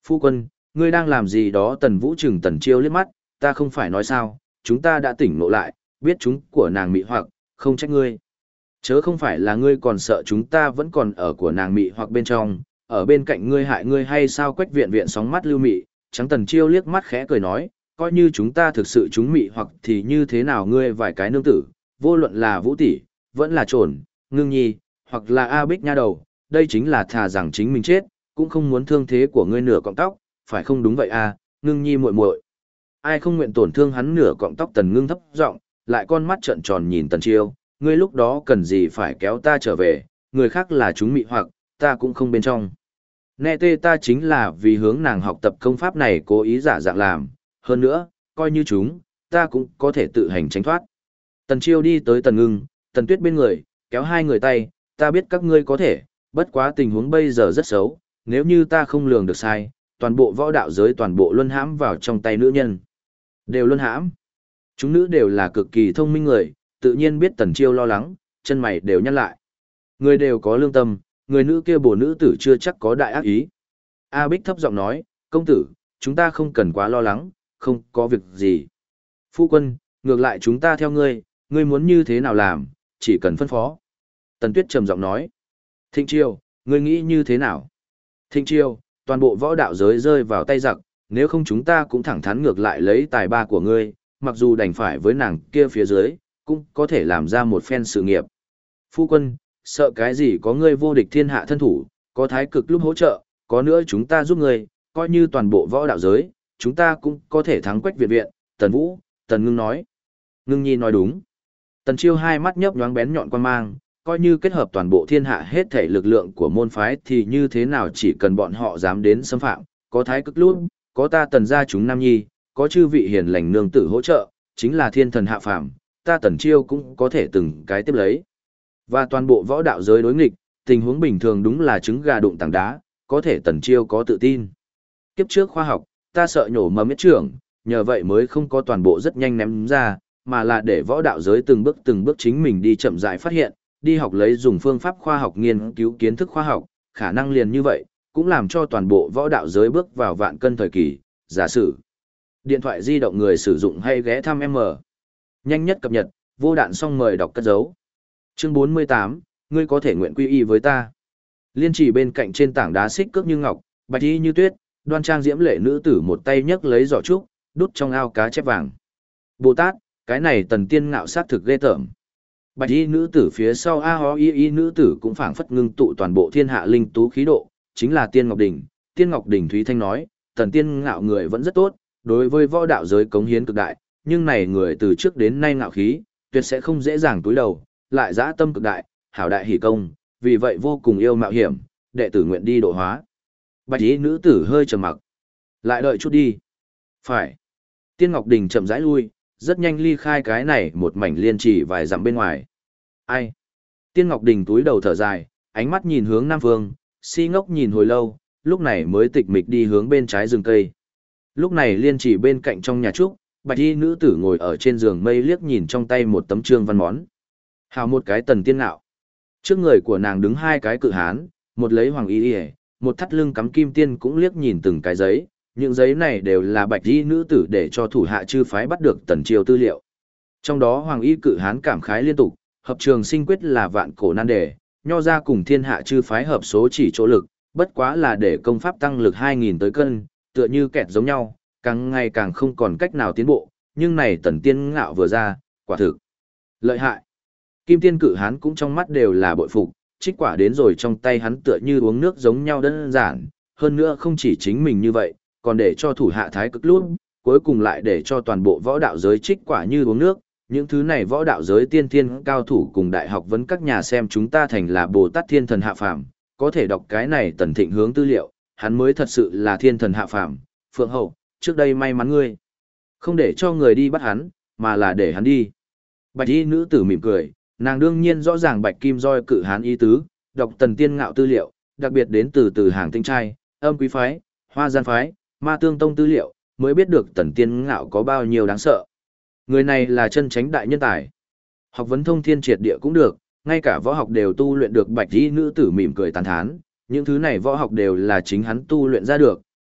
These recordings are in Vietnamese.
Phu quân, ngươi đang làm gì đó? Tần Vũ trừng Tần Chiêu liếc mắt, ta không phải nói sao, chúng ta đã tỉnh ngộ lại, biết chúng của nàng mị hoặc, không trách ngươi. Chớ không phải là ngươi còn sợ chúng ta vẫn còn ở của nàng mị hoặc bên trong, ở bên cạnh ngươi hại ngươi hay sao? Quách viện viện sóng mắt lưu mị, trắng Tần Chiêu liếc mắt khẽ cười nói, coi như chúng ta thực sự chúng mị hoặc thì như thế nào? Ngươi vài cái nương tử, vô luận là Vũ tỷ, vẫn là Trồn, Ngưng Nhi, hoặc là A Bích nha đầu, đây chính là thà rằng chính mình chết, cũng không muốn thương thế của ngươi nửa cọng tóc, phải không? Đúng vậy à, Ngưng Nhi muội muội. Ai không nguyện tổn thương hắn nửa cọng tóc? Tần Ngưng thấp giọng, lại con mắt trợn tròn nhìn Tần Chiêu, ngươi lúc đó cần gì phải kéo ta trở về, người khác là chúng mị hoặc, ta cũng không bên trong. Nè tê, ta chính là vì hướng nàng học tập công pháp này cố ý giả dạng làm, hơn nữa, coi như chúng, ta cũng có thể tự hành tránh thoát. Tần Chiêu đi tới Tần Ngưng, Tần Tuyết bên người, kéo hai người tay, ta biết các ngươi có thể, bất quá tình huống bây giờ rất xấu, nếu như ta không lường được sai, toàn bộ võ đạo giới toàn bộ luân hãm vào trong tay nữ nhân. Đều luân hãm. Chúng nữ đều là cực kỳ thông minh người, tự nhiên biết Tần Chiêu lo lắng, chân mày đều nhăn lại. Người đều có lương tâm, người nữ kia bổ nữ tử chưa chắc có đại ác ý. A Bích thấp giọng nói, công tử, chúng ta không cần quá lo lắng, không có việc gì. Phu quân, ngược lại chúng ta theo ngươi, ngươi muốn như thế nào làm, chỉ cần phân phó. Tần Tuyết trầm giọng nói, Thịnh Chiêu, ngươi nghĩ như thế nào? Thịnh Chiêu, toàn bộ võ đạo giới rơi vào tay giặc, nếu không chúng ta cũng thẳng thắn ngược lại lấy tài ba của ngươi, mặc dù đành phải với nàng kia phía dưới, cũng có thể làm ra một phen sự nghiệp. Phu quân, sợ cái gì? Có ngươi vô địch thiên hạ thân thủ, có thái cực lúc hỗ trợ, có nữa chúng ta giúp ngươi, coi như toàn bộ võ đạo giới, chúng ta cũng có thể thắng Quách viện viện. Tần Vũ, Tần Ngưng nói. Ngưng Nhi nói đúng. Tần Chiêu hai mắt nhấp nhoáng bén nhọn quan mang, coi như kết hợp toàn bộ thiên hạ hết thể lực lượng của môn phái thì như thế nào? Chỉ cần bọn họ dám đến xâm phạm, có thái cực lúc, có ta Tần gia chúng nam nhi, có chư vị hiền lành nương tử hỗ trợ, chính là thiên thần hạ phàm, ta Tần Chiêu cũng có thể từng cái tiếp lấy. Và toàn bộ võ đạo giới đối nghịch, tình huống bình thường đúng là trứng gà đụng tảng đá, có thể Tần Chiêu có tự tin. Kiếp trước khoa học, ta sợ nhổ mầm hết trưởng, nhờ vậy mới không có toàn bộ rất nhanh ném ra, mà là để võ đạo giới từng bước chính mình đi chậm rãi phát hiện, đi học lấy dùng phương pháp khoa học nghiên cứu kiến thức khoa học, khả năng liền như vậy, cũng làm cho toàn bộ võ đạo giới bước vào vạn cân thời kỳ. Giả sử điện thoại di động người sử dụng hay ghé thăm M. Nhanh nhất cập nhật, vô đạn xong mời đọc cất dấu. Chương 48, ngươi có thể nguyện quy y với ta. Liên Chỉ bên cạnh trên tảng đá xích cước như ngọc, bạch y như tuyết, đoan trang diễm lệ nữ tử một tay nhấc lấy giỏ trúc, đút trong ao cá chép vàng. Bồ Tát, cái này Tần Tiên ngạo sát thực ghê tởm. Bạch y nữ tử phía sau a ho y nữ tử cũng phảng phất ngưng tụ toàn bộ thiên hạ linh tú khí độ, chính là Tiên Ngọc Đình. Tiên Ngọc Đình Thúy Thanh nói, Tần Tiên ngạo người vẫn rất tốt, đối với võ đạo giới cống hiến cực đại, nhưng này người từ trước đến nay ngạo khí, tuyệt sẽ không dễ dàng túi đầu, lại dã tâm cực đại, hảo đại hỷ công, vì vậy vô cùng yêu mạo hiểm, đệ tử nguyện đi độ hóa. Bạch y nữ tử hơi trầm mặc, lại đợi chút đi. Phải. Tiên Ngọc Đình chậm rãi lui, rất nhanh ly khai cái này một mảnh Liên Chỉ vài dặm bên ngoài. Ai? Tiên Ngọc Đình túi đầu thở dài, ánh mắt nhìn hướng Nam Phương, si ngốc nhìn hồi lâu, lúc này mới tịch mịch đi hướng bên trái rừng cây. Lúc này Liên Chỉ bên cạnh trong nhà trúc, bạch y nữ tử ngồi ở trên giường mây liếc nhìn trong tay một tấm trương văn món. Hào một cái Tần Tiên ngạo. Trước người của nàng đứng hai cái cự hán, một lấy hoàng y y, một thắt lưng cắm kim tiên cũng liếc nhìn từng cái giấy. Những giấy này đều là bạch y nữ tử để cho thủ hạ chư phái bắt được Tần Chiêu tư liệu. Trong đó hoàng y cự hán cảm khái liên tục, hợp trường sinh quyết là vạn cổ nan đề, nho ra cùng thiên hạ chư phái hợp số chỉ chỗ lực, bất quá là để công pháp tăng lực 2000 tới cân, tựa như kẹt giống nhau, càng ngày càng không còn cách nào tiến bộ, nhưng này Tần Tiên ngạo vừa ra, quả thực lợi hại. Kim tiên cự hán cũng trong mắt đều là bội phục, trích quả đến rồi trong tay hắn tựa như uống nước giống nhau đơn giản, hơn nữa không chỉ chính mình như vậy, còn để cho thủ hạ thái cực lút, cuối cùng lại để cho toàn bộ võ đạo giới trích quả như uống nước. Những thứ này võ đạo giới tiên thiên cao thủ cùng đại học vấn các nhà xem chúng ta thành là Bồ Tát thiên thần hạ phàm, có thể đọc cái này Tần Thịnh hướng tư liệu, hắn mới thật sự là thiên thần hạ phàm. Phượng hậu, trước đây may mắn ngươi, không để cho người đi bắt hắn, mà là để hắn đi. Bạch y nữ tử mỉm cười, nàng đương nhiên rõ ràng bạch kim roi cự hán ý tứ, đọc Tần Tiên ngạo tư liệu, đặc biệt đến từ hàng tinh trai, âm quý phái, hoa gian phái, ma tương tông tư liệu, mới biết được Tần Tiên ngạo có bao nhiêu đáng sợ. Người này là chân chánh đại nhân tài. Học vấn thông thiên triệt địa cũng được, ngay cả võ học đều tu luyện được. Bạch y nữ tử mỉm cười tán thán, những thứ này võ học đều là chính hắn tu luyện ra được,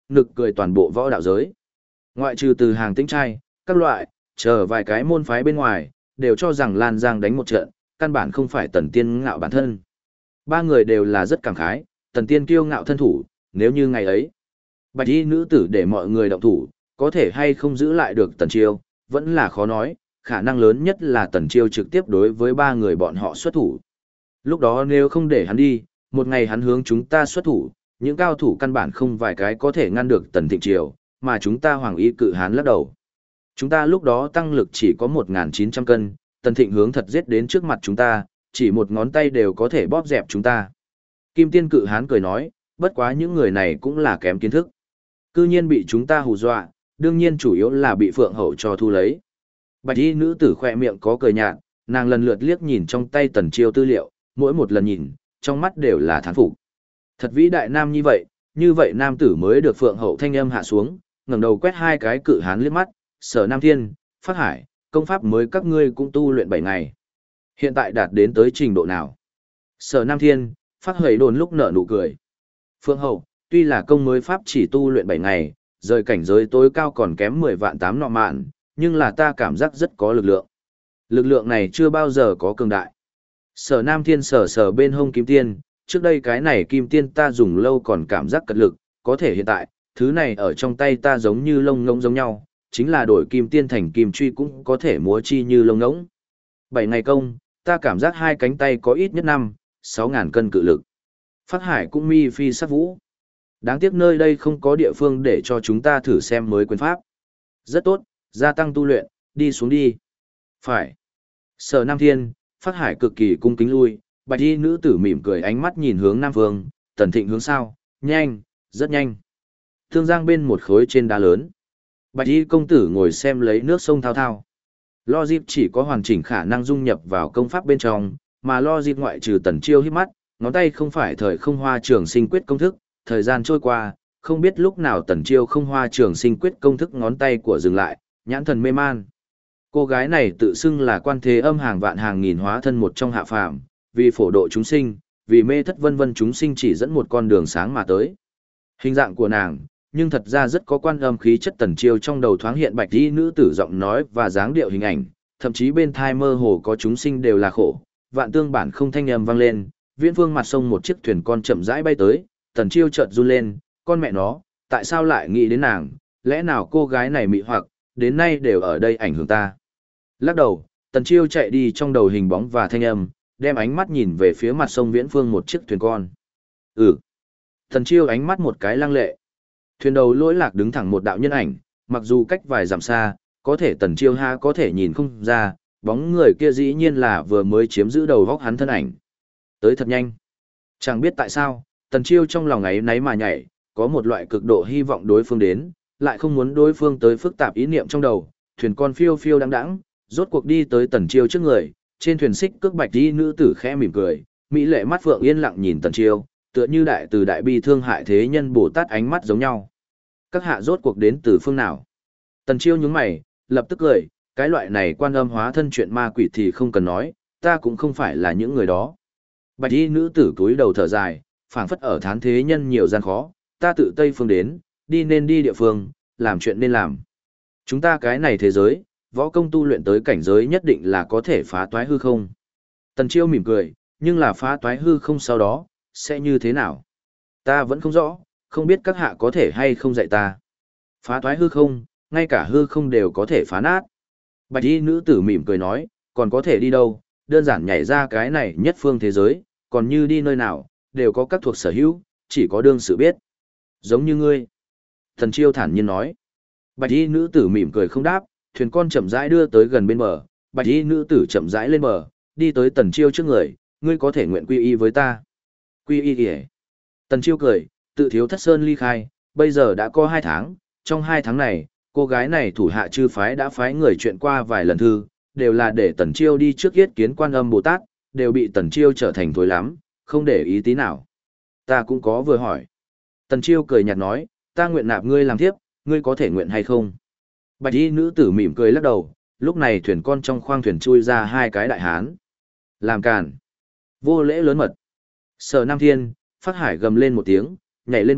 nực cười toàn bộ võ đạo giới. Ngoại trừ từ hàng tĩnh trai, các loại, chờ vài cái môn phái bên ngoài, đều cho rằng Lan Giang đánh một trận, căn bản không phải Tần Tiên ngạo bản thân. Ba người đều là rất cảm khái, Tần Tiên kiêu ngạo thân thủ, nếu như ngày ấy, bạch y nữ tử để mọi người động thủ, có thể hay không giữ lại được Tần Chiêu, vẫn là khó nói, khả năng lớn nhất là Tần Chiêu trực tiếp đối với ba người bọn họ xuất thủ. Lúc đó nếu không để hắn đi, một ngày hắn hướng chúng ta xuất thủ, những cao thủ căn bản không vài cái có thể ngăn được Tần Thịnh Triều, mà chúng ta Hoàng Y cự hán lắc đầu. Chúng ta lúc đó tăng lực chỉ có 1.900 cân, Tần Thịnh hướng thật giết đến trước mặt chúng ta, chỉ một ngón tay đều có thể bóp dẹp chúng ta. Kim Tiên cự hán cười nói, bất quá những người này cũng là kém kiến thức. Cư nhiên bị chúng ta hù dọa, đương nhiên chủ yếu là bị Phượng Hậu cho thu lấy. Bạch y nữ tử khỏe miệng có cười nhạt, nàng lần lượt liếc nhìn trong tay Tần Chiêu tư liệu, mỗi một lần nhìn, trong mắt đều là thán phục. Thật vĩ đại nam như vậy nam tử mới được Phượng Hậu thanh âm hạ xuống, ngẩng đầu quét hai cái cự hán liếc mắt, Sở Nam Thiên, Phát Hải, công pháp mới các ngươi cũng tu luyện 7 ngày. Hiện tại đạt đến tới trình độ nào? Sở Nam Thiên, Phát Hải đồn lúc nở nụ cười. Phượng Hậu, tuy là công mới pháp chỉ tu luyện 7 ngày, rời cảnh giới tối cao còn kém 10 vạn 8 nọ mạn, nhưng là ta cảm giác rất có lực lượng. Lực lượng này chưa bao giờ có cường đại. Sở Nam Thiên sờ bên hông kim tiên, trước đây cái này kim tiên ta dùng lâu còn cảm giác cật lực, có thể hiện tại, thứ này ở trong tay ta giống như lông ngỗng giống nhau, chính là đổi kim tiên thành kim truy cũng có thể múa chi như lông ngỗng. 7 ngày công, ta cảm giác hai cánh tay có ít nhất 6.000 cân cự lực. Phát Hải cũng mi phi sát vũ. Đáng tiếc nơi đây không có địa phương để cho chúng ta thử xem mới quyền pháp. Rất tốt, gia tăng tu luyện, đi xuống đi. Phải. Sở Nam Thiên, Phát Hải cực kỳ cung kính lui, bạch y nữ tử mỉm cười ánh mắt nhìn hướng Nam Phương, Tần Thịnh hướng sao, nhanh, rất nhanh. Thương Giang bên một khối trên đá lớn. Bạch y công tử ngồi xem lấy nước sông thao thao. Logic chỉ có hoàn chỉnh khả năng dung nhập vào công pháp bên trong, mà Logic ngoại trừ Tần Chiêu hít mắt, ngón tay không phải thời không hoa trường sinh quyết công thức, thời gian trôi qua, không biết lúc nào Tần Chiêu không hoa trường sinh quyết công thức ngón tay của dừng lại, nhãn thần mê man. Cô gái này tự xưng là quan thế âm hàng vạn hàng nghìn hóa thân một trong hạ phàm, vì phổ độ chúng sinh, vì mê thất vân vân chúng sinh chỉ dẫn một con đường sáng mà tới. Hình dạng của nàng, nhưng thật ra rất có quan âm khí chất. Tần Chiêu trong đầu thoáng hiện bạch y nữ tử giọng nói và dáng điệu hình ảnh, thậm chí bên thai mơ hồ có chúng sinh đều là khổ, vạn tương bản không thanh âm vang lên, viễn phương mặt sông một chiếc thuyền con chậm rãi bay tới, Tần Chiêu chợt run lên, con mẹ nó, tại sao lại nghĩ đến nàng, lẽ nào cô gái này mị hoặc, đến nay đều ở đây ảnh hưởng ta. Lắc đầu, Tần Chiêu chạy đi trong đầu hình bóng và thanh âm, đem ánh mắt nhìn về phía mặt sông viễn phương một chiếc thuyền con. Tần Chiêu ánh mắt một cái lăng lệ. Thuyền đầu lỗi lạc đứng thẳng một đạo nhân ảnh, mặc dù cách vài dặm xa, có thể Tần Chiêu ha có thể nhìn không ra, bóng người kia dĩ nhiên là vừa mới chiếm giữ đầu góc hắn thân ảnh. Tới thật nhanh. Chẳng biết tại sao, Tần Chiêu trong lòng ấy náy mà nhảy, có một loại cực độ hy vọng đối phương đến, lại không muốn đối phương tới phức tạp ý niệm trong đầu. Thuyền con phiêu phiêu đáng đáng, rốt cuộc đi tới Tần Chiêu trước người, trên thuyền xích cước bạch y nữ tử khẽ mỉm cười, mỹ lệ mắt phượng yên lặng nhìn Tần Chiêu, tựa như đại từ đại bi thương hại thế nhân Bồ Tát ánh mắt giống nhau. Các hạ rốt cuộc đến từ phương nào? Tần Chiêu nhướng mày, lập tức cười, cái loại này quan âm hóa thân chuyện ma quỷ thì không cần nói, ta cũng không phải là những người đó. Bạch y nữ tử cúi đầu thở dài, phảng phất ở thán thế nhân nhiều gian khó, ta tự Tây phương đến, đi nên đi địa phương, làm chuyện nên làm. Chúng ta cái này thế giới, võ công tu luyện tới cảnh giới nhất định là có thể phá toái hư không. Tần Chiêu mỉm cười, nhưng là phá toái hư không sau đó, sẽ như thế nào? Ta vẫn không rõ, không biết các hạ có thể hay không dạy ta. Phá toái hư không, ngay cả hư không đều có thể phá nát. Bạch y nữ tử mỉm cười nói, còn có thể đi đâu, đơn giản nhảy ra cái này nhất phương thế giới, còn như đi nơi nào, đều có các thuộc sở hữu, chỉ có đương sự biết. Giống như ngươi. Tần Chiêu thản nhiên nói. Bạch y nữ tử mỉm cười không đáp, thuyền con chậm rãi đưa tới gần bên bờ, bạch y nữ tử chậm rãi lên bờ, đi tới Tần Chiêu trước người, ngươi có thể nguyện quy y với ta. Quy y kìa. Tần Chiêu cười, tự thiếu thất sơn ly khai, bây giờ đã có 2 tháng, trong 2 tháng này, cô gái này thủ hạ chư phái đã phái người chuyện qua vài lần thư, đều là để Tần Chiêu đi trước yết kiến Quan Âm Bồ Tát, đều bị Tần Chiêu trở thành thối lắm, không để ý tí nào. Ta cũng có vừa hỏi. Tần Chiêu cười nhạt nói, ta nguyện nạp ngươi làm thiếp, ngươi có thể nguyện hay không? Bạch y nữ tử mỉm cười lắc đầu, lúc này thuyền con trong khoang thuyền chui ra 2 cái đại hán. Làm càn. Vô lễ lớn mật. Sở Nam Thiên, Phát Hải gầm lên một tiếng, nhảy lên bờ,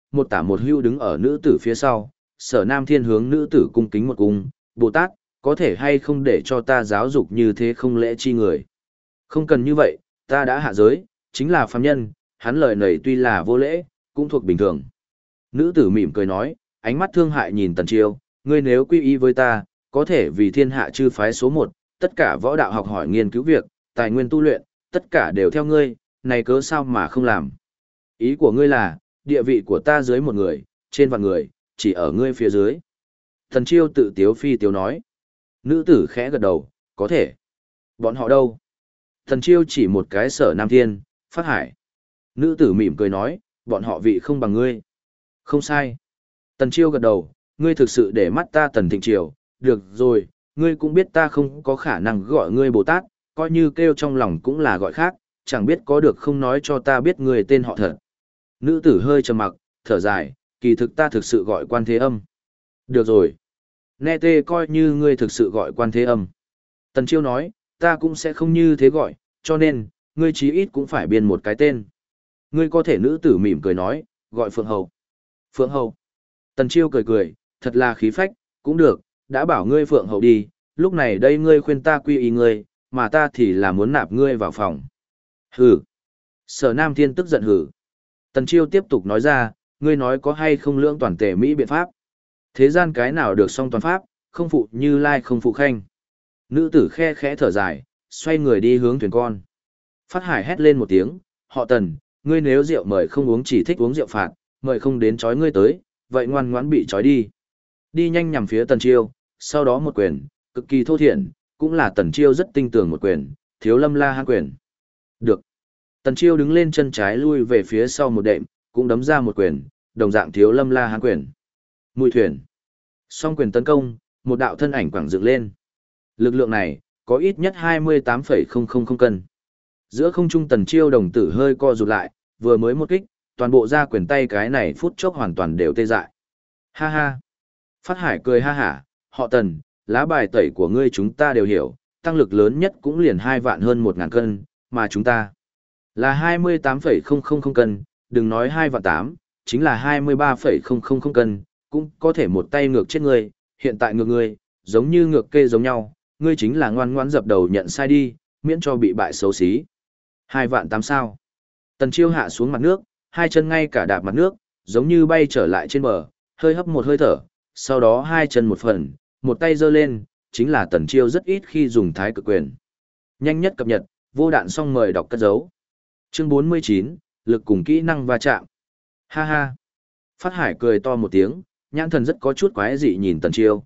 một tả một hưu đứng ở nữ tử phía sau, Sở Nam Thiên hướng nữ tử cung kính một cung, Bồ Tát, có thể hay không để cho ta giáo dục như thế không lễ chi người. Không cần như vậy, ta đã hạ giới, chính là phàm nhân, hắn lời này tuy là vô lễ, cũng thuộc bình thường. Nữ tử mỉm cười nói, ánh mắt thương hại nhìn Tần Chiêu, ngươi nếu quy y với ta, có thể vì thiên hạ chư phái số một, tất cả võ đạo học hỏi nghiên cứu việc, tài nguyên tu luyện, tất cả đều theo ngươi, này cớ sao mà không làm. Ý của ngươi là, địa vị của ta dưới một người, trên vạn người, chỉ ở ngươi phía dưới. Tần Chiêu tự tiếu phi tiếu nói. Nữ tử khẽ gật đầu, có thể. Bọn họ đâu? Tần Chiêu chỉ một cái Sở Nam Thiên, Phát Hải. Nữ tử mỉm cười nói, bọn họ vị không bằng ngươi. Không sai. Tần Chiêu gật đầu, ngươi thực sự để mắt ta Tần Thịnh Triều, được rồi, ngươi cũng biết ta không có khả năng gọi ngươi Bồ Tát, coi như kêu trong lòng cũng là gọi khác, chẳng biết có được không nói cho ta biết người tên họ thật. Nữ tử hơi trầm mặc, thở dài, kỳ thực ta thực sự gọi Quan Thế Âm. Được rồi. Nghe tê coi như ngươi thực sự gọi Quan Thế Âm. Tần Chiêu nói, ta cũng sẽ không như thế gọi, cho nên, ngươi chí ít cũng phải biên một cái tên. Ngươi có thể nữ tử mỉm cười nói, gọi Phượng Hậu. Phượng Hậu. Tần Chiêu cười cười, thật là khí phách, cũng được, đã bảo ngươi Phượng Hậu đi, lúc này đây ngươi khuyên ta quy y ngươi, mà ta thì là muốn nạp ngươi vào phòng. Hừ. Sở Nam Thiên tức giận hừ. Tần Chiêu tiếp tục nói ra, ngươi nói có hay không lưỡng toàn tề Mỹ biện pháp. Thế gian cái nào được song toàn pháp, không phụ Như Lai không phụ Khanh. Nữ tử khe khẽ thở dài, xoay người đi hướng thuyền con. Phát Hải hét lên một tiếng, họ Tần, ngươi nếu rượu mời không uống chỉ thích uống rượu phạt, mời không đến chói ngươi tới, vậy ngoan ngoãn bị chói đi. Đi nhanh nhằm phía Tần Chiêu, sau đó một quyền, cực kỳ thô thiển, cũng là Tần Chiêu rất tinh tường một quyền, Thiếu Lâm La Hán quyền. Được. Tần Chiêu đứng lên chân trái lui về phía sau một đệm, cũng đấm ra một quyền, đồng dạng Thiếu Lâm La Hán quyền. Mùi thuyền. Song quyền tấn công, một đạo thân ảnh quẳng dựng lên. Lực lượng này, có ít nhất 28,000 cân. Giữa không trung Tần Chiêu đồng tử hơi co rụt lại, vừa mới một kích, toàn bộ ra quyền tay cái này phút chốc hoàn toàn đều tê dại. Ha ha. Phát Hải cười ha hả, họ Tần, lá bài tẩy của ngươi chúng ta đều hiểu, tăng lực lớn nhất cũng liền 2 vạn hơn 1.000 cân, mà chúng ta là 28,000 cân, đừng nói 2 vạn 8, chính là 23,000 cân, cũng có thể một tay ngược chết ngươi, hiện tại ngược ngươi, giống như ngược kê giống nhau, ngươi chính là ngoan ngoãn dập đầu nhận sai đi, miễn cho bị bại xấu xí. 2 vạn 8 sao? Tần Chiêu hạ xuống mặt nước, hai chân ngay cả đạp mặt nước, giống như bay trở lại trên bờ, hơi hấp một hơi thở, sau đó hai chân một phần, một tay giơ lên, chính là Tần Chiêu rất ít khi dùng thái cực quyền. Nhanh nhất cập nhật, vô đạn xong mời đọc cất dấu. Chương 49, lực cùng kỹ năng va chạm. Ha ha. Phát Hải cười to một tiếng, nhãn thần rất có chút quái dị nhìn Tần Chiêu,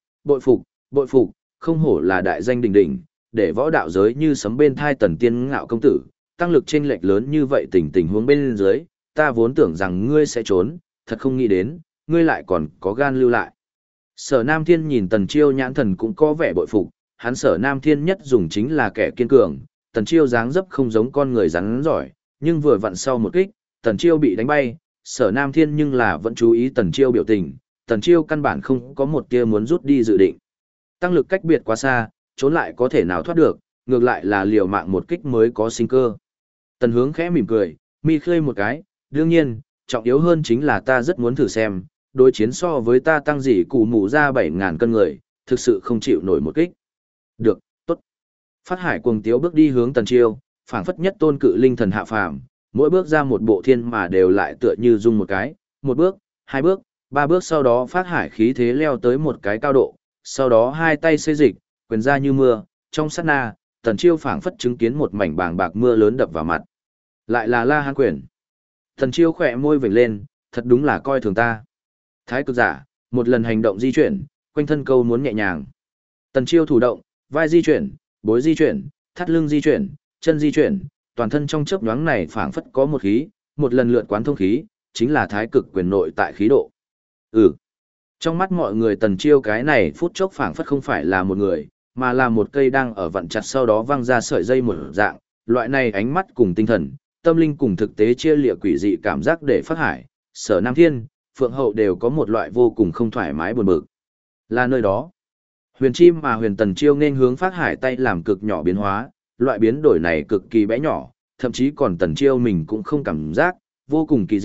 bội phục, không hổ là đại danh đỉnh đỉnh, để võ đạo giới như sấm bên thai Tần Tiên Ngạo công tử, tăng lực chênh lệch lớn như vậy tình huống bên dưới, ta vốn tưởng rằng ngươi sẽ trốn, thật không nghĩ đến, ngươi lại còn có gan lưu lại. Sở Nam Thiên nhìn Tần Chiêu nhãn thần cũng có vẻ bội phục, hắn Sở Nam Thiên nhất dùng chính là kẻ kiên cường, Tần Chiêu dáng dấp không giống con người rắn giỏi, nhưng vừa vặn sau một kích, Tần Chiêu bị đánh bay, Sở Nam Thiên nhưng là vẫn chú ý Tần Chiêu biểu tình, Tần Chiêu căn bản không có một tia muốn rút đi dự định. Tăng lực cách biệt quá xa, trốn lại có thể nào thoát được, ngược lại là liều mạng một kích mới có sinh cơ. Tần Hướng khẽ mỉm cười, mi khơi một cái, đương nhiên, trọng yếu hơn chính là ta rất muốn thử xem, đối chiến so với ta tăng gì cụ mù ra 7.000 cân người, thực sự không chịu nổi một kích. Được, tốt. Phát Hải cuồng tiếu bước đi hướng Tần Chiêu, phảng phất nhất tôn cự linh thần hạ phàm, mỗi bước ra một bộ thiên mà đều lại tựa như dung một cái, một bước, hai bước, ba bước sau đó Phát Hải khí thế leo tới một cái cao độ, sau đó hai tay xê dịch, quyền ra như mưa, trong sát na, Tần Chiêu phảng phất chứng kiến một mảnh bàng bạc mưa lớn đập vào mặt. Lại là La Hán quyền. Tần Chiêu khỏe môi vểnh lên, thật đúng là coi thường ta. Thái cực giả, một lần hành động di chuyển, quanh thân câu muốn nhẹ nhàng. Tần Chiêu thủ động, vai di chuyển, bối di chuyển, thắt lưng di chuyển, chân di chuyển, toàn thân trong chớp nhoáng này phảng phất có một khí, một lần lượt quán thông khí, chính là thái cực quyền nội tại khí độ. Trong mắt mọi người Tần Chiêu cái này phút chốc phảng phất không phải là một người, mà là một cây đang ở vặn chặt sau đó văng ra sợi dây một dạng, loại này ánh mắt cùng tinh thần, tâm linh cùng thực tế chia lịa quỷ dị cảm giác để Phát Hải, Sở Nam Thiên, Phượng Hậu đều có một loại vô cùng không thoải mái buồn bực. Là nơi đó. Huyền chim mà huyền Tần Chiêu nên hướng Phát Hải tay làm cực nhỏ biến hóa, loại biến đổi này cực kỳ bé nhỏ, thậm chí còn Tần Chiêu mình cũng không cảm giác, vô cùng kỳ diệu,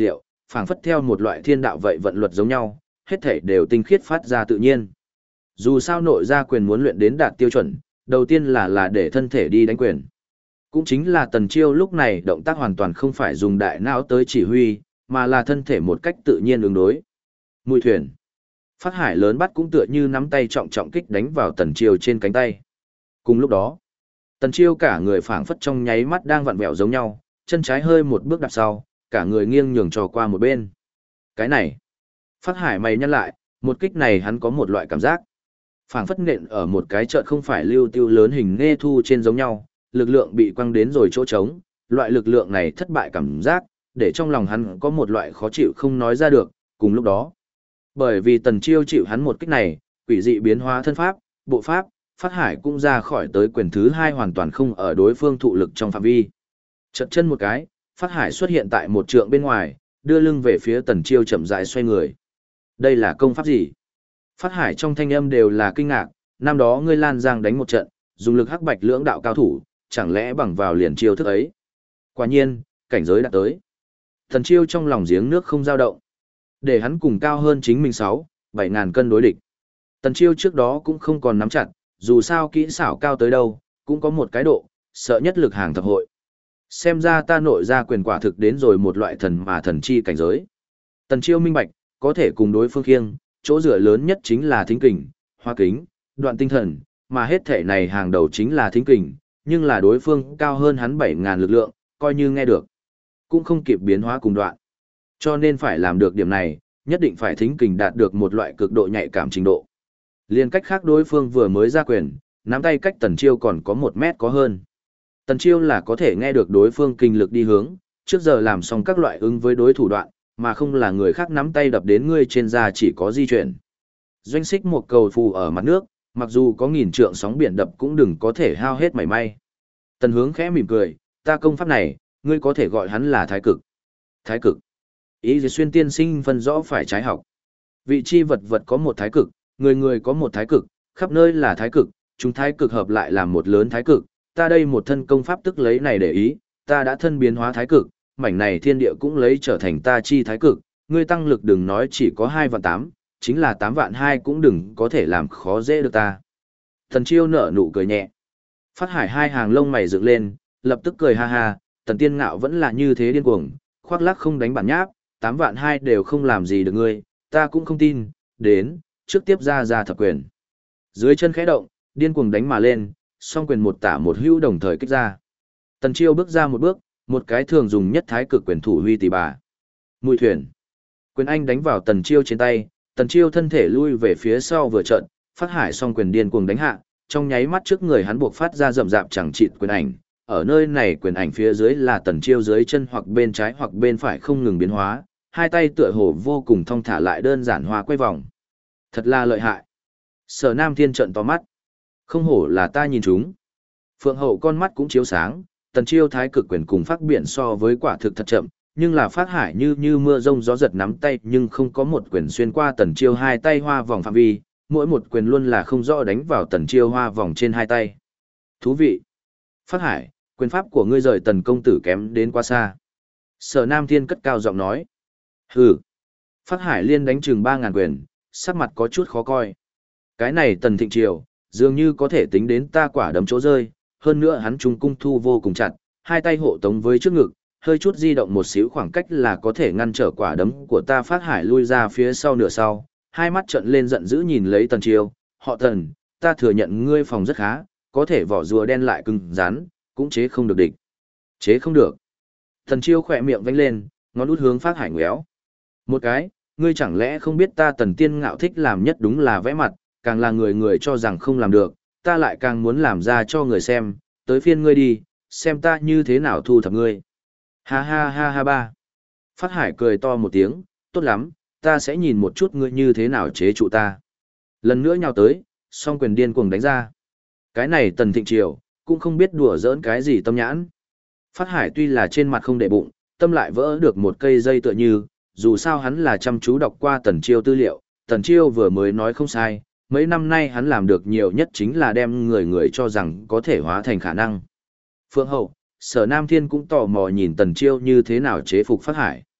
phảng phất theo một loại thiên đạo vậy vận luật giống nhau, hết thể đều tinh khiết phát ra tự nhiên. Dù sao nội gia quyền muốn luyện đến đạt tiêu chuẩn, đầu tiên là để thân thể đi đánh quyền. Cũng chính là Tần Chiêu lúc này động tác hoàn toàn không phải dùng đại não tới chỉ huy, mà là thân thể một cách tự nhiên ứng đối. Mùi thuyền. Phát Hải lớn bắt cũng tựa như nắm tay trọng trọng kích đánh vào Tần Chiêu trên cánh tay. Cùng lúc đó, Tần Chiêu cả người phảng phất trong nháy mắt đang vặn vẹo giống nhau, chân trái hơi một bước đạp sau, cả người nghiêng nhường trò qua một bên. Cái này, Phát Hải mày nhăn lại, một kích này hắn có một loại cảm giác. Phảng phất nện ở một cái chợt không phải lưu tiêu lớn hình nghe thu trên giống nhau, lực lượng bị quăng đến rồi chỗ trống, loại lực lượng này thất bại cảm giác, để trong lòng hắn có một loại khó chịu không nói ra được, cùng lúc đó. Bởi vì Tần Chiêu chịu hắn một kích này, quỷ dị biến hóa thân pháp, bộ pháp, Phát Hải cũng ra khỏi tới quyền thứ hai hoàn toàn không ở đối phương thụ lực trong phạm vi. Chật chân một cái, Phát Hải xuất hiện tại một trượng bên ngoài, đưa lưng về phía Tần Chiêu chậm rãi xoay người. Đây là công pháp gì? Phát Hải trong thanh âm đều là kinh ngạc, năm đó ngươi Lan Giang đánh một trận, dùng lực hắc bạch lưỡng đạo cao thủ, chẳng lẽ bằng vào liền chiêu thức ấy? Quả nhiên, cảnh giới đã tới. Tần Chiêu trong lòng giếng nước không dao động. Để hắn cùng cao hơn chính mình 7 ngàn cân đối địch. Tần Chiêu trước đó cũng không còn nắm chặt, dù sao kỹ xảo cao tới đâu, cũng có một cái độ, sợ nhất lực hàng thập hội. Xem ra ta nội ra quyền quả thực đến rồi một loại thần mà thần chi cảnh giới. Tần Chiêu minh bạch, có thể cùng đối phương khiêng, chỗ dựa lớn nhất chính là thính kình, hoa kính, đoạn tinh thần, mà hết thể này hàng đầu chính là thính kình, nhưng là đối phương cao hơn hắn 7 ngàn lực lượng, coi như nghe được, cũng không kịp biến hóa cùng đoạn. Cho nên phải làm được điểm này, nhất định phải thính kình đạt được một loại cực độ nhạy cảm trình độ. Liên cách khác đối phương vừa mới ra quyền, nắm tay cách Tần Chiêu còn có 1 mét có hơn. Tần Chiêu là có thể nghe được đối phương kinh lực đi hướng, trước giờ làm xong các loại ứng với đối thủ đoạn, mà không là người khác nắm tay đập đến ngươi trên da chỉ có di chuyển. Doanh xích một cầu phù ở mặt nước, mặc dù có nghìn trượng sóng biển đập cũng đừng có thể hao hết mảy may. Tần Hướng khẽ mỉm cười, ta công pháp này, ngươi có thể gọi hắn là thái cực. Thái cực. Ý gì xuyên tiên sinh phân rõ phải trái học. Vị chi vật vật có một thái cực, người người có một thái cực, khắp nơi là thái cực, chúng thái cực hợp lại làm một lớn thái cực, ta đây một thân công pháp tức lấy này để ý, ta đã thân biến hóa thái cực, mảnh này thiên địa cũng lấy trở thành ta chi thái cực, ngươi tăng lực đừng nói chỉ có 2 vạn 8, chính là 8 vạn 2 cũng đừng có thể làm khó dễ được ta. Thần Chiêu nở nụ cười nhẹ. Phát Hải hai hàng lông mày dựng lên, lập tức cười ha ha, Tần Tiên Ngạo vẫn là như thế điên cuồng, khoác lác không đánh bản nháp, 8 vạn 2 đều không làm gì được ngươi, ta cũng không tin, đến, trước tiếp ra thập quyền. Dưới chân khẽ động, điên cuồng đánh mà lên, song quyền một tả một hữu đồng thời kích ra. Tần Chiêu bước ra một bước, một cái thường dùng nhất thái cực quyền thủ huy tỷ bà. Mùi thuyền. Quyền anh đánh vào Tần Chiêu trên tay, Tần Chiêu thân thể lui về phía sau vừa trận, Phát Hải song quyền điên cuồng đánh hạ, trong nháy mắt trước người hắn buộc phát ra rậm rạp chẳng chịt quyền ảnh. Ở nơi này quyền ảnh phía dưới là Tần Chiêu dưới chân hoặc bên trái hoặc bên phải không ngừng biến hóa, hai tay tựa hồ vô cùng thong thả lại đơn giản hoa quay vòng. Thật là lợi hại. Sở Nam Thiên trợn to mắt. Không hổ là ta nhìn chúng. Phượng Hậu con mắt cũng chiếu sáng, Tần Chiêu thái cực quyền cùng Phát Biển so với quả thực thật chậm, nhưng là Phát Hải như mưa rông gió giật nắm tay nhưng không có một quyền xuyên qua Tần Chiêu hai tay hoa vòng phạm vi, mỗi một quyền luôn là không rõ đánh vào Tần Chiêu hoa vòng trên hai tay. Thú vị. Phát Hải, quyền pháp của ngươi rời Tần công tử kém đến quá xa. Sở Nam Thiên cất cao giọng nói. Hừ. Phát Hải liên đánh chừng 3.000 quyền, sắc mặt có chút khó coi. Cái này Tần Thịnh Triều, dường như có thể tính đến ta quả đấm chỗ rơi, hơn nữa hắn trung cung thu vô cùng chặt, hai tay hộ tống với trước ngực, hơi chút di động một xíu khoảng cách là có thể ngăn trở quả đấm của ta. Phát Hải lui ra phía sau nửa sau, hai mắt trợn lên giận dữ nhìn lấy Tần Chiêu, họ Tần, ta thừa nhận ngươi phòng rất khá, có thể vỏ rùa đen lại cứng rắn, cũng chế không được địch. Chế không được. Tần Chiêu khỏe miệng vánh lên, ngón út hướng Phát Hải ngéo. Một cái, ngươi chẳng lẽ không biết ta Tần Tiên Ngạo thích làm nhất đúng là vẽ mặt, càng là người người cho rằng không làm được, ta lại càng muốn làm ra cho người xem, tới phiên ngươi đi, xem ta như thế nào thu thập ngươi. Ha ha ha ha ba. Phát Hải cười to một tiếng, tốt lắm, ta sẽ nhìn một chút ngươi như thế nào chế trụ ta. Lần nữa nhào tới, song quyền điên cuồng đánh ra. Cái này Tần Thịnh Triều, cũng không biết đùa giỡn cái gì tâm nhãn. Phát Hải tuy là trên mặt không để bụng, tâm lại vỡ được một cây dây tựa như, dù sao hắn là chăm chú đọc qua Tần Chiêu tư liệu, Tần Chiêu vừa mới nói không sai, mấy năm nay hắn làm được nhiều nhất chính là đem người người cho rằng có thể hóa thành khả năng. Phượng Hậu, Sở Nam Thiên cũng tò mò nhìn Tần Chiêu như thế nào chế phục Phát Hải.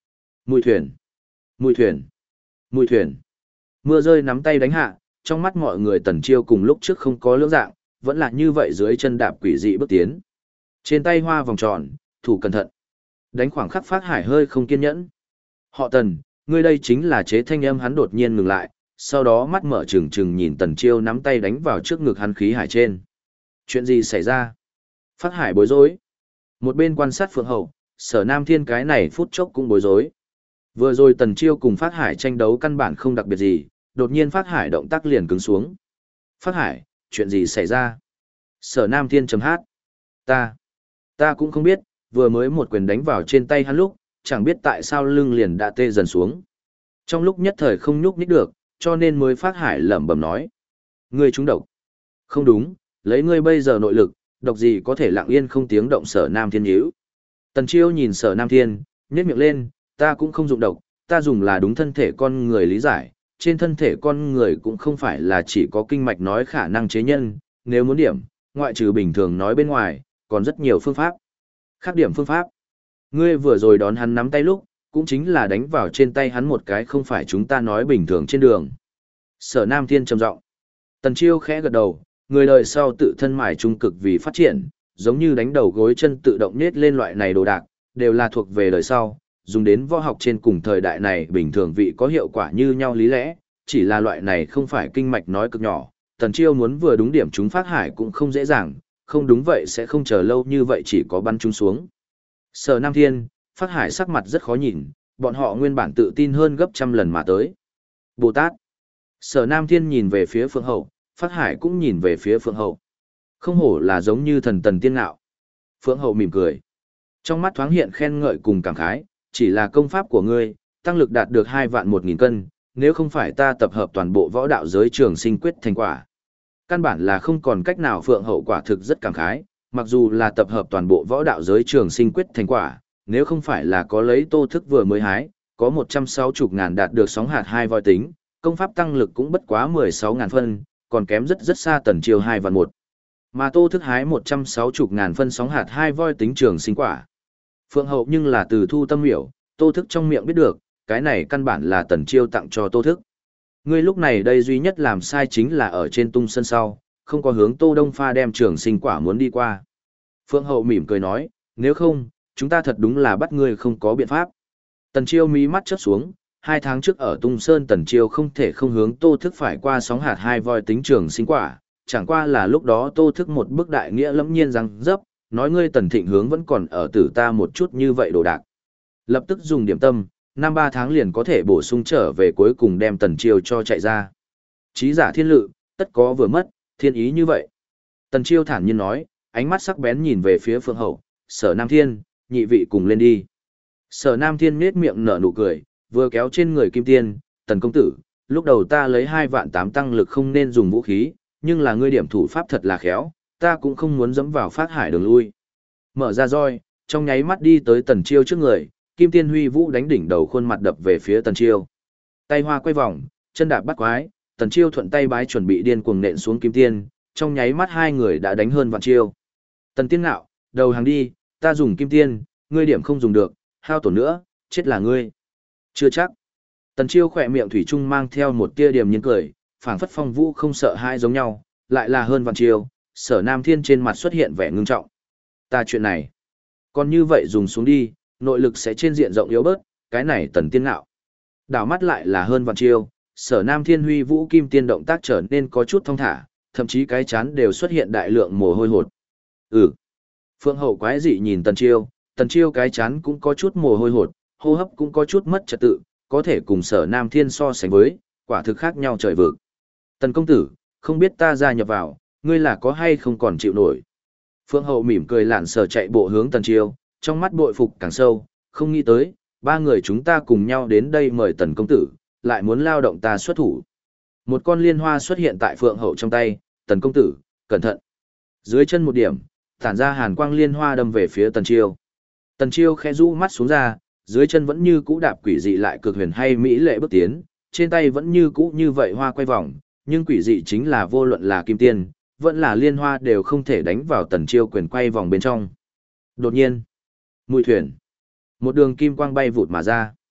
Mùi thuyền, mùi thuyền, mùi thuyền. Mưa rơi nắm tay đánh hạ, trong mắt mọi người Tần Chiêu cùng lúc trước không có lưỡng dạng, vẫn là như vậy dưới chân đạp quỷ dị bước tiến. Trên tay hoa vòng tròn, thủ cẩn thận. Đánh khoảng khắc Phát Hải hơi không kiên nhẫn. Họ Tần, ngươi đây chính là chế thanh âm hắn đột nhiên ngừng lại, sau đó mắt mở trừng trừng nhìn Tần Chiêu nắm tay đánh vào trước ngực hắn khí hải trên. Chuyện gì xảy ra? Phát Hải bối rối. Một bên quan sát Phượng Hậu, Sở Nam Thiên cái này phút chốc cũng bối rối. Vừa rồi Tần Chiêu cùng Phát Hải tranh đấu căn bản không đặc biệt gì, đột nhiên Phát Hải động tác liền cứng xuống. Phát Hải, chuyện gì xảy ra? Sở Nam Thiên chấm hát. Ta cũng không biết, vừa mới một quyền đánh vào trên tay hắn lúc, chẳng biết tại sao lưng liền đã tê dần xuống. Trong lúc nhất thời không nhúc nhích được, cho nên mới Phát Hải lẩm bẩm nói. Ngươi trúng độc. Không đúng, lấy ngươi bây giờ nội lực, độc gì có thể lặng yên không tiếng động Sở Nam Thiên nhíu. Tần Chiêu nhìn Sở Nam Thiên, nhếch miệng lên, ta cũng không dụng độc, ta dùng là đúng thân thể con người lý giải, trên thân thể con người cũng không phải là chỉ có kinh mạch nói khả năng chế nhân, nếu muốn điểm, ngoại trừ bình thường nói bên ngoài, còn rất nhiều phương pháp. Khác điểm phương pháp. Ngươi vừa rồi đón hắn nắm tay lúc, cũng chính là đánh vào trên tay hắn một cái không phải chúng ta nói bình thường trên đường. Sở Nam Thiên trầm giọng. Tần Chiêu khẽ gật đầu, người đời sau tự thân mài trung cực vì phát triển, giống như đánh đầu gối chân tự động nết lên loại này đồ đạc, đều là thuộc về đời sau, dùng đến võ học trên cùng thời đại này bình thường vị có hiệu quả như nhau lý lẽ, chỉ là loại này không phải kinh mạch nói cực nhỏ, Tần Chiêu muốn vừa đúng điểm chúng Phát Hải cũng không dễ dàng, không đúng vậy sẽ không chờ lâu như vậy chỉ có bắn chúng xuống. Sở Nam Thiên, Phát Hải sắc mặt rất khó nhìn, bọn họ nguyên bản tự tin hơn gấp trăm lần mà tới. Bồ Tát. Sở Nam Thiên nhìn về phía Phượng Hậu, Phát Hải cũng nhìn về phía Phượng Hậu. Không hổ là giống như thần tần tiên ngạo. Phượng Hậu mỉm cười. Trong mắt thoáng hiện khen ngợi cùng cảm khái, chỉ là công pháp của ngươi, tăng lực đạt được 2 vạn 1.000 cân, nếu không phải ta tập hợp toàn bộ võ đạo giới trường sinh quyết thành quả. Căn bản là không còn cách nào. Phượng Hậu quả thực rất cảm khái, mặc dù là tập hợp toàn bộ võ đạo giới trường sinh quyết thành quả, nếu không phải là có lấy Tô Thức vừa mới hái, có 160.000 đạt được sóng hạt 2 voi tính, công pháp tăng lực cũng bất quá 16.000 phân, còn kém rất rất xa Tần Chiêu 2 vạn 1. Mà Tô Thức hái 160.000 phân sóng hạt 2 voi tính trường sinh quả. Phượng Hậu nhưng là từ thu tâm hiểu, Tô Thức trong miệng biết được, cái này căn bản là Tần Chiêu tặng cho Tô Thức. Ngươi lúc này đây duy nhất làm sai chính là ở trên tung sân sau, không có hướng Tô Đông Pha đem trường sinh quả muốn đi qua. Phượng Hậu mỉm cười nói, nếu không, chúng ta thật đúng là bắt ngươi không có biện pháp. Tần Chiêu mí mắt chớp xuống, 2 tháng trước ở Tung Sơn Tần Chiêu không thể không hướng Tô Thức phải qua sóng hạt 2 voi tính trường sinh quả, chẳng qua là lúc đó Tô Thức một bức đại nghĩa lẫm nhiên rằng dấp, nói ngươi Tần Thịnh hướng vẫn còn ở tử ta một chút như vậy đồ đạc. Lập tức dùng điểm tâm, 5-3 tháng liền có thể bổ sung trở về, cuối cùng đem Tần Chiêu cho chạy ra. Chí giả thiên lự, tất có vừa mất, thiên ý như vậy. Tần Chiêu thản nhiên nói, ánh mắt sắc bén nhìn về phía Phượng Hậu, Sở Nam Thiên, nhị vị cùng lên đi. Sở Nam Thiên nhếch miệng nở nụ cười, vừa kéo trên người Kim Tiên, Tần công tử, lúc đầu ta lấy 2 vạn 8 tăng lực không nên dùng vũ khí, nhưng là ngươi điểm thủ pháp thật là khéo, ta cũng không muốn dẫm vào Phát Hải đường lui. Mở ra roi, trong nháy mắt đi tới Tần Chiêu trước người, Kim Tiên huy vũ đánh đỉnh đầu khuôn mặt đập về phía Tần Chiêu. Tay hoa quay vòng, chân đạp bắt quái, Tần Chiêu thuận tay bái chuẩn bị điên cuồng nện xuống Kim Tiên, trong nháy mắt hai người đã đánh hơn vạn chiêu. Tần Tiên ngạo, đầu hàng đi, ta dùng Kim Tiên, ngươi điểm không dùng được, hao tổn nữa, chết là ngươi. Chưa chắc. Tần Chiêu khỏe miệng thủy chung mang theo một tia điềm nhiên cười, phảng phất phong vũ không sợ hai giống nhau, lại là hơn vạn chiêu. Sở Nam Thiên trên mặt xuất hiện vẻ ngưng trọng. Ta chuyện này, còn như vậy dùng xuống đi, nội lực sẽ trên diện rộng yếu bớt, cái này Tần Tiên ngạo. Đảo mắt lại là hơn vạn chiêu, Sở Nam Thiên huy vũ Kim Tiên động tác trở nên có chút thong thả, thậm chí cái chán đều xuất hiện đại lượng mồ hôi hột. Phượng Hậu quái dị nhìn Tần Chiêu cái chán cũng có chút mồ hôi hột, hô hấp cũng có chút mất trật tự, có thể cùng Sở Nam Thiên so sánh với, quả thực khác nhau trời vực. Tần công tử, không biết ta gia nhập vào, ngươi là có hay không còn chịu nổi. Phượng Hậu mỉm cười lạn sờ chạy bộ hướng Tần Chiêu, trong mắt bội phục càng sâu, không nghĩ tới, 3 người chúng ta cùng nhau đến đây mời Tần công tử, lại muốn lao động ta xuất thủ. Một con liên hoa xuất hiện tại Phượng Hậu trong tay, Tần công tử, cẩn thận. Dưới chân một điểm, tản ra hàn quang liên hoa đâm về phía Tần Chiêu. Tần Chiêu khẽ rũ mắt xuống ra, dưới chân vẫn như cũ đạp quỷ dị lại cực huyền hay mỹ lệ bước tiến, trên tay vẫn như cũ như vậy hoa quay vòng, nhưng quỷ dị chính là vô luận là kim tiên, vẫn là liên hoa đều không thể đánh vào Tần Chiêu quyền quay vòng bên trong. Đột nhiên, mùi thuyền, một đường kim quang bay vụt mà ra.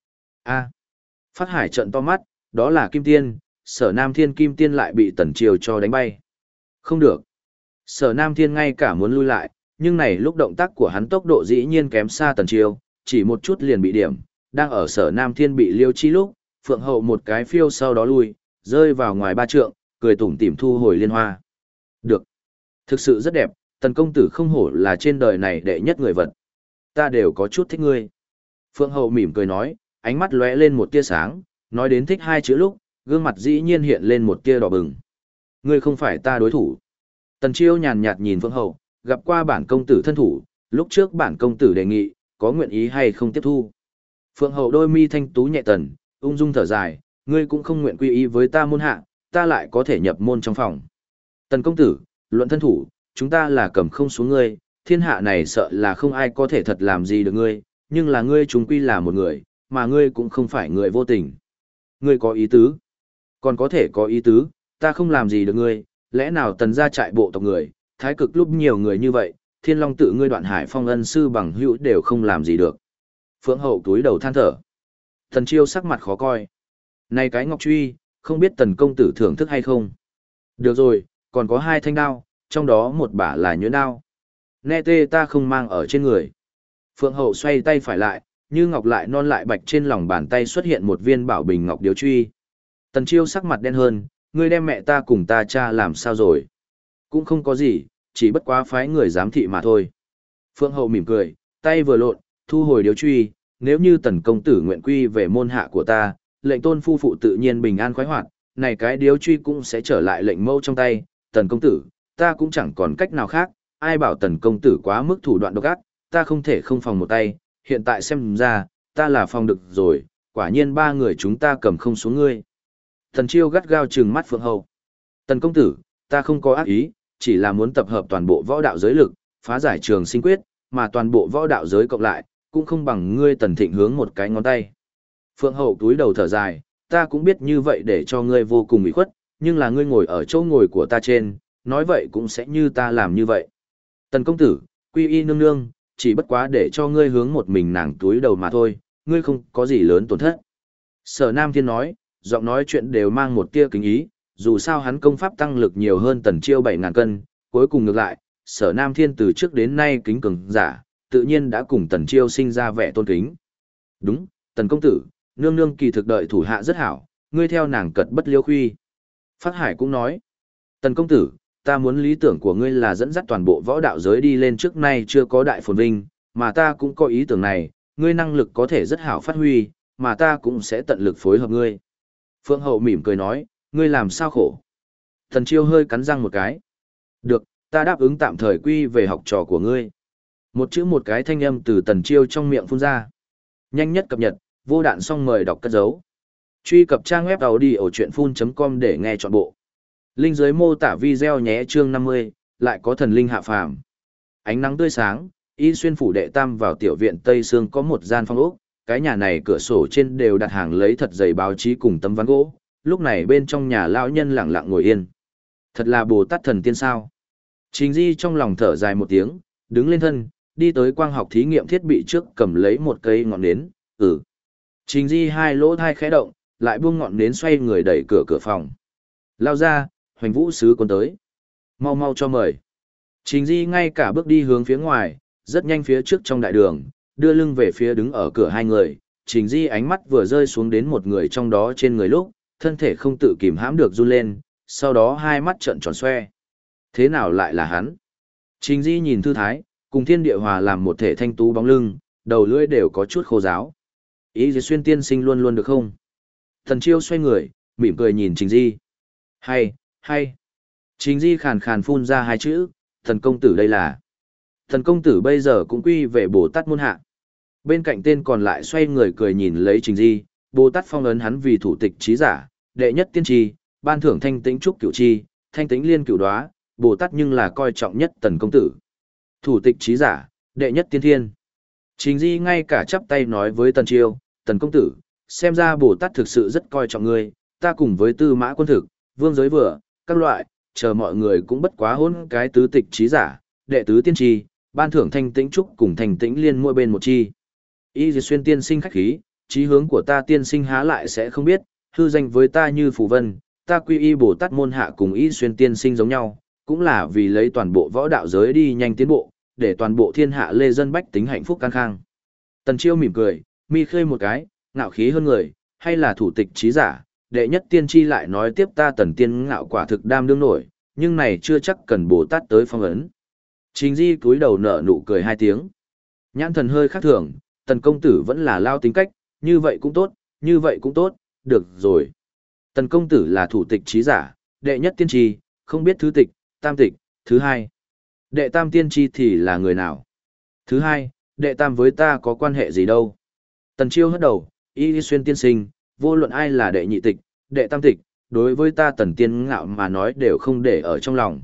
A. Phát Hải trợn to mắt, đó là Kim Tiên, Sở Nam Thiên Kim Tiên lại bị Tần Chiêu cho đánh bay. Không được. Sở Nam Thiên ngay cả muốn lui lại, nhưng này lúc động tác của hắn tốc độ dĩ nhiên kém xa Tần Chiêu, chỉ một chút liền bị điểm, đang ở Sở Nam Thiên bị liêu chi lúc, Phượng Hậu một cái phiêu sau đó lui, rơi vào ngoài 3 trượng, cười tủm tỉm thu hồi liên hoa. Được. Thực sự rất đẹp, Tần công tử không hổ là trên đời này đệ nhất người vật. Ta đều có chút thích ngươi. Phượng Hậu mỉm cười nói, ánh mắt lóe lên một tia sáng, nói đến thích 2 chữ lúc, gương mặt dĩ nhiên hiện lên một tia đỏ bừng. Ngươi không phải ta đối thủ. Tần Chiêu nhàn nhạt nhìn Phượng Hậu, gặp qua bản công tử thân thủ, lúc trước bản công tử đề nghị, có nguyện ý hay không tiếp thu. Phượng Hậu đôi mi thanh tú nhẹ tần, ung dung thở dài, ngươi cũng không nguyện quy y với ta môn hạ, ta lại có thể nhập môn trong phòng. Tần công tử, luận thân thủ, chúng ta là cầm không xuống ngươi, thiên hạ này sợ là không ai có thể thật làm gì được ngươi, nhưng là ngươi chúng quy là một người, mà ngươi cũng không phải người vô tình. Ngươi có ý tứ, còn có thể có ý tứ, ta không làm gì được ngươi, lẽ nào Tần gia trại bộ tộc người, thái cực lúc nhiều người như vậy, thiên long tự ngươi Đoạn Hải Phong ân sư bằng hữu đều không làm gì được. Phượng Hậu túi đầu than thở. Tần Chiêu sắc mặt khó coi. Này cái ngọc truy, không biết Tần công tử thưởng thức hay không? Được rồi, còn có 2 thanh đao, trong đó một bả là nhuyễn đao. Nê tê ta không mang ở trên người. Phượng Hậu xoay tay phải lại, như ngọc lại non lại bạch trên lòng bàn tay xuất hiện một viên bảo bình ngọc điếu truy. Tần Chiêu sắc mặt đen hơn, ngươi đem mẹ ta cùng ta cha làm sao rồi? Cũng không có gì, chỉ bất quá phái người giám thị mà thôi. Phượng Hậu mỉm cười, tay vừa lộn, thu hồi điếu truy, nếu như Tần công tử nguyện quy về môn hạ của ta, lệnh tôn phu phụ tự nhiên bình an khoái hoạt, này cái điếu truy cũng sẽ trở lại lệnh mâu trong tay, Tần công tử, ta cũng chẳng còn cách nào khác, ai bảo Tần công tử quá mức thủ đoạn độc ác, ta không thể không phòng một tay, hiện tại xem ra, ta là phòng được rồi, quả nhiên 3 người chúng ta cầm không xuống ngươi. Tần Chiêu gắt gao trừng mắt Phượng Hậu. Tần công tử, ta không có ác ý, chỉ là muốn tập hợp toàn bộ võ đạo giới lực, phá giải trường sinh quyết, mà toàn bộ võ đạo giới cộng lại, cũng không bằng ngươi Tần Thịnh hướng một cái ngón tay. Phượng Hậu túi đầu thở dài, ta cũng biết như vậy để cho ngươi vô cùng ủy khuất, nhưng là ngươi ngồi ở chỗ ngồi của ta trên, nói vậy cũng sẽ như ta làm như vậy. Tần công tử, quy y nương nương, chỉ bất quá để cho ngươi hướng một mình nàng túi đầu mà thôi, ngươi không có gì lớn tổn thất. Sở Nam Thiên nói, giọng nói chuyện đều mang một tia kính ý, dù sao hắn công pháp tăng lực nhiều hơn Tần Chiêu 7.000 cân, cuối cùng ngược lại, Sở Nam Thiên từ trước đến nay kính cường giả, tự nhiên đã cùng Tần Chiêu sinh ra vẻ tôn kính. Đúng, Tần công tử, nương nương kỳ thực đợi thủ hạ rất hảo, ngươi theo nàng cật bất liêu khuy. Phát Hải cũng nói, Tần công tử, ta muốn lý tưởng của ngươi là dẫn dắt toàn bộ võ đạo giới đi lên trước nay chưa có đại phồn vinh, mà ta cũng có ý tưởng này, ngươi năng lực có thể rất hảo phát huy, mà ta cũng sẽ tận lực phối hợp ngươi. Phượng Hậu mỉm cười nói, ngươi làm sao khổ. Tần Chiêu hơi cắn răng một cái. Được, ta đáp ứng tạm thời quy về học trò của ngươi. Một chữ một cái thanh âm từ Tần Chiêu trong miệng phun ra. Nhanh nhất cập nhật, vô đạn xong mời đọc cất dấu. Truy cập trang web audiochuyenphun.com để nghe trọn bộ. Link dưới mô tả video nhé chương 50, lại có thần linh hạ phàm. Ánh nắng tươi sáng, Y Xuyên phủ đệ tam vào tiểu viện Tây Sương có một gian phong ốc, cái nhà này cửa sổ trên đều đặt hàng lấy thật dày báo chí cùng tấm ván gỗ, lúc này bên trong nhà lão nhân lặng lặng ngồi yên. Thật là Bồ Tát thần tiên sao? Trình Di trong lòng thở dài một tiếng, đứng lên thân, đi tới quang học thí nghiệm thiết bị trước cầm lấy một cây ngọn nến, Trình Di 2 lỗ thai khẽ động, lại buông ngọn nến xoay người đẩy cửa phòng. Lao ra, Hoành Vũ sứ quân tới. Mau mau cho mời. Trình Di ngay cả bước đi hướng phía ngoài, rất nhanh phía trước trong đại đường, đưa lưng về phía đứng ở cửa 2 người. Trình Di ánh mắt vừa rơi xuống đến một người trong đó trên người lúc, thân thể không tự kìm hãm được run lên, sau đó 2 mắt trợn tròn xoe. Thế nào lại là hắn? Trình Di nhìn thư thái, cùng thiên địa hòa làm một thể thanh tú bóng lưng, đầu lưỡi đều có chút khô ráo. Ý gì Xuyên tiên sinh luôn luôn được không? Thần Chiêu xoay người, mỉm cười nhìn Trình Di. Hay. Trình Di khàn khàn phun ra 2 chữ, thần công tử đây là. Thần công tử bây giờ cũng quy về Bồ Tát môn hạ. Bên cạnh tên còn lại xoay người cười nhìn lấy Trình Di, Bồ Tát phong ấn hắn vì thủ tịch trí giả, đệ nhất tiên tri, ban thưởng thanh tĩnh trúc cửu chi, thanh tĩnh liên cửu đoá, Bồ Tát nhưng là coi trọng nhất tần công tử. Thủ tịch trí giả, đệ nhất tiên thiên. Trình Di ngay cả chắp tay nói với Tần Chiêu, Tần công tử, xem ra Bồ Tát thực sự rất coi trọng ngươi, ta cùng với Tư Mã Quân Thực, Vương Giới Vừa, các loại, chờ mọi người cũng bất quá hôn cái tứ tịch trí giả, đệ tứ tiên tri, ban thưởng thanh tĩnh trúc cùng thanh tĩnh liên mỗi bên một chi. Y Dì Xuyên tiên sinh khách khí, chí hướng của ta tiên sinh há lại sẽ không biết, hư danh với ta như phù vân, ta quy y Bồ Tát môn hạ cùng y xuyên tiên sinh giống nhau, cũng là vì lấy toàn bộ võ đạo giới đi nhanh tiến bộ, để toàn bộ thiên hạ lê dân bách tính hạnh phúc căng khang. Tần Chiêu mỉm cười, mi khơi một cái, ngạo khí hơn người, hay là thủ tịch trí giả, đệ nhất tiên tri lại nói tiếp ta Tần tiên ngạo quả thực đam đương nổi, nhưng này chưa chắc cần Bồ Tát tới phong ấn. Trình Di cúi đầu nở nụ cười hai tiếng. Nhãn thần hơi khác thường, Tần công tử vẫn là lao tính cách, như vậy cũng tốt, như vậy cũng tốt, được rồi. Tần công tử là thủ tịch trí giả, đệ nhất tiên tri, không biết thứ tịch, tam tịch, thứ hai. Đệ tam tiên tri thì là người nào? Thứ hai, đệ tam với ta có quan hệ gì đâu? Tần Chiêu hất đầu, y xuyên tiên sinh, vô luận ai là đệ nhị tịch, đệ tam tịch, đối với ta Tần tiên ngạo mà nói đều không để ở trong lòng.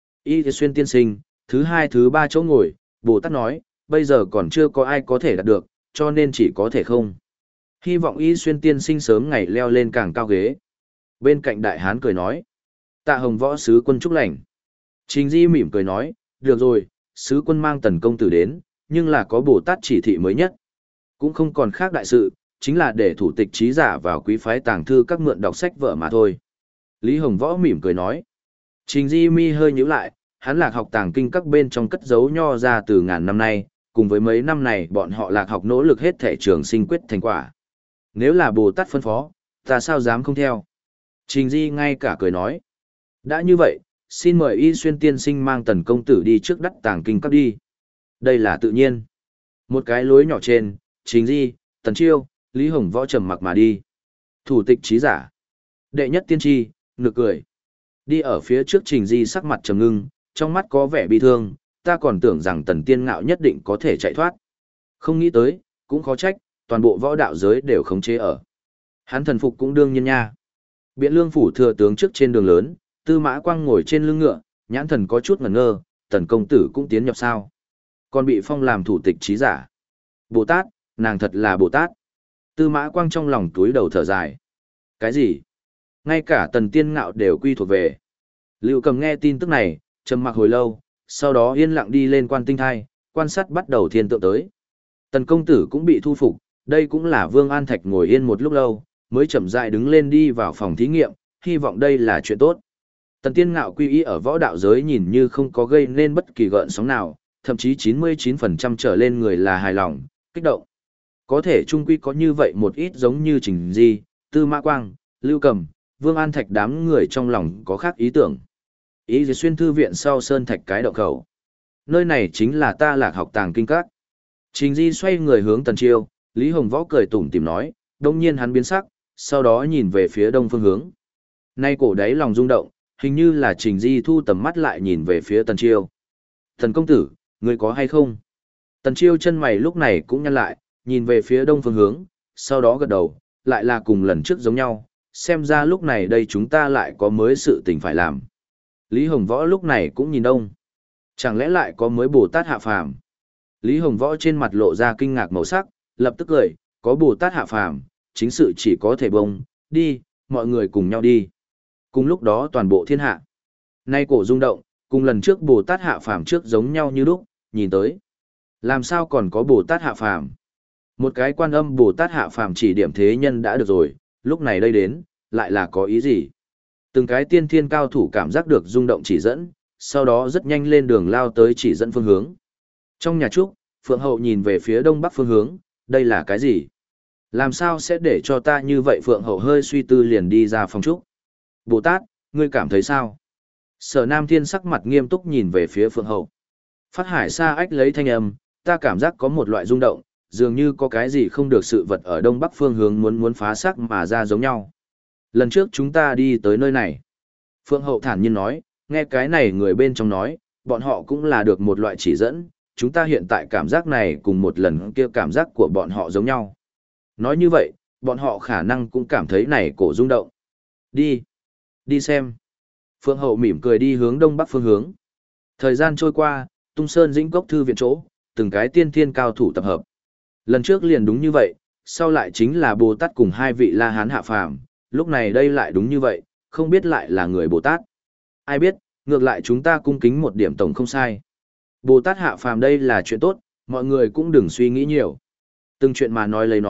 Y xuyên tiên sinh, thứ hai thứ ba chỗ ngồi, Bồ Tát nói, bây giờ còn chưa có ai có thể đạt được, cho nên chỉ có thể không. Hy vọng Y xuyên tiên sinh sớm ngày leo lên càng cao ghế. Bên cạnh đại hán cười nói, Tạ Hồng võ sứ quân chúc lành. Trình Di mỉm cười nói, được rồi, sứ quân mang Tần công tử đến, nhưng là có Bồ Tát chỉ thị mới nhất. Cũng không còn khác đại sự, chính là để thủ tịch trí giả vào quý phái tàng thư các mượn đọc sách vở mà thôi. Lý Hồng võ mỉm cười nói. Trình Di mi hơi nhíu lại, hắn lạc học tàng kinh các bên trong cất giấu nho ra từ ngàn năm nay, cùng với mấy năm này bọn họ lạc học nỗ lực hết thể trường sinh quyết thành quả. Nếu là Bồ Tát phân phó, ta sao dám không theo? Trình Di ngay cả cười nói. Đã như vậy, xin mời Y xuyên tiên sinh mang Tần công tử đi trước đắt tàng kinh các đi. Đây là tự nhiên. Một cái lối nhỏ trên, Trình Di, Tần Chiêu, Lý Hồng võ trầm mặc mà đi. Thủ tịch trí giả. Đệ nhất tiên tri, nực cười. Đi ở phía trước Trình Di sắc mặt trầm ngưng, trong mắt có vẻ bi thương, ta còn tưởng rằng Tần tiên ngạo nhất định có thể chạy thoát. Không nghĩ tới, cũng khó trách, toàn bộ võ đạo giới đều khống chế ở. Hắn thần phục cũng đương nhiên nha. Biện Lương phủ thừa tướng trước trên đường lớn, Tư Mã Quang ngồi trên lưng ngựa, nhãn thần có chút ngẩn ngơ, Tần công tử cũng tiến nhập sao? Còn bị phong làm thủ tịch trí giả. Bồ Tát, nàng thật là Bồ Tát. Tư Mã Quang trong lòng túi đầu thở dài. Cái gì? Ngay cả Tần tiên ngạo đều quy thuộc về. Lưu Cầm nghe tin tức này, trầm mặc hồi lâu, sau đó yên lặng đi lên quan tinh thai, quan sát bắt đầu thiên tượng tới. Tần công tử cũng bị thu phục, đây cũng là Vương An Thạch ngồi yên một lúc lâu, mới chậm rãi đứng lên đi vào phòng thí nghiệm, hy vọng đây là chuyện tốt. Tần tiên ngạo quy y ở võ đạo giới nhìn như không có gây nên bất kỳ gợn sóng nào, thậm chí 99% trở lên người là hài lòng, kích động. Có thể chung quy có như vậy một ít giống như Trình Di, Tư Mã Quang, Lưu Cầm, Vương An Thạch đám người trong lòng có khác ý tưởng. Ý gì xuyên thư viện sau sơn thạch cái động khẩu. Nơi này chính là ta lạc học tàng kinh các. Trình Di xoay người hướng Tần Chiêu, Lý Hồng Võ cười tủm tỉm nói, đông nhiên hắn biến sắc, sau đó nhìn về phía đông phương hướng. Nay cổ đáy lòng rung động, hình như là Trình Di thu tầm mắt lại nhìn về phía Tần Chiêu. Thần công tử, người có hay không? Tần Chiêu chân mày lúc này cũng nhăn lại, nhìn về phía đông phương hướng, sau đó gật đầu, lại là cùng lần trước giống nhau, xem ra lúc này đây chúng ta lại có mới sự tình phải làm. Lý Hồng Võ lúc này cũng nhìn đông. Chẳng lẽ lại có mới Bồ Tát hạ phàm? Lý Hồng Võ trên mặt lộ ra kinh ngạc màu sắc, lập tức cười, có Bồ Tát hạ phàm, chính sự chỉ có thể bông, đi, mọi người cùng nhau đi. Cùng lúc đó toàn bộ thiên hạ. Nay cổ rung động, cùng lần trước Bồ Tát hạ phàm trước giống nhau như lúc, nhìn tới. Làm sao còn có Bồ Tát hạ phàm? Một cái Quan Âm Bồ Tát hạ phàm chỉ điểm thế nhân đã được rồi, lúc này đây đến, lại là có ý gì? Từng cái tiên thiên cao thủ cảm giác được rung động chỉ dẫn, sau đó rất nhanh lên đường lao tới chỉ dẫn phương hướng. Trong nhà trúc, Phượng Hậu nhìn về phía đông bắc phương hướng, đây là cái gì? Làm sao sẽ để cho ta như vậy? Phượng Hậu hơi suy tư liền đi ra phòng trúc. Bồ Tát, ngươi cảm thấy sao? Sở Nam Thiên sắc mặt nghiêm túc nhìn về phía Phượng Hậu. Phát Hải Sa Ách lấy thanh âm, ta cảm giác có một loại rung động, dường như có cái gì không được sự vật ở đông bắc phương hướng muốn phá xác mà ra giống nhau. Lần trước chúng ta đi tới nơi này. Phượng Hậu thản nhiên nói, nghe cái này người bên trong nói, bọn họ cũng là được một loại chỉ dẫn, chúng ta hiện tại cảm giác này cùng một lần kia cảm giác của bọn họ giống nhau. Nói như vậy, bọn họ khả năng cũng cảm thấy này cổ rung động. Đi, đi xem. Phượng Hậu mỉm cười đi hướng đông bắc phương hướng. Thời gian trôi qua, Tung Sơn Dĩnh Cốc thư viện chỗ, từng cái tiên thiên cao thủ tập hợp. Lần trước liền đúng như vậy, sau lại chính là Bồ Tát cùng hai vị La Hán hạ phàm, lúc này đây lại đúng như vậy, không biết lại là người Bồ Tát. Ai biết, ngược lại chúng ta cung kính một điểm tổng không sai. Bồ Tát hạ phàm đây là chuyện tốt, mọi người cũng đừng suy nghĩ nhiều. Từng chuyện mà nói lấy nói,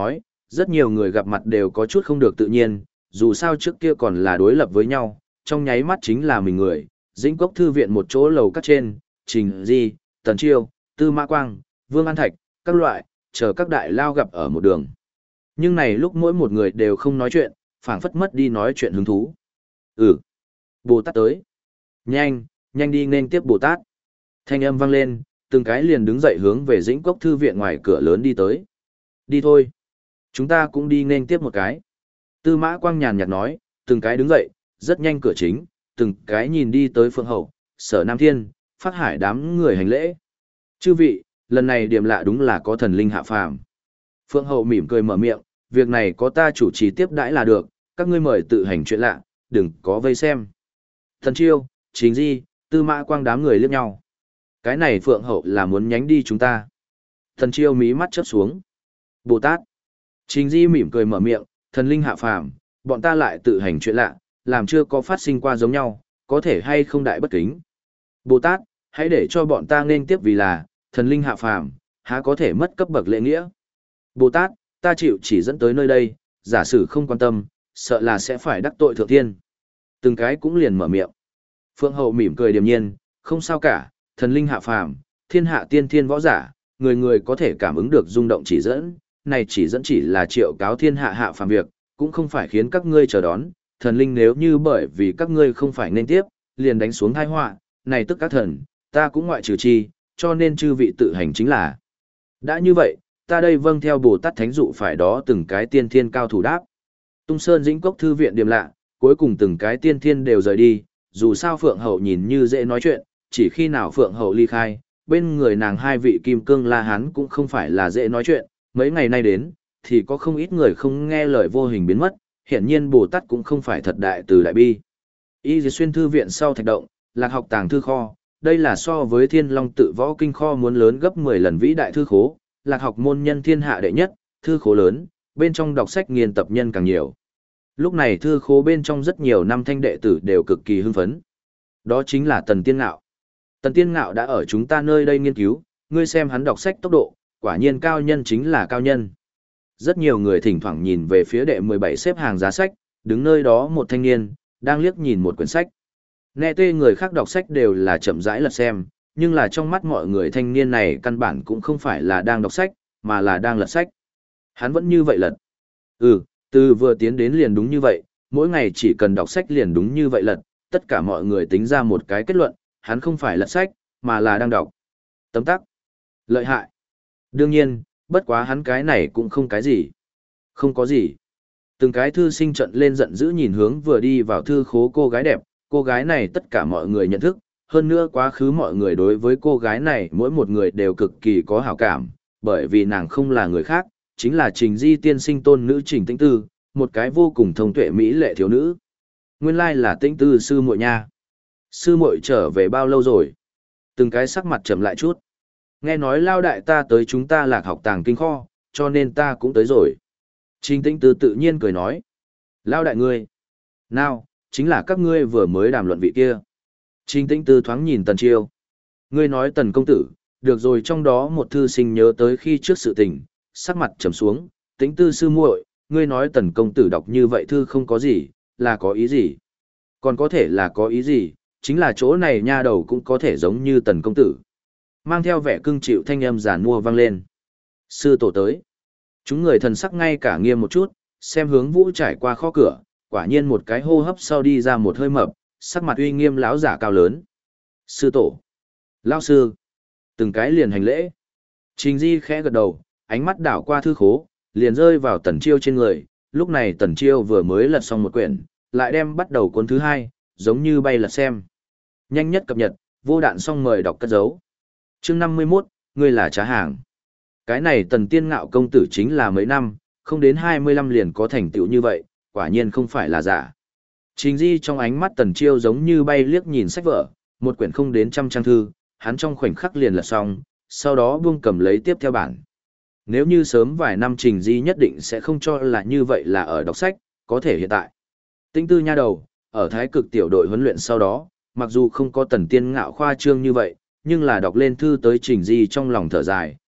Rất nhiều người gặp mặt đều có chút không được tự nhiên, dù sao trước kia còn là đối lập với nhau, trong nháy mắt chính là mình người, Dĩnh Cốc Thư viện một chỗ lầu các trên, Trình Di, Tần Chiêu, Tư Mã Quang, Vương An Thạch, các loại, chờ các đại lao gặp ở một đường. Nhưng này lúc mỗi một người đều không nói chuyện, phảng phất mất đi nói chuyện hứng thú. Bồ Tát tới. Nhanh, nhanh đi nên tiếp Bồ Tát. Thanh âm vang lên, từng cái liền đứng dậy hướng về Dĩnh Cốc Thư viện ngoài cửa lớn đi tới. Đi thôi. Chúng ta cũng đi nên tiếp một cái. Tư Mã Quang nhàn nhạt nói, từng cái đứng dậy, rất nhanh cửa chính, từng cái nhìn đi tới Phượng Hậu, Sở Nam Thiên, Phát Hải đám người hành lễ. Chư vị, lần này điểm lạ đúng là có thần linh hạ phàm. Phượng Hậu mỉm cười mở miệng, việc này có ta chủ trì tiếp đãi là được, các ngươi mời tự hành chuyện lạ, đừng có vây xem. Thần Chiêu, Chính Di, Tư Mã Quang đám người liếc nhau. Cái này Phượng Hậu là muốn nhánh đi chúng ta. Thần Chiêu mí mắt chớp xuống. Bồ Tát. Chính Di mỉm cười mở miệng, thần linh hạ phàm, bọn ta lại tự hành chuyện lạ, làm chưa có phát sinh qua giống nhau, có thể hay không đại bất kính. Bồ Tát, hãy để cho bọn ta nên tiếp vì là, thần linh hạ phàm, há có thể mất cấp bậc lễ nghĩa. Bồ Tát, ta chịu chỉ dẫn tới nơi đây, giả sử không quan tâm, sợ là sẽ phải đắc tội thượng thiên. Từng cái cũng liền mở miệng. Phượng Hậu mỉm cười điềm nhiên, không sao cả, thần linh hạ phàm, thiên hạ tiên thiên võ giả, người người có thể cảm ứng được rung động chỉ dẫn, này chỉ dẫn chỉ là triệu cáo thiên hạ hạ phàm việc, cũng không phải khiến các ngươi chờ đón, thần linh nếu như bởi vì các ngươi không phải nên tiếp, liền đánh xuống tai họa, này tức các thần, ta cũng ngoại trừ chi, cho nên chư vị tự hành chính là. Đã như vậy, ta đây vâng theo Bồ Tát thánh dụ phải đó từng cái tiên thiên cao thủ đáp. Tung Sơn Dĩnh Cốc Thư viện điềm lạ, cuối cùng từng cái tiên thiên đều rời đi, dù sao Phượng Hậu nhìn như dễ nói chuyện, chỉ khi nào Phượng Hậu ly khai, bên người nàng hai vị kim cương La Hán cũng không phải là dễ nói chuyện, mấy ngày nay đến, thì có không ít người không nghe lời vô hình biến mất, hiển nhiên Bồ Tát cũng không phải thật đại từ đại bi. Y Xuyên Thư viện sau thạch động, Lạc học tàng thư kho, đây là so với Thiên Long tự võ kinh kho muốn lớn gấp 10 lần vĩ đại thư khố, Lạc học môn nhân thiên hạ đệ nhất, thư khố lớn, bên trong đọc sách nghiên tập nhân càng nhiều. Lúc này thư khố bên trong rất nhiều năm thanh đệ tử đều cực kỳ hưng phấn. Đó chính là Tần Tiên Ngạo. Tần Tiên Ngạo đã ở chúng ta nơi đây nghiên cứu, ngươi xem hắn đọc sách tốc độ, quả nhiên cao nhân chính là cao nhân. Rất nhiều người thỉnh thoảng nhìn về phía đệ 17 xếp hàng giá sách, đứng nơi đó một thanh niên, đang liếc nhìn một quyển sách. Nghe tê người khác đọc sách đều là chậm rãi lật xem, nhưng là trong mắt mọi người thanh niên này căn bản cũng không phải là đang đọc sách, mà là đang lật sách. Hắn vẫn như vậy lật. Từ vừa tiến đến liền đúng như vậy, mỗi ngày chỉ cần đọc sách liền đúng như vậy lật, tất cả mọi người tính ra một cái kết luận, hắn không phải lật sách, mà là đang đọc. Tấm tắc. Lợi hại. Đương nhiên, bất quá hắn cái này cũng không cái gì. Không có gì. Từng cái thư sinh trận lên giận dữ nhìn hướng vừa đi vào thư khố cô gái đẹp, cô gái này tất cả mọi người nhận thức, hơn nữa quá khứ mọi người đối với cô gái này mỗi một người đều cực kỳ có hảo cảm, bởi vì nàng không là người khác, chính là Trình Di tiên sinh tôn nữ Trình Tĩnh Tư, một cái vô cùng thông tuệ mỹ lệ thiếu nữ. Nguyên lai là Tĩnh Tư sư muội nha. Sư muội trở về bao lâu rồi? Từng cái sắc mặt trầm lại chút. Nghe nói Lao đại ta tới chúng ta Lạc học tàng kinh kho, cho nên ta cũng tới rồi. Trình Tĩnh Tư tự nhiên cười nói. Lao đại ngươi. Nào, chính là các ngươi vừa mới đàm luận vị kia. Trình Tĩnh Tư thoáng nhìn Tần Chiêu. Ngươi nói Tần công tử, được rồi, trong đó một thư sinh nhớ tới khi trước sự tình, sắc mặt trầm xuống, Tĩnh Tư sư muội, ngươi nói Tần công tử đọc như vậy thư không có gì, là có ý gì? Còn có thể là có ý gì, chính là chỗ này nha đầu cũng có thể giống như Tần công tử. Mang theo vẻ cưng chịu thanh âm giản mua vang lên. Sư tổ tới. Chúng người thần sắc ngay cả nghiêm một chút, xem hướng Vũ trải qua kho cửa, quả nhiên một cái hô hấp sau đi ra một hơi mập, sắc mặt uy nghiêm lão giả cao lớn. Sư tổ. Lão sư. Từng cái liền hành lễ. Trình Di khẽ gật đầu, ánh mắt đảo qua thư khố, liền rơi vào Tần Chiêu trên người. Lúc này Tần Chiêu vừa mới lật xong một quyển, lại đem bắt đầu cuốn thứ hai, giống như bay lật xem. Nhanh nhất cập nhật, vô đạn xong mời đọc cất dấu. Chương 51, ngươi là trá hàng. Cái này Tần Tiên Ngạo công tử chính là mấy năm, không đến 25 liền có thành tựu như vậy, quả nhiên không phải là giả. Trình Di trong ánh mắt Tần Chiêu giống như bay liếc nhìn sách vở, một quyển không đến trăm trang thư, hắn trong khoảnh khắc liền lật xong, sau đó buông cầm lấy tiếp theo bản. Nếu như sớm vài năm Trình Di nhất định sẽ không cho là như vậy là ở đọc sách, có thể hiện tại. Tĩnh Tư nha đầu, ở Thái Cực tiểu đội huấn luyện sau đó, mặc dù không có Tần Tiên Ngạo khoa trương như vậy, nhưng là đọc lên thư tới Trình Di trong lòng thở dài,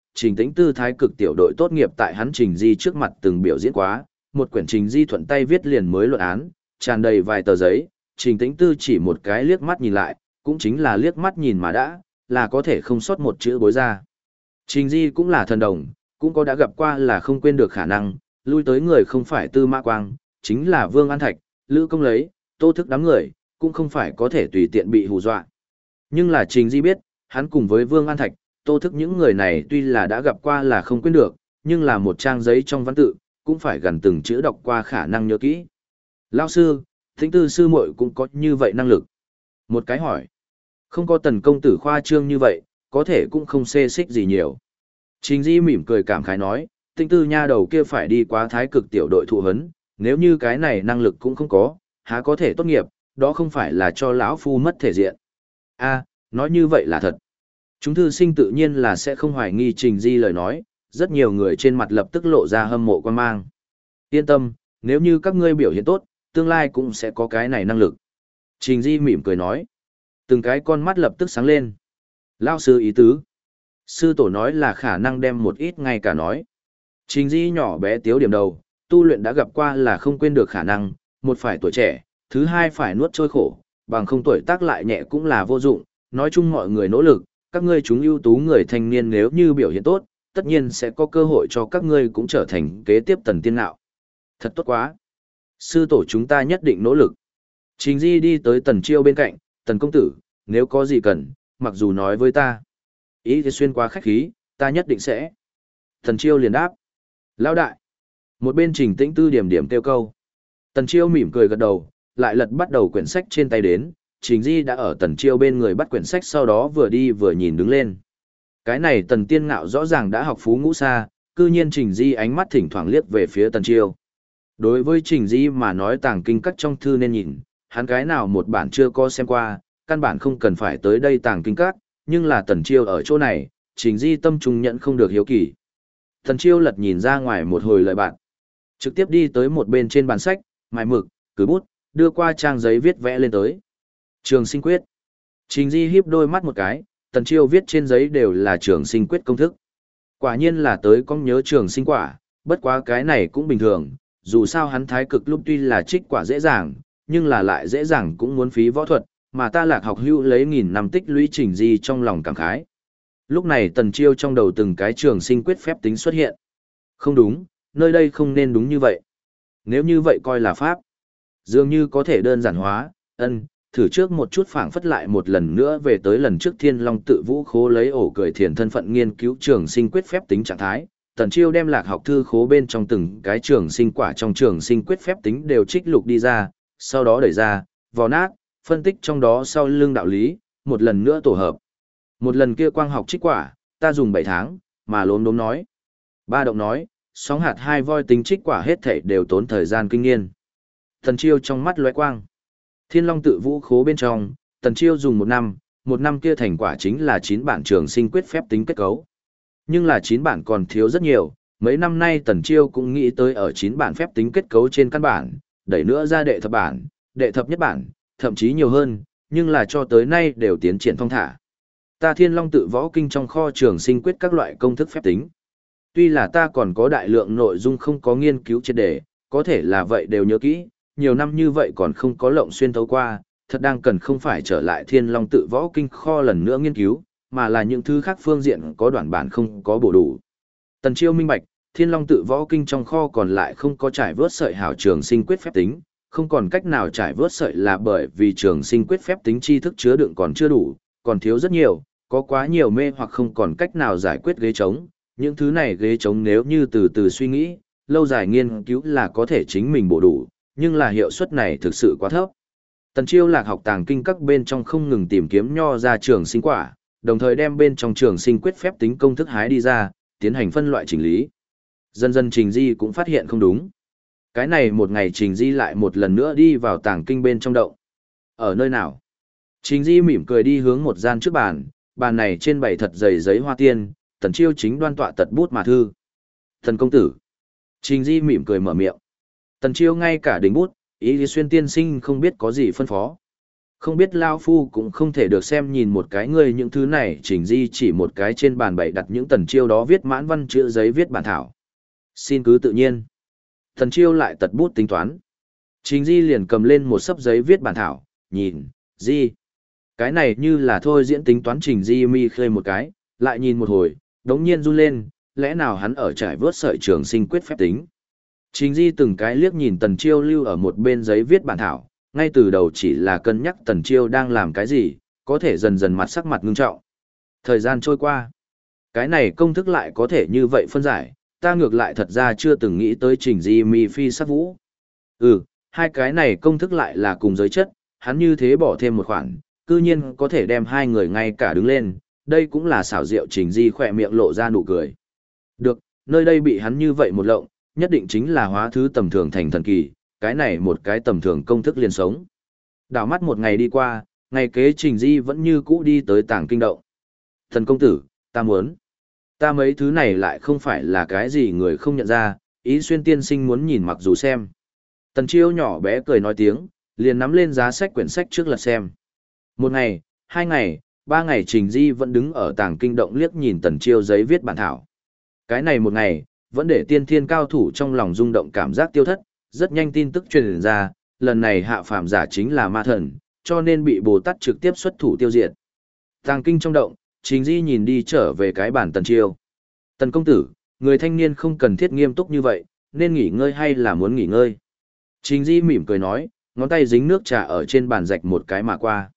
Trình Tĩnh Tư thái cực tiểu đội tốt nghiệp tại hắn Trình Di trước mặt từng biểu diễn quá, một quyển Trình Di thuận tay viết liền mới luận án, tràn đầy vài tờ giấy, Trình Tĩnh Tư chỉ một cái liếc mắt nhìn lại, cũng chính là liếc mắt nhìn mà đã, là có thể không sót một chữ bối ra. Trình Di cũng là thần đồng, cũng có đã gặp qua là không quên được khả năng, lui tới người không phải Tư Mã Quang, chính là Vương An Thạch, Lữ Công Lấy, Tô Thức đám người, cũng không phải có thể tùy tiện bị hù dọa. Nhưng là Trình Di biết, hắn cùng với Vương An Thạch, Tô Thức những người này tuy là đã gặp qua là không quên được, nhưng là một trang giấy trong văn tự, cũng phải gần từng chữ đọc qua khả năng nhớ kỹ. Lão sư, Tĩnh Tư sư muội cũng có như vậy năng lực. Một cái hỏi, không có Tần công tử khoa trương như vậy, có thể cũng không xê xích gì nhiều. Trình Di mỉm cười cảm khái nói, Tĩnh Tư nha đầu kia phải đi quá thái cực tiểu đội thụ huấn, nếu như cái này năng lực cũng không có, há có thể tốt nghiệp, đó không phải là cho lão phu mất thể diện. A, nói như vậy là thật. Chúng thư sinh tự nhiên là sẽ không hoài nghi Trình Di lời nói, rất nhiều người trên mặt lập tức lộ ra hâm mộ quan mang. Yên tâm, nếu như các ngươi biểu hiện tốt, tương lai cũng sẽ có cái này năng lực. Trình Di mỉm cười nói. Từng cái con mắt lập tức sáng lên. Lao sư ý tứ. Sư tổ nói là khả năng đem một ít ngay cả nói. Trình Di nhỏ bé tiếu điểm đầu, tu luyện đã gặp qua là không quên được khả năng, một phải tuổi trẻ, thứ hai phải nuốt trôi khổ, bằng không tuổi tác lại nhẹ cũng là vô dụng, nói chung mọi người nỗ lực, các ngươi chúng ưu tú người thanh niên nếu như biểu hiện tốt, tất nhiên sẽ có cơ hội cho các ngươi cũng trở thành kế tiếp Tần Tiên Nạo. Thật tốt quá. Sư tổ chúng ta nhất định nỗ lực. Trình Di đi tới Tần Chiêu bên cạnh, Tần công tử, nếu có gì cần, mặc dù nói với ta. Ý thì xuyên qua khách khí, ta nhất định sẽ. Tần Chiêu liền đáp. Lão đại. Một bên Trình Tĩnh Tư điểm điểm kêu câu. Tần Chiêu mỉm cười gật đầu, lại lật bắt đầu quyển sách trên tay đến. Trình Di đã ở Tần Chiêu bên người bắt quyển sách sau đó vừa đi vừa nhìn đứng lên. Cái này Tần Tiên Ngạo rõ ràng đã học phú ngũ xa, cư nhiên Trình Di ánh mắt thỉnh thoảng liếc về phía Tần Chiêu. Đối với Trình Di mà nói tàng kinh các trong thư nên nhìn, hắn cái nào một bản chưa có xem qua, căn bản không cần phải tới đây tàng kinh các, nhưng là Tần Chiêu ở chỗ này, Trình Di tâm trung nhận không được hiếu kỳ. Tần Chiêu lật nhìn ra ngoài một hồi lời bạn, trực tiếp đi tới một bên trên bàn sách, mài mực, cứ bút, đưa qua trang giấy viết vẽ lên tới. Trường sinh quyết. Trình Di híp đôi mắt một cái, Tần Chiêu viết trên giấy đều là trường sinh quyết công thức. Quả nhiên là tới con nhớ trường sinh quả, bất quá cái này cũng bình thường, dù sao hắn thái cực lúc tuy là trích quả dễ dàng, nhưng là lại dễ dàng cũng muốn phí võ thuật, mà ta Lạc học hữu lấy nghìn năm tích lũy Trình Di trong lòng cảm khái. Lúc này Tần Chiêu trong đầu từng cái trường sinh quyết phép tính xuất hiện. Không đúng, nơi đây không nên đúng như vậy. Nếu như vậy coi là pháp, dường như có thể đơn giản hóa, thử trước một chút phảng phất lại một lần nữa về tới lần trước Thiên Long tự vũ khố lấy ổ cười thiền thân phận nghiên cứu trường sinh quyết phép tính trạng thái. Tần Chiêu đem Lạc học thư khố bên trong từng cái trường sinh quả trong trường sinh quyết phép tính đều trích lục đi ra, sau đó đẩy ra, vò nát, phân tích trong đó sau lưng đạo lý, một lần nữa tổ hợp. Một lần kia quang học trích quả, ta dùng 7 tháng, mà lốm đốm nói. Ba động nói, sóng hạt hai voi tính trích quả hết thảy đều tốn thời gian kinh nghiên. Tần Chiêu trong mắt lóe quang. Thiên Long tự vũ khố bên trong, Tần Chiêu dùng một năm kia thành quả chính là 9 bản trường sinh quyết phép tính kết cấu. Nhưng là 9 bản còn thiếu rất nhiều, mấy năm nay Tần Chiêu cũng nghĩ tới ở 9 bản phép tính kết cấu trên căn bản, đẩy nữa ra đệ thập bản, đệ thập nhất bản, thậm chí nhiều hơn, nhưng là cho tới nay đều tiến triển thong thả. Ta Thiên Long tự võ kinh trong kho trường sinh quyết các loại công thức phép tính. Tuy là ta còn có đại lượng nội dung không có nghiên cứu triệt để, có thể là vậy đều nhớ kỹ, nhiều năm như vậy còn không có lộng xuyên thấu qua, thật đang cần không phải trở lại Thiên Long tự võ kinh kho lần nữa nghiên cứu, mà là những thứ khác phương diện có đoạn bản không có bổ đủ. Tần Chiêu minh bạch, Thiên Long tự võ kinh trong kho còn lại không có trải vớt sợi hảo trường sinh quyết phép tính, không còn cách nào trải vớt sợi là bởi vì trường sinh quyết phép tính tri thức chứa đựng còn chưa đủ, còn thiếu rất nhiều, có quá nhiều mê hoặc không còn cách nào giải quyết ghế trống. Những thứ này ghế trống nếu như từ từ suy nghĩ, lâu dài nghiên cứu là có thể chính mình bổ đủ, nhưng là hiệu suất này thực sự quá thấp. Tần Chiêu Lạc học tàng kinh các bên trong không ngừng tìm kiếm nho ra trường sinh quả, đồng thời đem bên trong trường sinh quyết phép tính công thức hái đi ra, tiến hành phân loại chỉnh lý. Dần dần Trình Di cũng phát hiện không đúng. Cái này một ngày Trình Di lại một lần nữa đi vào tàng kinh bên trong động. Ở nơi nào? Trình Di mỉm cười đi hướng một gian trước bàn, bàn này trên bày thật dày giấy hoa tiên, Tần Chiêu chính đoan tọa tật bút mà thư. Thần công tử. Trình Di mỉm cười mở miệng. Tần Chiêu ngay cả đính bút, ý Lý Xuyên tiên sinh không biết có gì phân phó. Không biết Lao Phu cũng không thể được xem nhìn một cái ngươi những thứ này Trình Di chỉ một cái trên bàn bày đặt những Tần Chiêu đó viết mãn văn chữ giấy viết bản thảo. Xin cứ tự nhiên. Tần Chiêu lại tật bút tính toán. Trình Di liền cầm lên một xấp giấy viết bản thảo, nhìn, Di. Cái này như là thôi diễn tính toán Trình Di mi khơi một cái, lại nhìn một hồi, đống nhiên run lên, lẽ nào hắn ở trải vớt sợi trường sinh quyết phép tính. Trình Di từng cái liếc nhìn Tần Chiêu lưu ở một bên giấy viết bản thảo, ngay từ đầu chỉ là cân nhắc Tần Chiêu đang làm cái gì, có thể dần dần mặt sắc mặt ngưng trọng. Thời gian trôi qua, cái này công thức lại có thể như vậy phân giải, ta ngược lại thật ra chưa từng nghĩ tới Trình Di mi phi sắc vũ. Hai cái này công thức lại là cùng giới chất, hắn như thế bỏ thêm một khoản, cư nhiên có thể đem hai người ngay cả đứng lên, đây cũng là xảo diệu. Trình Di khỏe miệng lộ ra nụ cười. Được, nơi đây bị hắn như vậy một lộng, nhất định chính là hóa thứ tầm thường thành thần kỳ, cái này một cái tầm thường công thức liền sống. Đảo mắt một ngày đi qua, ngày kế Trình Di vẫn như cũ đi tới Tàng Kinh Động. Thần công tử, ta mấy thứ này lại không phải là cái gì người không nhận ra, Ý Xuyên tiên sinh muốn nhìn mặc dù xem. Tần Chiêu nhỏ bé cười nói tiếng, liền nắm lên giá sách quyển sách trước lật xem. Một ngày, 2 ngày, 3 ngày Trình Di vẫn đứng ở Tàng Kinh Động liếc nhìn Tần Chiêu giấy viết bản thảo. Cái này một ngày, vẫn để tiên thiên cao thủ trong lòng rung động cảm giác tiêu thất, rất nhanh tin tức truyền ra, lần này hạ phàm giả chính là ma thần, cho nên bị Bồ Tát trực tiếp xuất thủ tiêu diệt. Tàng Kinh trong động, Trình Di nhìn đi trở về cái bản Tần Chiêu. Tần công tử, người thanh niên không cần thiết nghiêm túc như vậy, nên nghỉ ngơi hay là muốn nghỉ ngơi? Trình Di mỉm cười nói, ngón tay dính nước trà ở trên bàn rạch một cái mà qua.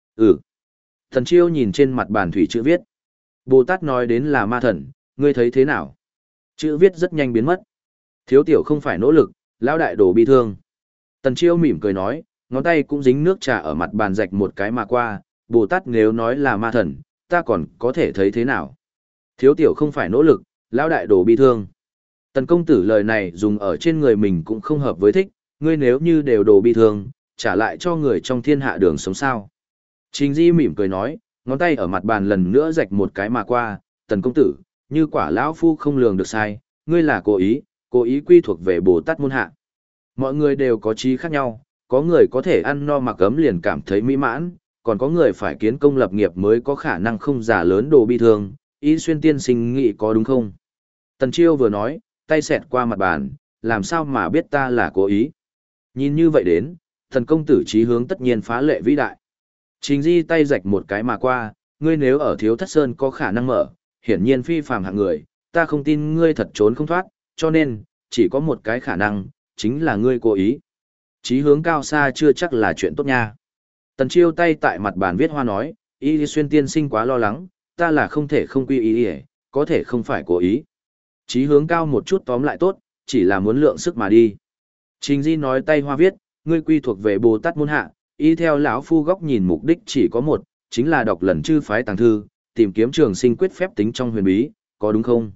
Tần Chiêu nhìn trên mặt bàn thủy chữ viết. Bồ Tát nói đến là ma thần, ngươi thấy thế nào? Chữ viết rất nhanh biến mất. Thiếu tiểu không phải nỗ lực, lão đại đổ bi thương. Tần Chiêu mỉm cười nói, ngón tay cũng dính nước trà ở mặt bàn rạch một cái mà qua. Bồ Tát nếu nói là ma thần, ta còn có thể thấy thế nào? Thiếu tiểu không phải nỗ lực, lão đại đổ bi thương. Tần công tử lời này dùng ở trên người mình cũng không hợp với thích, ngươi nếu như đều đổ bi thương, trả lại cho người trong thiên hạ đường sống sao. Trình Di mỉm cười nói, ngón tay ở mặt bàn lần nữa rạch một cái mà qua, Tần công tử, như quả lão phu không lường được sai, ngươi là cố ý quy thuộc về Bồ Tát môn hạ. Mọi người đều có trí khác nhau, có người có thể ăn no mặc ấm liền cảm thấy mỹ mãn, còn có người phải kiến công lập nghiệp mới có khả năng không giả lớn đồ bi thương, Ý Xuyên tiên sinh nghĩ có đúng không? Tần Chiêu vừa nói, tay xẹt qua mặt bàn, làm sao mà biết ta là cố ý. Nhìn như vậy đến, thần công tử chí hướng tất nhiên phá lệ vĩ đại. Trình Di tay rạch một cái mà qua, ngươi nếu ở Thiếu Thất Sơn có khả năng mở, hiển nhiên phi phàm hạng người, ta không tin ngươi thật trốn không thoát, cho nên, chỉ có một cái khả năng, chính là ngươi cố ý. Chí hướng cao xa chưa chắc là chuyện tốt nha. Tần Chiêu tay tại mặt bàn viết hoa nói, Y Xuyên tiên sinh quá lo lắng, ta là không thể không quy ý, có thể không phải cố ý. Chí hướng cao một chút tóm lại tốt, chỉ là muốn lượng sức mà đi. Trình Di nói tay hoa viết, ngươi quy thuộc về Bồ Tát môn hạ, y theo lão phu góc nhìn mục đích chỉ có một, chính là đọc lần chư phái tàng thư, tìm kiếm trường sinh quyết phép tính trong huyền bí, có đúng không?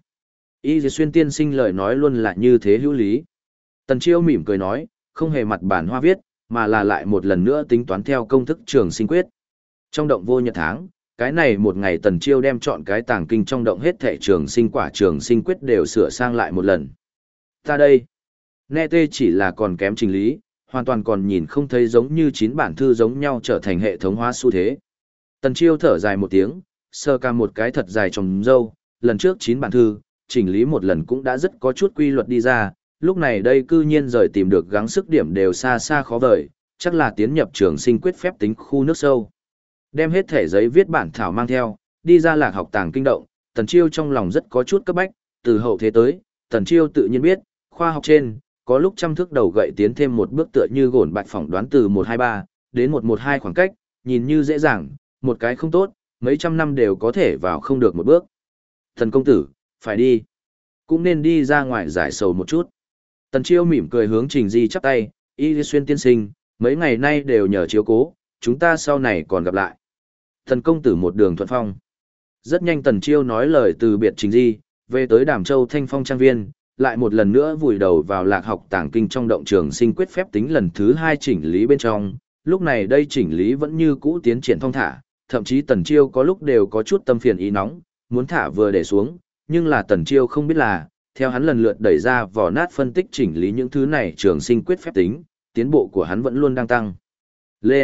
Y Xuyên tiên sinh lời nói luôn là như thế hữu lý. Tần Chiêu mỉm cười nói, không hề mặt bản hoa viết, mà là lại một lần nữa tính toán theo công thức trường sinh quyết. Trong động vô nhật tháng, cái này một ngày Tần Chiêu đem chọn cái tàng kinh trong động hết thệ trường sinh quả trường sinh quyết đều sửa sang lại một lần. Ta đây, nghe tê chỉ là còn kém trình lý, hoàn toàn còn nhìn không thấy giống như 9 bản thư giống nhau trở thành hệ thống hóa xu thế. Tần Chiêu thở dài một tiếng, sơ ca một cái thật dài trong râu, lần trước 9 bản thư, chỉnh lý một lần cũng đã rất có chút quy luật đi ra, lúc này đây cư nhiên rời tìm được gắng sức điểm đều xa xa khó vời, chắc là tiến nhập trường sinh quyết phép tính khu nước sâu. Đem hết thể giấy viết bản thảo mang theo, đi ra Lạc Học Tàng Kinh Động, Tần Chiêu trong lòng rất có chút cấp bách, từ hậu thế tới, Tần Chiêu tự nhiên biết, khoa học trên, có lúc trăm thước đầu gậy tiến thêm một bước tựa như gổn bạch phỏng đoán từ 123 đến 112 khoảng cách, nhìn như dễ dàng, một cái không tốt, mấy trăm năm đều có thể vào không được một bước. Thần công tử, phải đi. Cũng nên đi ra ngoài giải sầu một chút. Tần Chiêu mỉm cười hướng Trình Di chắp tay, Y Xuyên tiên sinh, mấy ngày nay đều nhờ chiếu cố, chúng ta sau này còn gặp lại. Thần công tử một đường thuận phong. Rất nhanh Tần Chiêu nói lời từ biệt Trình Di, về tới Đàm Châu Thanh Phong Trang Viên, lại một lần nữa vùi đầu vào Lạc Học Tàng Kinh trong động trường sinh quyết phép tính lần thứ 2 chỉnh lý bên trong. Lúc này đây chỉnh lý vẫn như cũ tiến triển thong thả, thậm chí Tần Chiêu có lúc đều có chút tâm phiền ý nóng, muốn thả vừa để xuống, nhưng là Tần Chiêu không biết là, theo hắn lần lượt đẩy ra vỏ nát phân tích chỉnh lý những thứ này trường sinh quyết phép tính, tiến bộ của hắn vẫn luôn đang tăng lên,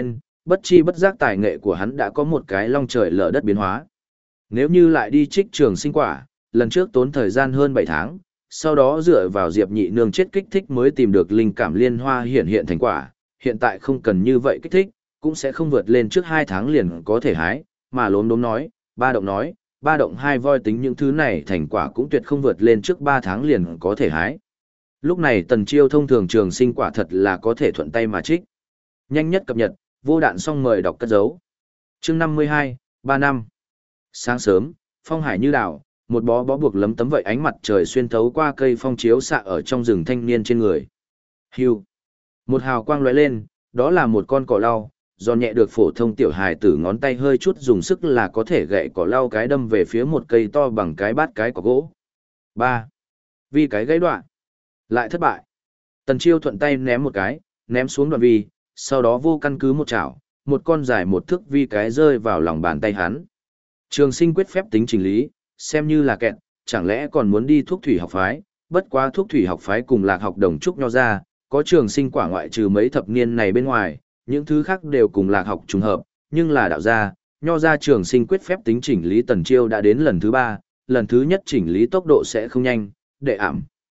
bất chi bất giác tài nghệ của hắn đã có một cái long trời lở đất biến hóa. Nếu như lại đi trích trường sinh quả, lần trước tốn thời gian hơn 7 tháng, sau đó dựa vào Diệp Nhị Nương chết kích thích mới tìm được linh cảm liên hoa hiện thành quả, hiện tại không cần như vậy kích thích, cũng sẽ không vượt lên trước 2 tháng liền có thể hái, mà Lốm Đốm nói, ba động hai voi tính những thứ này thành quả cũng tuyệt không vượt lên trước 3 tháng liền có thể hái. Lúc này Tần Chiêu thông thường trường sinh quả thật là có thể thuận tay mà trích. Nhanh nhất cập nhật, vô đạn xong mời đọc cất dấu. Chương 52, 3 năm. Sáng sớm, phong hải như đảo, một bó buộc lấm tấm vậy ánh mặt trời xuyên thấu qua cây phong chiếu xạ ở trong rừng thanh niên trên người. Hưu. Một hào quang lóe lên, đó là một con cỏ lau, do nhẹ được phổ thông tiểu hài tử ngón tay hơi chút dùng sức là có thể gậy cỏ lau cái đâm về phía một cây to bằng cái bát cái cỏ gỗ. 3. Vì cái gãy đoạn. Lại thất bại. Tần Chiêu thuận tay ném một cái, ném xuống đoạn vi, sau đó vô căn cứ một chảo, một con dài một thước vi cái rơi vào lòng bàn tay hắn. Trường sinh quyết phép tính chỉnh lý, xem như là kẹt, chẳng lẽ còn muốn đi thuốc thủy học phái, bất quá thuốc thủy học phái cùng lạc học đồng trúc nho ra, có trường sinh quả ngoại trừ mấy thập niên này bên ngoài, những thứ khác đều cùng lạc học trùng hợp, nhưng là đạo gia, nho ra trường sinh quyết phép tính chỉnh lý Tần Chiêu đã đến lần thứ 3, lần thứ nhất chỉnh lý tốc độ sẽ không nhanh, đệ ảm.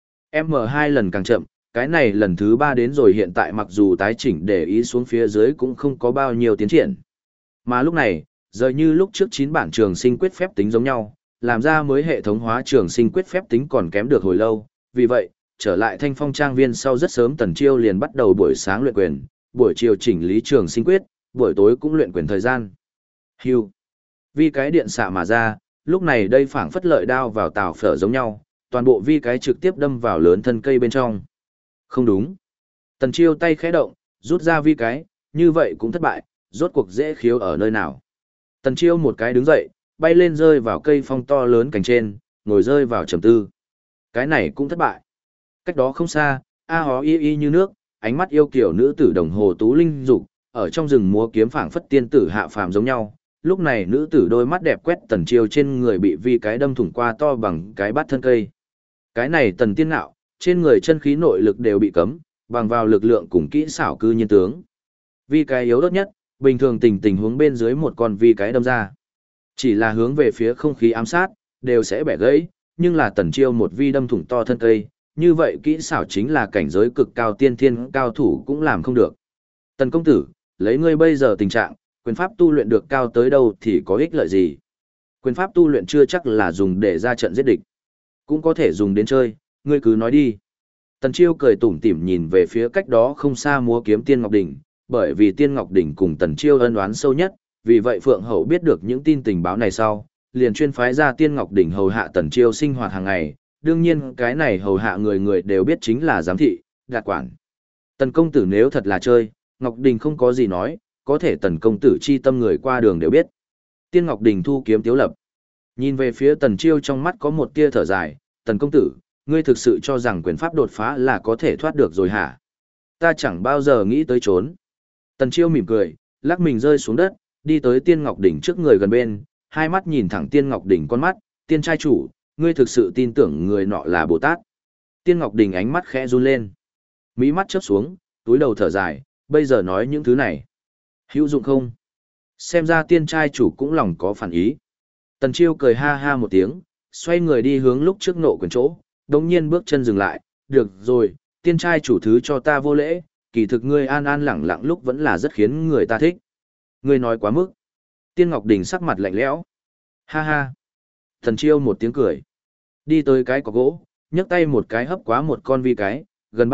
M2 lần càng chậm, cái này lần thứ 3 đến rồi hiện tại mặc dù tái chỉnh để ý xuống phía dưới cũng không có bao nhiêu tiến triển. Mà lúc này, rời như lúc trước 9 bản trường sinh quyết phép tính giống nhau, làm ra mới hệ thống hóa trường sinh quyết phép tính còn kém được hồi lâu, vì vậy, trở lại Thanh Phong trang viên sau rất sớm Tần Chiêu liền bắt đầu buổi sáng luyện quyền, buổi chiều chỉnh lý trường sinh quyết, buổi tối cũng luyện quyền thời gian. Hưu. Vì cái điện xạ mà ra, lúc này đây phảng phất lợi đao vào tàu phở giống nhau, toàn bộ vi cái trực tiếp đâm vào lớn thân cây bên trong. Không đúng. Tần Chiêu tay khẽ động, rút ra vi cái, như vậy cũng thất bại, rốt cuộc dễ khiếu ở nơi nào. Tần Chiêu một cái đứng dậy, bay lên rơi vào cây phong to lớn cành trên, ngồi rơi vào trầm tư. Cái này cũng thất bại. Cách đó không xa, a hó y y như nước, ánh mắt yêu kiều nữ tử đồng hồ tú linh dục, ở trong rừng múa kiếm phảng phất tiên tử hạ phàm giống nhau. Lúc này nữ tử đôi mắt đẹp quét Tần Chiêu trên người bị vi cái đâm thủng qua to bằng cái bát thân cây. Cái này Tần Tiên Nạo, trên người chân khí nội lực đều bị cấm, bằng vào lực lượng cùng kỹ xảo cư nhiên tướng. Vi cái yếu đốt nhất, bình thường tình huống bên dưới một con vi cái đâm ra. Chỉ là hướng về phía không khí ám sát, đều sẽ bẻ gãy, nhưng là Tần Chiêu một vi đâm thủng to thân cây, như vậy kỹ xảo chính là cảnh giới cực cao tiên thiên cao thủ cũng làm không được. Tần công tử, lấy ngươi bây giờ tình trạng, quyền pháp tu luyện được cao tới đâu thì có ích lợi gì? Quyền pháp tu luyện chưa chắc là dùng để ra trận giết địch, cũng có thể dùng đến chơi, ngươi cứ nói đi. Tần Chiêu cười tủm tỉm nhìn về phía cách đó không xa múa kiếm Tiên Ngọc Đỉnh, bởi vì Tiên Ngọc Đỉnh cùng Tần Chiêu ân oán sâu nhất, vì vậy Phượng Hậu biết được những tin tình báo này sau, liền chuyên phái ra Tiên Ngọc Đỉnh hầu hạ Tần Chiêu sinh hoạt hàng ngày, đương nhiên cái này hầu hạ người người đều biết chính là giám thị, đạt quản. Tần công tử nếu thật là chơi, Ngọc Đỉnh không có gì nói, có thể Tần công tử chi tâm người qua đường đều biết. Tiên Ngọc Đỉnh thu kiếm tiếu lập. Nhìn về phía Tần Chiêu trong mắt có một tia thở dài, Tần công tử, ngươi thực sự cho rằng quyền pháp đột phá là có thể thoát được rồi hả? Ta chẳng bao giờ nghĩ tới trốn. Tần Chiêu mỉm cười, lắc mình rơi xuống đất, đi tới Tiên Ngọc Đỉnh trước người gần bên, hai mắt nhìn thẳng Tiên Ngọc Đỉnh con mắt, Tiên trai chủ, ngươi thực sự tin tưởng người nọ là Bồ Tát. Tiên Ngọc Đỉnh ánh mắt khẽ run lên. Mí mắt chớp xuống, túi đầu thở dài, bây giờ nói những thứ này. Hữu dụng không? Xem ra tiên trai chủ cũng lòng có phản ý. Tần Chiêu cười ha ha một tiếng, xoay người đi hướng lúc trước nộ quyền chỗ, đồng nhiên bước chân dừng lại, được rồi, tiên trai chủ thứ cho ta vô lễ, kỳ thực ngươi an an lẳng lặng lúc vẫn là rất khiến người ta thích. Ngươi nói quá mức. Tiên Ngọc Đình sắc mặt lạnh lẽo. Ha ha. Tần Chiêu một tiếng cười. Đi tới cái cọc gỗ, nhấc tay một cái hấp quá một con vi cái, gần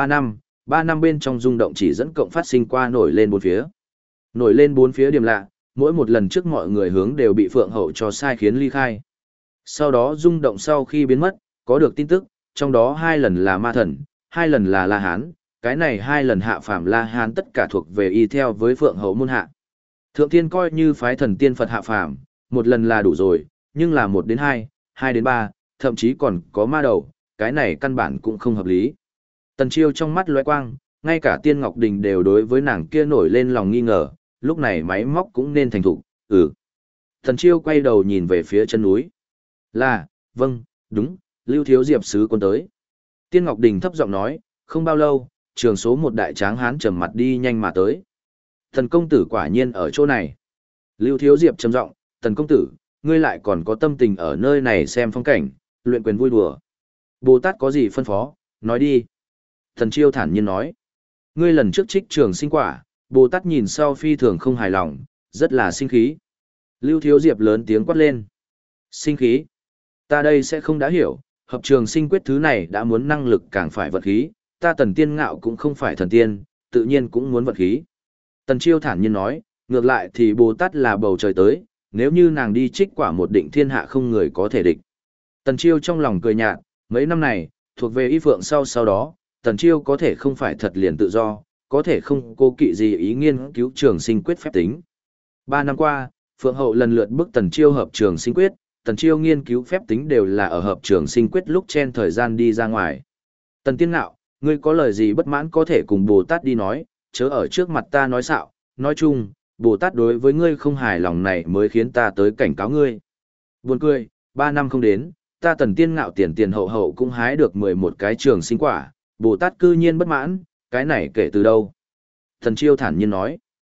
3 năm bên trong rung động chỉ dẫn cộng phát sinh qua nổi lên bốn phía. Nổi lên bốn phía điểm lạ, mỗi một lần trước mọi người hướng đều bị Phượng Hậu cho sai khiến ly khai. Sau đó rung động sau khi biến mất, có được tin tức, trong đó 2 lần là ma thần, 2 lần là La Hán, cái này 2 lần hạ phàm La Hán tất cả thuộc về y theo với Phượng Hậu môn hạ. Thượng tiên coi như phái thần tiên Phật hạ phàm, một lần là đủ rồi, nhưng là 1 đến 2, 2 đến 3, thậm chí còn có ma đầu, cái này căn bản cũng không hợp lý. Tần Chiêu trong mắt lóe quang, ngay cả Tiên Ngọc Đình đều đối với nàng kia nổi lên lòng nghi ngờ, lúc này máy móc cũng nên thành thục, Tần Chiêu quay đầu nhìn về phía chân núi. Vâng, đúng, Lưu Thiếu Diệp sứ quân tới. Tiên Ngọc Đình thấp giọng nói, không bao lâu, trường số 1 đại tráng hán trầm mặt đi nhanh mà tới. Tần công tử quả nhiên ở chỗ này. Lưu Thiếu Diệp trầm giọng, Tần công tử, ngươi lại còn có tâm tình ở nơi này xem phong cảnh, luyện quyền vui đùa. Bồ Tát có gì phân phó, nói đi. Tần Chiêu thản nhiên nói, ngươi lần trước trích trường sinh quả, Bồ Tát nhìn sau phi thường không hài lòng, rất là sinh khí. Lưu Thiếu Diệp lớn tiếng quát lên. Sinh khí? Ta đây sẽ không đã hiểu, hợp trường sinh quyết thứ này đã muốn năng lực càng phải vật khí, ta Tần Tiên Ngạo cũng không phải thần tiên, tự nhiên cũng muốn vật khí. Tần Chiêu thản nhiên nói, ngược lại thì Bồ Tát là bầu trời tới, nếu như nàng đi trích quả một định thiên hạ không người có thể địch. Tần Chiêu trong lòng cười nhạt, mấy năm này, thuộc về y phượng sau đó, Tần Chiêu có thể không phải thật liền tự do, có thể không cố kỵ gì ý nghiên cứu trường sinh quyết phép tính. 3 năm qua, Phượng Hậu lần lượt bức Tần Chiêu hợp trường sinh quyết, Tần Chiêu nghiên cứu phép tính đều là ở hợp trường sinh quyết lúc chen thời gian đi ra ngoài. Tần Tiên Ngạo, ngươi có lời gì bất mãn có thể cùng Bồ Tát đi nói, chớ ở trước mặt ta nói xạo, nói chung, Bồ Tát đối với ngươi không hài lòng này mới khiến ta tới cảnh cáo ngươi. Buồn cười, 3 năm không đến, ta Tần Tiên Ngạo tiền hậu cũng hái được 11 cái trường sinh quả, Bồ Tát cư nhiên bất mãn, cái này kể từ đâu? Tần Chiêu thản nhiên nói,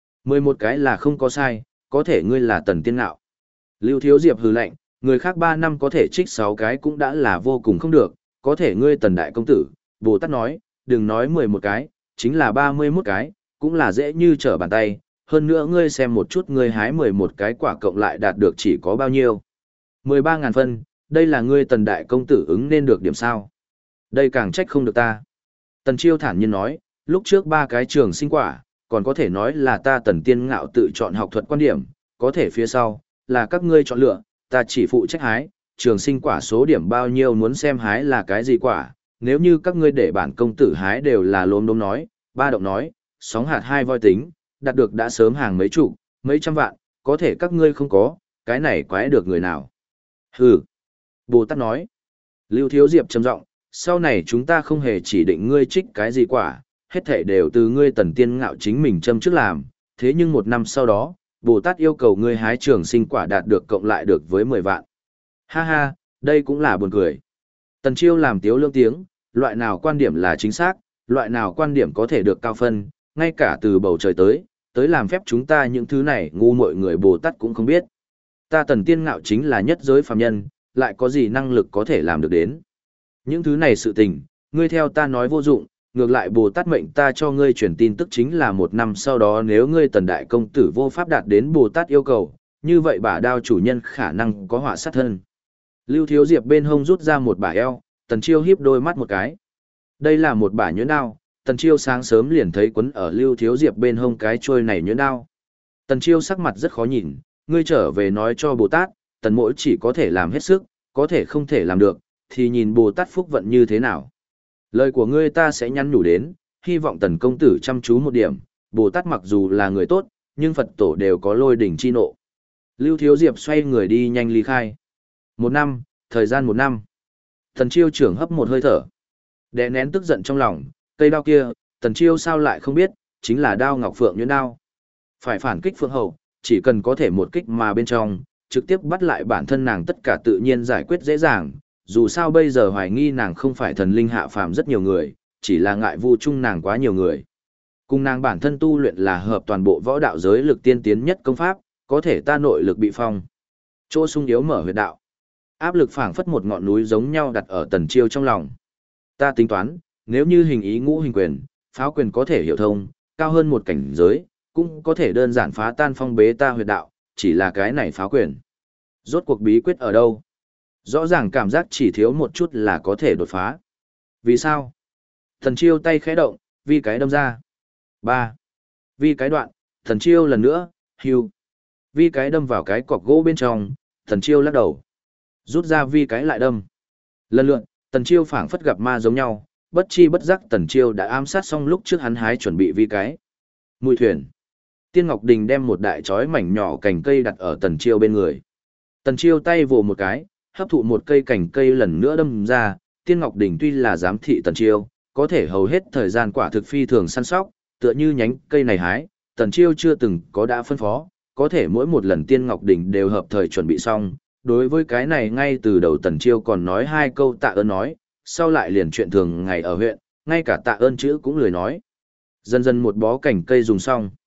11 cái là không có sai, có thể ngươi là Tần Tiên Ngạo. Lưu Thiếu Diệp hừ lạnh, người khác 3 năm có thể trích 6 cái cũng đã là vô cùng không được, có thể ngươi Tần Đại Công Tử, Bồ Tát nói, đừng nói 11 cái, chính là 31 cái, cũng là dễ như trở bàn tay, hơn nữa ngươi xem một chút ngươi hái 11 cái quả cộng lại đạt được chỉ có bao nhiêu. 13.000 phân, đây là ngươi Tần Đại Công Tử ứng nên được điểm sao. Đây càng trách không được ta. Tần Chiêu thản nhiên nói, lúc trước 3 cái trường sinh quả, còn có thể nói là ta Tần Tiên Ngạo tự chọn học thuật quan điểm, có thể phía sau, là các ngươi chọn lựa, ta chỉ phụ trách hái, trường sinh quả số điểm bao nhiêu muốn xem hái là cái gì quả, nếu như các ngươi để bản công tử hái đều là lốm đốm nói, ba động nói, sóng hạt hai voi tính, đạt được đã sớm hàng mấy chục, mấy trăm vạn, có thể các ngươi không có, cái này quái được người nào. Hừ. Bồ Tát nói. Lưu Thiếu Diệp trầm giọng, sau này chúng ta không hề chỉ định ngươi trích cái gì quả, hết thảy đều từ ngươi Tần Tiên Ngạo chính mình châm trước làm, thế nhưng 1 năm sau đó, Bồ Tát yêu cầu ngươi hái trường sinh quả đạt được cộng lại được với 10 vạn. Ha ha, đây cũng là buồn cười. Tần Chiêu làm tiếu lương tiếng, loại nào quan điểm là chính xác, loại nào quan điểm có thể được cao phân, ngay cả từ bầu trời tới làm phép chúng ta những thứ này ngu muội người Bồ Tát cũng không biết. Ta Tần Tiên Ngạo chính là nhất giới phàm nhân, lại có gì năng lực có thể làm được đến. Những thứ này sự tình, ngươi theo ta nói vô dụng, ngược lại Bồ Tát mệnh ta cho ngươi truyền tin tức chính là 1 năm sau đó nếu ngươi Tần Đại Công Tử vô pháp đạt đến Bồ Tát yêu cầu, như vậy bả đao chủ nhân khả năng có họa sát thân. Lưu Thiếu Diệp bên hông rút ra một bả eo, Tần Chiêu híp đôi mắt một cái. Đây là một bả nhuyễn đao, Tần Chiêu sáng sớm liền thấy quấn ở Lưu Thiếu Diệp bên hông cái chuôi này nhuyễn đao. Tần Chiêu sắc mặt rất khó nhìn, ngươi trở về nói cho Bồ Tát, Tần mỗi chỉ có thể làm hết sức, có thể không thể làm được, thì nhìn Bồ Tát phúc vận như thế nào. Lời của ngươi ta sẽ nhắn nhủ đến, hy vọng Tần công tử chăm chú một điểm, Bồ Tát mặc dù là người tốt, nhưng Phật tổ đều có lôi đỉnh chi nộ. Lưu Thiếu Diệp xoay người đi nhanh ly khai. 1 năm, thời gian 1 năm. Tần Chiêu trưởng hấp một hơi thở. Đè nén tức giận trong lòng, cây đao kia, Tần Chiêu sao lại không biết, chính là đao Ngọc Phượng nhuyễn đao. Phải phản kích Phượng Hậu, chỉ cần có thể một kích mà bên trong, trực tiếp bắt lại bản thân nàng tất cả tự nhiên giải quyết dễ dàng. Dù sao bây giờ hoài nghi nàng không phải thần linh hạ phàm rất nhiều người, chỉ là ngại vu chung nàng quá nhiều người. Cùng nàng bản thân tu luyện là hợp toàn bộ võ đạo giới lực tiên tiến nhất công pháp, có thể ta nội lực bị phong. Chỗ sung yếu mở huyệt đạo. Áp lực phảng phất một ngọn núi giống nhau đặt ở Tần Chiêu trong lòng. Ta tính toán, nếu như hình ý ngũ hình quyền, pháo quyền có thể hiểu thông, cao hơn một cảnh giới, cũng có thể đơn giản phá tan phong bế ta huyệt đạo, chỉ là cái này pháo quyền. Rốt cuộc bí quyết ở đâu? Rõ ràng cảm giác chỉ thiếu một chút là có thể đột phá. Vì sao? Tần Chiêu tay khẽ động, vi cái đâm ra. 3. Vi cái đoạn, Tần Chiêu lần nữa, hưu. Vi cái đâm vào cái cọc gỗ bên trong, Tần Chiêu lắc đầu. Rút ra vi cái lại đâm. Lần lượt, Tần Chiêu phảng phất gặp ma giống nhau, bất chi bất giác Tần Chiêu đã ám sát xong lúc trước hắn hái chuẩn bị vi cái. Mùi thuyền. Tiên Ngọc Đình đem một đại chói mảnh nhỏ cành cây đặt ở Tần Chiêu bên người. Tần Chiêu tay vồ một cái, hấp thụ một cây cành cây lần nữa đâm ra. Tiên Ngọc Đình tuy là giám thị Tần Chiêu, có thể hầu hết thời gian quả thực phi thường săn sóc, tựa như nhánh cây này hái, Tần Chiêu chưa từng có đã phân phó, có thể mỗi một lần Tiên Ngọc Đình đều hợp thời chuẩn bị xong. Đối với cái này ngay từ đầu Tần Chiêu còn nói 2 câu tạ ơn nói, sau lại liền chuyện thường ngày ở huyện, ngay cả tạ ơn chữ cũng lười nói. Dần dần một bó cảnh cây dùng xong.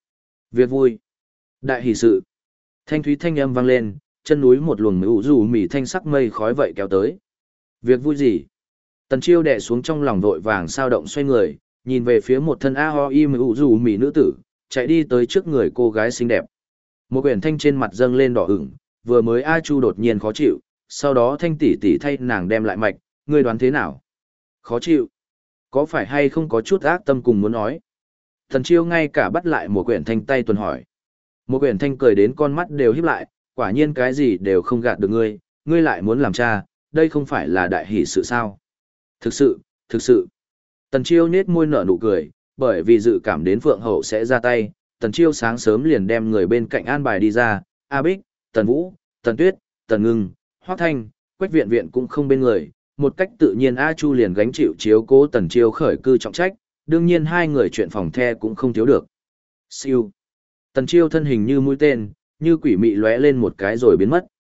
Việc vui. Đại hỷ sự. Thanh thúy thanh âm vang lên, chân núi một luồng mũ dù mỉ thanh sắc mây khói vậy kéo tới. Việc vui gì? Tần Chiêu đè xuống trong lòng vội vàng sao động xoay người, nhìn về phía một thân a ho y mũ dù mỉ nữ tử, chạy đi tới trước người cô gái xinh đẹp. Một quyển thanh trên mặt dâng lên đỏ ửng, vừa mới A Chu đột nhiên khó chịu, sau đó thanh tỷ tỷ thay nàng đem lại mạch, ngươi đoán thế nào? Khó chịu? Có phải hay không có chút ác tâm cùng muốn nói? Tần Chiêu ngay cả bắt lại một quyển thanh tay tuần hỏi. Một quyển thanh cười đến con mắt đều híp lại, quả nhiên cái gì đều không gạt được ngươi, ngươi lại muốn làm cha, đây không phải là đại hỷ sự sao? Thực sự. Tần Chiêu nhếch môi nở nụ cười, bởi vì dự cảm đến Phượng Hậu sẽ ra tay, Tần Chiêu sáng sớm liền đem người bên cạnh an bài đi ra, A Bích, Tần Vũ, Tần Tuyết, Tần Ngưng, Hoắc Thanh, Quách Viện Viện cũng không bên người, một cách tự nhiên A Chu liền gánh chịu chiếu cố Tần Chiêu khởi cư trọng trách, đương nhiên hai người chuyện phòng the cũng không thiếu được. Siêu. Tần Chiêu thân hình như mũi tên, như quỷ mị lóe lên một cái rồi biến mất.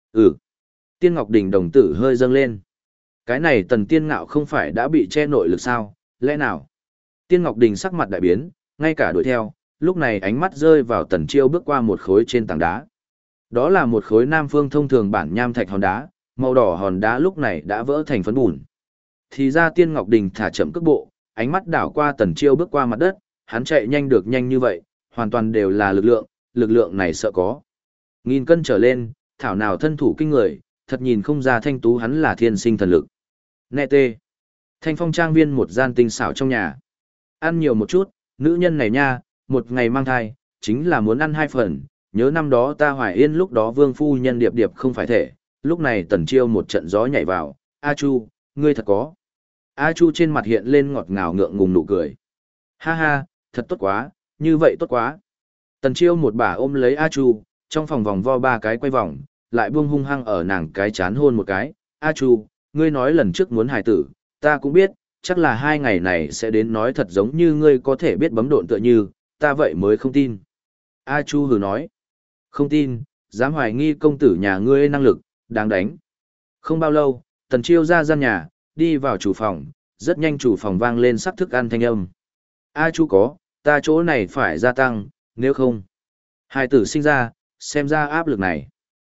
Tiên Ngọc Đình đồng tử hơi dâng lên. Cái này Tần Tiên Ngạo không phải đã bị che nội lực sao, lẽ nào? Tiên Ngọc Đình sắc mặt đại biến, ngay cả đuổi theo, lúc này ánh mắt rơi vào Tần Chiêu bước qua một khối trên tảng đá. Đó là một khối Nam Phương thông thường bản nham thạch hòn đá, màu đỏ hòn đá lúc này đã vỡ thành phấn bùn. Thì ra Tiên Ngọc Đình thả chậm cước bộ, ánh mắt đảo qua Tần Chiêu bước qua mặt đất, hắn chạy nhanh được nhanh như vậy, hoàn toàn đều là lực lượng này sợ có. Nghìn cân trở lên, thảo nào thân thủ kinh người, thật nhìn không ra thanh tú hắn là thiên sinh thần lực. Nè tê. Thanh Phong trang viên một gian tinh xảo trong nhà. Ăn nhiều một chút, nữ nhân này nha, một ngày mang thai, chính là muốn ăn 2 phần. Nhớ năm đó ta Hoài Yên lúc đó vương phu nhân điệp điệp không phải thể, lúc này Tần Chiêu một trận gió nhảy vào, A Chu, ngươi thật có. A Chu trên mặt hiện lên ngọt ngào ngượng ngùng nụ cười. Ha ha, thật tốt quá, như vậy tốt quá. Tần Chiêu một bà ôm lấy A Chu, trong phòng vòng vo 3 cái quay vòng, lại buông hung hăng ở nàng cái chán hôn một cái. A Chu, ngươi nói lần trước muốn hài tử, ta cũng biết, chắc là 2 ngày này sẽ đến nói thật giống như ngươi có thể biết bấm độn tựa như, ta vậy mới không tin. A Chu hừ nói, không tin, dám hoài nghi công tử nhà ngươi năng lực, đáng đánh. Không bao lâu, Tần Chiêu ra gian nhà, đi vào chủ phòng, rất nhanh chủ phòng vang lên sắc thức ăn thanh âm. A Chu có, ta chỗ này phải gia tăng, nếu không. Hài tử sinh ra, xem ra áp lực này.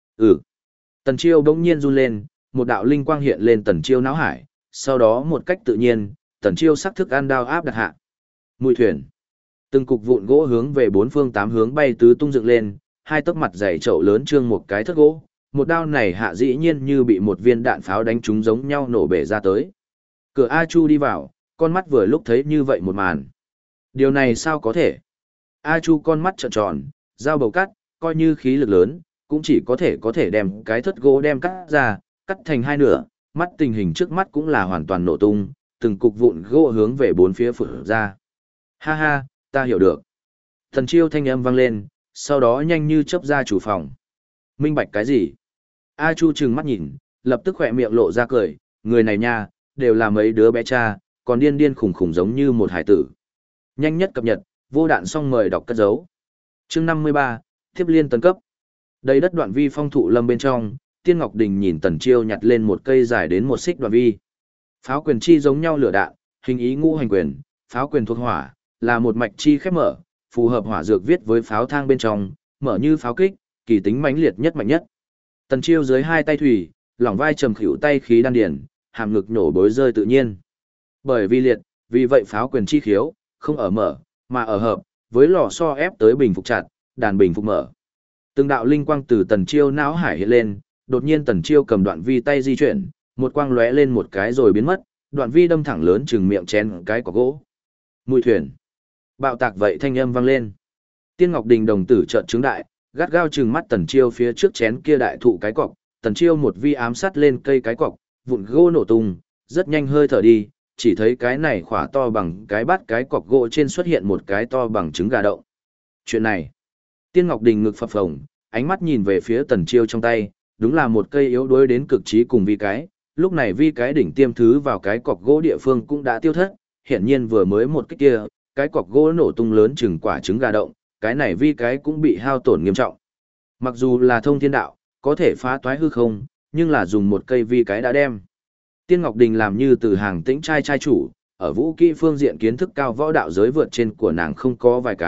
Tần Chiêu bỗng nhiên run lên, một đạo linh quang hiện lên Tần Chiêu não hải, sau đó một cách tự nhiên, Tần Chiêu sắc thức ăn đao áp đặt hạ. Mùi thuyền. Từng cục vụn gỗ hướng về 4 phương 8 hướng bay tứ tung dựng lên, 2 tấc mặt dày chậu lớn trương một cái thất gỗ, một đao này hạ dĩ nhiên như bị một viên đạn pháo đánh trúng giống nhau nổ bể ra tới. Cửa A Chu đi vào, con mắt vừa lúc thấy như vậy một màn. Điều này sao có thể? A Chu con mắt trợn tròn, dao bầu cắt, coi như khí lực lớn, cũng chỉ có thể đem cái thất gỗ đem cắt ra, cắt thành 2 nửa, mắt tình hình trước mắt cũng là hoàn toàn nổ tung, từng cục vụn gỗ hướng về 4 phía phụt ra. Ha ha, ta hiểu được. Thần Chiêu thanh âm vang lên, sau đó nhanh như chớp ra chủ phòng. Minh bạch cái gì? A Chu trừng mắt nhìn, lập tức khỏe miệng lộ ra cười, người này nha, đều là mấy đứa bé cha, còn điên điên khủng khủng giống như một hải tử. Nhanh nhất cập nhật, vô đạn xong mời đọc cất dấu. Chương 53, tiếp liên tấn cấp. Đây đất đoạn vi phong thụ lâm bên trong, Tiên Ngọc Đình nhìn Tần Chiêu nhặt lên một cây dài đến 1 xích đoạn vi. Pháo quyền chi giống nhau lửa đạn, hình ý ngũ hành quyền, pháo quyền thuộc hỏa, là một mạch chi khép mở, phù hợp hỏa dược viết với pháo thang bên trong, mở như pháo kích, kỳ tính mãnh liệt nhất mạnh nhất. Tần Chiêu dưới 2 tay thủy, lỏng vai trầm khỉu tay khí đan điển, hàm ngực nổ bối rơi tự nhiên. Bởi vì liệt, vì vậy pháo quyền chi khiếu, không ở mở, mà ở hợp, với lò xo ép tới bình phục chặt, đàn bình phục mở. Từng đạo linh quang từ Tần Chiêu não hải hiện lên, đột nhiên Tần Chiêu cầm đoạn vi tay di chuyển, một quang lóe lên một cái rồi biến mất, đoạn vi đâm thẳng lớn chừng miệng chén cái quả gỗ. Mùi thuyền. Bạo tạc vậy thanh âm vang lên. Tiên Ngọc Đình đồng tử trợn trứng đại, gắt gao chừng mắt Tần Chiêu phía trước chén kia đại thụ cái cọc, Tần Chiêu một vi ám sát lên cây cái cọc, vụn gỗ nổ tung, rất nhanh hơi thở đi, chỉ thấy cái này khỏa to bằng cái bát cái cọc gỗ trên xuất hiện một cái to bằng trứng gà đậu. Chuyện này, Tiên Ngọc Đình ngực phập phồng, ánh mắt nhìn về phía Tần Chiêu trong tay, đúng là một cây yếu đuối đến cực trí cùng vi cái, lúc này vi cái đỉnh tiêm thứ vào cái cọc gỗ địa phương cũng đã tiêu thất, hiển nhiên vừa mới một cái kia, cái cọc gỗ nổ tung lớn chừng quả trứng gà động, cái này vi cái cũng bị hao tổn nghiêm trọng. Mặc dù là thông thiên đạo, có thể phá toái hư không, nhưng là dùng một cây vi cái đã đem. Tiên Ngọc Đình làm như từ hàng tĩnh trai chủ, ở vũ kỹ phương diện kiến thức cao võ đạo giới vượt trên của nàng không có vài cái,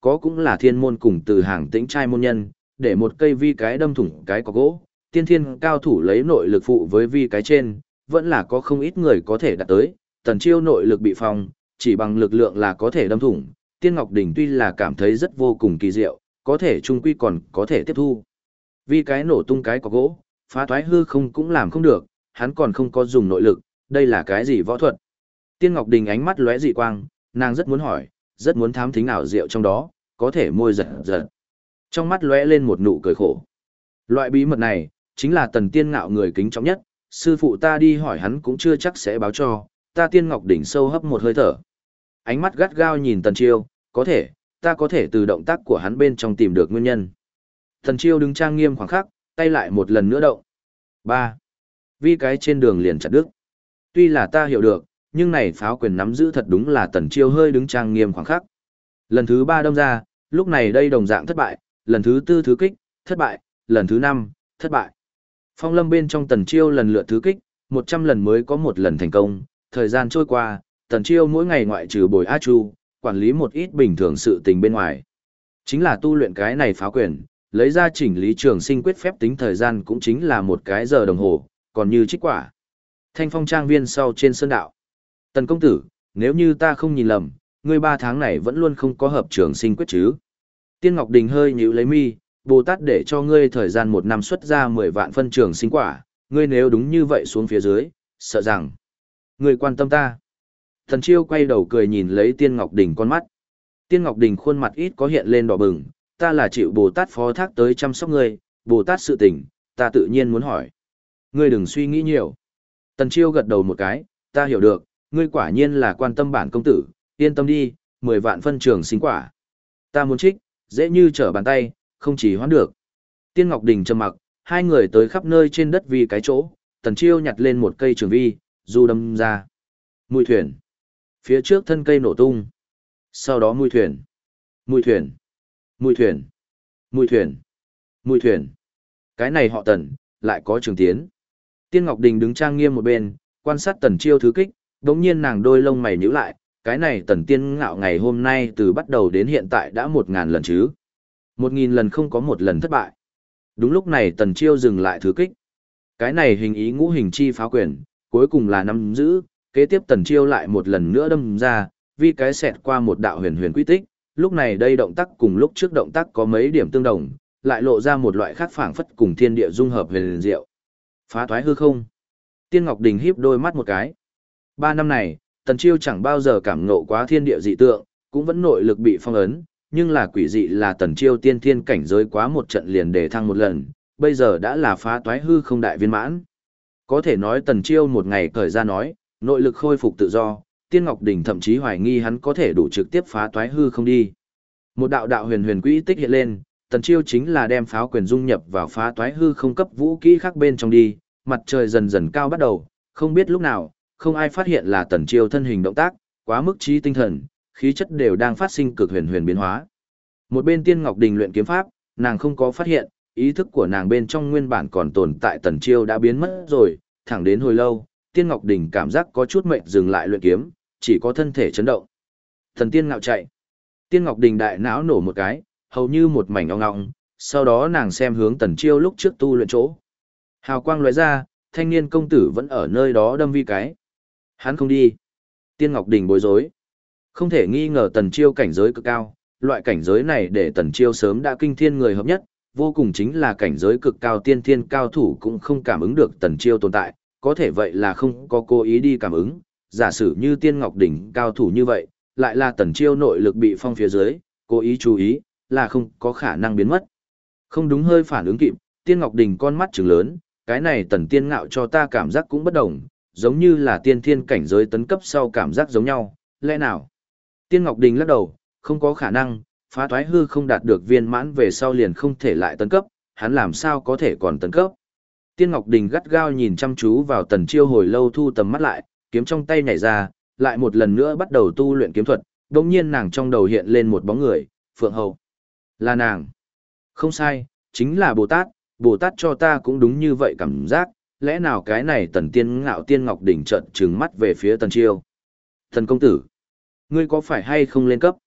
có cũng là thiên môn cùng từ hàng tĩnh trai môn nhân, để một cây vi cái đâm thủng cái có gỗ, tiên thiên cao thủ lấy nội lực phụ với vi cái trên, vẫn là có không ít người có thể đạt tới, Tần Chiêu nội lực bị phong, chỉ bằng lực lượng là có thể đâm thủng, Tiên Ngọc Đình tuy là cảm thấy rất vô cùng kỳ diệu, có thể trung quy còn có thể tiếp thu. Vì cái nổ tung cái có gỗ, phá toái hư không cũng làm không được, hắn còn không có dùng nội lực, đây là cái gì võ thuật? Tiên Ngọc Đình ánh mắt lóe dị quang, nàng rất muốn hỏi, rất muốn thám thính ảo diệu trong đó, có thể môi giật giật. Trong mắt lóe lên một nụ cười khổ. Loại bí mật này, chính là Tần Tiên Ngạo người kính trọng nhất, sư phụ ta đi hỏi hắn cũng chưa chắc sẽ báo cho, ta Tiên Ngọc Đỉnh sâu hấp một hơi thở. Ánh mắt gắt gao nhìn Tần Chiêu, có thể, ta có thể từ động tác của hắn bên trong tìm được nguyên nhân. Tần Chiêu đứng trang nghiêm khoảng khắc, tay lại một lần nữa động. 3. Vì cái trên đường liền chặt đứt. Tuy là ta hiểu được, nhưng này pháo quyền nắm giữ thật đúng là Tần Chiêu hơi đứng trang nghiêm khoảng khắc. Lần thứ 3 đâm ra, lúc này đây đồng dạng thất bại, lần thứ 4 thứ kích, thất bại, lần thứ 5, thất bại. Phong lâm bên trong Tần Chiêu lần lượt thứ kích, 100 lần mới có một lần thành công, thời gian trôi qua, Tần Chiêu mỗi ngày ngoại trừ bồi A Chu, quản lý một ít bình thường sự tình bên ngoài. Chính là tu luyện cái này pháo quyền, lấy ra chỉnh lý trường sinh quyết phép tính thời gian cũng chính là một cái giờ đồng hồ, còn như trích quả. Thanh phong trang viên sau trên sơn đạo. Tần công tử, nếu như ta không nhìn lầm, ngươi 3 tháng này vẫn luôn không có hợp trường sinh quyết chứ. Tiên Ngọc Đình hơi nhíu lấy mi, Bồ Tát để cho ngươi thời gian 1 năm xuất ra 10 vạn phân trường sinh quả, ngươi nếu đúng như vậy xuống phía dưới, sợ rằng ngươi quan tâm ta. Thần Chiêu quay đầu cười nhìn lấy Tiên Ngọc Đình con mắt. Tiên Ngọc Đình khuôn mặt ít có hiện lên đỏ bừng, ta là chịu Bồ Tát phó thác tới chăm sóc ngươi, Bồ Tát sự tình, ta tự nhiên muốn hỏi. Ngươi đừng suy nghĩ nhiều. Tần Chiêu gật đầu một cái, ta hiểu được, ngươi quả nhiên là quan tâm bản công tử, yên tâm đi, 10 vạn phân trường sinh quả. Ta muốn trích, dễ như trở bàn tay, không chỉ hoãn được. Tiên Ngọc Đình trầm mặc, hai người tới khắp nơi trên đất vì cái chỗ, Tần Chiêu nhặt lên một cây trường vi, du đâm ra. Mùi thuyền. Phía trước thân cây nổ tung. Sau đó mùi thuyền. Mùi thuyền. Mùi thuyền. Mùi thuyền. Mùi thuyền. Cái này họ Tần, lại có trường tiến. Tiên Ngọc Đình đứng trang nghiêm một bên, quan sát Tần Chiêu thứ kích, đống nhiên nàng đôi lông mày nhíu lại, cái này Tần Tiên Ngạo ngày hôm nay từ bắt đầu đến hiện tại đã 1000 lần chứ. 1000 lần không có một lần thất bại. Đúng lúc này Tần Chiêu dừng lại thứ kích. Cái này hình ý ngũ hình chi pháo quyền, cuối cùng là nắm giữ, kế tiếp Tần Chiêu lại một lần nữa đâm ra, vì cái xẹt qua một đạo huyền huyền quy tích, lúc này đây động tác cùng lúc trước động tác có mấy điểm tương đồng, lại lộ ra một loại khác phảng phất cùng thiên địa dung hợp huyền diệu. Phá toái hư không. Tiên Ngọc Đình híp đôi mắt một cái. 3 năm này, Tần Chiêu chẳng bao giờ cảm ngộ quá thiên địa dị tượng, cũng vẫn nội lực bị phong ấn, nhưng là quỷ dị là Tần Chiêu tiên thiên cảnh giới quá một trận liền để thăng một lần, bây giờ đã là phá toái hư không đại viên mãn. Có thể nói Tần Chiêu một ngày cởi ra nói, nội lực khôi phục tự do, Tiên Ngọc Đình thậm chí hoài nghi hắn có thể đủ trực tiếp phá toái hư không đi. Một đạo đạo huyền huyền quỹ tích hiện lên, Tần Chiêu chính là đem pháo quyền dung nhập vào phá toái hư không cấp vũ kỹ khác bên trong đi, mặt trời dần dần cao bắt đầu, không biết lúc nào, không ai phát hiện là Tần Chiêu thân hình động tác, quá mức trí tinh thần, khí chất đều đang phát sinh cực huyền huyền biến hóa. Một bên Tiên Ngọc Đình luyện kiếm pháp, nàng không có phát hiện, ý thức của nàng bên trong nguyên bản còn tồn tại Tần Chiêu đã biến mất rồi, thẳng đến hồi lâu, Tiên Ngọc Đình cảm giác có chút mệt dừng lại luyện kiếm, chỉ có thân thể chấn động. Thần Tiên Ngạo chạy. Tiên Ngọc Đình đại não nổ một cái, hầu như một mảnh ong ong, sau đó nàng xem hướng Tần Chiêu lúc trước tu luyện chỗ. Hào quang lóe ra, thanh niên công tử vẫn ở nơi đó đâm vi cái. Hắn không đi. Tiên Ngọc Đình bối rối. Không thể nghi ngờ Tần Chiêu cảnh giới cực cao, loại cảnh giới này để Tần Chiêu sớm đã kinh thiên người hợp nhất, vô cùng chính là cảnh giới cực cao tiên thiên cao thủ cũng không cảm ứng được Tần Chiêu tồn tại, có thể vậy là không có cố ý đi cảm ứng, giả sử như Tiên Ngọc Đỉnh cao thủ như vậy, lại là Tần Chiêu nội lực bị phong phía dưới, cố ý chú ý, là không có khả năng biến mất. Không đúng hơi phản ứng kịp, Tiên Ngọc Đình con mắt trừng lớn, cái này Tần Tiên Ngạo cho ta cảm giác cũng bất đồng, giống như là tiên thiên cảnh giới tấn cấp sau cảm giác giống nhau, lẽ nào? Tiên Ngọc Đình lắc đầu, không có khả năng, phá toái hư không đạt được viên mãn về sau liền không thể lại tấn cấp, hắn làm sao có thể còn tấn cấp? Tiên Ngọc Đình gắt gao nhìn chăm chú vào Tần Chiêu hồi lâu thu tầm mắt lại, kiếm trong tay nhảy ra, lại một lần nữa bắt đầu tu luyện kiếm thuật, đồng nhiên nàng trong đầu hiện lên một bóng người, Phượng Hậu. Là nàng. Không sai, chính là Bồ Tát cho ta cũng đúng như vậy cảm giác, lẽ nào cái này Tần Tiên Ngạo Tiên Ngọc Đình trợn trừng mắt về phía Tần Chiêu. Thần công tử, ngươi có phải hay không lên cấp?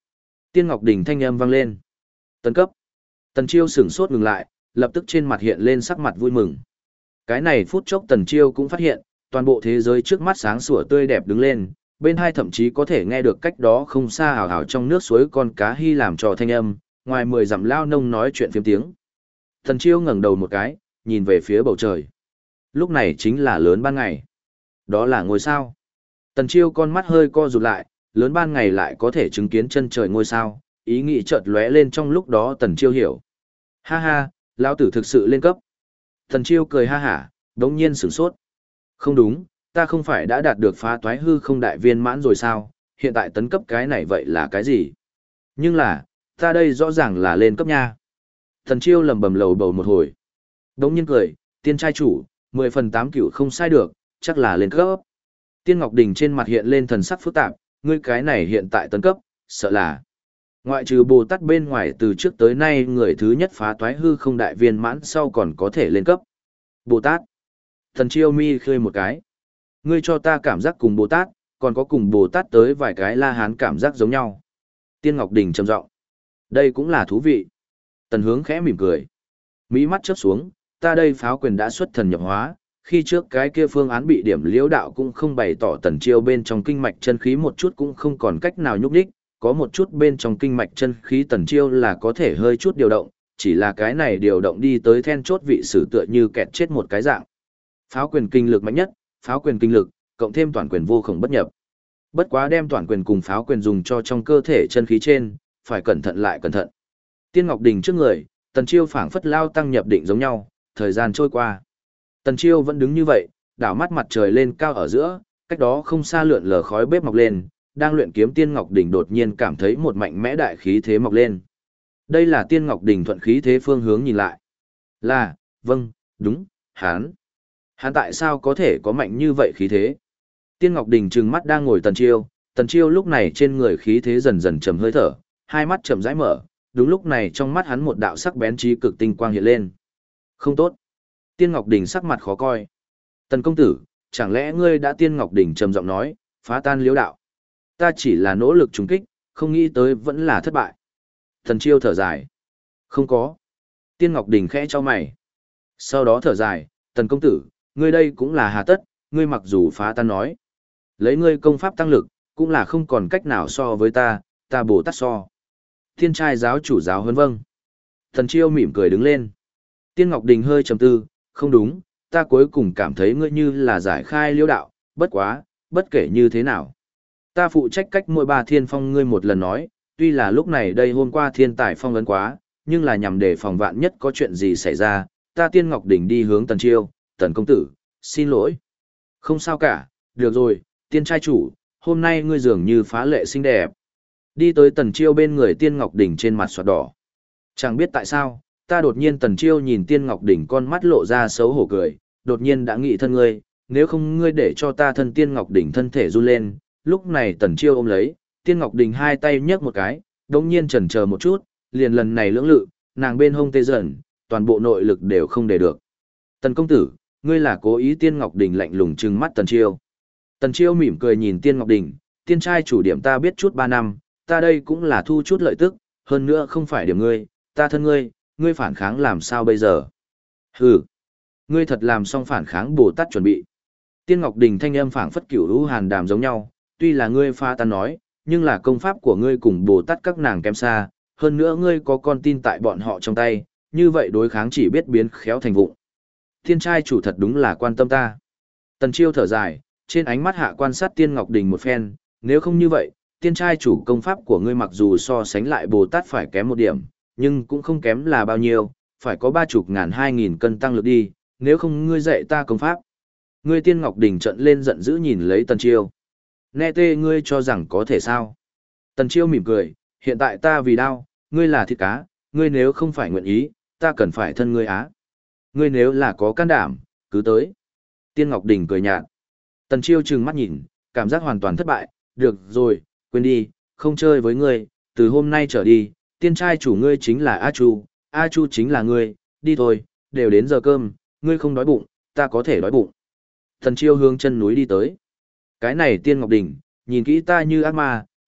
Tiên Ngọc Đình thanh âm vang lên. Tấn cấp. Tần Chiêu sửng sốt ngừng lại, lập tức trên mặt hiện lên sắc mặt vui mừng. Cái này phút chốc Tần Chiêu cũng phát hiện, toàn bộ thế giới trước mắt sáng sủa tươi đẹp đứng lên, bên hai thậm chí có thể nghe được cách đó không xa hào hào trong nước suối con cá hy làm trò thanh âm, ngoài 10 dặm lao nông nói chuyện phiếm tiếng. Tần Chiêu ngẩng đầu một cái, nhìn về phía bầu trời. Lúc này chính là lớn ban ngày. Đó là ngôi sao. Tần Chiêu con mắt hơi co rụt lại, lớn ban ngày lại có thể chứng kiến chân trời ngôi sao, ý nghĩ chợt lóe lên trong lúc đó Tần Chiêu hiểu. Ha ha, lão tử thực sự lên cấp. Tần Chiêu cười ha hả, đống nhiên sửng sốt. Không đúng, ta không phải đã đạt được phá toái hư không đại viên mãn rồi sao, hiện tại tấn cấp cái này vậy là cái gì? Nhưng là, ta đây rõ ràng là lên cấp nha. Tần Chiêu lầm bầm lầu bầu một hồi. Đống nhiên cười, tiên trai chủ, 10 phần 8 cửu không sai được, chắc là lên cấp. Tiên Ngọc Đình trên mặt hiện lên thần sắc phức tạp, ngươi cái này hiện tại tấn cấp, sợ là. Ngoại trừ Bồ Tát bên ngoài từ trước tới nay người thứ nhất phá toái hư không đại viên mãn sau còn có thể lên cấp. Bồ Tát. Thần Chiêu mi khơi một cái. Ngươi cho ta cảm giác cùng Bồ Tát, còn có cùng Bồ Tát tới vài cái La Hán cảm giác giống nhau. Tiên Ngọc Đình trầm giọng. Đây cũng là thú vị. Tần Hướng khẽ mỉm cười. Mỹ mắt chớp xuống, ta đây pháo quyền đã xuất thần nhập hóa, khi trước cái kia phương án bị điểm liễu đạo cũng không bày tỏ Tần Chiêu bên trong kinh mạch chân khí một chút cũng không còn cách nào nhúc nhích, có một chút bên trong kinh mạch chân khí Tần Chiêu là có thể hơi chút điều động, chỉ là cái này điều động đi tới then chốt vị sử tựa như kẹt chết một cái dạng. Pháo quyền kinh lực mạnh nhất, pháo quyền kinh lực, cộng thêm toàn quyền vô khổng bất nhập. Bất quá đem toàn quyền cùng pháo quyền dùng cho trong cơ thể chân khí trên, phải cẩn thận lại cẩn thận. Tiên Ngọc Đình trước người, Tần Chiêu phảng phất lao tăng nhập định giống nhau, thời gian trôi qua. Tần Chiêu vẫn đứng như vậy, đảo mắt mặt trời lên cao ở giữa, cách đó không xa lượn lờ khói bếp mọc lên, đang luyện kiếm Tiên Ngọc Đình đột nhiên cảm thấy một mạnh mẽ đại khí thế mọc lên. Đây là Tiên Ngọc Đình thuận khí thế phương hướng nhìn lại. Là, vâng, đúng, hắn. Hắn tại sao có thể có mạnh như vậy khí thế? Tiên Ngọc Đình trừng mắt đang ngồi Tần Chiêu lúc này trên người khí thế dần dần trầm hơi thở, hai mắt chậm rãi mở, đúng lúc này trong mắt hắn một đạo sắc bén trí cực tinh quang hiện lên. Không tốt. Tiên Ngọc Đình sắc mặt khó coi. Tần công tử, chẳng lẽ ngươi đã Tiên Ngọc Đình trầm giọng nói, phá tan liễu đạo. Ta chỉ là nỗ lực trùng kích, không nghĩ tới vẫn là thất bại. Tần Chiêu thở dài. Không có. Tiên Ngọc Đình khẽ cho mày. Sau đó thở dài, Tần công tử, ngươi đây cũng là hà tất, ngươi mặc dù phá tan nói. Lấy ngươi công pháp tăng lực, cũng là không còn cách nào so với ta Bồ Tát so. Thiên trai giáo chủ giáo huấn vâng. Tần Chiêu mỉm cười đứng lên. Tiên Ngọc Đình hơi trầm tư, không đúng, ta cuối cùng cảm thấy ngươi như là giải khai liễu đạo, bất quá, bất kể như thế nào. Ta phụ trách cách mỗi 3 thiên phong ngươi một lần nói, tuy là lúc này đây hôm qua thiên tài phong ấn quá, nhưng là nhằm để phòng vạn nhất có chuyện gì xảy ra, ta Tiên Ngọc Đình đi hướng Tần Chiêu, Tần công tử, xin lỗi. Không sao cả, được rồi, tiên trai chủ, hôm nay ngươi dường như phá lệ xinh đẹp. Đi tới Tần Chiêu bên người Tiên Ngọc Đình trên mặt xoạt đỏ. Chẳng biết tại sao, ta đột nhiên Tần Chiêu nhìn Tiên Ngọc Đình con mắt lộ ra xấu hổ cười, đột nhiên đã nghĩ thân ngươi, nếu không ngươi để cho ta thân Tiên Ngọc Đình thân thể run lên. Lúc này Tần Chiêu ôm lấy, Tiên Ngọc Đình hai tay nhấc một cái, đột nhiên chần chờ một chút, liền lần này lưỡng lự, nàng bên hông tê dần, toàn bộ nội lực đều không để được. Tần công tử, ngươi là cố ý? Tiên Ngọc Đình lạnh lùng trừng mắt Tần Chiêu. Tần Chiêu mỉm cười nhìn Tiên Ngọc Đình, tiên trai chủ điểm ta biết chút 3 năm, ta đây cũng là thu chút lợi tức, hơn nữa không phải điểm ngươi, ta thân ngươi, ngươi phản kháng làm sao bây giờ? Hừ, ngươi thật làm xong phản kháng Bồ Tát chuẩn bị. Tiên Ngọc Đình thanh âm phảng phất cửu lũ hàn đàm giống nhau, tuy là ngươi pha ta nói, nhưng là công pháp của ngươi cùng Bồ Tát các nàng kém xa, hơn nữa ngươi có con tin tại bọn họ trong tay, như vậy đối kháng chỉ biết biến khéo thành vụng. Thiên trai chủ thật đúng là quan tâm ta. Tần Chiêu thở dài, trên ánh mắt hạ quan sát Tiên Ngọc Đình một phen, nếu không như vậy, tiên trai chủ công pháp của ngươi mặc dù so sánh lại Bồ Tát phải kém một điểm, nhưng cũng không kém là bao nhiêu, phải có 30.000-2.000 cân tăng lực đi, nếu không ngươi dạy ta công pháp. Ngươi Tiên Ngọc Đình trợn lên giận dữ nhìn lấy Tần Chiêu. Nè tê ngươi cho rằng có thể sao? Tần Chiêu mỉm cười, hiện tại ta vì đau, ngươi là thịt cá, ngươi nếu không phải nguyện ý, ta cần phải thân ngươi á. Ngươi nếu là có can đảm, cứ tới. Tiên Ngọc Đình cười nhạt. Tần Chiêu trừng mắt nhìn, cảm giác hoàn toàn thất bại, được rồi, quên đi, không chơi với ngươi, từ hôm nay trở đi, tiên trai chủ ngươi chính là A Chu chính là ngươi, đi thôi, đều đến giờ cơm, ngươi không đói bụng, ta có thể đói bụng. Tần Chiêu hướng chân núi đi tới. Cái này Tiên Ngọc Đình, nhìn kỹ ta như ác ma,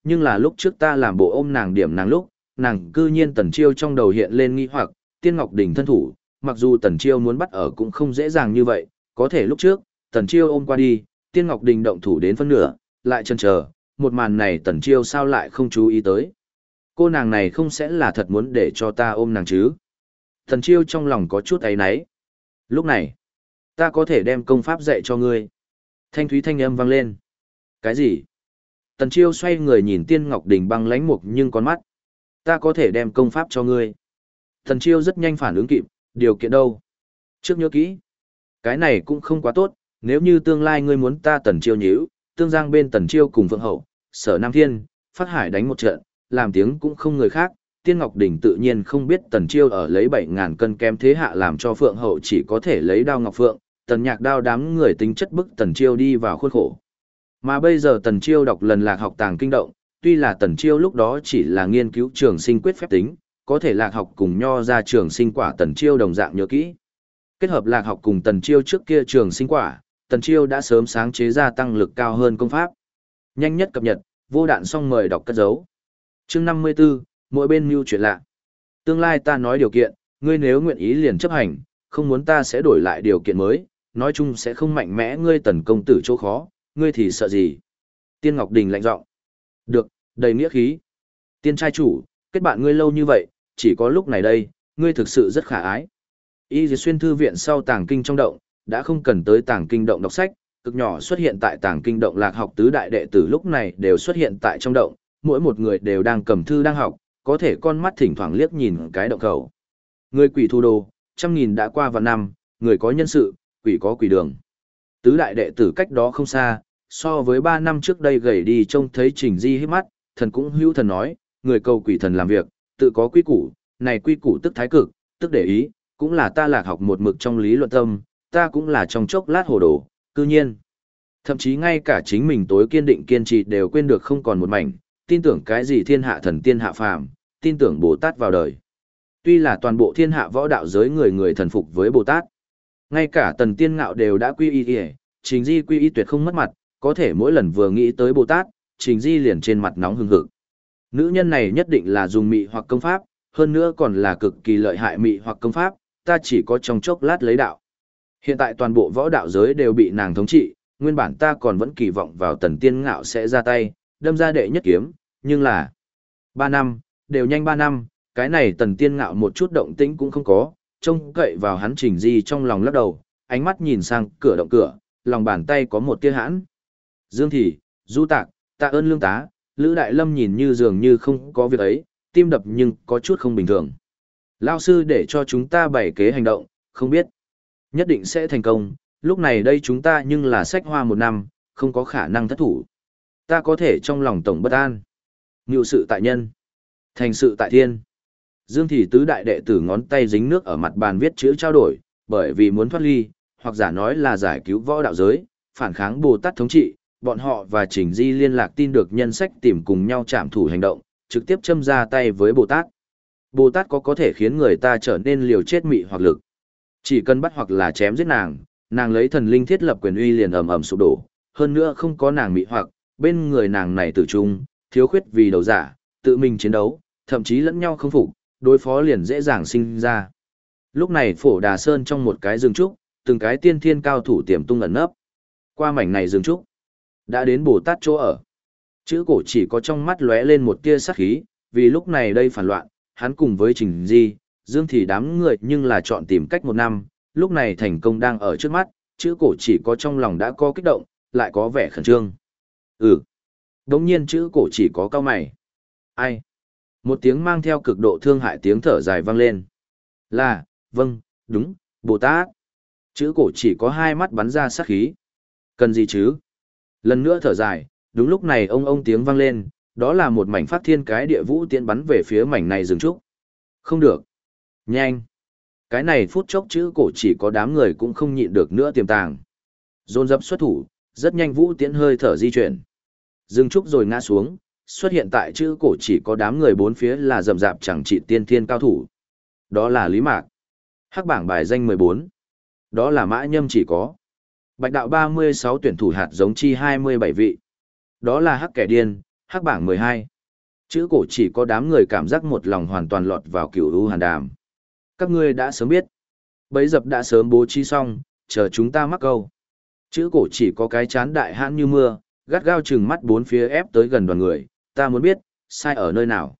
nhưng là lúc trước ta làm bộ ôm nàng điểm nàng lúc, nàng cư nhiên Tần Chiêu trong đầu hiện lên nghi hoặc, Tiên Ngọc Đình thân thủ, mặc dù Tần Chiêu muốn bắt ở cũng không dễ dàng như vậy, có thể lúc trước, Tần Chiêu ôm qua đi, Tiên Ngọc Đình động thủ đến phân nửa, lại chần chờ, một màn này Tần Chiêu sao lại không chú ý tới. Cô nàng này không sẽ là thật muốn để cho ta ôm nàng chứ? Tần Chiêu trong lòng có chút áy náy. Lúc này, ta có thể đem công pháp dạy cho ngươi. Thanh thúy thanh âm vang lên. Cái gì? Tần Chiêu xoay người nhìn Tiên Ngọc Đình băng lãnh mục nhưng con mắt. Ta có thể đem công pháp cho ngươi. Tần Chiêu rất nhanh phản ứng kịp, điều kiện đâu? Trước nhớ kỹ. Cái này cũng không quá tốt, nếu như tương lai ngươi muốn ta Tần Chiêu nhíu, tương giang bên Tần Chiêu cùng Phượng Hậu, Sở Nam Thiên, Phát Hải đánh một trận, làm tiếng cũng không người khác. Tiên Ngọc Đình tự nhiên không biết Tần Chiêu ở lấy 7.000 cân kém thế hạ làm cho Phượng Hậu chỉ có thể lấy đao ngọc phượng, Tần Nhạc đao đám người tính chất bức Tần Chiêu đi vào khuôn khổ. Mà bây giờ Tần Chiêu đọc lần lạc học tàng kinh động, tuy là Tần Chiêu lúc đó chỉ là nghiên cứu trường sinh quyết phép tính, có thể lạc học cùng nho ra trường sinh quả Tần Chiêu đồng dạng nhớ kỹ. Kết hợp lạc học cùng Tần Chiêu trước kia trường sinh quả, Tần Chiêu đã sớm sáng chế ra tăng lực cao hơn công pháp. Nhanh nhất cập nhật, vô đạn xong mời đọc cất dấu. Chương 54, mỗi bên mưu chuyện lạ. Tương lai ta nói điều kiện, ngươi nếu nguyện ý liền chấp hành, không muốn ta sẽ đổi lại điều kiện mới, nói chung sẽ không mạnh mẽ ngươi Tần công tử chỗ khó, ngươi thì sợ gì? Tiên Ngọc Đình lạnh giọng. Được, đầy nghĩa khí. Tiên trai chủ, kết bạn ngươi lâu như vậy, chỉ có lúc này đây, ngươi thực sự rất khả ái. Y Dì Xuyên thư viện sau tàng kinh trong động, đã không cần tới tàng kinh động đọc sách, cực nhỏ xuất hiện tại tàng kinh động lạc học tứ đại đệ tử lúc này đều xuất hiện tại trong động, mỗi một người đều đang cầm thư đang học, có thể con mắt thỉnh thoảng liếc nhìn cái động khẩu. Người quỷ thu đồ, 100.000 đã qua vạn năm, người có nhân sự, quỷ có quỷ đường. Tứ đại đệ tử cách đó không xa, so với 3 năm trước đây gầy đi trông thấy Trình Di hít mắt, thần cũng hữu thần nói, người cầu quỷ thần làm việc, tự có quy củ, này quy củ tức thái cực, tức để ý, cũng là ta lạc học một mực trong lý luận tâm, ta cũng là trong chốc lát hồ đồ, cư nhiên. Thậm chí ngay cả chính mình tối kiên định kiên trì đều quên được không còn một mảnh, tin tưởng cái gì thiên hạ thần tiên hạ phàm, tin tưởng Bồ Tát vào đời. Tuy là toàn bộ thiên hạ võ đạo giới người người thần phục với Bồ Tát, ngay cả Tần Tiên Ngạo đều đã quy y, Trình Di quy y tuyệt không mất mặt, có thể mỗi lần vừa nghĩ tới Bồ Tát, Trình Di liền trên mặt nóng hừng hực. Nữ nhân này nhất định là dùng mị hoặc công pháp, hơn nữa còn là cực kỳ lợi hại mị hoặc công pháp, ta chỉ có trong chốc lát lấy đạo. Hiện tại toàn bộ võ đạo giới đều bị nàng thống trị, nguyên bản ta còn vẫn kỳ vọng vào Tần Tiên Ngạo sẽ ra tay, đâm ra đệ nhất kiếm, nhưng là 3 năm, đều nhanh 3 năm, cái này Tần Tiên Ngạo một chút động tĩnh cũng không có, trông cậy vào hắn Trình Di trong lòng lắc đầu, ánh mắt nhìn sang cửa động cửa, lòng bàn tay có một tia hãn. Dương Thị, Du Tạc, tạ ơn Lương Tá, Lữ Đại Lâm nhìn như dường như không có việc ấy, tim đập nhưng có chút không bình thường. Lao sư để cho chúng ta bày kế hành động, không biết. Nhất định sẽ thành công, lúc này đây chúng ta nhưng là sách hoa 1 năm, không có khả năng thất thủ. Ta có thể trong lòng tổng bất an. Ngự sự tại nhân, thành sự tại thiên. Dương Thị tứ đại đệ tử ngón tay dính nước ở mặt bàn viết chữ trao đổi, bởi vì muốn thoát ly, hoặc giả nói là giải cứu võ đạo giới, phản kháng Bồ Tát thống trị, bọn họ và Trình Di liên lạc tin được nhân sách tìm cùng nhau trảm thủ hành động, trực tiếp châm ra tay với Bồ Tát. Bồ Tát có thể khiến người ta trở nên liều chết mị hoặc lực. Chỉ cần bắt hoặc là chém giết nàng, nàng lấy thần linh thiết lập quyền uy liền ầm ầm sụp đổ, hơn nữa không có nàng mị hoặc, bên người nàng này tử trung, thiếu khuyết vì đầu giả, tự mình chiến đấu, thậm chí lẫn nhau không phục, đối phó liền dễ dàng sinh ra. Lúc này Phổ Đà Sơn trong một cái rừng trúc, từng cái tiên thiên cao thủ tiềm tung ẩn nấp. Qua mảnh này rừng trúc, đã đến Bồ Tát chỗ ở. Chữ cổ chỉ có trong mắt lóe lên một tia sắc khí, vì lúc này đây phản loạn, hắn cùng với Trình Di, Dương Thị đám người nhưng là chọn tìm cách 1 năm, lúc này thành công đang ở trước mắt, chữ cổ chỉ có trong lòng đã có kích động, lại có vẻ khẩn trương. Đống nhiên chữ cổ chỉ có cao mày. Ai? Một tiếng mang theo cực độ thương hại tiếng thở dài vang lên. Là, vâng, đúng, Bồ Tát. Chữ cổ chỉ có 2 mắt bắn ra sát khí. Cần gì chứ? Lần nữa thở dài, đúng lúc này ông tiếng vang lên, đó là một mảnh phát thiên cái địa vũ tiễn bắn về phía mảnh này rừng trúc. Không được. Nhanh. Cái này phút chốc chữ cổ chỉ có đám người cũng không nhịn được nữa tiềm tàng. Dồn dập xuất thủ, rất nhanh vũ tiễn hơi thở di chuyển. Rừng trúc rồi ngã xuống, xuất hiện tại chữ cổ chỉ có đám người 4 phía là rậm rạp chẳng trị tiên thiên cao thủ. Đó là Lý Mạc. Hắc bảng bài danh 14. Đó là Mã Nhâm chỉ có. Bạch đạo 36 tuyển thủ hạt giống chi 27 vị. Đó là Hắc kẻ điên, Hắc bảng 12. Chữ cổ chỉ có đám người cảm giác một lòng hoàn toàn lọt vào cửu u hàn đàm. Các ngươi đã sớm biết. Bấy dập đã sớm bố trí xong, chờ chúng ta mắc câu. Chữ cổ chỉ có cái chán đại hãn như mưa, gắt gao chừng mắt bốn phía ép tới gần đoàn người, ta muốn biết, sai ở nơi nào.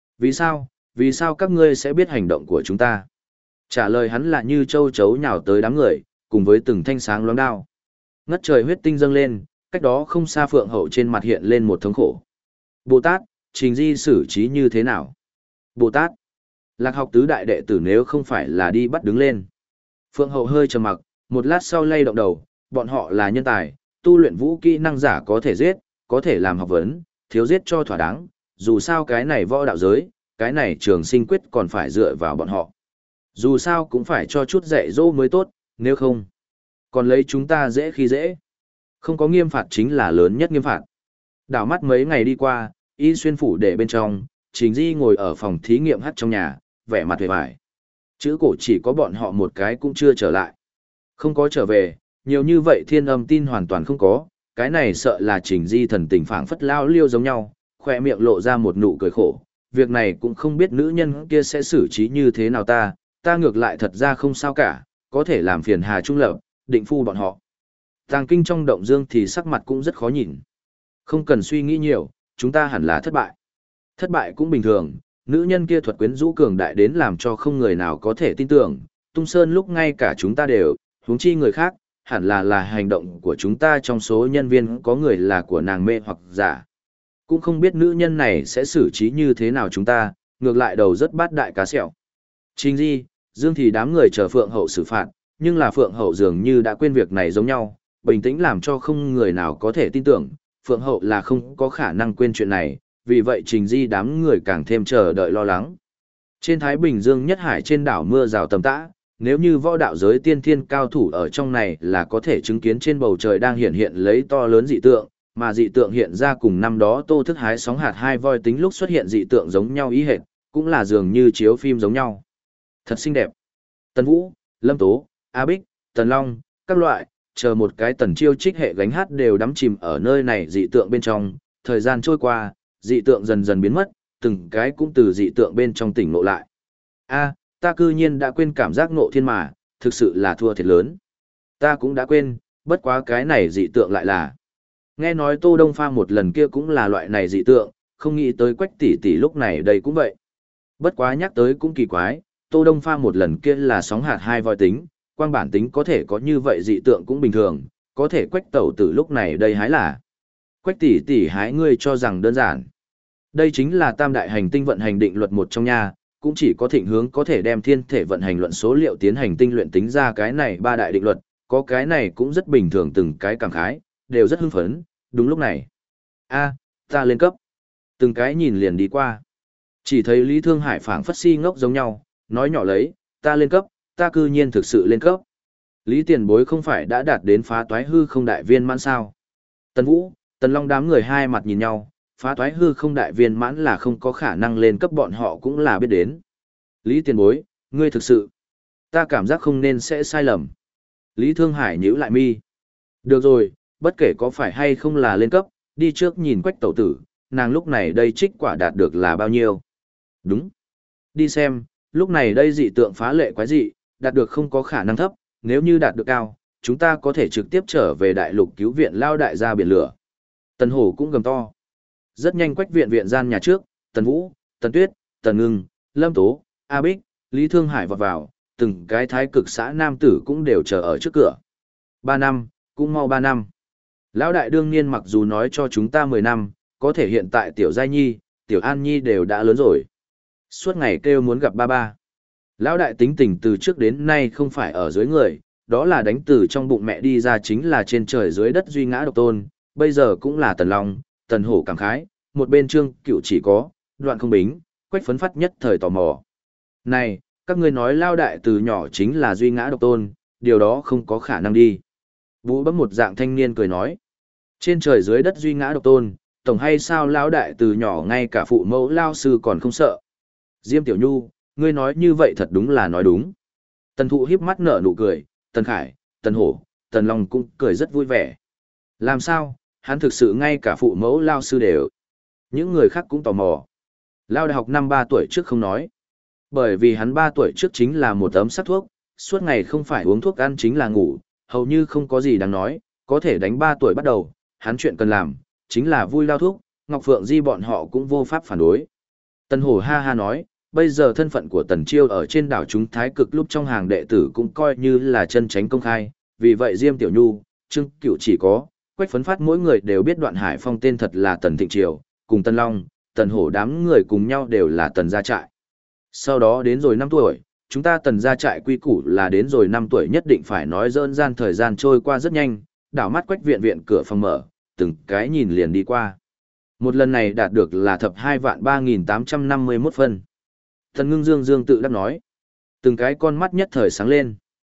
Vì sao các ngươi sẽ biết hành động của chúng ta? Trả lời hắn là như châu chấu nhào tới đám người, cùng với từng thanh sáng loáng đao. Ngất trời huyết tinh dâng lên, cách đó không xa Phượng Hậu trên mặt hiện lên một thống khổ. Bồ Tát, Trình Di xử trí như thế nào? Bồ Tát, Lạc Học tứ đại đệ tử nếu không phải là đi bắt đứng lên. Phượng Hậu hơi trầm mặc, một lát sau lay động đầu, bọn họ là nhân tài, tu luyện vũ kỹ năng giả có thể giết, có thể làm học vấn, thiếu giết cho thỏa đáng, dù sao cái này võ đạo giới, cái này trường sinh quyết còn phải dựa vào bọn họ. Dù sao cũng phải cho chút dạy dỗ mới tốt, nếu không, còn lấy chúng ta dễ khi dễ. Không có nghiêm phạt chính là lớn nhất nghiêm phạt. Đảo mắt mấy ngày đi qua, Y Xuyên phủ để bên trong, Trình Di ngồi ở phòng thí nghiệm hắt trong nhà, vẻ mặt hề vải. Chữ cổ chỉ có bọn họ một cái cũng chưa trở lại. Không có trở về, nhiều như vậy thiên âm tin hoàn toàn không có, cái này sợ là Trình Di thần tình phảng phất lao liêu giống nhau, khoe miệng lộ ra một nụ cười khổ. Việc này cũng không biết nữ nhân kia sẽ xử trí như thế nào ta ngược lại thật ra không sao cả, có thể làm phiền Hà Trung Lập, định phu bọn họ. Tàng Kinh trong động dương thì sắc mặt cũng rất khó nhìn. Không cần suy nghĩ nhiều, chúng ta hẳn là thất bại. Thất bại cũng bình thường, nữ nhân kia thuật quyến rũ cường đại đến làm cho không người nào có thể tin tưởng, Tung Sơn lúc ngay cả chúng ta đều, huống chi người khác, hẳn là hành động của chúng ta trong số nhân viên có người là của nàng mê hoặc giả. Cũng không biết nữ nhân này sẽ xử trí như thế nào chúng ta, ngược lại đầu rất bát đại cá sẹo. Trình Di, Dương thì đám người chờ Phượng Hậu xử phạt, nhưng là Phượng Hậu dường như đã quên việc này giống nhau, bình tĩnh làm cho không người nào có thể tin tưởng, Phượng Hậu là không có khả năng quên chuyện này, vì vậy Trình Di đám người càng thêm chờ đợi lo lắng. Trên Thái Bình Dương nhất hải trên đảo mưa rào tầm tã, nếu như võ đạo giới tiên thiên cao thủ ở trong này là có thể chứng kiến trên bầu trời đang hiện hiện lấy to lớn dị tượng, mà dị tượng hiện ra cùng năm đó Tô Thức hái sóng hạt hai voi tính lúc xuất hiện dị tượng giống nhau ý hệt, cũng là dường như chiếu phim giống nhau. Thật xinh đẹp. Tần Vũ, Lâm Tố, A Bích, Tần Long, các loại, chờ một cái Tần Chiêu trích hệ gánh hát đều đắm chìm ở nơi này dị tượng bên trong, thời gian trôi qua, dị tượng dần dần biến mất, từng cái cũng từ dị tượng bên trong tỉnh ngộ lại. A, ta cư nhiên đã quên cảm giác ngộ thiên mà, thực sự là thua thiệt lớn. Ta cũng đã quên, bất quá cái này dị tượng lại là. Nghe nói Tô Đông Pha một lần kia cũng là loại này dị tượng, không nghĩ tới Quách tỷ tỷ lúc này đây cũng vậy. Bất quá nhắc tới cũng kỳ quái, Tô Đông Pha một lần kia là sóng hạt hai voi tính, quang bản tính có thể có như vậy dị tượng cũng bình thường, có thể Quách tẩu tử lúc này đây hái là. Quách tỷ tỷ hái ngươi cho rằng đơn giản. Đây chính là tam đại hành tinh vận hành định luật một trong nhà, cũng chỉ có thịnh hướng có thể đem thiên thể vận hành luận số liệu tiến hành tinh luyện tính ra cái này ba đại định luật, có cái này cũng rất bình thường từng cái cảm khái, đều rất hưng phấn, đúng lúc này. A, ta lên cấp. Từng cái nhìn liền đi qua. Chỉ thấy Lý Thương Hải phảng phất si ngốc giống nhau, nói nhỏ lấy, ta lên cấp, ta cư nhiên thực sự lên cấp. Lý Tiền Bối không phải đã đạt đến phá toái hư không đại viên mãn sao? Tần Vũ, Tần Long đám người hai mặt nhìn nhau, phá toái hư không đại viên mãn là không có khả năng lên cấp, bọn họ cũng là biết đến. Lý Tiền Bối, ngươi thực sự, ta cảm giác không nên sẽ sai lầm. Lý Thương Hải nhíu lại mi. Được rồi, bất kể có phải hay không là lên cấp, đi trước nhìn Quách tẩu tử, nàng lúc này đây trích quả đạt được là bao nhiêu. Đúng. Đi xem, lúc này đây dị tượng phá lệ quái dị, đạt được không có khả năng thấp, nếu như đạt được cao, chúng ta có thể trực tiếp trở về đại lục cứu viện lao đại gia biển lửa. Tần Hổ cũng gầm to. Rất nhanh Quách viện viện gian nhà trước, Tần Vũ, Tần Tuyết, Tần Ngưng, Lâm Tố, A Bích, Lý Thương Hải vọt vào, từng cái thái cực xã nam tử cũng đều chờ ở trước cửa. 3 năm, cũng mau 3 năm. Lão đại đương nhiên mặc dù nói cho chúng ta 10 năm, có thể hiện tại Tiểu Giai Nhi, Tiểu An Nhi đều đã lớn rồi. Suốt ngày kêu muốn gặp ba ba. Lão đại tính tình từ trước đến nay không phải ở dưới người, đó là đánh từ trong bụng mẹ đi ra chính là trên trời dưới đất duy ngã độc tôn, bây giờ cũng là Tần Long, Tần Hổ cảm khái, một bên Trương Cựu chỉ có, Đoạn Không Bính, Quách phấn phát nhất thời tò mò. Này, các ngươi nói Lao đại từ nhỏ chính là duy ngã độc tôn, điều đó không có khả năng đi. Vũ bấm một dạng thanh niên cười nói. Trên trời dưới đất duy ngã độc tôn, tổng hay sao Lão đại từ nhỏ ngay cả phụ mẫu Lao sư còn không sợ. Diêm Tiểu Nhu, ngươi nói như vậy thật đúng là nói đúng. Tần Thụ híp mắt nở nụ cười, Tần Khải, Tần Hổ, Tần Long cũng cười rất vui vẻ. Làm sao, hắn thực sự ngay cả phụ mẫu Lao sư đều. Những người khác cũng tò mò. Lao đại học năm 3 tuổi trước không nói. Bởi vì hắn 3 tuổi trước chính là một ấm sắc thuốc, suốt ngày không phải uống thuốc ăn chính là ngủ, hầu như không có gì đáng nói, có thể đánh 3 tuổi bắt đầu, hắn chuyện cần làm, chính là vui lao thuốc, Ngọc Phượng Di bọn họ cũng vô pháp phản đối. Tần Hổ ha ha nói, bây giờ thân phận của Tần Chiêu ở trên đảo chúng Thái Cực lúc trong hàng đệ tử cũng coi như là chân chánh công khai, vì vậy Diêm Tiểu Nhu, Trương Cửu chỉ có, Quách Phấn Phát mỗi người đều biết Đoạn Hải Phong tên thật là Tần Thịnh Triều, cùng Tần Long, Tần Hổ đám người cùng nhau đều là Tần gia trại. Sau đó đến rồi 5 tuổi, chúng ta Tần gia trại quy củ là đến rồi 5 tuổi nhất định phải nói dỡn gian thời gian trôi qua rất nhanh, đảo mắt Quách viện viện cửa phòng mở, từng cái nhìn liền đi qua. Một lần này đạt được là thập 2.3851 phân. Thần Ngưng Dương Dương tự đắc nói. Từng cái con mắt nhất thời sáng lên.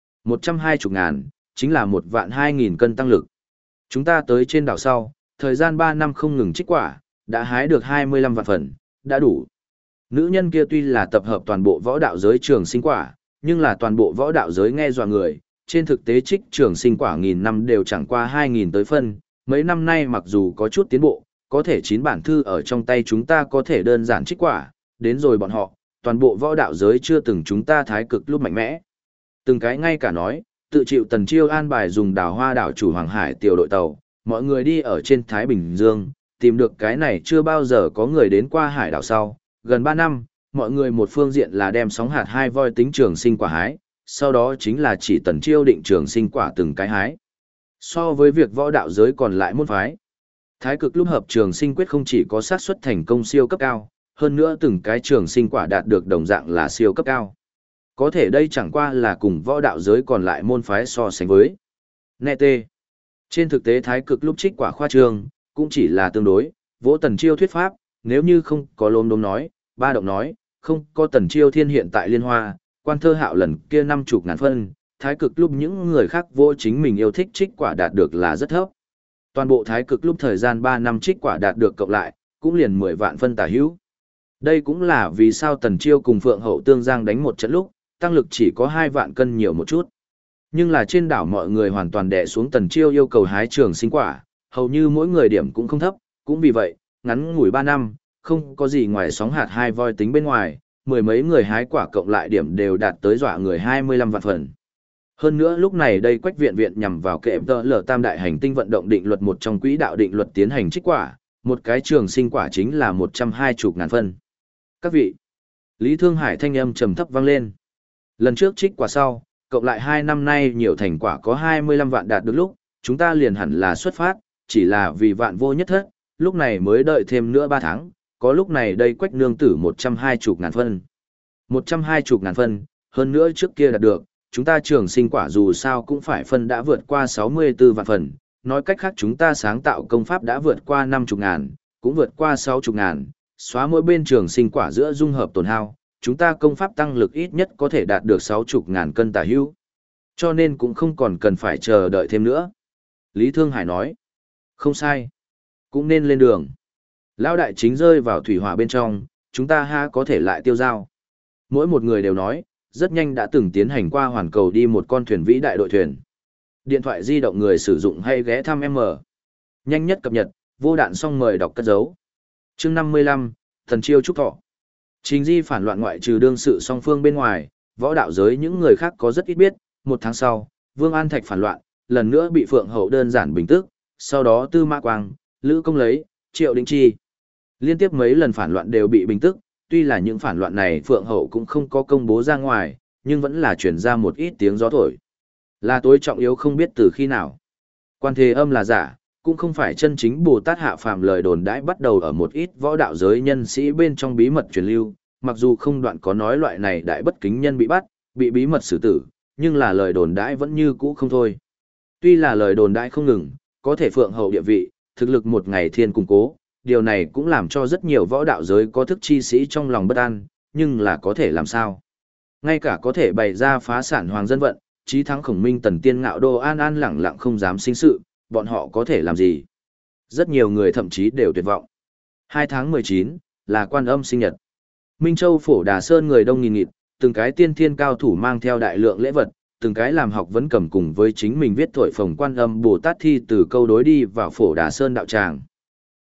120.000, chính là 1.200.000 cân tăng lực. Chúng ta tới trên đảo sau, thời gian 3 năm không ngừng trích quả, đã hái được 25 vạn phần, đã đủ. Nữ nhân kia tuy là tập hợp toàn bộ võ đạo giới trường sinh quả, nhưng là toàn bộ võ đạo giới nghe dọa người, trên thực tế trích trường sinh quả nghìn năm đều chẳng qua 2.000 tới phân, mấy năm nay mặc dù có chút tiến bộ, có thể 9 bản thư ở trong tay chúng ta có thể đơn giản trích quả, đến rồi bọn họ, toàn bộ võ đạo giới chưa từng chúng ta Thái Cực lúc mạnh mẽ. Từng cái ngay cả nói, tự chịu Tần Chiêu an bài dùng đảo hoa đảo chủ Hoàng Hải tiểu đội tàu, mọi người đi ở trên Thái Bình Dương, tìm được cái này chưa bao giờ có người đến qua hải đảo sau, gần 3 năm, mọi người một phương diện là đem sóng hạt 2 voi tính trường sinh quả hái, sau đó chính là chỉ Tần Chiêu định trường sinh quả từng cái hái. So với việc võ đạo giới còn lại môn phái, Thái Cực lúc hợp trường sinh quyết không chỉ có xác suất thành công siêu cấp cao, hơn nữa từng cái trường sinh quả đạt được đồng dạng là siêu cấp cao. Có thể đây chẳng qua là cùng võ đạo giới còn lại môn phái so sánh với. Nè tê. Trên thực tế Thái Cực lúc trích quả khoa trương, cũng chỉ là tương đối, vỗ Tần Chiêu thuyết pháp, nếu như không có lốm đốm nói, ba động nói, không có Tần Chiêu thiên hiện tại liên hoa, quan thơ hạo lần kia 50.000 phân, Thái Cực lúc những người khác vô chính mình yêu thích trích quả đạt được là rất thấp. Toàn bộ Thái Cực lúc thời gian 3 năm trích quả đạt được cộng lại, cũng liền 10 vạn phân tả hữu. Đây cũng là vì sao Tần Chiêu cùng Phượng Hậu Tương Giang đánh một trận lúc, tăng lực chỉ có 2 vạn cân nhiều một chút. Nhưng là trên đảo mọi người hoàn toàn đè xuống Tần Chiêu yêu cầu hái trường sinh quả, hầu như mỗi người điểm cũng không thấp, cũng vì vậy, ngắn ngủi 3 năm, không có gì ngoài sóng hạt 2 voi tính bên ngoài, mười mấy người hái quả cộng lại điểm đều đạt tới dọa người 25 vạn phần. Hơn nữa lúc này đây Quách viện viện nhằm vào kệ tờ lở tam đại hành tinh vận động định luật một trong quỹ đạo định luật tiến hành trích quả, một cái trường sinh quả chính là 120.000 phân. Các vị, Lý Thương Hải thanh âm trầm thấp vang lên. Lần trước trích quả sau, cộng lại 2 năm nay nhiều thành quả có 25 vạn đạt được lúc, chúng ta liền hẳn là xuất phát, chỉ là vì vạn vô nhất thất, lúc này mới đợi thêm nữa 3 tháng, có lúc này đây Quách nương tử 120.000 phân. 120.000 phân, hơn nữa trước kia đạt được, chúng ta trường sinh quả dù sao cũng phải phân đã vượt qua 64 vạn phần, nói cách khác chúng ta sáng tạo công pháp đã vượt qua 50.000, cũng vượt qua 60.000, xóa mỗi bên trường sinh quả giữa dung hợp tổn hao, chúng ta công pháp tăng lực ít nhất có thể đạt được 60.000 cân tả hữu. Cho nên cũng không còn cần phải chờ đợi thêm nữa. Lý Thương Hải nói, không sai, cũng nên lên đường. Lão đại chính rơi vào thủy hỏa bên trong, chúng ta ha có thể lại tiêu dao. Mỗi một người đều nói, rất nhanh đã từng tiến hành qua hoàn cầu đi một con thuyền vĩ đại đội thuyền. Điện thoại di động người sử dụng hay ghé thăm M. Nhanh nhất cập nhật, vô đạn xong mời đọc cất dấu. Chương 55, Thần Chiêu Trúc Thọ. Trình Di phản loạn ngoại trừ đương sự song phương bên ngoài, võ đạo giới những người khác có rất ít biết. Một tháng sau, Vương An Thạch phản loạn, lần nữa bị Phượng Hậu đơn giản bình tức, sau đó Tư Mã Quang, Lữ Công Lấy, Triệu Đình Chi. Liên tiếp mấy lần phản loạn đều bị bình tức, tuy là những phản loạn này Phượng Hậu cũng không có công bố ra ngoài, nhưng vẫn là truyền ra một ít tiếng gió thổi. Là tối trọng yếu không biết từ khi nào. Quan Thế Âm là giả, cũng không phải chân chính Bồ Tát hạ phàm lời đồn đãi bắt đầu ở một ít võ đạo giới nhân sĩ bên trong bí mật truyền lưu, mặc dù không đoạn có nói loại này đại bất kính nhân bị bắt, bị bí mật xử tử, nhưng là lời đồn đãi vẫn như cũ không thôi. Tuy là lời đồn đãi không ngừng, có thể Phượng Hậu địa vị, thực lực một ngày thiên củng cố, điều này cũng làm cho rất nhiều võ đạo giới có thức chi sĩ trong lòng bất an, nhưng là có thể làm sao? Ngay cả có thể bày ra phá sản hoàng dân vận, chí thắng Khổng Minh Tần Tiên Ngạo Đô an an lẳng lặng không dám sinh sự, bọn họ có thể làm gì? Rất nhiều người thậm chí đều tuyệt vọng. 2 tháng 19 là Quan Âm sinh nhật. Minh Châu Phổ Đà Sơn người đông nghìn nghịt, từng cái tiên thiên cao thủ mang theo đại lượng lễ vật, từng cái làm học vấn cầm cùng với chính mình viết thổi phồng Quan Âm Bồ Tát thi từ câu đối đi vào Phổ Đà Sơn đạo tràng.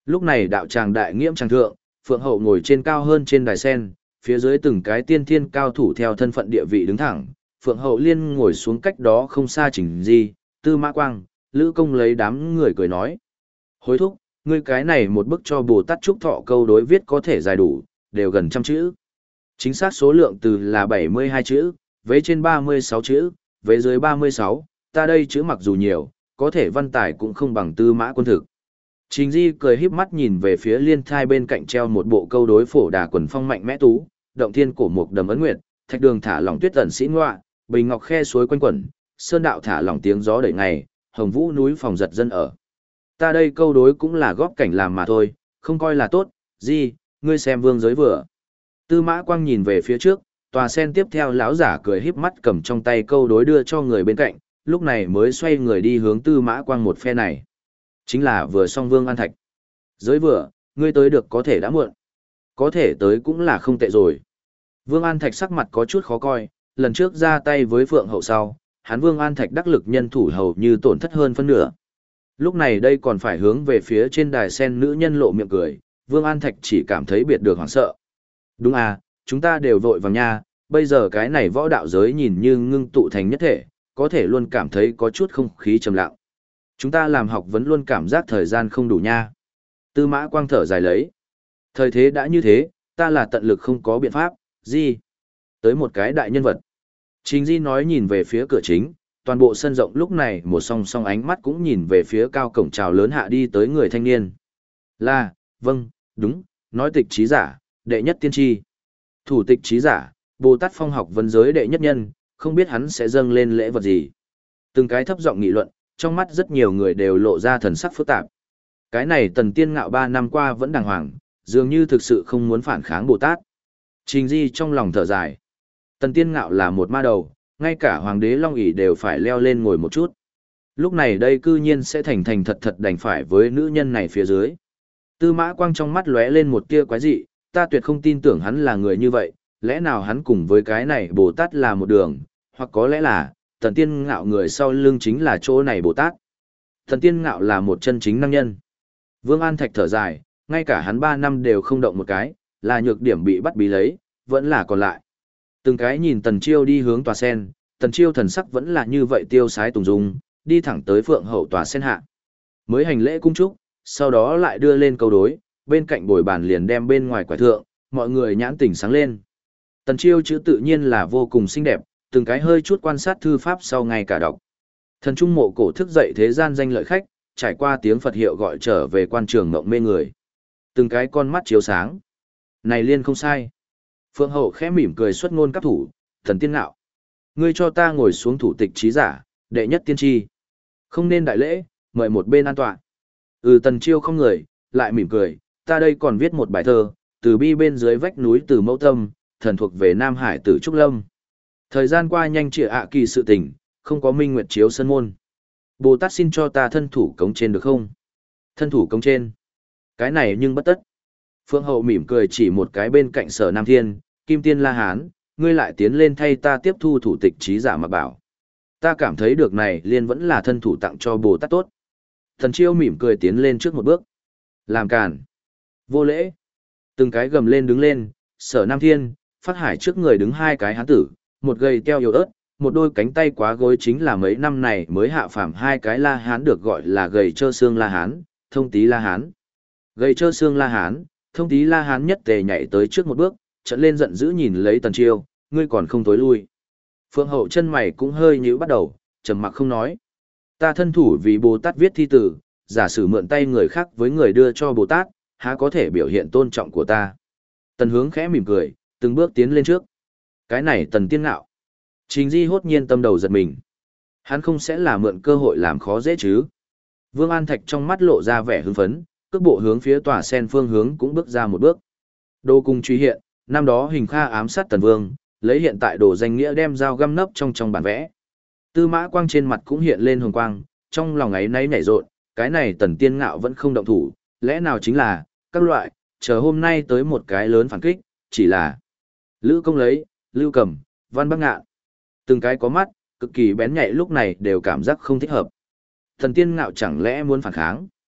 Lúc này đạo tràng đại nghiễm tràng thượng, Phượng Hậu ngồi trên cao hơn trên đài sen, phía dưới từng cái tiên thiên cao thủ theo thân phận địa vị đứng thẳng, Phượng Hậu Liên ngồi xuống cách đó không xa Trình Di, Tư Mã Quang, Lữ Công lấy đám người cười nói. Hối thúc, ngươi cái này một bức cho Bồ Tát Trúc Thọ câu đối viết có thể dài đủ, đều gần 100 chữ. Chính xác số lượng từ là 72 chữ, vế trên 36 chữ, vế dưới 36, ta đây chữ mặc dù nhiều, có thể văn tài cũng không bằng Tư Mã Quân thực. Trình Di cười híp mắt nhìn về phía liên thai bên cạnh treo một bộ câu đối phổ đà quần phong mạnh mẽ tú, động thiên cổ mục đầm ấn nguyệt, thạch đường thả lỏng tuyết tẩn sĩ ngoạ, bình ngọc khe suối quanh quẩn, sơn đạo thả lỏng tiếng gió đẩy ngày, hồng vũ núi phòng giật dân ở. Ta đây câu đối cũng là góp cảnh làm mà thôi, không coi là tốt. Di, ngươi xem vương giới vừa. Tư Mã Quang nhìn về phía trước, tòa sen tiếp theo lão giả cười híp mắt cầm trong tay câu đối đưa cho người bên cạnh, lúc này mới xoay người đi hướng Tư Mã Quang một phe này. Chính là vừa xong Vương An Thạch. Giới vừa, ngươi tới được có thể đã muộn. Có thể tới cũng là không tệ rồi. Vương An Thạch sắc mặt có chút khó coi, lần trước ra tay với Phượng Hậu sau, hắn Vương An Thạch đắc lực nhân thủ hầu như tổn thất hơn phân nửa. Lúc này đây còn phải hướng về phía trên đài sen nữ nhân lộ miệng cười, Vương An Thạch chỉ cảm thấy biệt được hoảng sợ. Đúng à, chúng ta đều vội vàng nha, bây giờ cái này võ đạo giới nhìn như ngưng tụ thành nhất thể, có thể luôn cảm thấy có chút không khí trầm lặng. Chúng ta làm học vẫn luôn cảm giác thời gian không đủ nha. Tư Mã Quang thở dài lấy. Thời thế đã như thế, ta là tận lực không có biện pháp, Di. Tới một cái đại nhân vật. Trình Di nói nhìn về phía cửa chính, toàn bộ sân rộng lúc này một song song ánh mắt cũng nhìn về phía cao cổng chào lớn hạ đi tới người thanh niên. Là, vâng, đúng, nói tịch trí giả, đệ nhất tiên tri. Thủ tịch trí giả, Bồ Tát phong học vấn giới đệ nhất nhân, không biết hắn sẽ dâng lên lễ vật gì. Từng cái thấp giọng nghị luận, trong mắt rất nhiều người đều lộ ra thần sắc phức tạp. Cái này Tần Tiên Ngạo 3 năm qua vẫn đàng hoàng, dường như thực sự không muốn phản kháng Bồ Tát. Trình Di trong lòng thở dài. Tần Tiên Ngạo là một ma đầu, ngay cả Hoàng đế Long ỷ đều phải leo lên ngồi một chút. Lúc này đây cư nhiên sẽ thành thành thật thật đành phải với nữ nhân này phía dưới. Tư Mã Quang trong mắt lóe lên một tia quái dị, ta tuyệt không tin tưởng hắn là người như vậy, lẽ nào hắn cùng với cái này Bồ Tát là một đường, hoặc có lẽ là, Tần Tiên Ngạo người sau lưng chính là chỗ này Bồ Tát. Tần Tiên Ngạo là một chân chính năng nhân. Vương An Thạch thở dài, ngay cả hắn 3 năm đều không động một cái, là nhược điểm bị bắt bí lấy, vẫn là còn lại. Từng cái nhìn Tần Chiêu đi hướng tòa sen, Tần Chiêu thần sắc vẫn là như vậy tiêu sái tùng dung, đi thẳng tới Phượng Hậu tòa sen hạ. Mới hành lễ cung trúc, sau đó lại đưa lên câu đối, bên cạnh bồi bàn liền đem bên ngoài quả thượng, mọi người nhãn tỉnh sáng lên. Tần Chiêu chữ tự nhiên là vô cùng xinh đẹp, từng cái hơi chút quan sát thư pháp sau ngay cả đọc. Thần trung mộ cổ thức dậy thế gian danh lợi khách, trải qua tiếng Phật hiệu gọi trở về quan trường mộng mê người. Từng cái con mắt chiếu sáng. Này liên không sai. Phượng Hậu khẽ mỉm cười xuất ngôn cấp thủ, Thần Tiên Ngạo. Ngươi cho ta ngồi xuống thủ tịch trí giả, đệ nhất tiên tri. Không nên đại lễ, mời một bên an tọa. Tần Chiêu không người, lại mỉm cười, ta đây còn viết một bài thơ, từ bi bên dưới vách núi từ mẫu tâm, thần thuộc về Nam Hải tử Trúc Lâm. Thời gian qua nhanh trịa kỳ sự tình, không có minh nguyệt chiếu sân môn. Bồ Tát xin cho ta thân thủ cống trên được không? Thân thủ cống trên. Cái này nhưng bất tất. Phượng Hậu mỉm cười chỉ một cái bên cạnh Sở Nam Thiên, Kim Tiên La Hán, ngươi lại tiến lên thay ta tiếp thu thủ tịch trí giả mà bảo. Ta cảm thấy được này liên vẫn là thân thủ tặng cho Bồ Tát tốt. Thần Chiêu mỉm cười tiến lên trước một bước. Làm cản. Vô lễ. Từng cái gầm lên đứng lên, Sở Nam Thiên, Phát Hải trước người đứng hai cái hán tử, một gầy teo yếu ớt, một đôi cánh tay quá gối chính là mấy năm này mới hạ phàm hai cái La Hán được gọi là gầy trơ xương La Hán, thông tí La Hán. Gầy trơ xương La Hán, thông tí La Hán nhất tề nhảy tới trước một bước, trận lên giận dữ nhìn lấy Tần Chiêu, ngươi còn không tối lui. Phượng Hậu chân mày cũng hơi nhíu bắt đầu, trầm mặc không nói. Ta thân thủ vì Bồ Tát viết thi tử, giả sử mượn tay người khác với người đưa cho Bồ Tát, há có thể biểu hiện tôn trọng của ta. Tần Hướng khẽ mỉm cười, từng bước tiến lên trước. Cái này Tần Tiên Ngạo. Trình Di hốt nhiên tâm đầu giật mình. Hắn không sẽ là mượn cơ hội làm khó dễ chứ. Vương An Thạch trong mắt lộ ra vẻ hưng phấn, cước bộ hướng phía tòa sen phương hướng cũng bước ra một bước. Đồ cung truy hiện, năm đó Hình Kha ám sát Tần Vương, lấy hiện tại đồ danh nghĩa đem dao găm nấp trong bản vẽ. Tư Mã Quang trên mặt cũng hiện lên hồng quang, trong lòng ấy náy nảy rộn, cái này Tần Tiên Ngạo vẫn không động thủ, lẽ nào chính là, các loại, chờ hôm nay tới một cái lớn phản kích, chỉ là Lữ Công lấy, Lưu Cầm, Văn Bắc Ngạn. Từng cái có mắt, cực kỳ bén nhạy lúc này đều cảm giác không thích hợp. Tần Tiên Ngạo chẳng lẽ muốn phản kháng?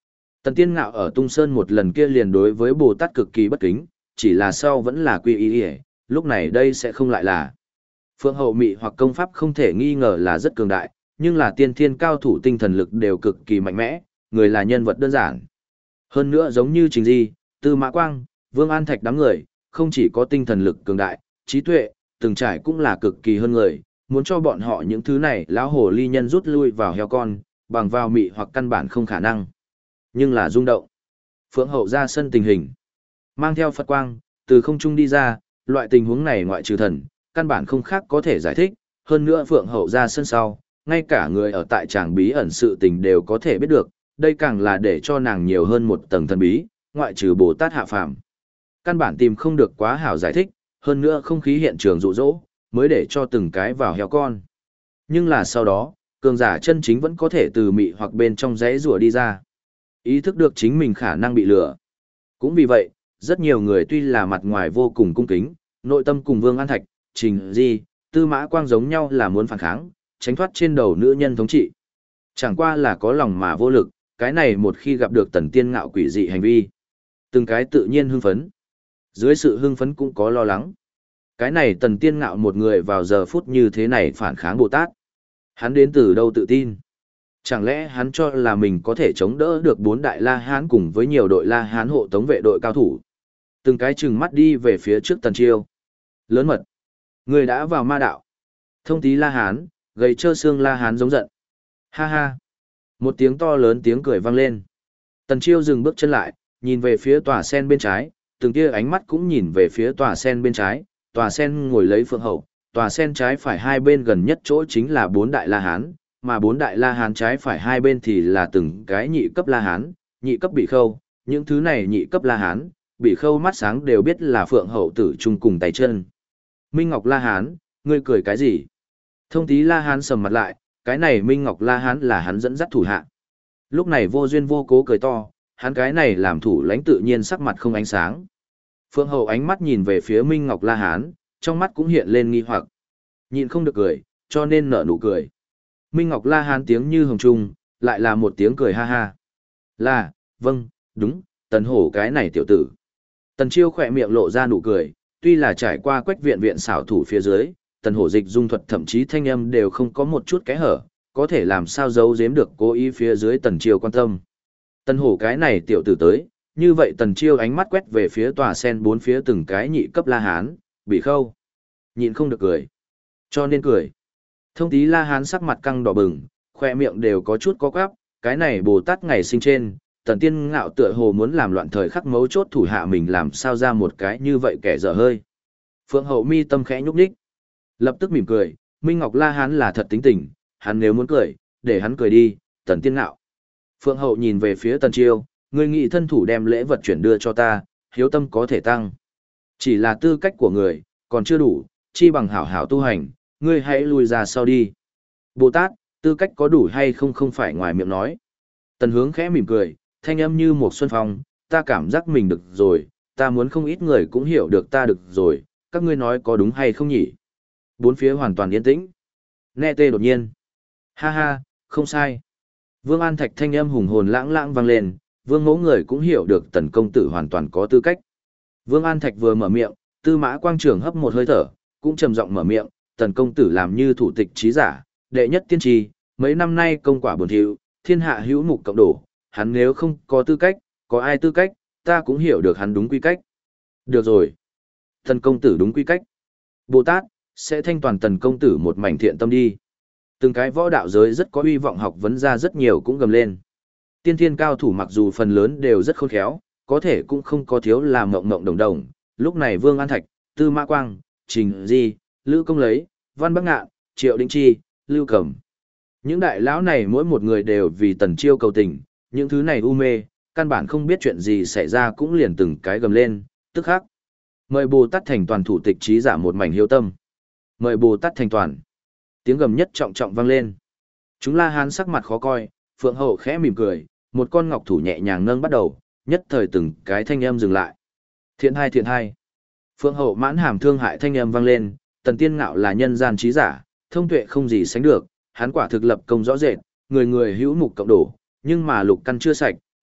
Tần Tiên Ngạo ở Tung Sơn một lần kia liền đối với Bồ Tát cực kỳ bất kính, chỉ là sau vẫn là quy y, lúc này đây sẽ không lại là. Phượng Hậu Mị hoặc công pháp không thể nghi ngờ là rất cường đại, nhưng là tiên thiên cao thủ tinh thần lực đều cực kỳ mạnh mẽ, người là nhân vật đơn giản. Hơn nữa giống như Trình Di, Tư Mã Quang, Vương An Thạch đám người, không chỉ có tinh thần lực cường đại, trí tuệ, từng trải cũng là cực kỳ hơn người, muốn cho bọn họ những thứ này lão hồ ly nhân rút lui vào heo con, bằng vào mị hoặc căn bản không khả năng. Nhưng là rung động. Phượng Hậu ra sân tình hình, mang theo Phật quang, từ không trung đi ra, loại tình huống này ngoại trừ thần, căn bản không khác có thể giải thích, hơn nữa Phượng Hậu ra sân sau, ngay cả người ở tại tràng bí ẩn sự tình đều có thể biết được, đây càng là để cho nàng nhiều hơn một tầng thần bí, ngoại trừ Bồ Tát hạ phàm. Căn bản tìm không được quá hảo giải thích, hơn nữa không khí hiện trường rụ rỗ, mới để cho từng cái vào heo con. Nhưng là sau đó, cường giả chân chính vẫn có thể từ mị hoặc bên trong giấy rùa đi ra. Ý thức được chính mình khả năng bị lừa. Cũng vì vậy, rất nhiều người tuy là mặt ngoài vô cùng cung kính, nội tâm cùng Vương An Thạch, Trình Di, Tư Mã Quang giống nhau là muốn phản kháng, tránh thoát trên đầu nữ nhân thống trị. Chẳng qua là có lòng mà vô lực, cái này một khi gặp được Tần Tiên Ngạo quỷ dị hành vi, từng cái tự nhiên hưng phấn. Dưới sự hưng phấn cũng có lo lắng. Cái này Tần Tiên Ngạo một người vào giờ phút như thế này phản kháng Bồ Tát. Hắn đến từ đâu tự tin? Chẳng lẽ hắn cho là mình có thể chống đỡ được 4 đại La Hán cùng với nhiều đội La Hán hộ tống vệ đội cao thủ? Từng cái chừng mắt đi về phía trước Tần Chiêu. Lớn mật. Người đã vào ma đạo. Thông tí La Hán, gầy trơ xương La Hán giống giận. Ha ha. Một tiếng to lớn tiếng cười vang lên. Tần Chiêu dừng bước chân lại, nhìn về phía tòa sen bên trái, từng tia ánh mắt cũng nhìn về phía tòa sen bên trái, tòa sen ngồi lấy Phượng Hậu, tòa sen trái phải hai bên gần nhất chỗ chính là 4 đại La Hán, mà 4 đại La Hán trái phải hai bên thì là từng cái nhị cấp La Hán, nhị cấp Bị Khâu, những thứ này nhị cấp La Hán, Bị Khâu mắt sáng đều biết là Phượng Hậu tử chung cùng tay chân. Minh Ngọc La Hán, ngươi cười cái gì? Thông tí La Hán sầm mặt lại, cái này Minh Ngọc La Hán là hắn dẫn dắt thủ hạ. Lúc này vô duyên vô cố cười to, hắn cái này làm thủ lãnh tự nhiên sắc mặt không ánh sáng. Phượng Hậu ánh mắt nhìn về phía Minh Ngọc La Hán, trong mắt cũng hiện lên nghi hoặc. Nhịn không được cười, cho nên nở nụ cười. Minh Ngọc La Hán tiếng như hồng trung, lại là một tiếng cười ha ha. Là, vâng, đúng, Tần Hổ cái này tiểu tử. Tần Chiêu khỏe miệng lộ ra nụ cười, tuy là trải qua quách viện viện xảo thủ phía dưới, Tần Hổ dịch dung thuật thậm chí thanh âm đều không có một chút kẽ hở, có thể làm sao giấu giếm được cố ý phía dưới Tần Chiêu quan tâm. Tần Hổ cái này tiểu tử tới, như vậy Tần Chiêu ánh mắt quét về phía tòa sen bốn phía từng cái nhị cấp La Hán, Bị Khâu. Nhịn không được cười. Cho nên cười. Thông tí La Hán sắc mặt căng đỏ bừng, khoe miệng đều có chút có quắp, cái này Bồ Tát ngày sinh trên, Tần Tiên Ngạo tựa hồ muốn làm loạn thời khắc mấu chốt thủ hạ mình làm sao ra một cái như vậy kẻ dở hơi. Phượng Hậu mi tâm khẽ nhúc nhích, lập tức mỉm cười, Minh Ngọc La Hán là thật tính tình, hắn nếu muốn cười, để hắn cười đi, Tần Tiên Ngạo. Phượng Hậu nhìn về phía Tần Chiêu, người nghị thân thủ đem lễ vật chuyển đưa cho ta, hiếu tâm có thể tăng. Chỉ là tư cách của người, còn chưa đủ, chi bằng hảo hảo tu hành, ngươi hãy lùi ra sau đi. Bồ Tát, tư cách có đủ hay không không phải ngoài miệng nói. Tần Hướng khẽ mỉm cười, thanh âm như một xuân phong, ta cảm giác mình được rồi, ta muốn không ít người cũng hiểu được ta được rồi, các ngươi nói có đúng hay không nhỉ? Bốn phía hoàn toàn yên tĩnh. Nghe tê đột nhiên. Ha ha, không sai. Vương An Thạch thanh âm hùng hồn lãng lãng vang lên, Vương Mẫu người cũng hiểu được Tần công tử hoàn toàn có tư cách. Vương An Thạch vừa mở miệng, Tư Mã Quang Trường hấp một hơi thở, cũng trầm giọng mở miệng, Tần công tử làm như thủ tịch trí giả, đệ nhất tiên tri, mấy năm nay công quả buồn thiu, thiên hạ hữu mục cộng đổ, hắn nếu không có tư cách, có ai tư cách, ta cũng hiểu được hắn đúng quy cách. Được rồi. Tần công tử đúng quy cách. Bồ Tát, sẽ thanh toàn Tần công tử một mảnh thiện tâm đi. Từng cái võ đạo giới rất có uy vọng học vấn ra rất nhiều cũng gầm lên. Tiên thiên cao thủ mặc dù phần lớn đều rất khôn khéo, có thể cũng không có thiếu làm mộng mộng đồng đồng. Lúc này Vương An Thạch, Tư Mã Quang, Trình Di, Lữ Công Lấy, Văn Bắc Ngạn, Triệu Đĩnh Chi, Lưu Cẩm. Những đại lão này mỗi một người đều vì Tần Chiêu cầu tình, những thứ này u mê, căn bản không biết chuyện gì xảy ra cũng liền từng cái gầm lên, tức khắc. Mời Bồ Tát thành toàn thủ tịch trí giả một mảnh hiếu tâm. Mời Bồ Tát thành toàn. Tiếng gầm nhất trọng trọng vang lên. Chúng La Hán sắc mặt khó coi, Phượng Hậu khẽ mỉm cười, một con ngọc thủ nhẹ nhàng nâng bắt đầu, nhất thời từng cái thanh âm dừng lại. Thiện hai thiện hai. Phượng Hậu mãn hàm thương hại thanh âm vang lên, Tần Tiên Ngạo là nhân gian trí giả, thông tuệ không gì sánh được, hắn quả thực lập công rõ rệt, người người hữu mục cộng đổ, nhưng mà lục căn chưa sạch,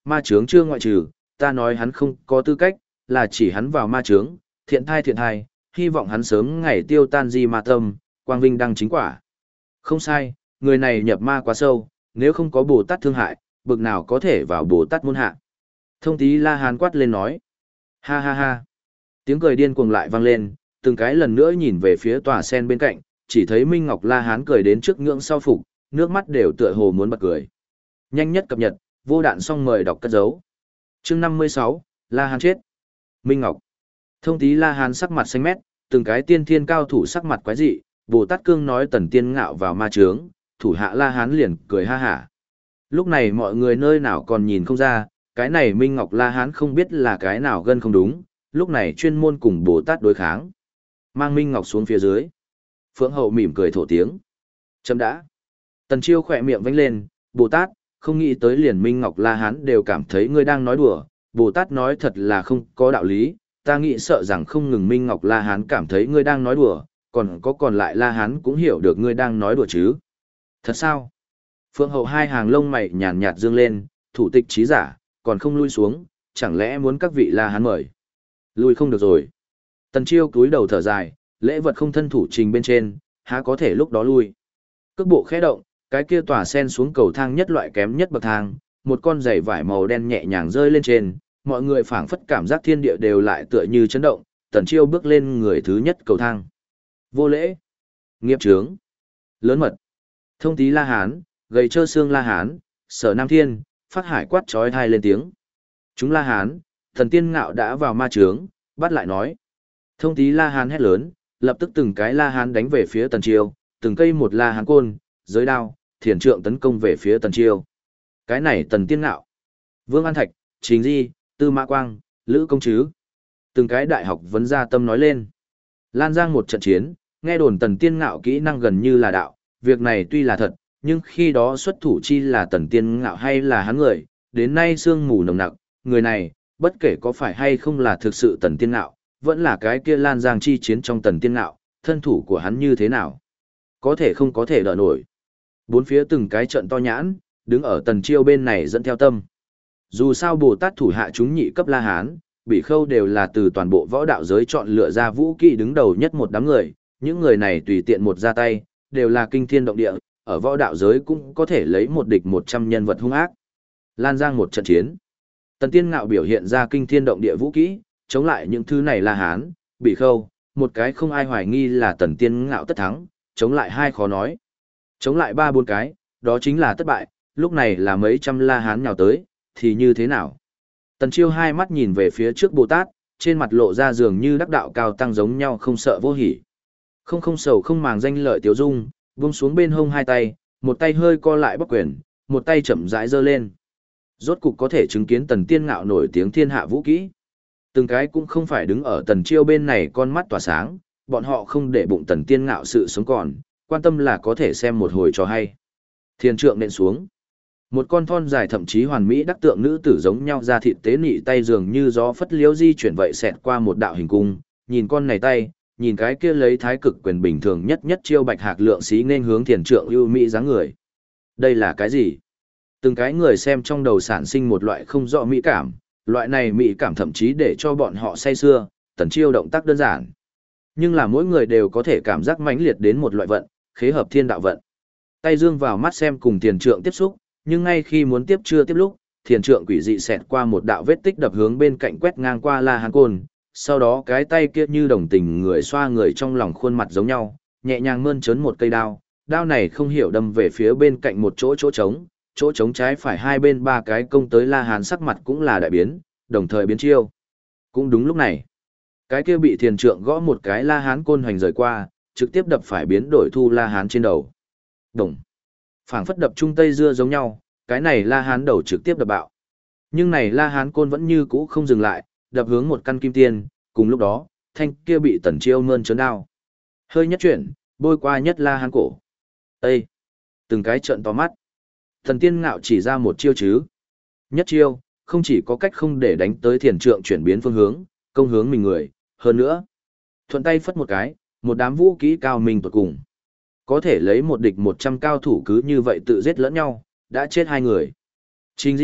ma chướng chưa ngoại trừ, ta nói hắn không có tư cách, là chỉ hắn vào ma chướng, thiện thai, hy vọng hắn sớm ngày tiêu tan di ma tâm, quang vinh đăng chính quả. Không sai, người này nhập ma quá sâu, nếu không có Bồ Tát thương hại, bực nào có thể vào Bồ Tát môn hạ. Thông Tí La Hán quát lên nói. Ha ha ha. Tiếng cười điên cuồng lại vang lên, từng cái lần nữa nhìn về phía tòa sen bên cạnh, chỉ thấy Minh Ngọc La Hán cười đến trước ngưỡng sau phục, nước mắt đều tựa hồ muốn bật cười. Nhanh nhất cập nhật, vô đạn xong mời đọc cất dấu. Chương 56, La Hán chết. Minh Ngọc. Thông Tí La Hán sắc mặt xanh mét, từng cái tiên thiên cao thủ sắc mặt quái dị, Bồ Tát Cương nói Tần Tiên ngạo vào ma chướng, thủ hạ La Hán liền cười ha hả. Lúc này mọi người nơi nào còn nhìn không ra, cái này Minh Ngọc La Hán không biết là cái nào gân không đúng, lúc này chuyên môn cùng Bồ Tát đối kháng. Mang Minh Ngọc xuống phía dưới. Phượng Hậu mỉm cười thổ tiếng. Chấm đã. Tần Chiêu khỏe miệng vánh lên, Bồ Tát, không nghĩ tới liền Minh Ngọc La Hán đều cảm thấy ngươi đang nói đùa, Bồ Tát nói thật là không có đạo lý, ta nghĩ sợ rằng không ngừng Minh Ngọc La Hán cảm thấy ngươi đang nói đùa, còn lại La Hán cũng hiểu được ngươi đang nói đùa chứ. Thật sao? Phượng Hậu hai hàng lông mày nhàn nhạt dương lên, thủ tịch trí giả, còn không lui xuống, chẳng lẽ muốn các vị La Hán mời? Lui không được rồi. Tần Chiêu cúi đầu thở dài, lễ vật không thân thủ trình bên trên, há có thể lúc đó lui. Cước bộ khẽ động, cái kia tỏa sen xuống cầu thang nhất loại kém nhất bậc thang, một con giày vải màu đen nhẹ nhàng rơi lên trên, mọi người phảng phất cảm giác thiên địa đều lại tựa như chấn động, Tần Chiêu bước lên người thứ nhất cầu thang. Vô lễ, nghiệp chướng, lớn mật, Thông Tí La Hán, gầy trơ xương La Hán, Sở Nam Thiên, Phát Hải quát chói tai lên tiếng. Chúng La Hán, Thần Tiên Ngạo đã vào ma chướng, bắt lại nói. Thông Tí La Hán hét lớn, lập tức từng cái La Hán đánh về phía Tần Chiêu, từng cây một La Hán côn, giới đao, thiền trượng tấn công về phía Tần Chiêu. Cái này Tần Tiên Ngạo, Vương An Thạch, Trình Di, Tư Mã Quang, Lữ Công Trứ. Từng cái đại học vấn gia tâm nói lên. Lan Giang một trận chiến, nghe đồn Tần Tiên Ngạo kỹ năng gần như là đạo, việc này tuy là thật, nhưng khi đó xuất thủ chi là Tần Tiên Ngạo hay là hắn người, đến nay sương mù nồng nặc, người này, bất kể có phải hay không là thực sự Tần Tiên Ngạo, vẫn là cái kia Lan Giang chi chiến trong Tần Tiên Ngạo, thân thủ của hắn như thế nào? Có thể không có thể đỡ nổi. Bốn phía từng cái trận to nhãn, đứng ở Tần Chiêu bên này dẫn theo tâm. Dù sao Bồ Tát thủ hạ chúng nhị cấp La Hán, Bị Khâu đều là từ toàn bộ võ đạo giới chọn lựa ra vũ kỹ đứng đầu nhất một đám người, những người này tùy tiện một ra tay, đều là kinh thiên động địa, ở võ đạo giới cũng có thể lấy một địch 100 nhân vật hung ác. Lan Giang một trận chiến. Tần Tiên Ngạo biểu hiện ra kinh thiên động địa vũ kỹ, chống lại những thứ này La Hán, Bị Khâu, một cái không ai hoài nghi là Tần Tiên Ngạo tất thắng, chống lại hai khó nói. Chống lại ba bốn cái, đó chính là thất bại, lúc này là mấy trăm La Hán nhào tới, thì như thế nào? Tần Chiêu hai mắt nhìn về phía trước Bồ Tát, trên mặt lộ ra dường như đắc đạo cao tăng giống nhau không sợ vô hỉ. Không sầu không màng danh lợi tiểu dung, buông xuống bên hông hai tay, một tay hơi co lại bắc quyền, một tay chậm rãi giơ lên. Rốt cục có thể chứng kiến Tần Tiên Ngạo nổi tiếng thiên hạ vũ kỹ. Từng cái cũng không phải đứng ở Tần Chiêu bên này con mắt tỏa sáng, bọn họ không để bụng Tần Tiên Ngạo sự sống còn, quan tâm là có thể xem một hồi cho hay. Thiên trượng nện xuống. Một con thon dài thậm chí hoàn mỹ đắc tượng nữ tử giống nhau ra thịt tế nị tay dường như gió phất liễu di chuyển vậy xẹt qua một đạo hình cung, nhìn con này tay, nhìn cái kia lấy thái cực quyền bình thường nhất chiêu bạch hạc lượng xí nên hướng thiền trượng ưu mỹ dáng người. Đây là cái gì? Từng cái người xem trong đầu sản sinh một loại không rõ mỹ cảm, loại này mỹ cảm thậm chí để cho bọn họ say sưa, Tần Chiêu động tác đơn giản. Nhưng là mỗi người đều có thể cảm giác mãnh liệt đến một loại vận, khế hợp thiên đạo vận. Tay dương vào mắt xem cùng thiền trượng tiếp xúc, nhưng ngay khi muốn tiếp chưa tiếp lúc, thiền trượng quỷ dị xẹt qua một đạo vết tích đập hướng bên cạnh quét ngang qua La Hán côn, sau đó cái tay kia như đồng tình người xoa người trong lòng khuôn mặt giống nhau, nhẹ nhàng mơn trớn một cây đao, đao này không hiểu đâm về phía bên cạnh một chỗ trống trái phải hai bên ba cái công tới La Hán sắc mặt cũng là đại biến, đồng thời biến chiêu. Cũng đúng lúc này, cái kia bị thiền trượng gõ một cái La Hán côn hoành rời qua, trực tiếp đập phải biến đổi thu La Hán trên đầu. Đồng. Phảng phất đập trung tây dưa giống nhau, cái này La Hán đầu trực tiếp đập bạo. Nhưng này La Hán côn vẫn như cũ không dừng lại, đập hướng một căn kim tiên, cùng lúc đó, thanh kia bị Tần Chiêu mơn trớn đao. Hơi nhất chuyển, bôi qua nhất La Hán cổ. Ê! Từng cái trợn to mắt. Thần Tiên Ngạo chỉ ra một chiêu chứ. Nhất chiêu, không chỉ có cách không để đánh tới thiền trượng chuyển biến phương hướng, công hướng mình người, hơn nữa. Thuận tay phất một cái, một đám vũ kỹ cao mình tuột cùng. Có thể lấy một địch 100 cao thủ cứ như vậy tự giết lẫn nhau, đã chết hai người. Trình Di,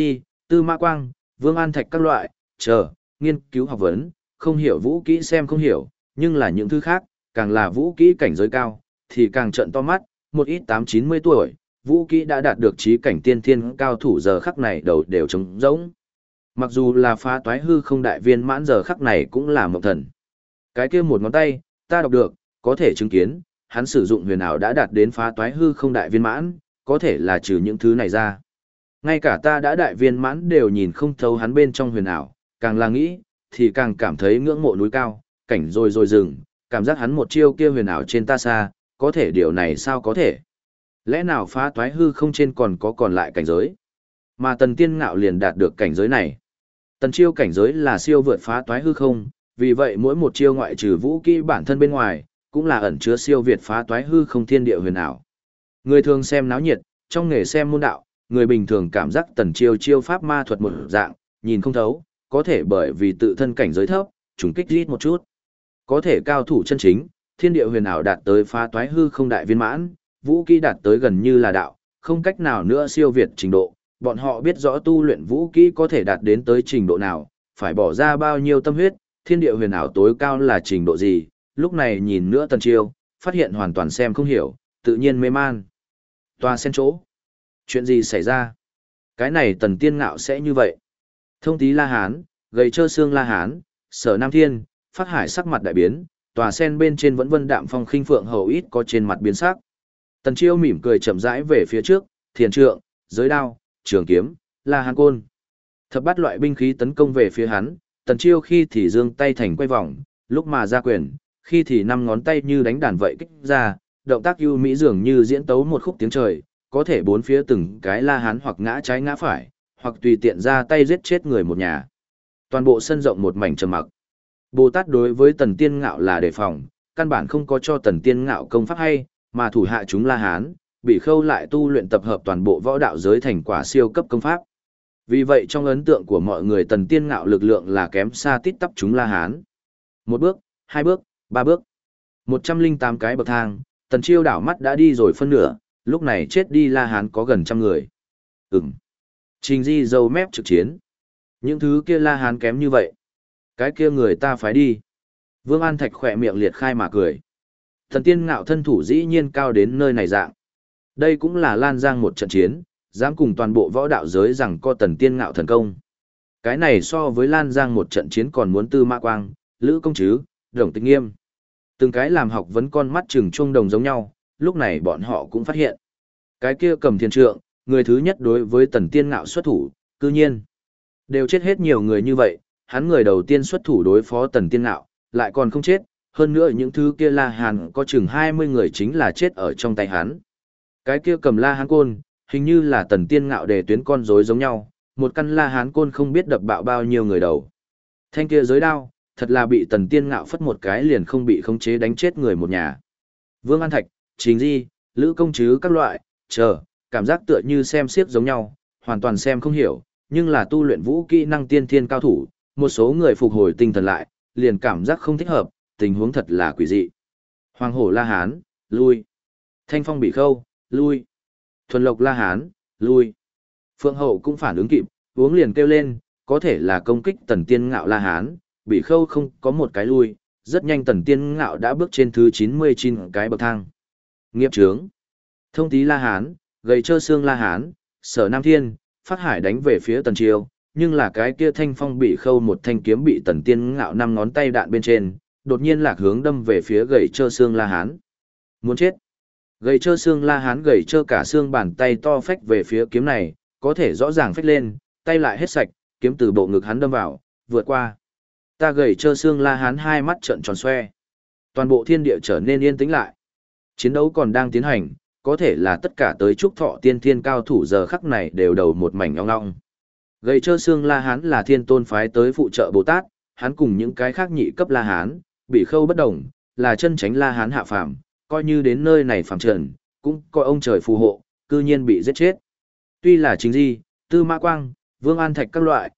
Tư Mã Quang, Vương An Thạch các loại, chờ, nghiên cứu học vấn, không hiểu vũ kỹ xem không hiểu, nhưng là những thứ khác, càng là vũ kỹ cảnh giới cao, thì càng trợn to mắt, một ít 8-90 tuổi, vũ kỹ đã đạt được trí cảnh tiên thiên cao thủ giờ khắc này đầu đều trống rỗng. Mặc dù là phá toái hư không đại viên mãn giờ khắc này cũng là mộng thần. Cái kia một ngón tay, ta đọc được, có thể chứng kiến, hắn sử dụng huyền ảo đã đạt đến phá toái hư không đại viên mãn, có thể là trừ những thứ này ra. Ngay cả ta đã đại viên mãn đều nhìn không thấu hắn bên trong huyền ảo, càng là nghĩ, thì càng cảm thấy ngưỡng mộ núi cao, cảnh rồi rồi dừng, cảm giác hắn một chiêu kia huyền ảo trên ta xa, có thể điều này sao có thể? Lẽ nào phá toái hư không trên còn lại cảnh giới? Mà Tần Tiên Ngạo liền đạt được cảnh giới này. Tần chiêu cảnh giới là siêu vượt phá toái hư không, vì vậy mỗi một chiêu ngoại trừ vũ kỹ bản thân bên ngoài, cũng là ẩn chứa siêu việt phá toái hư không thiên địa huyền ảo. Người thường xem náo nhiệt, trong nghề xem môn đạo, người bình thường cảm giác Tần chiêu chiêu pháp ma thuật một dạng, nhìn không thấu, có thể bởi vì tự thân cảnh giới thấp, trùng kích rít một chút. Có thể cao thủ chân chính, thiên địa huyền ảo đạt tới phá toái hư không đại viên mãn, vũ kỹ đạt tới gần như là đạo, không cách nào nữa siêu việt trình độ, bọn họ biết rõ tu luyện vũ kỹ có thể đạt đến tới trình độ nào, phải bỏ ra bao nhiêu tâm huyết, thiên địa huyền ảo tối cao là trình độ gì, lúc này nhìn nữa Tần chiêu, phát hiện hoàn toàn xem không hiểu, tự nhiên mê man. Toa sen chỗ. Chuyện gì xảy ra? Cái này Tần Tiên Ngạo sẽ như vậy. Thông Tý La Hán, gầy trơ xương La Hán, Sở Nam Thiên, Phát Hải sắc mặt đại biến, tòa sen bên trên vẫn vân đạm phong khinh phượng hầu ít có trên mặt biến sắc. Tần chiêu mỉm cười chậm rãi về phía trước, thiền trượng, giới đao, trường kiếm, La Hán côn. Thập bát loại binh khí tấn công về phía hắn, Tần chiêu khi thì giương tay thành quay vòng, lúc mà ra quyền, khi thì năm ngón tay như đánh đàn vậy kích ra, động tác ưu mỹ dường như diễn tấu một khúc tiếng trời, có thể bốn phía từng cái La Hán hoặc ngã trái ngã phải, hoặc tùy tiện ra tay giết chết người một nhà. Toàn bộ sân rộng một mảnh trầm mặc. Bồ Tát đối với Tần Tiên Ngạo là đề phòng, căn bản không có cho Tần Tiên Ngạo công pháp hay, mà thủ hạ chúng La Hán, bị khâu lại tu luyện tập hợp toàn bộ võ đạo giới thành quả siêu cấp công pháp. Vì vậy trong ấn tượng của mọi người Tần Tiên Ngạo lực lượng là kém xa tít tắp chúng La Hán. Một bước, hai bước, ba bước. 108 cái bậc thang, Tần chiêu đảo mắt đã đi rồi phân nửa, lúc này chết đi La Hán có gần trăm người. Trình Di dâu mép trực chiến. Những thứ kia La Hán kém như vậy. Cái kia người ta phải đi. Vương An Thạch khỏe miệng liệt khai mà cười. Thần Tiên Ngạo thân thủ dĩ nhiên cao đến nơi này dạng. Đây cũng là Lan Giang một trận chiến, dám cùng toàn bộ võ đạo giới rằng có Tần Tiên Ngạo thần công. Cái này so với Lan Giang một trận chiến còn muốn Tư Mã Quang, Lữ Công Trứ, Đồng Tịch Nghiêm. Từng cái làm học vấn con mắt trừng chuông đồng giống nhau, lúc này bọn họ cũng phát hiện. Cái kia cầm thiên trượng, người thứ nhất đối với Tần Tiên Ngạo xuất thủ, cư nhiên. Đều chết hết nhiều người như vậy, hắn người đầu tiên xuất thủ đối phó Tần Tiên Ngạo, lại còn không chết, hơn nữa những thứ kia La Hán có chừng 20 người chính là chết ở trong tay hắn. Cái kia cầm La Hán côn, hình như là Tần Tiên Ngạo để tuyến con rối giống nhau, một căn La Hán côn không biết đập bạo bao nhiêu người đầu. Thanh kia giới đao, thật là bị Tần Tiên Ngạo phất một cái liền không bị khống chế đánh chết người một nhà. Vương An Thạch, Trình Di, Lữ Công Trứ các loại, chờ, cảm giác tựa như xem xiếc giống nhau, hoàn toàn xem không hiểu, nhưng là tu luyện vũ kỹ năng tiên thiên cao thủ, một số người phục hồi tinh thần lại, liền cảm giác không thích hợp, tình huống thật là quỷ dị. Hoàng hổ La Hán, lui. Thanh phong bị khâu, lui. Thuần lộc La Hán, lui. Phượng hậu cũng phản ứng kịp, uống liền kêu lên, có thể là công kích Tần Tiên Ngạo La Hán, bị khâu không có một cái lui, rất nhanh Tần Tiên Ngạo đã bước trên thứ 99 cái bậc thang. Nghiệp chướng. Thông Tý La Hán, gầy trơ xương La Hán, Sở Nam Thiên, Phát Hải đánh về phía Tần Chiêu, nhưng là cái kia thanh phong bị khâu một thanh kiếm bị Tần Tiên Ngạo năm ngón tay đạn bên trên, đột nhiên lạc hướng đâm về phía gầy trơ xương La Hán. Muốn chết. Gầy trơ xương La Hán gầy trơ cả xương bàn tay to phách về phía kiếm này, có thể rõ ràng phách lên, tay lại hết sạch, kiếm từ bộ ngực hắn đâm vào, vượt qua. Ta gầy trơ xương La Hán hai mắt trợn tròn xoe. Toàn bộ thiên địa trở nên yên tĩnh lại. Chiến đấu còn đang tiến hành, có thể là tất cả tới trúc thọ tiên thiên cao thủ giờ khắc này đều đầu một mảnh ong ong. Gầy trơ xương La Hán là thiên tôn phái tới phụ trợ Bồ Tát, hắn cùng những cái khác nhị cấp La Hán, bị khâu bất đồng, là chân tránh La Hán hạ phàm, coi như đến nơi này phàm trần, cũng coi ông trời phù hộ, cư nhiên bị giết chết. Tuy là Trình Di, Tư Mã Quang, Vương An Thạch các loại,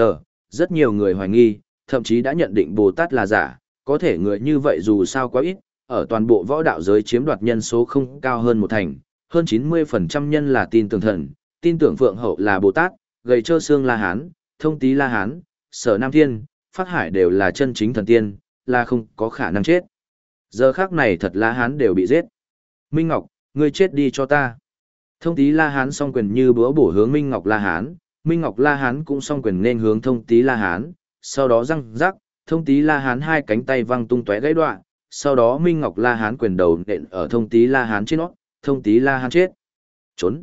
rất nhiều người hoài nghi, thậm chí đã nhận định Bồ Tát là giả, có thể người như vậy dù sao quá ít, ở toàn bộ võ đạo giới chiếm đoạt nhân số không cao hơn một thành, hơn 90% nhân là tin tưởng thần, tin tưởng Phượng Hậu là Bồ Tát, gầy trơ xương La Hán, thông tí La Hán, Sở Nam Thiên, Phác Hải đều là chân chính thần tiên, là không có khả năng chết. Giờ khắc này thật La Hán đều bị giết. Minh Ngọc, ngươi chết đi cho ta. Thông tí La Hán song quyền như búa bổ hướng Minh Ngọc La Hán, Minh Ngọc La Hán cũng song quyền nên hướng thông tí La Hán, sau đó răng rắc, thông tí La Hán hai cánh tay văng tung tóe gãy đoạn, sau đó Minh Ngọc La Hán quyền đầu nện ở thông tí La Hán trên nó, thông tí La Hán chết. Trốn.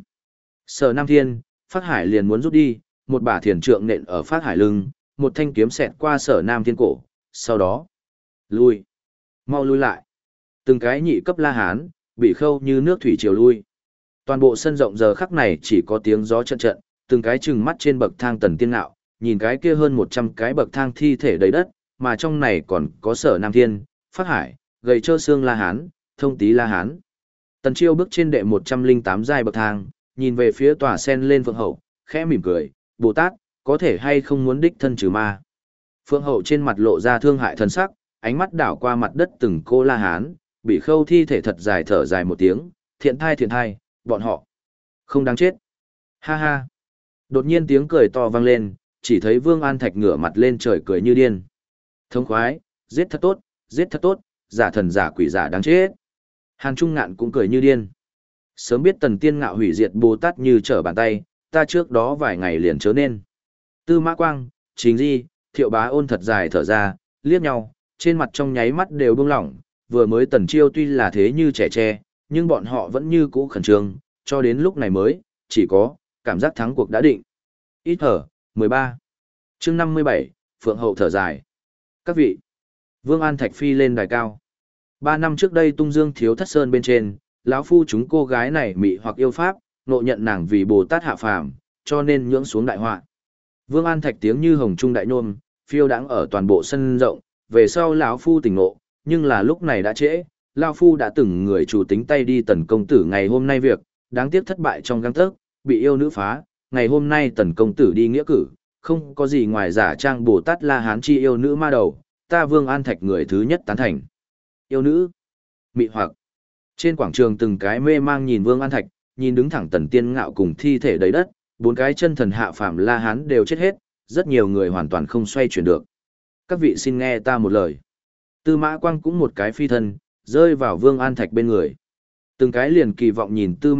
Sở Nam Thiên, Phác Hải liền muốn rút đi, một bả thiền trượng nện ở Phác Hải lưng, một thanh kiếm xẹt qua Sở Nam Thiên cổ, sau đó lui. Mau lui lại. Từng cái nhị cấp La Hán, bị khâu như nước thủy triều lui. Toàn bộ sân rộng giờ khắc này chỉ có tiếng gió trận trận, từng cái chừng mắt trên bậc thang Tần Tiên Ngạo, nhìn cái kia hơn 100 cái bậc thang thi thể đầy đất, mà trong này còn có Sở Nam Thiên, Phác Hải, gầy trơ xương La Hán, thông tí La Hán. Tần Chiêu bước trên đệ 108 giai bậc thang, nhìn về phía tòa sen lên Phượng Hậu, khẽ mỉm cười, Bồ Tát, có thể hay không muốn đích thân trừ ma. Phượng Hậu trên mặt lộ ra thương hại thần sắc, ánh mắt đảo qua mặt đất từng cô La Hán, bị khâu thi thể thật dài thở dài một tiếng, thiện thai, bọn họ không đáng chết. Ha ha. Đột nhiên tiếng cười to vang lên, chỉ thấy Vương An Thạch ngửa mặt lên trời cười như điên. Thống khoái, giết thật tốt, giả thần giả quỷ giả đáng chết. Hàn Trung Ngạn cũng cười như điên. Sớm biết Tần Tiên Ngạo hủy diệt Bồ Tát như trở bàn tay, ta trước đó vài ngày liền chớ nên. Tư Mã Quang, Trình Di, Thiệu Bá Ôn thật dài thở ra, liếc nhau, trên mặt trong nháy mắt đều buông lỏng, vừa mới Tần Chiêu tuy là thế như trẻ tre, nhưng bọn họ vẫn như cũ khẩn trương, cho đến lúc này mới, chỉ có, cảm giác thắng cuộc đã định. Ít thở, 13. chương 57, Phượng Hậu thở dài. Các vị, Vương An Thạch phi lên đài cao. 3 năm trước đây Tung Dương Thiếu Thất Sơn bên trên, lão phu chúng cô gái này mị hoặc yêu pháp, nộ nhận nàng vì Bồ Tát hạ phàm, cho nên nhưỡng xuống đại họa. Vương An Thạch tiếng như hồng trung đại nôm, phiêu đãng ở toàn bộ sân rộng, về sau lão phu tỉnh ngộ, nhưng là lúc này đã trễ, lão phu đã từng người chủ tính tay đi Tần công tử ngày hôm nay việc, đáng tiếc thất bại trong gang tấc, bị yêu nữ phá, ngày hôm nay Tần công tử đi nghĩa cử, không có gì ngoài giả trang Bồ Tát La Hán chi yêu nữ ma đầu, ta Vương An Thạch người thứ nhất tán thành. Yêu nữ, mị hoặc. Trên quảng trường từng cái mê mang nhìn Vương An Thạch, nhìn đứng thẳng Tần Tiên Ngạo cùng thi thể đầy đất, 4 cái chân thần hạ phàm La Hán đều chết hết, rất nhiều người hoàn toàn không xoay chuyển được. Các vị xin nghe ta một lời. Tư Mã Quang cũng một cái phi thân, rơi vào Vương An Thạch bên người. Từng cái liền kỳ vọng nhìn Tư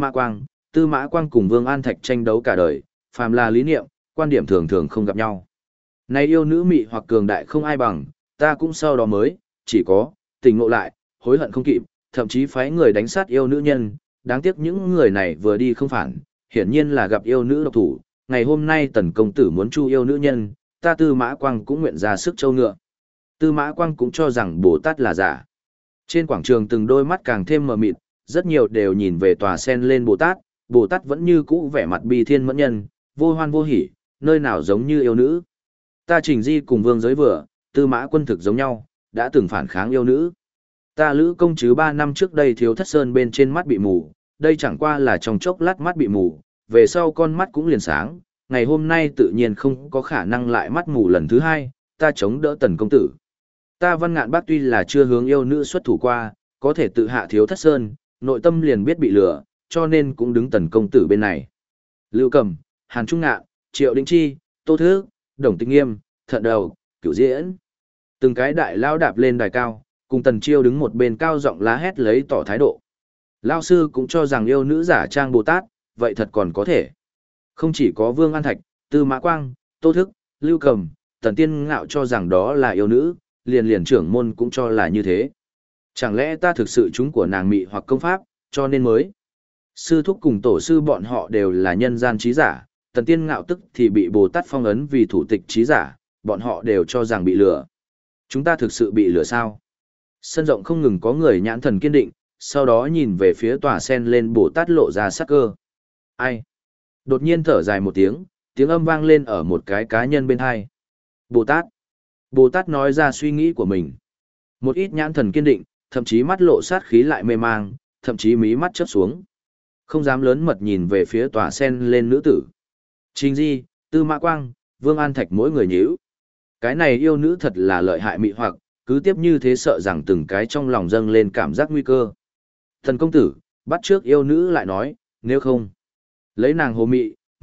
Mã Quang cùng Vương An Thạch tranh đấu cả đời, phàm là lý niệm, quan điểm thường thường không gặp nhau. Này yêu nữ mị hoặc cường đại không ai bằng, ta cũng sau đó mới, chỉ có, tỉnh ngộ lại, hối hận không kịp, thậm chí phái người đánh sát yêu nữ nhân, đáng tiếc những người này vừa đi không phản, hiển nhiên là gặp yêu nữ độc thủ, ngày hôm nay Tần công tử muốn chu yêu nữ nhân, ta Tư Mã Quang cũng nguyện ra sức châu ngựa. Tư Mã Quang cũng cho rằng Bồ Tát là giả. Trên quảng trường từng đôi mắt càng thêm mờ mịt, rất nhiều đều nhìn về tòa sen lên Bồ Tát vẫn như cũ vẻ mặt bi thiên mẫn nhân, vô hoan vô hỉ, nơi nào giống như yêu nữ. Ta Trình Di cùng Vương Giới vừa, Tư Mã Quân thực giống nhau, đã từng phản kháng yêu nữ. Ta Lữ công chứ 3 năm trước đây Thiếu Thất Sơn bên trên mắt bị mù, đây chẳng qua là trong chốc lát mắt bị mù, về sau con mắt cũng liền sáng, ngày hôm nay tự nhiên không có khả năng lại mắt mù lần thứ hai, ta chống đỡ Tần công tử. Ta Văn Ngạn Bác tuy là chưa hướng yêu nữ xuất thủ qua, có thể tự hạ Thiếu Thất Sơn, nội tâm liền biết bị lừa, cho nên cũng đứng Tần công tử bên này. Lưu Cầm, Hàn Trung Ngạn, Triệu Đĩnh Chi, Tô Thức, Đồng Tịch Nghiêm, Thận Đầu, Cửu Diễn. Từng cái đại lao đạp lên đài cao, cùng Tần Chiêu đứng một bên cao giọng lá hét lấy tỏ thái độ. Lao sư cũng cho rằng yêu nữ giả trang Bồ Tát, vậy thật còn có thể. Không chỉ có Vương An Thạch, Tư Mã Quang, Tô Thức, Lưu Cầm, Tần Tiên Ngạo cho rằng đó là yêu nữ, liền trưởng môn cũng cho là như thế. Chẳng lẽ ta thực sự chúng của nàng mị hoặc công pháp, cho nên mới. Sư thúc cùng tổ sư bọn họ đều là nhân gian trí giả, Tần Tiên Ngạo tức thì bị Bồ Tát phong ấn vì thủ tịch trí giả, bọn họ đều cho rằng bị lừa. Chúng ta thực sự bị lừa sao? Sân rộng không ngừng có người nhãn thần kiên định, sau đó nhìn về phía tòa sen lên Bồ Tát lộ ra sắc cơ. Ai? Đột nhiên thở dài một tiếng âm vang lên ở một cái cá nhân bên hai. Bồ Tát. Bồ Tát nói ra suy nghĩ của mình. Một ít nhãn thần kiên định, thậm chí mắt lộ sát khí lại mê mang, thậm chí mí mắt chớp xuống. Không dám lớn mật nhìn về phía tòa sen lên nữ tử. Trình Di, Tư Mã Quang, Vương An Thạch mỗi người nhíu. Cái này yêu nữ thật là lợi hại mị hoặc, cứ tiếp như thế sợ rằng từng cái trong lòng dâng lên cảm giác nguy cơ. Thần công tử, bắt trước yêu nữ lại nói, nếu không, lấy nàng hồ mị,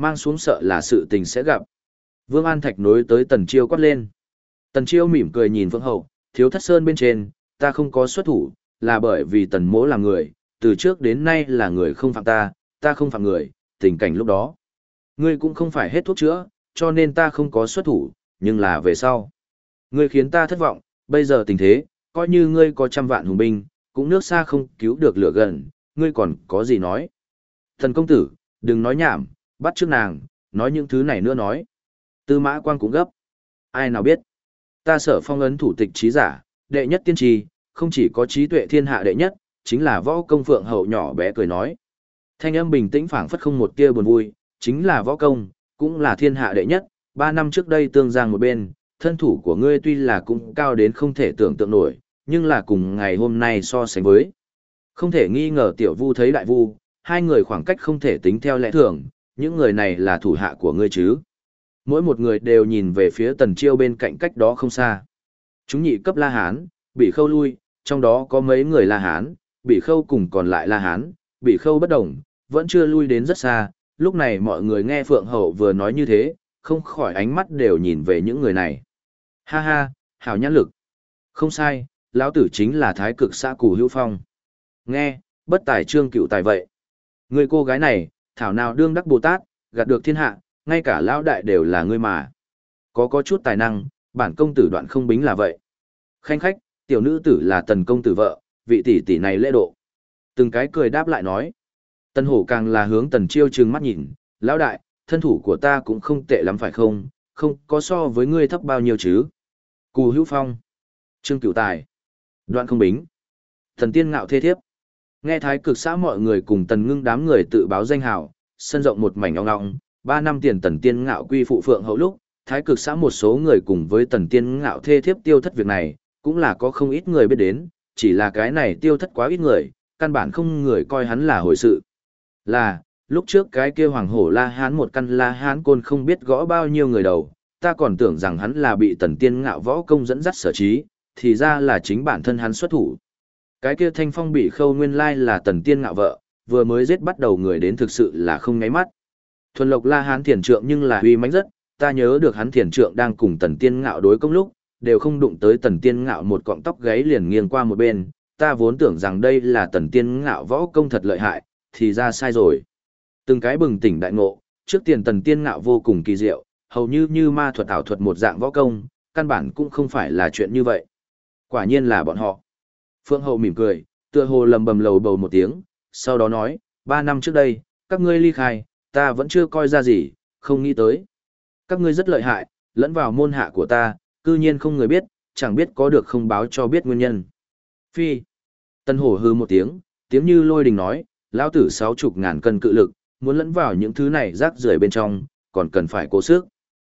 Mang xuống sợ là sự tình sẽ gặp. Vương An Thạch nối tới Tần Chiêu quát lên. Tần Chiêu mỉm cười nhìn Vương Hậu, thiếu thất sơn bên trên, ta không có xuất thủ, là bởi vì Tần mỗ là người, từ trước đến nay là người không phạm ta không phạm người, tình cảnh lúc đó. Ngươi cũng không phải hết thuốc chữa, cho nên ta không có xuất thủ, nhưng là về sau. Ngươi khiến ta thất vọng, bây giờ tình thế, coi như ngươi có 100 vạn hùng binh, cũng nước xa không cứu được lửa gần, ngươi còn có gì nói. Thần công tử, đừng nói nhảm, bắt trước nàng, nói những thứ này nữa nói. Tư Mã Quang cũng gấp. Ai nào biết. Ta Sở Phong ấn thủ tịch trí giả, đệ nhất tiên tri, không chỉ có trí tuệ thiên hạ đệ nhất, chính là võ công Phượng Hậu nhỏ bé cười nói. Thanh âm bình tĩnh phảng phất không một tia buồn vui, chính là võ công, cũng là thiên hạ đệ nhất. 3 năm trước đây tương giang một bên, thân thủ của ngươi tuy là cũng cao đến không thể tưởng tượng nổi, nhưng là cùng ngày hôm nay so sánh với. Không thể nghi ngờ tiểu vu thấy đại vu, hai người khoảng cách không thể tính theo lẽ thường, những người này là thủ hạ của ngươi chứ. Mỗi một người đều nhìn về phía Tần Chiêu bên cạnh cách đó không xa. Chúng nhị cấp La Hán, bị khâu lui, trong đó có mấy người La Hán, bị khâu cùng còn lại La Hán, bị khâu bất đồng, vẫn chưa lui đến rất xa. Lúc này mọi người nghe Phượng Hậu vừa nói như thế, không khỏi ánh mắt đều nhìn về những người này. Ha ha, hảo nhãn lực. Không sai, lão tử chính là thái cực xã Cù Hữu Phong. Nghe, bất tài trương cựu tài vậy. Người cô gái này, thảo nào đương đắc Bồ Tát, gạt được thiên hạ, ngay cả lão đại đều là ngươi mà. Có chút tài năng, bản công tử Đoạn Không Bính là vậy. Khanh khách, tiểu nữ tử là Tần công tử vợ, vị tỷ tỷ này lễ độ. Từng cái cười đáp lại nói. Tần Hổ càng là hướng Tần Chiêu trừng mắt nhìn, lão đại, thân thủ của ta cũng không tệ lắm phải không, không có so với ngươi thấp bao nhiêu chứ. Cù Hữu Phong, Trương Cửu Tài, Đoạn Không Bính, Thần Tiên Ngạo Thê Thiếp. Nghe thái cực xã mọi người cùng Tần Ngưng đám người tự báo danh hào, sân rộng một mảnh ong ong. 3 năm tiền Tần Tiên Ngạo quy phụ Phượng Hậu lúc, thái cực xã một số người cùng với Tần Tiên Ngạo Thê Thiếp tiêu thất việc này, cũng là có không ít người biết đến, chỉ là cái này tiêu thất quá ít người, căn bản không người coi hắn là hồi sự. Là, lúc trước cái kia hoàng hổ La Hán một căn La Hán côn không biết gõ bao nhiêu người đầu, ta còn tưởng rằng hắn là bị Tần Tiên Ngạo võ công dẫn dắt sở trí, thì ra là chính bản thân hắn xuất thủ. Cái kia Thanh Phong bị khâu nguyên lai là Tần Tiên Ngạo vợ, vừa mới giết bắt đầu người đến thực sự là không ngáy mắt. Thuần Lộc La Hán thiền trượng nhưng là uy mãnh rất, ta nhớ được hắn thiền trượng đang cùng Tần Tiên Ngạo đối công lúc, đều không đụng tới Tần Tiên Ngạo một cọng tóc gáy liền nghiêng qua một bên, ta vốn tưởng rằng đây là Tần Tiên Ngạo võ công thật lợi hại, thì ra sai rồi. Từng cái bừng tỉnh đại ngộ, trước tiền Tần Tiên Ngạo vô cùng kỳ diệu, hầu như ma thuật ảo thuật một dạng võ công, căn bản cũng không phải là chuyện như vậy. Quả nhiên là bọn họ. Phượng Hậu mỉm cười, tựa hồ lầm bầm lầu bầu một tiếng, sau đó nói, 3 năm trước đây, các ngươi ly khai, ta vẫn chưa coi ra gì, không nghĩ tới. Các ngươi rất lợi hại, lẫn vào môn hạ của ta, cư nhiên không người biết, chẳng biết có được không báo cho biết nguyên nhân. Phi. Tân Hổ hư một tiếng, tiếng như lôi đình nói, lão tử 60.000 cân cự lực, muốn lẫn vào những thứ này rác rưởi bên trong, còn cần phải cố sức.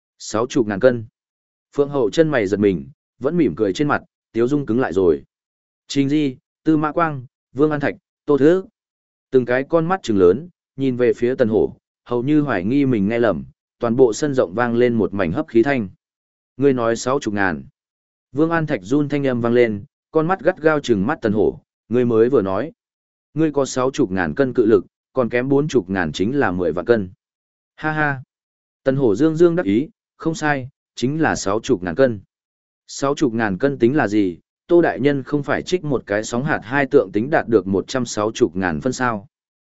60.000 cân. Phượng Hậu chân mày giật mình, vẫn mỉm cười trên mặt, tiếu dung cứng lại rồi. Trình Di, Tư Mã Quang, Vương An Thạch, Tô Thứ. Từng cái con mắt trừng lớn, nhìn về phía Tần Hổ, hầu như hoài nghi mình nghe lầm, toàn bộ sân rộng vang lên một mảnh hấp khí thanh. Ngươi nói 60.000. Vương An Thạch run thanh âm vang lên, con mắt gắt gao trừng mắt Tần Hổ, ngươi mới vừa nói. Ngươi có 60.000 cân cự lực, còn kém 40.000 chính là 10 vạn cân. Ha ha. Tần Hổ dương dương đắc ý, không sai, chính là 60.000 cân. 60.000 cân tính là gì? Tô Đại Nhân không phải trích một cái sóng hạt hai tượng tính đạt được 160.000 phân sao?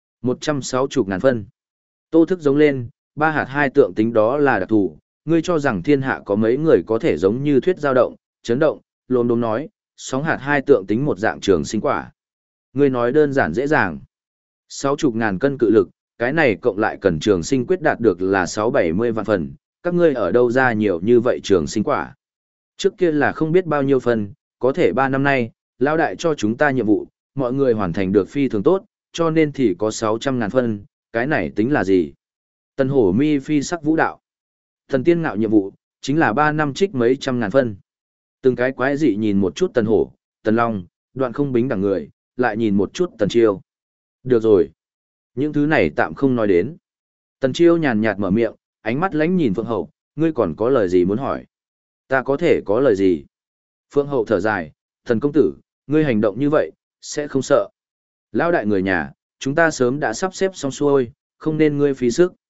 160.000 phân. Tô Thức giống lên, 3 hạt hai tượng tính đó là đặc thù, ngươi cho rằng thiên hạ có mấy người có thể giống như thuyết dao động, chấn động, lồm đốm nói, sóng hạt hai tượng tính một dạng trường sinh quả. Ngươi nói đơn giản dễ dàng. 60.000 cân cự lực, cái này cộng lại cần trường sinh quyết đạt được là 670 vạn phần, các ngươi ở đâu ra nhiều như vậy trường sinh quả? Trước kia là không biết bao nhiêu phần, có thể 3 năm nay, lão đại cho chúng ta nhiệm vụ, mọi người hoàn thành được phi thường tốt, cho nên thì có 600.000 phân, cái này tính là gì? Tần Hổ mi phi sắc vũ đạo. Thần Tiên Ngạo nhiệm vụ, chính là 3 năm trích mấy trăm ngàn phân. Từng cái quái dị nhìn một chút Tần Hổ, Tần Long, Đoạn Không Bính đẳng người, lại nhìn một chút Tần Chiêu. Được rồi. Những thứ này tạm không nói đến. Tần Chiêu nhàn nhạt mở miệng, ánh mắt lánh nhìn Phượng Hậu, ngươi còn có lời gì muốn hỏi? Ta có thể có lời gì? Phượng Hậu thở dài, thần công tử, ngươi hành động như vậy, sẽ không sợ. Lão đại người nhà, chúng ta sớm đã sắp xếp xong xuôi, không nên ngươi phí sức.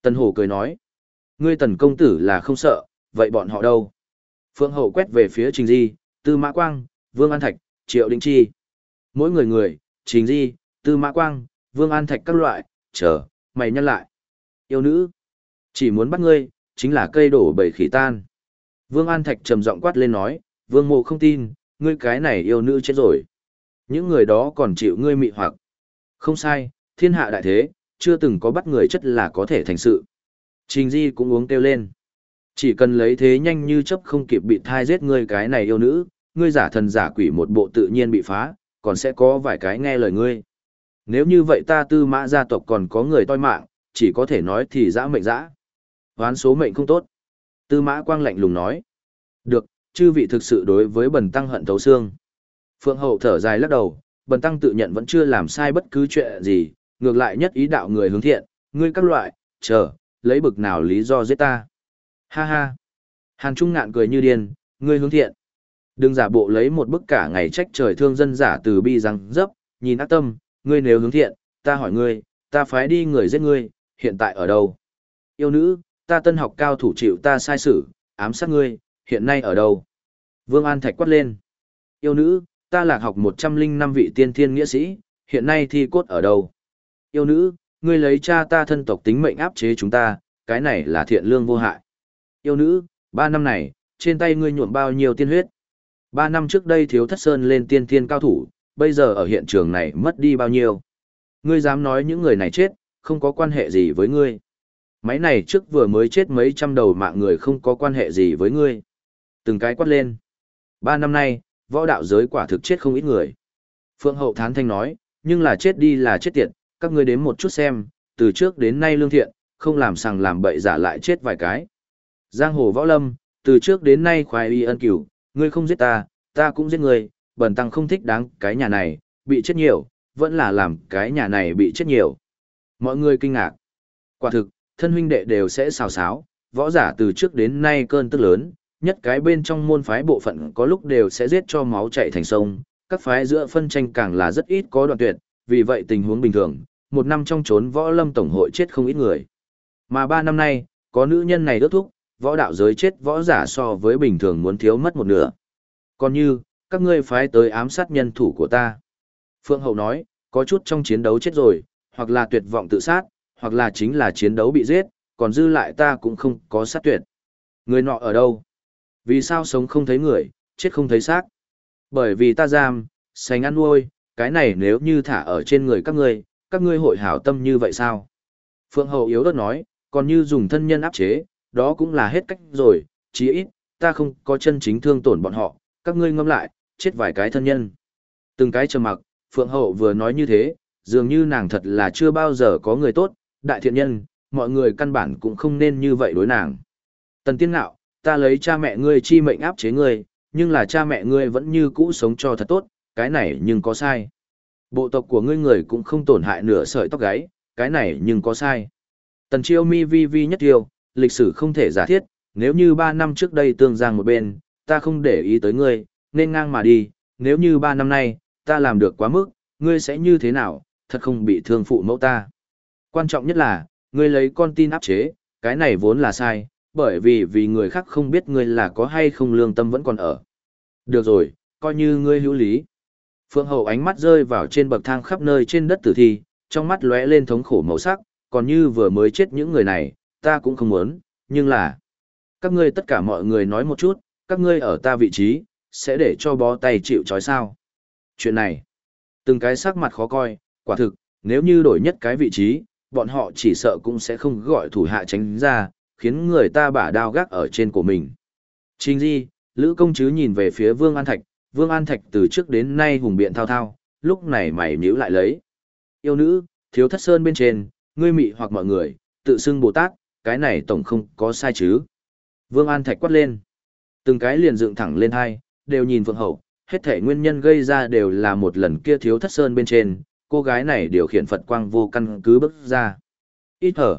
Tần Hổ cười nói, ngươi Tần công tử là không sợ, vậy bọn họ đâu? Phượng Hậu quét về phía Trình Di, Tư Mã Quang, Vương An Thạch, Triệu Đĩnh Chi. Mỗi người, Trình Di, Tư Mã Quang, Vương An Thạch các loại, chờ, mày nhắc lại. Yêu nữ, chỉ muốn bắt ngươi, chính là cây đổ bầy khỉ tan. Vương An Thạch trầm giọng quát lên nói, Vương Mộ không tin, ngươi cái này yêu nữ chết rồi. Những người đó còn chịu ngươi mị hoặc. Không sai, thiên hạ đại thế, chưa từng có bắt người chất là có thể thành sự. Trình Di cũng uống kêu lên. Chỉ cần lấy thế nhanh như chớp không kịp bị thai giết ngươi cái này yêu nữ, ngươi giả thần giả quỷ một bộ tự nhiên bị phá, còn sẽ có vài cái nghe lời ngươi. Nếu như vậy ta Tư Mã gia tộc còn có người toi mạng, chỉ có thể nói thì dã mệnh dã. Hoán số mệnh không tốt. Tư Mã Quang lạnh lùng nói. Được, chư vị thực sự đối với bần tăng hận thấu xương. Phượng Hậu thở dài lắc đầu, bần tăng tự nhận vẫn chưa làm sai bất cứ chuyện gì, ngược lại nhất ý đạo người hướng thiện, ngươi các loại, chờ, lấy bực nào lý do giết ta. Ha ha. Hàn Trung Ngạn cười như điên, ngươi hướng thiện. Đừng giả bộ lấy một bức cả ngày trách trời thương dân giả từ bi răng dấp, nhìn ác tâm, ngươi nếu hướng thiện, ta hỏi ngươi, ta phái đi người giết ngươi, hiện tại ở đâu? Yêu nữ, ta tân học cao thủ chịu ta sai sử, ám sát ngươi, hiện nay ở đâu? Vương An Thạch quát lên. Yêu nữ, ta lạc học 105 vị tiên thiên nghĩa sĩ, hiện nay thi cốt ở đâu? Yêu nữ, ngươi lấy cha ta thân tộc tính mệnh áp chế chúng ta, cái này là thiện lương vô hại. Yêu nữ, 3 năm này, trên tay ngươi nhuộm bao nhiêu tiên huyết? 3 năm trước đây Thiếu Thất Sơn lên tiên thiên cao thủ, bây giờ ở hiện trường này mất đi bao nhiêu? Ngươi dám nói những người này chết, không có quan hệ gì với ngươi. Máy này trước vừa mới chết mấy trăm đầu mạng người không có quan hệ gì với ngươi. Từng cái quát lên. 3 năm nay, võ đạo giới quả thực chết không ít người. Phượng Hậu thán thanh nói, nhưng là chết đi là chết tiệt, các ngươi đếm một chút xem, từ trước đến nay lương thiện, không làm sằng làm bậy giả lại chết vài cái. Giang hồ võ lâm, từ trước đến nay khoái y ân cửu, ngươi không giết ta, ta cũng giết ngươi, bần tăng không thích đáng cái nhà này, bị chết nhiều, vẫn là làm cái nhà này bị chết nhiều. Mọi người kinh ngạc. Quả thực, thân huynh đệ đều sẽ xào xáo, võ giả từ trước đến nay cơn tức lớn, nhất cái bên trong môn phái bộ phận có lúc đều sẽ giết cho máu chảy thành sông, các phái giữa phân tranh càng là rất ít có đoạn tuyệt, vì vậy tình huống bình thường, một năm trong chốn võ lâm tổng hội chết không ít người. Mà 3 năm nay, có nữ nhân này đốt thúc, võ đạo giới chết võ giả so với bình thường muốn thiếu mất một nửa. Còn như, các ngươi phái tới ám sát nhân thủ của ta. Phượng Hậu nói, có chút trong chiến đấu chết rồi, hoặc là tuyệt vọng tự sát, hoặc là chính là chiến đấu bị giết, còn dư lại ta cũng không có sát tuyệt. Người nọ ở đâu? Vì sao sống không thấy người, chết không thấy xác? Bởi vì ta giam, sành ăn nuôi, cái này nếu như thả ở trên người các ngươi hội hảo tâm như vậy sao? Phượng Hậu yếu ớt nói, còn như dùng thân nhân áp chế, đó cũng là hết cách rồi, chí ít, ta không có chân chính thương tổn bọn họ, các ngươi ngâm lại, chết vài cái thân nhân. Từng cái trầm mặc, Phượng Hậu vừa nói như thế, dường như nàng thật là chưa bao giờ có người tốt, đại thiện nhân, mọi người căn bản cũng không nên như vậy đối nàng. Tần Tiên Ngạo, ta lấy cha mẹ ngươi chi mệnh áp chế ngươi, nhưng là cha mẹ ngươi vẫn như cũ sống cho thật tốt, cái này nhưng có sai. Bộ tộc của ngươi người cũng không tổn hại nửa sợi tóc gáy, cái này nhưng có sai. Tần Chiêu Mi vi vi nhất tiêu, lịch sử không thể giả thiết, nếu như 3 năm trước đây tương giang một bên, ta không để ý tới ngươi, nên ngang mà đi, nếu như 3 năm nay, ta làm được quá mức, ngươi sẽ như thế nào, thật không bị thương phụ mẫu ta. Quan trọng nhất là, ngươi lấy con tin áp chế, cái này vốn là sai, bởi vì người khác không biết ngươi là có hay không lương tâm vẫn còn ở. Được rồi, coi như ngươi hữu lý. Phượng Hậu ánh mắt rơi vào trên bậc thang khắp nơi trên đất tử thi, trong mắt lóe lên thống khổ màu sắc, còn như vừa mới chết những người này, ta cũng không muốn, nhưng là... Các ngươi tất cả mọi người nói một chút, các ngươi ở ta vị trí, sẽ để cho bó tay chịu trói sao. Chuyện này, từng cái sắc mặt khó coi, quả thực, nếu như đổi nhất cái vị trí, bọn họ chỉ sợ cũng sẽ không gọi thủ hạ tránh ra, khiến người ta bả đao gác ở trên của mình. Trình Di, Lữ Công Trứ nhìn về phía Vương An Thạch, Vương An Thạch từ trước đến nay hùng biện thao thao, lúc này mày nhíu lại lấy. Yêu nữ, Thiếu Thất Sơn bên trên, ngươi mị hoặc mọi người, tự xưng Bồ Tát, cái này tổng không có sai chứ. Vương An Thạch quát lên. Từng cái liền dựng thẳng lên hai, đều nhìn Phượng Hậu, hết thể nguyên nhân gây ra đều là một lần kia Thiếu Thất Sơn bên trên, cô gái này điều khiển Phật quang vô căn cứ bước ra. Ít hở,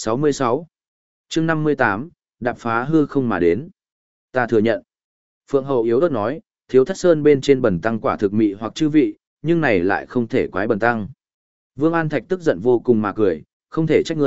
66. chương 58, đạp phá hư không mà đến. Ta thừa nhận. Phượng Hậu yếu ớt nói, Thiếu Thất Sơn bên trên bần tăng quả thực mị hoặc chư vị, nhưng này lại không thể quái bần tăng. Vương An Thạch tức giận vô cùng mà cười, không thể trách ngươi,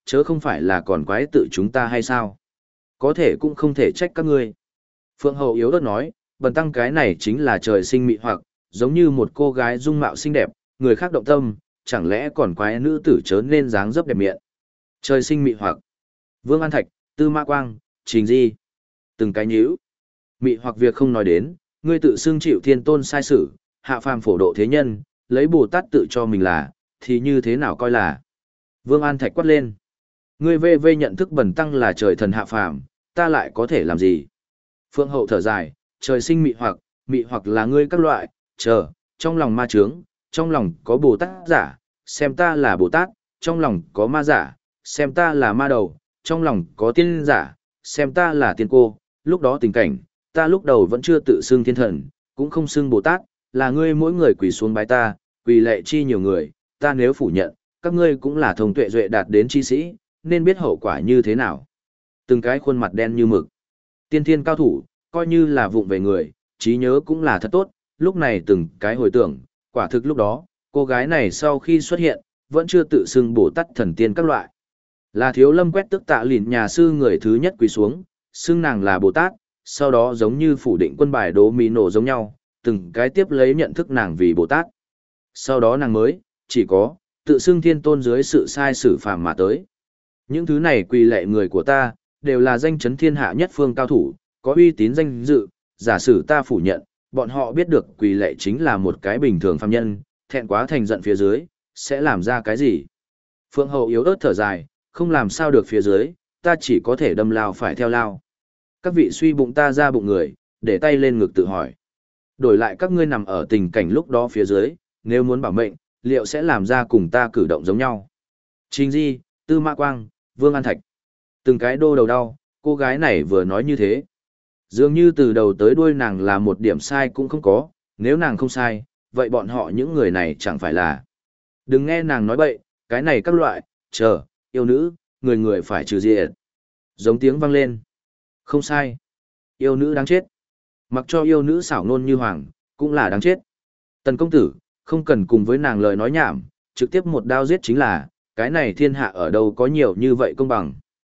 chớ không phải là còn quái tự chúng ta hay sao? Có thể cũng không thể trách các ngươi. Phượng Hậu yếu ớt nói, bần tăng cái này chính là trời sinh mị hoặc, giống như một cô gái dung mạo xinh đẹp, người khác động tâm, chẳng lẽ còn quái nữ tử chớ nên dáng dấp đẹp miệng. Trời sinh mị hoặc. Vương An Thạch, Tư Mã Quang, Trình Di. Từng cái nhíu. Mị hoặc việc không nói đến, ngươi tự xưng chịu thiên tôn sai sử, hạ phàm phổ độ thế nhân, lấy Bồ Tát tự cho mình là, thì như thế nào coi là. Vương An Thạch quát lên. Ngươi vê nhận thức bần tăng là trời thần hạ phàm, ta lại có thể làm gì? Phượng Hậu thở dài, trời sinh mị hoặc là ngươi các loại, trong lòng ma trướng, trong lòng có Bồ Tát giả, xem ta là Bồ Tát, trong lòng có ma giả, xem ta là ma đầu, trong lòng có tiên giả, xem ta là tiên cô, lúc đó tình cảnh, ta lúc đầu vẫn chưa tự xưng thiên thần, cũng không xưng Bồ Tát, là ngươi mỗi người quỳ xuống bái ta, quỳ lệ chi nhiều người, ta nếu phủ nhận, các ngươi cũng là thông tuệ duệ đạt đến chi sĩ, nên biết hậu quả như thế nào. Từng cái khuôn mặt đen như mực. Tiên thiên cao thủ, coi như là vụng về người, trí nhớ cũng là thật tốt, lúc này từng cái hồi tưởng, quả thực lúc đó, cô gái này sau khi xuất hiện, vẫn chưa tự xưng Bồ Tát thần tiên các loại. Là Thiếu Lâm quét tức Tạ Lìn nhà sư người thứ nhất quỳ xuống, xưng nàng là Bồ Tát, sau đó giống như phủ định quân bài đố mì nổ giống nhau, từng cái tiếp lấy nhận thức nàng vì Bồ Tát. Sau đó nàng mới, chỉ có, tự xưng thiên tôn dưới sự sai sử phàm mà tới. Những thứ này quỳ lệ người của ta, đều là danh chấn thiên hạ nhất phương cao thủ, có uy tín danh dự, giả sử ta phủ nhận, bọn họ biết được quỳ lệ chính là một cái bình thường phàm nhân, thẹn quá thành giận phía dưới, sẽ làm ra cái gì? Phượng Hậu yếu ớt thở dài, không làm sao được phía dưới, ta chỉ có thể đâm lao phải theo lao. Các vị suy bụng ta ra bụng người, để tay lên ngực tự hỏi. Đổi lại các ngươi nằm ở tình cảnh lúc đó phía dưới, nếu muốn bảo mệnh, liệu sẽ làm ra cùng ta cử động giống nhau? Trình Di, Tư Mã Quang, Vương An Thạch. Từng cái đô đầu đau, cô gái này vừa nói như thế. Dường như từ đầu tới đuôi nàng là một điểm sai cũng không có, nếu nàng không sai, vậy bọn họ những người này chẳng phải là. Đừng nghe nàng nói bậy, cái này các loại, yêu nữ, người người phải trừ diệt. Giống tiếng vang lên. Không sai. Yêu nữ đáng chết. Mặc cho yêu nữ xảo nôn như hoàng, cũng là đáng chết. Tần công tử, không cần cùng với nàng lời nói nhảm, trực tiếp một đao giết chính là, cái này thiên hạ ở đâu có nhiều như vậy công bằng.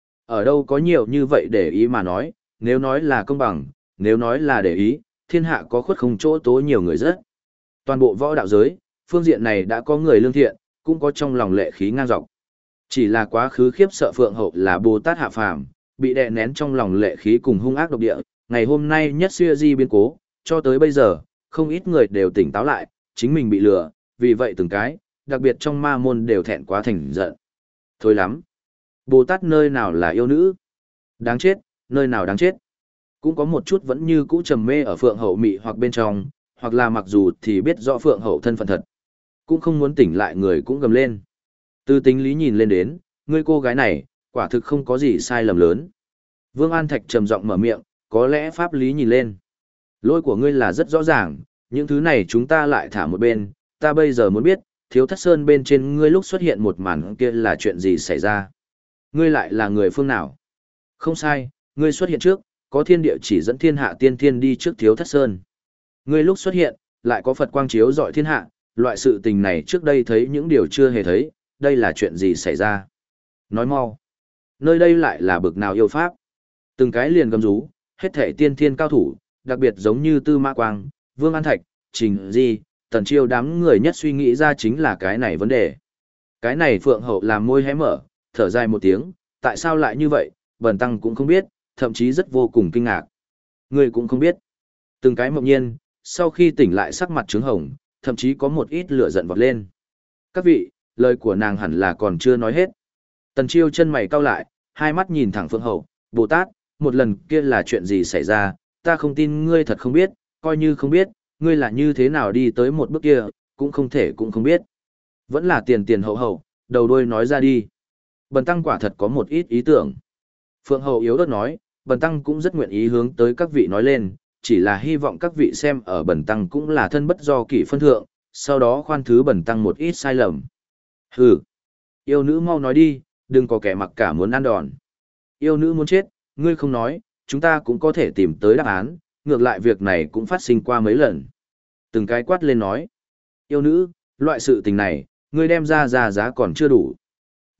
Ở đâu có nhiều như vậy để ý mà nói, nếu nói là công bằng, nếu nói là để ý, thiên hạ có khuất không chỗ tố nhiều người rất. Toàn bộ võ đạo giới, phương diện này đã có người lương thiện, cũng có trong lòng lệ khí ngang dọc. Chỉ là quá khứ khiếp sợ Phượng Hậu là Bồ Tát hạ phàm, bị đè nén trong lòng lệ khí cùng hung ác độc địa, ngày hôm nay nhất xưa di biến cố, cho tới bây giờ, không ít người đều tỉnh táo lại, chính mình bị lừa, vì vậy từng cái, đặc biệt trong ma môn đều thẹn quá thành giận. Thôi lắm, Bồ Tát nơi nào là yêu nữ? Đáng chết, nơi nào đáng chết? Cũng có một chút vẫn như cũ trầm mê ở Phượng Hậu mị hoặc bên trong, hoặc là mặc dù thì biết rõ Phượng Hậu thân phận thật, cũng không muốn tỉnh lại người cũng gầm lên. Từ tính lý nhìn lên đến, ngươi cô gái này, quả thực không có gì sai lầm lớn. Vương An Thạch trầm giọng mở miệng, có lẽ pháp lý nhìn lên. Lỗi của ngươi là rất rõ ràng, những thứ này chúng ta lại thả một bên, ta bây giờ muốn biết, Thiếu Thất Sơn bên trên ngươi lúc xuất hiện một màn kia là chuyện gì xảy ra. Ngươi lại là người phương nào? Không sai, ngươi xuất hiện trước, có thiên địa chỉ dẫn thiên hạ tiên thiên đi trước Thiếu Thất Sơn. Ngươi lúc xuất hiện, lại có Phật quang chiếu rọi thiên hạ, loại sự tình này trước đây thấy những điều chưa hề thấy, đây là chuyện gì xảy ra? Nói mau. Nơi đây lại là bực nào yêu pháp? Từng cái liền gầm rú, hết thể tiên thiên cao thủ, đặc biệt giống như Tư Mã Quang, Vương An Thạch, Trình Di, Tần Chiêu đám người nhất suy nghĩ ra chính là cái này vấn đề. Cái này Phượng Hậu làm môi hé mở, thở dài một tiếng, tại sao lại như vậy, bần tăng cũng không biết, thậm chí rất vô cùng kinh ngạc. Người cũng không biết. Từng cái mộng nhiên, sau khi tỉnh lại sắc mặt trướng hồng, thậm chí có một ít lửa giận vọt lên. Các vị, lời của nàng hẳn là còn chưa nói hết. Tần Chiêu chân mày cau lại, hai mắt nhìn thẳng Phượng Hậu, Bồ Tát, một lần kia là chuyện gì xảy ra, ta không tin ngươi thật không biết, coi như không biết, ngươi là như thế nào đi tới một bước kia, cũng không thể cũng không biết. Vẫn là tiền tiền hậu hậu, đầu đuôi nói ra đi. Bần tăng quả thật có một ít ý tưởng. Phượng Hậu yếu ớt nói, bần tăng cũng rất nguyện ý hướng tới các vị nói lên, chỉ là hy vọng các vị xem ở bần tăng cũng là thân bất do kỷ phân thượng, sau đó khoan thứ bần tăng một ít sai lầm. Hừ, yêu nữ mau nói đi, đừng có kẻ mặc cả muốn ăn đòn. Yêu nữ muốn chết, ngươi không nói, chúng ta cũng có thể tìm tới đáp án, ngược lại việc này cũng phát sinh qua mấy lần. Từng cái quát lên nói, yêu nữ, loại sự tình này, ngươi đem ra giá còn chưa đủ.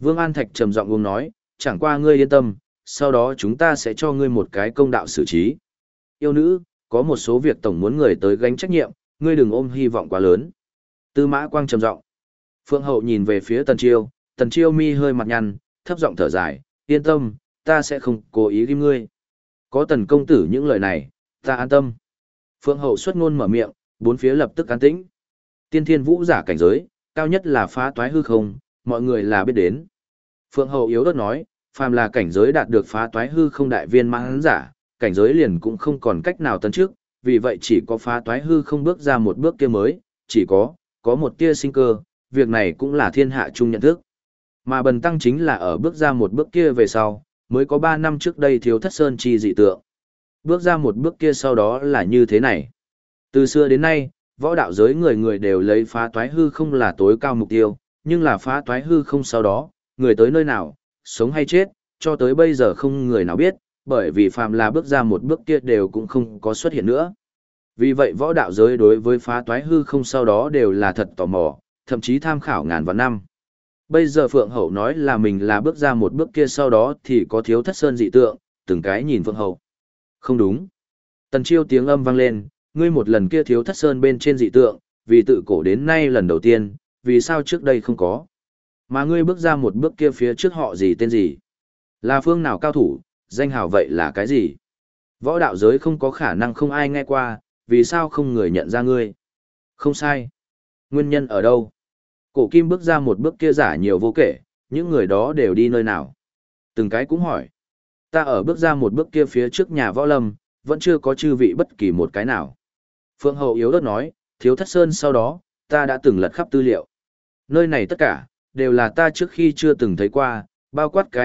Vương An Thạch trầm giọng uống nói, chẳng qua ngươi yên tâm, sau đó chúng ta sẽ cho ngươi một cái công đạo xử trí. Yêu nữ, có một số việc tổng muốn người tới gánh trách nhiệm, ngươi đừng ôm hy vọng quá lớn. Tư Mã Quang trầm giọng. Phượng Hậu nhìn về phía Tần Chiêu mi hơi mặt nhăn, thấp giọng thở dài, yên tâm, ta sẽ không cố ý ghim ngươi. Có Tần công tử những lời này, ta an tâm. Phượng Hậu xuất ngôn mở miệng, bốn phía lập tức an tĩnh. Tiên thiên vũ giả cảnh giới, cao nhất là phá toái hư không, mọi người là biết đến. Phượng Hậu yếu ớt nói, phàm là cảnh giới đạt được phá toái hư không đại viên mãn giả, cảnh giới liền cũng không còn cách nào tấn trước, vì vậy chỉ có phá toái hư không bước ra một bước kia mới, chỉ có một tia sinh cơ, việc này cũng là thiên hạ chung nhận thức. Mà bần tăng chính là ở bước ra một bước kia về sau, mới có 3 năm trước đây thiếu thất sơn chi dị tượng. Bước ra một bước kia sau đó là như thế này. Từ xưa đến nay, võ đạo giới người người đều lấy phá toái hư không là tối cao mục tiêu, nhưng là phá toái hư không sau đó, người tới nơi nào, sống hay chết, cho tới bây giờ không người nào biết, bởi vì phàm là bước ra một bước kia đều cũng không có xuất hiện nữa. Vì vậy võ đạo giới đối với phá toái hư không sau đó đều là thật tò mò, thậm chí tham khảo ngàn vạn năm. Bây giờ Phượng Hậu nói là mình là bước ra một bước kia sau đó thì có thiếu thất sơn dị tượng, từng cái nhìn Phượng Hậu. Không đúng. Tần Chiêu tiếng âm vang lên, ngươi một lần kia thiếu thất sơn bên trên dị tượng, vì tự cổ đến nay lần đầu tiên, vì sao trước đây không có. Mà ngươi bước ra một bước kia phía trước họ gì tên gì? Là phương nào cao thủ, danh hào vậy là cái gì? Võ đạo giới không có khả năng không ai nghe qua, vì sao không người nhận ra ngươi? Không sai. Nguyên nhân ở đâu? Cổ kim bước ra một bước kia giả nhiều vô kể, những người đó đều đi nơi nào? Từng cái cũng hỏi. Ta ở bước ra một bước kia phía trước nhà võ lâm, vẫn chưa có chư vị bất kỳ một cái nào. Phượng Hậu yếu ớt nói, thiếu thất sơn sau đó, ta đã từng lật khắp tư liệu. Nơi này tất cả, đều là ta trước khi chưa từng thấy qua, bao quát cái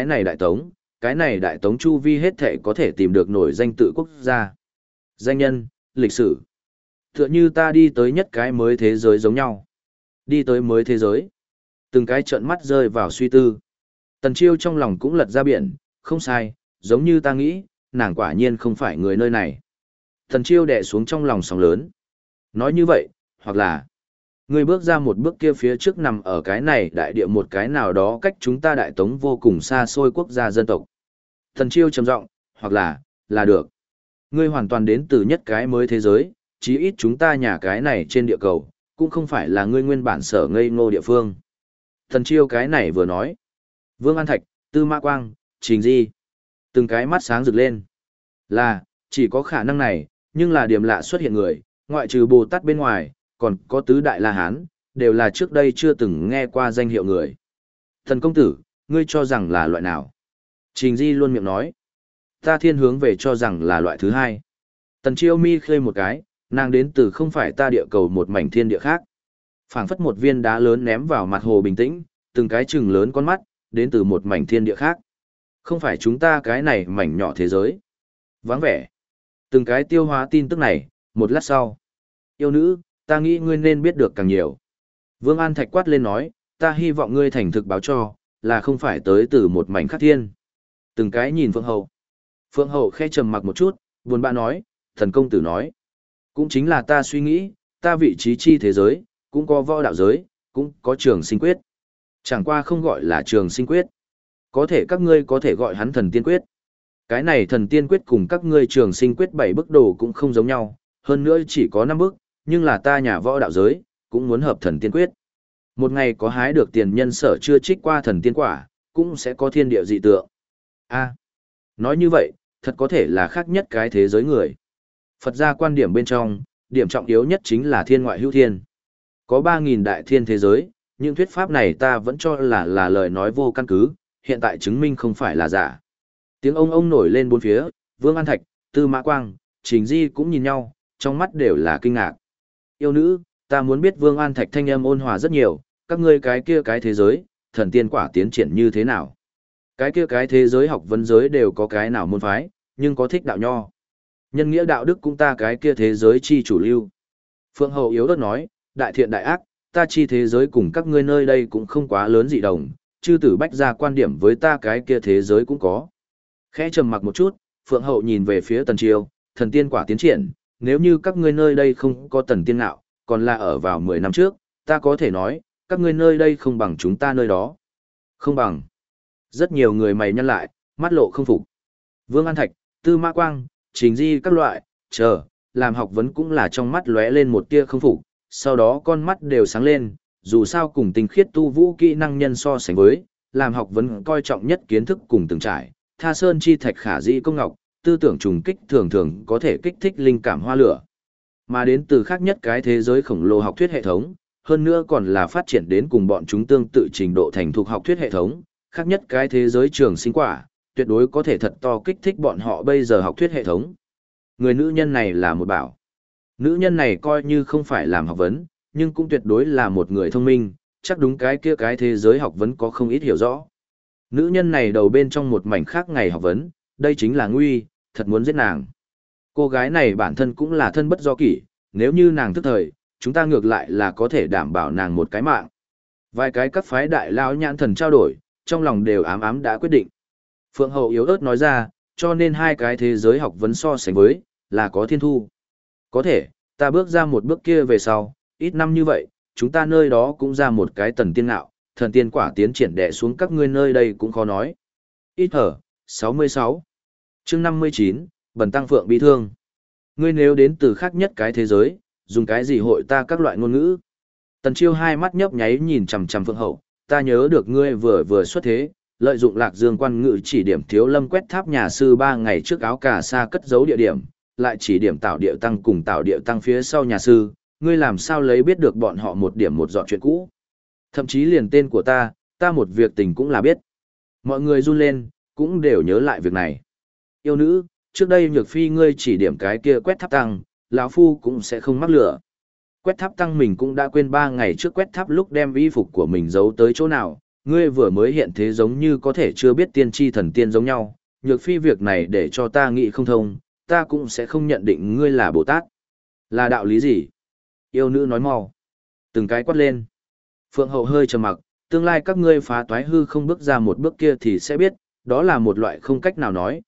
này đại tống chu vi hết thể có thể tìm được nổi danh tự quốc gia. Danh nhân, lịch sử. Tựa như ta đi tới nhất cái mới thế giới giống nhau. Đi tới mới thế giới. Từng cái trợn mắt rơi vào suy tư. Tần Chiêu trong lòng cũng lật ra biển, không sai, giống như ta nghĩ, nàng quả nhiên không phải người nơi này. Tần Chiêu đè xuống trong lòng sóng lớn. Nói như vậy, hoặc là người bước ra một bước kia phía trước nằm ở cái này đại địa một cái nào đó cách chúng ta đại tống vô cùng xa xôi quốc gia dân tộc. Tần Chiêu trầm giọng, hoặc là được. Ngươi hoàn toàn đến từ nhất cái mới thế giới, chí ít chúng ta nhà cái này trên địa cầu, cũng không phải là ngươi nguyên bản sở ngây ngô địa phương. Tần Chiêu cái này vừa nói. Vương An Thạch, Tư Mã Quang, Trình Di. Từng cái mắt sáng rực lên. Là, chỉ có khả năng này, nhưng là điểm lạ xuất hiện người, ngoại trừ Bồ Tát bên ngoài, còn có tứ đại La Hán, đều là trước đây chưa từng nghe qua danh hiệu người. Thần công tử, ngươi cho rằng là loại nào? Trình Di luôn miệng nói. Ta thiên hướng về cho rằng là loại thứ hai. Tần Chiêu mi khơi một cái, nàng đến từ không phải ta địa cầu một mảnh thiên địa khác. Phảng phất một viên đá lớn ném vào mặt hồ bình tĩnh, từng cái chừng lớn con mắt, đến từ một mảnh thiên địa khác. Không phải chúng ta cái này mảnh nhỏ thế giới. Vắng vẻ. Từng cái tiêu hóa tin tức này, một lát sau. Yêu nữ, ta nghĩ ngươi nên biết được càng nhiều. Vương An Thạch quát lên nói, ta hy vọng ngươi thành thực báo cho, là không phải tới từ một mảnh khác thiên. Từng cái nhìn Phượng Hậu. Phượng Hậu khẽ trầm mặc một chút, buồn bã nói, thần công tử nói. Cũng chính là ta suy nghĩ, ta vị trí chi thế giới, cũng có võ đạo giới, cũng có trường sinh quyết. Chẳng qua không gọi là trường sinh quyết. Có thể các ngươi có thể gọi hắn thần tiên quyết. Cái này thần tiên quyết cùng các ngươi trường sinh quyết 7 bức đồ cũng không giống nhau, hơn nữa chỉ có 5 bức, nhưng là ta nhà võ đạo giới, cũng muốn hợp thần tiên quyết. Một ngày có hái được tiền nhân sở chưa trích qua thần tiên quả, cũng sẽ có thiên địa dị tượng. Nói như vậy, thật có thể là khác nhất cái thế giới người. Phật gia quan điểm bên trong, điểm trọng yếu nhất chính là thiên ngoại hữu thiên. Có 3.000 đại thiên thế giới, những thuyết pháp này ta vẫn cho là lời nói vô căn cứ, hiện tại chứng minh không phải là giả. Tiếng ông nổi lên bốn phía, Vương An Thạch, Tư Mã Quang, Trình Di cũng nhìn nhau, trong mắt đều là kinh ngạc. Yêu nữ, ta muốn biết Vương An Thạch thanh âm ôn hòa rất nhiều, các ngươi cái kia cái thế giới, thần tiên quả tiến triển như thế nào? Cái kia cái thế giới học vấn giới đều có cái nào môn phái, nhưng có thích đạo nho. Nhân nghĩa đạo đức cũng ta cái kia thế giới chi chủ lưu. Phượng Hậu yếu ớt nói, đại thiện đại ác, ta chi thế giới cùng các ngươi nơi đây cũng không quá lớn dị đồng, chư tử bách ra quan điểm với ta cái kia thế giới cũng có. Khẽ trầm mặc một chút, Phượng Hậu nhìn về phía Tần Chiêu, thần tiên quả tiến triển, nếu như các ngươi nơi đây không có tần tiên ngạo, còn là ở vào 10 năm trước, ta có thể nói, các ngươi nơi đây không bằng chúng ta nơi đó. Không bằng. Rất nhiều người mày nhăn lại, mắt lộ không phục. Vương An Thạch, Tư Mã Quang, Trình Di các loại, làm học vấn cũng là trong mắt lóe lên một tia không phục, sau đó con mắt đều sáng lên, dù sao cùng tinh khiết tu vũ kỹ năng nhân so sánh với, làm học vấn coi trọng nhất kiến thức cùng từng trải, tha sơn chi thạch khả dĩ công ngọc, tư tưởng trùng kích thường thường có thể kích thích linh cảm hoa lửa. Mà đến từ khác nhất cái thế giới khổng lồ học thuyết hệ thống, hơn nữa còn là phát triển đến cùng bọn chúng tương tự trình độ thành thục học thuyết hệ thống, khác nhất cái thế giới trường sinh quả, tuyệt đối có thể thật to kích thích bọn họ bây giờ học thuyết hệ thống. Người nữ nhân này là một bảo. Nữ nhân này coi như không phải làm học vấn, nhưng cũng tuyệt đối là một người thông minh, chắc đúng cái kia cái thế giới học vấn có không ít hiểu rõ. Nữ nhân này đầu bên trong một mảnh khác ngày học vấn, đây chính là nguy, thật muốn giết nàng. Cô gái này bản thân cũng là thân bất do kỷ, nếu như nàng thức thời, chúng ta ngược lại là có thể đảm bảo nàng một cái mạng. Vài cái các phái đại lao nhãn thần trao đổi, trong lòng đều ám ám đã quyết định. Phượng Hậu yếu ớt nói ra, cho nên hai cái thế giới học vấn so sánh với, là có thiên thu. Có thể, ta bước ra một bước kia về sau, ít năm như vậy, chúng ta nơi đó cũng ra một cái tần tiên ngạo, thần tiên quả tiến triển đè xuống các ngươi nơi đây cũng khó nói. Ít hở, 66. chương 59, Bần Tăng Phượng bị thương. Ngươi nếu đến từ khác nhất cái thế giới, dùng cái gì hội ta các loại ngôn ngữ. Tần Chiêu hai mắt nhấp nháy nhìn chằm chằm Phượng Hậu, ta nhớ được ngươi vừa xuất thế, lợi dụng Lạc Dương quan ngự chỉ điểm Thiếu Lâm quét tháp nhà sư 3 ngày trước áo cà sa cất giấu địa điểm, lại chỉ điểm Tảo Điệu Tăng cùng Tảo Điệu Tăng phía sau nhà sư, ngươi làm sao lấy biết được bọn họ một điểm một dọn chuyện cũ. Thậm chí liền tên của ta một việc tình cũng là biết. Mọi người run lên, cũng đều nhớ lại việc này. Yêu nữ, trước đây Nhược Phi ngươi chỉ điểm cái kia quét tháp tăng, lão phu cũng sẽ không mắc lửa. Quét tháp tăng mình cũng đã quên 3 ngày trước quét tháp lúc đem y phục của mình giấu tới chỗ nào, ngươi vừa mới hiện thế giống như có thể chưa biết tiên tri thần tiên giống nhau, Nhược Phi việc này để cho ta nghĩ không thông, ta cũng sẽ không nhận định ngươi là Bồ Tát. Là đạo lý gì? Yêu nữ nói mau. Từng cái quát lên. Phượng Hậu hơi trầm mặc, tương lai các ngươi phá toái hư không bước ra một bước kia thì sẽ biết, đó là một loại không cách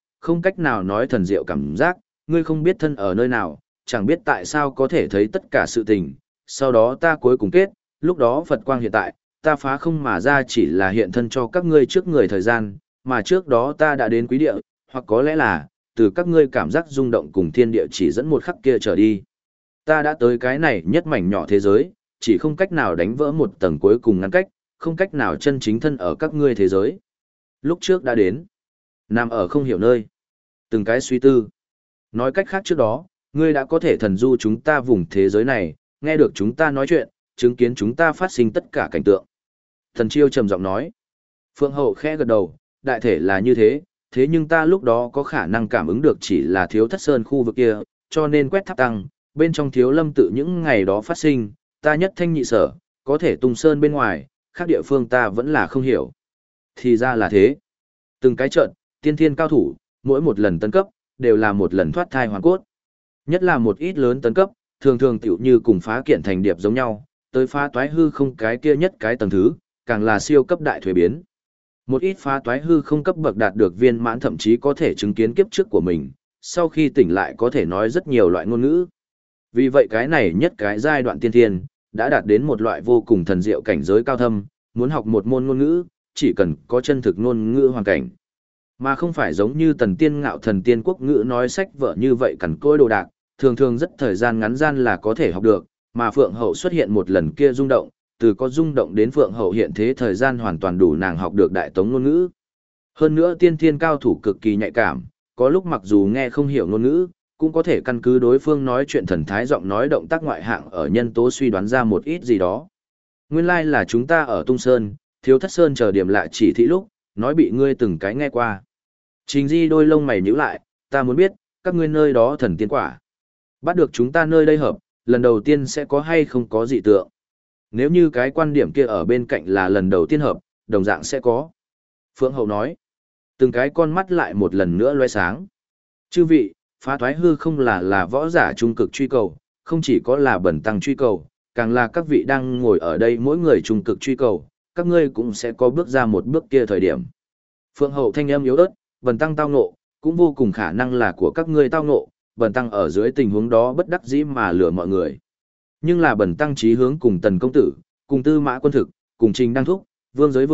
nào nói thần diệu cảm giác, ngươi không biết thân ở nơi nào, chẳng biết tại sao có thể thấy tất cả sự tình, sau đó ta cuối cùng kết, lúc đó Phật quang hiện tại, ta phá không mà ra chỉ là hiện thân cho các ngươi trước người thời gian, mà trước đó ta đã đến quý địa, hoặc có lẽ là, từ các ngươi cảm giác rung động cùng thiên địa chỉ dẫn một khắc kia trở đi. Ta đã tới cái này nhất mảnh nhỏ thế giới, chỉ không cách nào đánh vỡ một tầng cuối cùng ngăn cách, không cách nào chân chính thân ở các ngươi thế giới. Lúc trước đã đến, nằm ở không hiểu nơi. Từng cái suy tư. Nói cách khác trước đó, ngươi đã có thể thần du chúng ta vùng thế giới này, nghe được chúng ta nói chuyện, chứng kiến chúng ta phát sinh tất cả cảnh tượng. Thần Chiêu trầm giọng nói. Phượng Hậu khẽ gật đầu, đại thể là như thế, thế nhưng ta lúc đó có khả năng cảm ứng được chỉ là Thiếu Thất Sơn khu vực kia, cho nên quét tháp tăng, bên trong Thiếu Lâm tự những ngày đó phát sinh, ta nhất thanh nhị sở, có thể tung sơn bên ngoài, khác địa phương ta vẫn là không hiểu. Thì ra là thế. Từng cái trận, tiên thiên cao thủ, mỗi một lần tấn cấp, đều là một lần thoát thai hoàn cốt. Nhất là một ít lớn tấn cấp, thường thường tiểu như cùng phá kiện thành điệp giống nhau, tới phá toái hư không cái kia nhất cái tầng thứ, càng là siêu cấp đại thuế biến. Một ít phá toái hư không cấp bậc đạt được viên mãn thậm chí có thể chứng kiến kiếp trước của mình, sau khi tỉnh lại có thể nói rất nhiều loại ngôn ngữ. Vì vậy cái này nhất cái giai đoạn tiên thiên, đã đạt đến một loại vô cùng thần diệu cảnh giới cao thâm, muốn học một môn ngôn ngữ, chỉ cần có chân thực ngôn ngữ hoàn cảnh. Mà không phải giống như tần tiên ngạo thần tiên quốc ngữ nói sách vở như vậy cằn cỗi đồ đạc, thường thường rất thời gian ngắn gian là có thể học được, mà Phượng Hậu xuất hiện một lần kia rung động, từ có rung động đến Phượng Hậu hiện thế thời gian hoàn toàn đủ nàng học được đại tống ngôn ngữ. Hơn nữa tiên thiên cao thủ cực kỳ nhạy cảm, có lúc mặc dù nghe không hiểu ngôn ngữ, cũng có thể căn cứ đối phương nói chuyện thần thái giọng nói động tác ngoại hạng ở nhân tố suy đoán ra một ít gì đó. Nguyên lai là chúng ta ở Tung Sơn, Thiếu Thất Sơn chờ điểm lại chỉ thị lúc, nói bị ngươi từng cái nghe qua. Trình Di đôi lông mày nhíu lại, ta muốn biết, các ngươi nơi đó thần tiên quả. Bắt được chúng ta nơi đây hợp, lần đầu tiên sẽ có hay không có dị tượng. Nếu như cái quan điểm kia ở bên cạnh là lần đầu tiên hợp, đồng dạng sẽ có. Phượng Hậu nói, từng cái con mắt lại một lần nữa loe sáng. Chư vị, phá thoái hư không là võ giả trung cực truy cầu, không chỉ có là bẩn tăng truy cầu, càng là các vị đang ngồi ở đây mỗi người trung cực truy cầu, các ngươi cũng sẽ có bước ra một bước kia thời điểm. Phượng Hậu thanh âm yếu ớt, bẩn tăng tao ngộ, cũng vô cùng khả năng là của các ngươi tao ngộ, bẩn tăng ở dưới tình huống đó bất đắc dĩ mà lừa mọi người. Nhưng là bẩn tăng chí hướng cùng Tần công tử, cùng Tư Mã Quân Thực, cùng Trình Đăng Thúc, Vương Giới Vừa,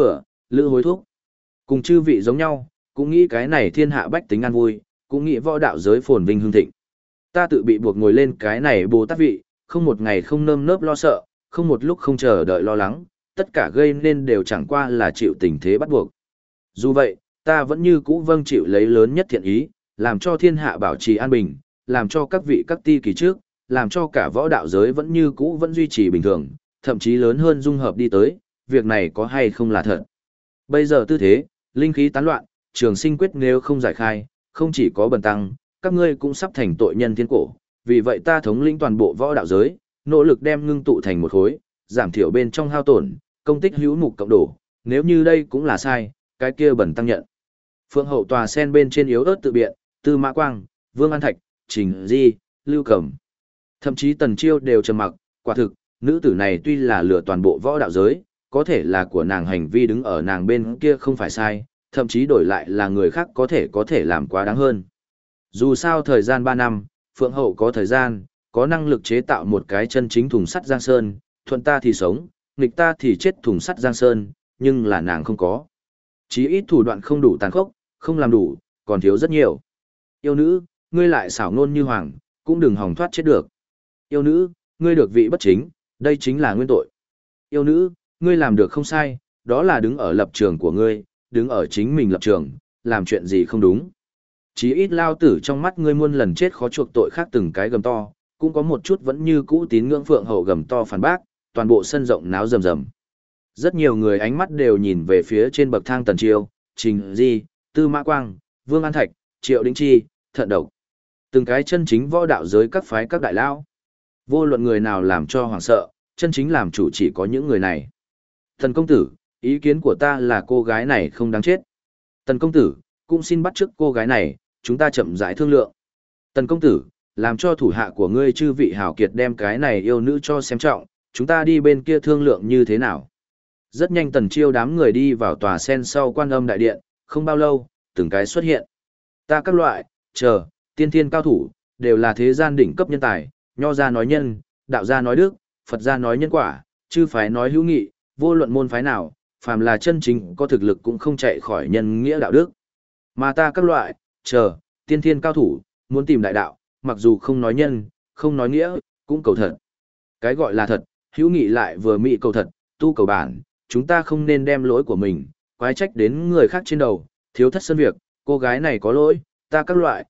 lữ hối thúc. Cùng chư vị giống nhau, cũng nghĩ cái này thiên hạ bách tính an vui, cũng nghĩ võ đạo giới phồn vinh hương thịnh. Ta tự bị buộc ngồi lên cái này Bồ Tát vị, không một ngày không nơm nớp lo sợ, không một lúc không chờ đợi lo lắng, tất cả gây nên đều chẳng qua là chịu tình thế bắt buộc. Dù vậy, ta vẫn như cũ vâng chịu lấy lớn nhất thiện ý, làm cho thiên hạ bảo trì an bình, làm cho các vị các ti kỳ trước, làm cho cả võ đạo giới vẫn như cũ vẫn duy trì bình thường, thậm chí lớn hơn dung hợp đi tới, việc này có hay không là thật. Bây giờ tư thế, linh khí tán loạn, trường sinh quyết nếu không giải khai, không chỉ có bần tăng, các ngươi cũng sắp thành tội nhân thiên cổ, vì vậy ta thống lĩnh toàn bộ võ đạo giới, nỗ lực đem ngưng tụ thành một khối, giảm thiểu bên trong hao tổn, công tích hữu mục cộng đổ, nếu như đây cũng là sai, cái kia bần tăng nhận. Phượng hậu tòa sen bên trên yếu ớt tự biện, Tư Mã Quang, Vương An Thạch, Trình Di, Lưu Cẩm. Thậm chí Tần Chiêu đều trầm mặc, quả thực, nữ tử này tuy là lừa toàn bộ võ đạo giới, có thể là của nàng hành vi đứng ở nàng bên kia không phải sai, thậm chí đổi lại là người khác có thể làm quá đáng hơn. Dù sao thời gian 3 năm, Phượng hậu có thời gian, có năng lực chế tạo một cái chân chính thùng sắt Giang Sơn, thuận ta thì sống, nghịch ta thì chết thùng sắt Giang Sơn, nhưng là nàng không có. Chí ít thủ đoạn không đủ tàn khốc, không làm đủ, còn thiếu rất nhiều. Yêu nữ, ngươi lại xảo ngôn như hoàng, cũng đừng hòng thoát chết được. Yêu nữ, ngươi được vị bất chính, đây chính là nguyên tội. Yêu nữ, ngươi làm được không sai, đó là đứng ở lập trường của ngươi, đứng ở chính mình lập trường, làm chuyện gì không đúng. Chí ít lao tử trong mắt ngươi muôn lần chết khó chuộc tội khác từng cái gầm to, cũng có một chút vẫn như cũ tín ngưỡng Phượng hậu gầm to phản bác, toàn bộ sân rộng náo rầm rầm. Rất nhiều người ánh mắt đều nhìn về phía trên bậc thang Tần Chiêu, Trình Di, Tư Mã Quang, Vương An Thạch, Triệu Đĩnh Chi, Thận Độc. Từng cái chân chính võ đạo giới các phái các đại lao. Vô luận người nào làm cho hoảng sợ, chân chính làm chủ chỉ có những người này. Tần công tử, ý kiến của ta là cô gái này không đáng chết. Tần công tử, cũng xin bắt chước cô gái này, chúng ta chậm rãi thương lượng. Tần công tử, làm cho thủ hạ của ngươi chư vị hảo kiệt đem cái này yêu nữ cho xem trọng, chúng ta đi bên kia thương lượng như thế nào. Rất nhanh Tần Chiêu đám người đi vào tòa sen sau Quan Âm đại điện, không bao lâu, từng cái xuất hiện. Ta các loại, tiên thiên cao thủ, đều là thế gian đỉnh cấp nhân tài, nho gia nói nhân, đạo gia nói đức, Phật gia nói nhân quả, chư phái nói hữu nghị, vô luận môn phái nào, phàm là chân chính có thực lực cũng không chạy khỏi nhân nghĩa đạo đức. Mà ta các loại, tiên thiên cao thủ, muốn tìm đại đạo, mặc dù không nói nhân, không nói nghĩa, cũng cầu thật. Cái gọi là thật, hữu nghị lại vừa mỹ cầu thật, tu cầu bản, chúng ta không nên đem lỗi của mình, quái trách đến người khác trên đầu, thiếu thất sân việc, cô gái này có lỗi, ta các loại,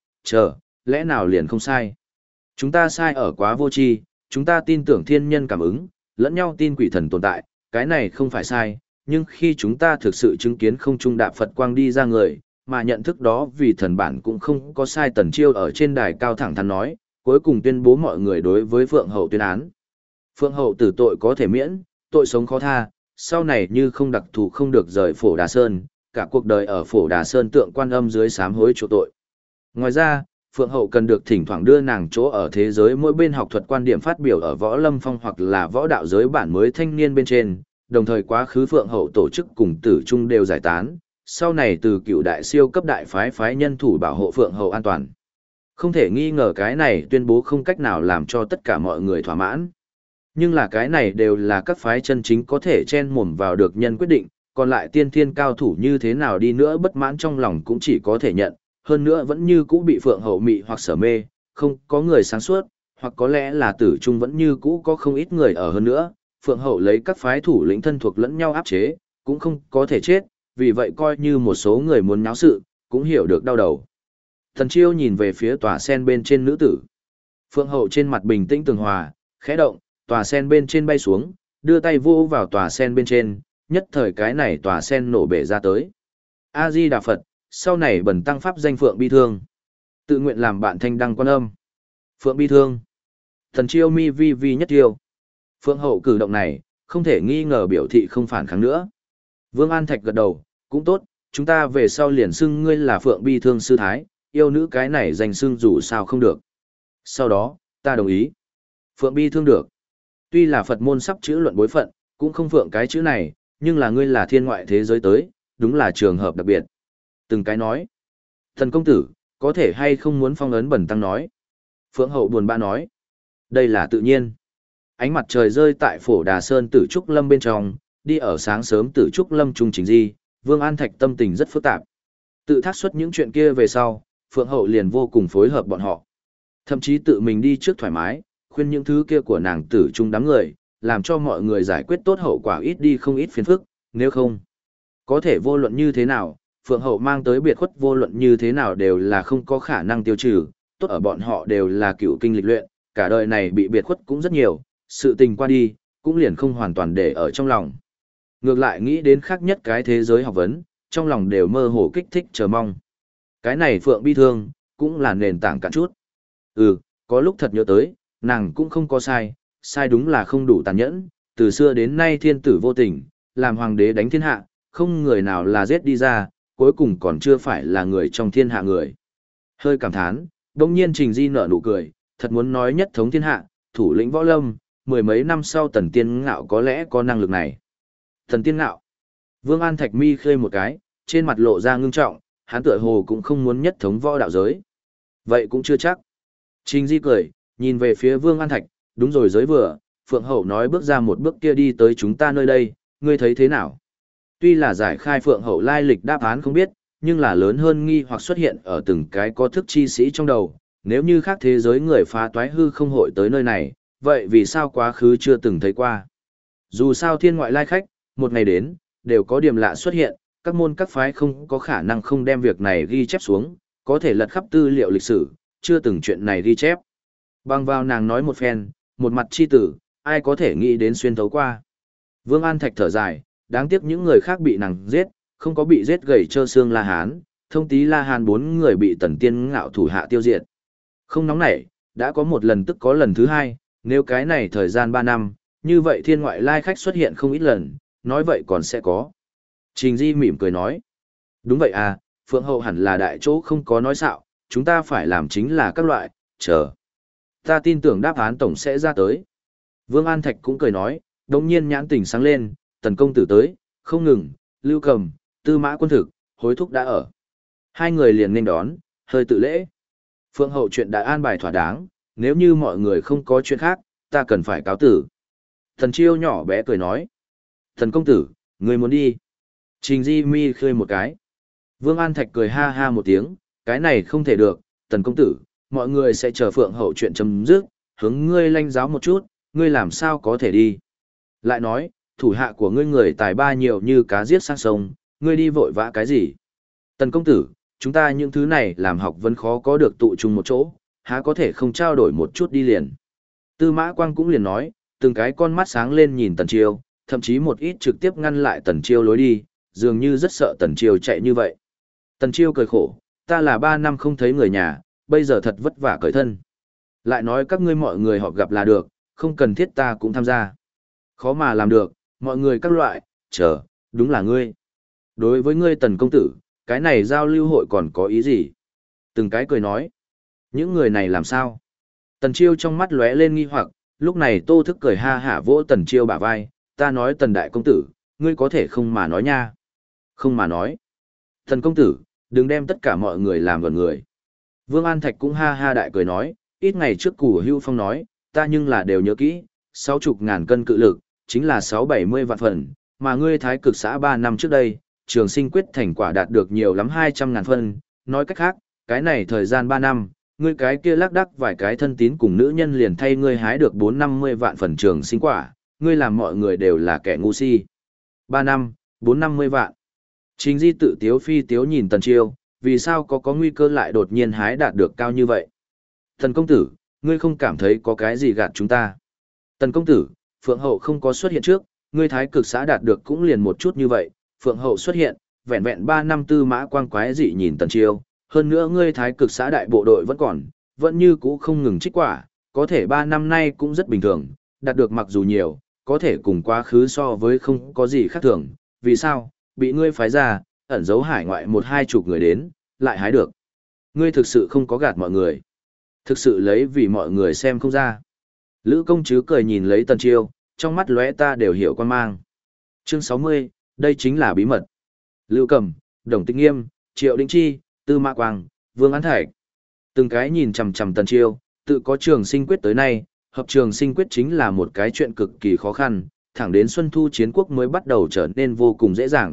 lẽ nào liền không sai. Chúng ta sai ở quá vô tri, chúng ta tin tưởng thiên nhân cảm ứng, lẫn nhau tin quỷ thần tồn tại, cái này không phải sai, nhưng khi chúng ta thực sự chứng kiến không trung đạp Phật quang đi ra người, mà nhận thức đó vì thần bản cũng không có sai. Tần Chiêu ở trên đài cao thẳng thắn nói, cuối cùng tuyên bố mọi người đối với Phượng hậu tuyên án. Phượng hậu tử tội có thể miễn, tội sống khó tha, sau này như không đặc thù không được rời Phổ Đà Sơn, cả cuộc đời ở Phổ Đà Sơn tượng Quan Âm dưới sám hối chuộc tội. Ngoài ra, Phượng hậu cần được thỉnh thoảng đưa nàng chỗ ở thế giới mỗi bên học thuật quan điểm phát biểu ở võ lâm phong hoặc là võ đạo giới bản mới thanh niên bên trên, đồng thời quá khứ Phượng hậu tổ chức cùng tử trung đều giải tán, sau này từ cựu đại siêu cấp đại phái nhân thủ bảo hộ Phượng hậu an toàn. Không thể nghi ngờ cái này tuyên bố không cách nào làm cho tất cả mọi người thỏa mãn. Nhưng là cái này đều là các phái chân chính có thể chen mồm vào được nhân quyết định, còn lại tiên thiên cao thủ như thế nào đi nữa bất mãn trong lòng cũng chỉ có thể nhận, hơn nữa vẫn như cũ bị Phượng hậu mị hoặc sở mê, không có người sáng suốt, hoặc có lẽ là tử trung vẫn như cũ có không ít người ở hơn nữa, Phượng hậu lấy các phái thủ lĩnh thân thuộc lẫn nhau áp chế, cũng không có thể chết, vì vậy coi như một số người muốn náo sự, cũng hiểu được đau đầu. Thần Chiêu nhìn về phía tòa sen bên trên nữ tử. Phượng hậu trên mặt bình tĩnh tường hòa, khẽ động, tòa sen bên trên bay xuống, đưa tay vô vào tòa sen bên trên, nhất thời cái này tòa sen nổ bể ra tới. A-di Đà Phật, sau này bần tăng pháp danh Phượng Bi Thương. Tự nguyện làm bạn thanh đăng Quan Âm. Phượng Bi Thương. Thần Chiêu mi vi vi nhất tiêu. Phượng hậu cử động này, không thể nghi ngờ biểu thị không phản kháng nữa. Vương An Thạch gật đầu, cũng tốt, chúng ta về sau liền xưng ngươi là Phượng Bi Thương sư thái, yêu nữ cái này danh xưng dù sao không được. Sau đó, ta đồng ý. Phượng Bi Thương được. Tuy là Phật môn sắp chữ luận bối phận, cũng không phượng cái chữ này, nhưng là ngươi là thiên ngoại thế giới tới, đúng là trường hợp đặc biệt. Từng cái nói. Thần công tử, có thể hay không muốn phong ấn bẩn tăng nói. Phượng hậu buồn bã nói. Đây là tự nhiên. Ánh mặt trời rơi tại Phổ Đà Sơn Tử Trúc Lâm bên trong, đi ở sáng sớm Tử Trúc Lâm trung Trình Di, Vương An Thạch tâm tình rất phức tạp. Tự thác xuất những chuyện kia về sau, Phượng Hậu liền vô cùng phối hợp bọn họ. Thậm chí tự mình đi trước thoải mái, khuyên những thứ kia của nàng tử chung đám người, làm cho mọi người giải quyết tốt hậu quả ít đi không ít phiền phức, nếu không. Có thể vô luận như thế nào, Phượng Hậu mang tới biệt khuất vô luận như thế nào đều là không có khả năng tiêu trừ, tốt ở bọn họ đều là cựu kinh lịch luyện, cả đời này bị biệt khuất cũng rất nhiều, sự tình qua đi, cũng liền không hoàn toàn để ở trong lòng. Ngược lại nghĩ đến khác nhất cái thế giới học vấn, trong lòng đều mơ hồ kích thích chờ mong. Cái này Phượng bi thương, cũng là nền tảng cạn chút. Có lúc thật nhớ tới, nàng cũng không có sai, sai đúng là không đủ tàn nhẫn, từ xưa đến nay thiên tử vô tình, làm hoàng đế đánh thiên hạ, không người nào là giết đi ra, cuối cùng còn chưa phải là người trong thiên hạ người. Hơi cảm thán, đông nhiên Trình Di nở nụ cười, thật muốn nói nhất thống thiên hạ, thủ lĩnh võ lâm, mười mấy năm sau Tần Tiên Ngạo có lẽ có năng lực này. Tần Tiên Ngạo. Vương An Thạch mi khơi một cái, trên mặt lộ ra ngưng trọng, hắn tựa hồ cũng không muốn nhất thống võ đạo giới. Vậy cũng chưa chắc. Trình Di cười, nhìn về phía Vương An Thạch, đúng rồi giới vừa, Phượng Hậu nói bước ra một bước kia đi tới chúng ta nơi đây, ngươi thấy thế nào? Tuy là giải khai Phượng Hậu lai lịch đáp án không biết, nhưng là lớn hơn nghi hoặc xuất hiện ở từng cái có thức chi sĩ trong đầu, nếu như khác thế giới người phá toái hư không hội tới nơi này, vậy vì sao quá khứ chưa từng thấy qua? Dù sao thiên ngoại lai khách, một ngày đến, đều có điểm lạ xuất hiện, các môn các phái không có khả năng không đem việc này ghi chép xuống, có thể lật khắp tư liệu lịch sử, chưa từng chuyện này ghi chép. Bằng vào nàng nói một phen, một mặt chi tử, ai có thể nghĩ đến xuyên thấu qua. Vương An Thạch thở dài, đáng tiếc những người khác bị nàng giết, không có bị giết gầy trơ xương La Hán, thông tí La Hán 4 người bị Tần Tiên Ngạo thủ hạ tiêu diệt. Không nóng nảy, đã có một lần tức có lần thứ hai, nếu cái này thời gian 3 năm, như vậy thiên ngoại lai khách xuất hiện không ít lần, nói vậy còn sẽ có. Trình Di mỉm cười nói, đúng vậy à, Phượng Hậu hẳn là đại chỗ không có nói xạo, chúng ta phải làm chính là các loại, chờ. Ta tin tưởng đáp án tổng sẽ ra tới. Vương An Thạch cũng cười nói, đồng nhiên nhãn tỉnh sáng lên, Tần công tử tới, không ngừng, Lưu Cầm, Tư Mã Quân Thực, hối thúc đã ở. Hai người liền nên đón, hơi tự lễ. Phượng Hậu chuyện đã an bài thỏa đáng, nếu như mọi người không có chuyện khác, ta cần phải cáo tử. Thần Chiêu nhỏ bé cười nói, Thần công tử, người muốn đi. Trình Di mi khơi một cái. Vương An Thạch cười ha ha một tiếng, cái này không thể được, Tần công tử, mọi người sẽ chờ Phượng Hậu chuyện chấm dứt, hướng ngươi lanh giáo một chút, ngươi làm sao có thể đi. Lại nói, thủ hạ của ngươi người tài ba nhiều như cá giết sang sông, ngươi đi vội vã cái gì? Tần công tử, chúng ta những thứ này làm học vẫn khó có được tụ chung một chỗ, há có thể không trao đổi một chút đi liền. Tư Mã Quang cũng liền nói, từng cái con mắt sáng lên nhìn Tần Chiêu, thậm chí một ít trực tiếp ngăn lại Tần Chiêu lối đi, dường như rất sợ Tần Chiêu chạy như vậy. Tần Chiêu cười khổ, ta là 3 năm không thấy người nhà, bây giờ thật vất vả cởi thân. Lại nói các ngươi mọi người họp gặp là được, không cần thiết ta cũng tham gia. Khó mà làm được, mọi người các loại, chờ, đúng là ngươi. Đối với ngươi Tần công tử, cái này giao lưu hội còn có ý gì? Từng cái cười nói, những người này làm sao? Tần Chiêu trong mắt lóe lên nghi hoặc, lúc này Tô Thức cười ha hả vỗ Tần Chiêu bả vai, ta nói Tần đại công tử, ngươi có thể không mà nói nha. Không mà nói. Tần công tử, đừng đem tất cả mọi người làm gần người. Vương An Thạch cũng ha ha đại cười nói, ít ngày trước Củ Hưu Phong nói, ta nhưng là đều nhớ kỹ, 60.000 cân cự lực, chính là 670 vạn phần, mà ngươi thái cực xã 3 năm trước đây, trường sinh quyết thành quả đạt được nhiều lắm 200.000 phân, nói cách khác, cái này thời gian 3 năm, ngươi cái kia lác đắc vài cái thân tín cùng nữ nhân liền thay ngươi hái được 450 vạn phần trường sinh quả, ngươi làm mọi người đều là kẻ ngu si. 3 năm, 450 vạn. Trình Di tự tiếu phi tiếu nhìn Tần Chiêu, vì sao có nguy cơ lại đột nhiên hái đạt được cao như vậy? Tần công tử, ngươi không cảm thấy có cái gì gạt chúng ta? Tần công tử, Phượng Hậu không có xuất hiện trước, ngươi thái cực xã đạt được cũng liền một chút như vậy, Phượng Hậu xuất hiện, vẹn vẹn 3 năm Tư Mã Quang quái dị nhìn Tần Chiêu, hơn nữa ngươi thái cực xã đại bộ đội vẫn còn, vẫn như cũ không ngừng trích quả, có thể 3 năm nay cũng rất bình thường, đạt được mặc dù nhiều, có thể cùng quá khứ so với không có gì khác thường, vì sao, bị ngươi phái ra, ẩn giấu hải ngoại 1-2 chục người đến, lại hái được. Ngươi thực sự không có gạt mọi người. Thực sự lấy vì mọi người xem không ra. Lữ công chứ cười nhìn lấy Tần Chiêu, trong mắt lóe ta đều hiểu quan mang. Chương 60, đây chính là bí mật. Lưu Cầm, Đồng Tịch Nghiêm, Triệu Đĩnh Chi, Tư Mã Quang, Vương An Thạch. Từng cái nhìn chằm chằm Tần Chiêu, tự có trường sinh quyết tới nay, hợp trường sinh quyết chính là một cái chuyện cực kỳ khó khăn, thẳng đến Xuân Thu chiến quốc mới bắt đầu trở nên vô cùng dễ dàng,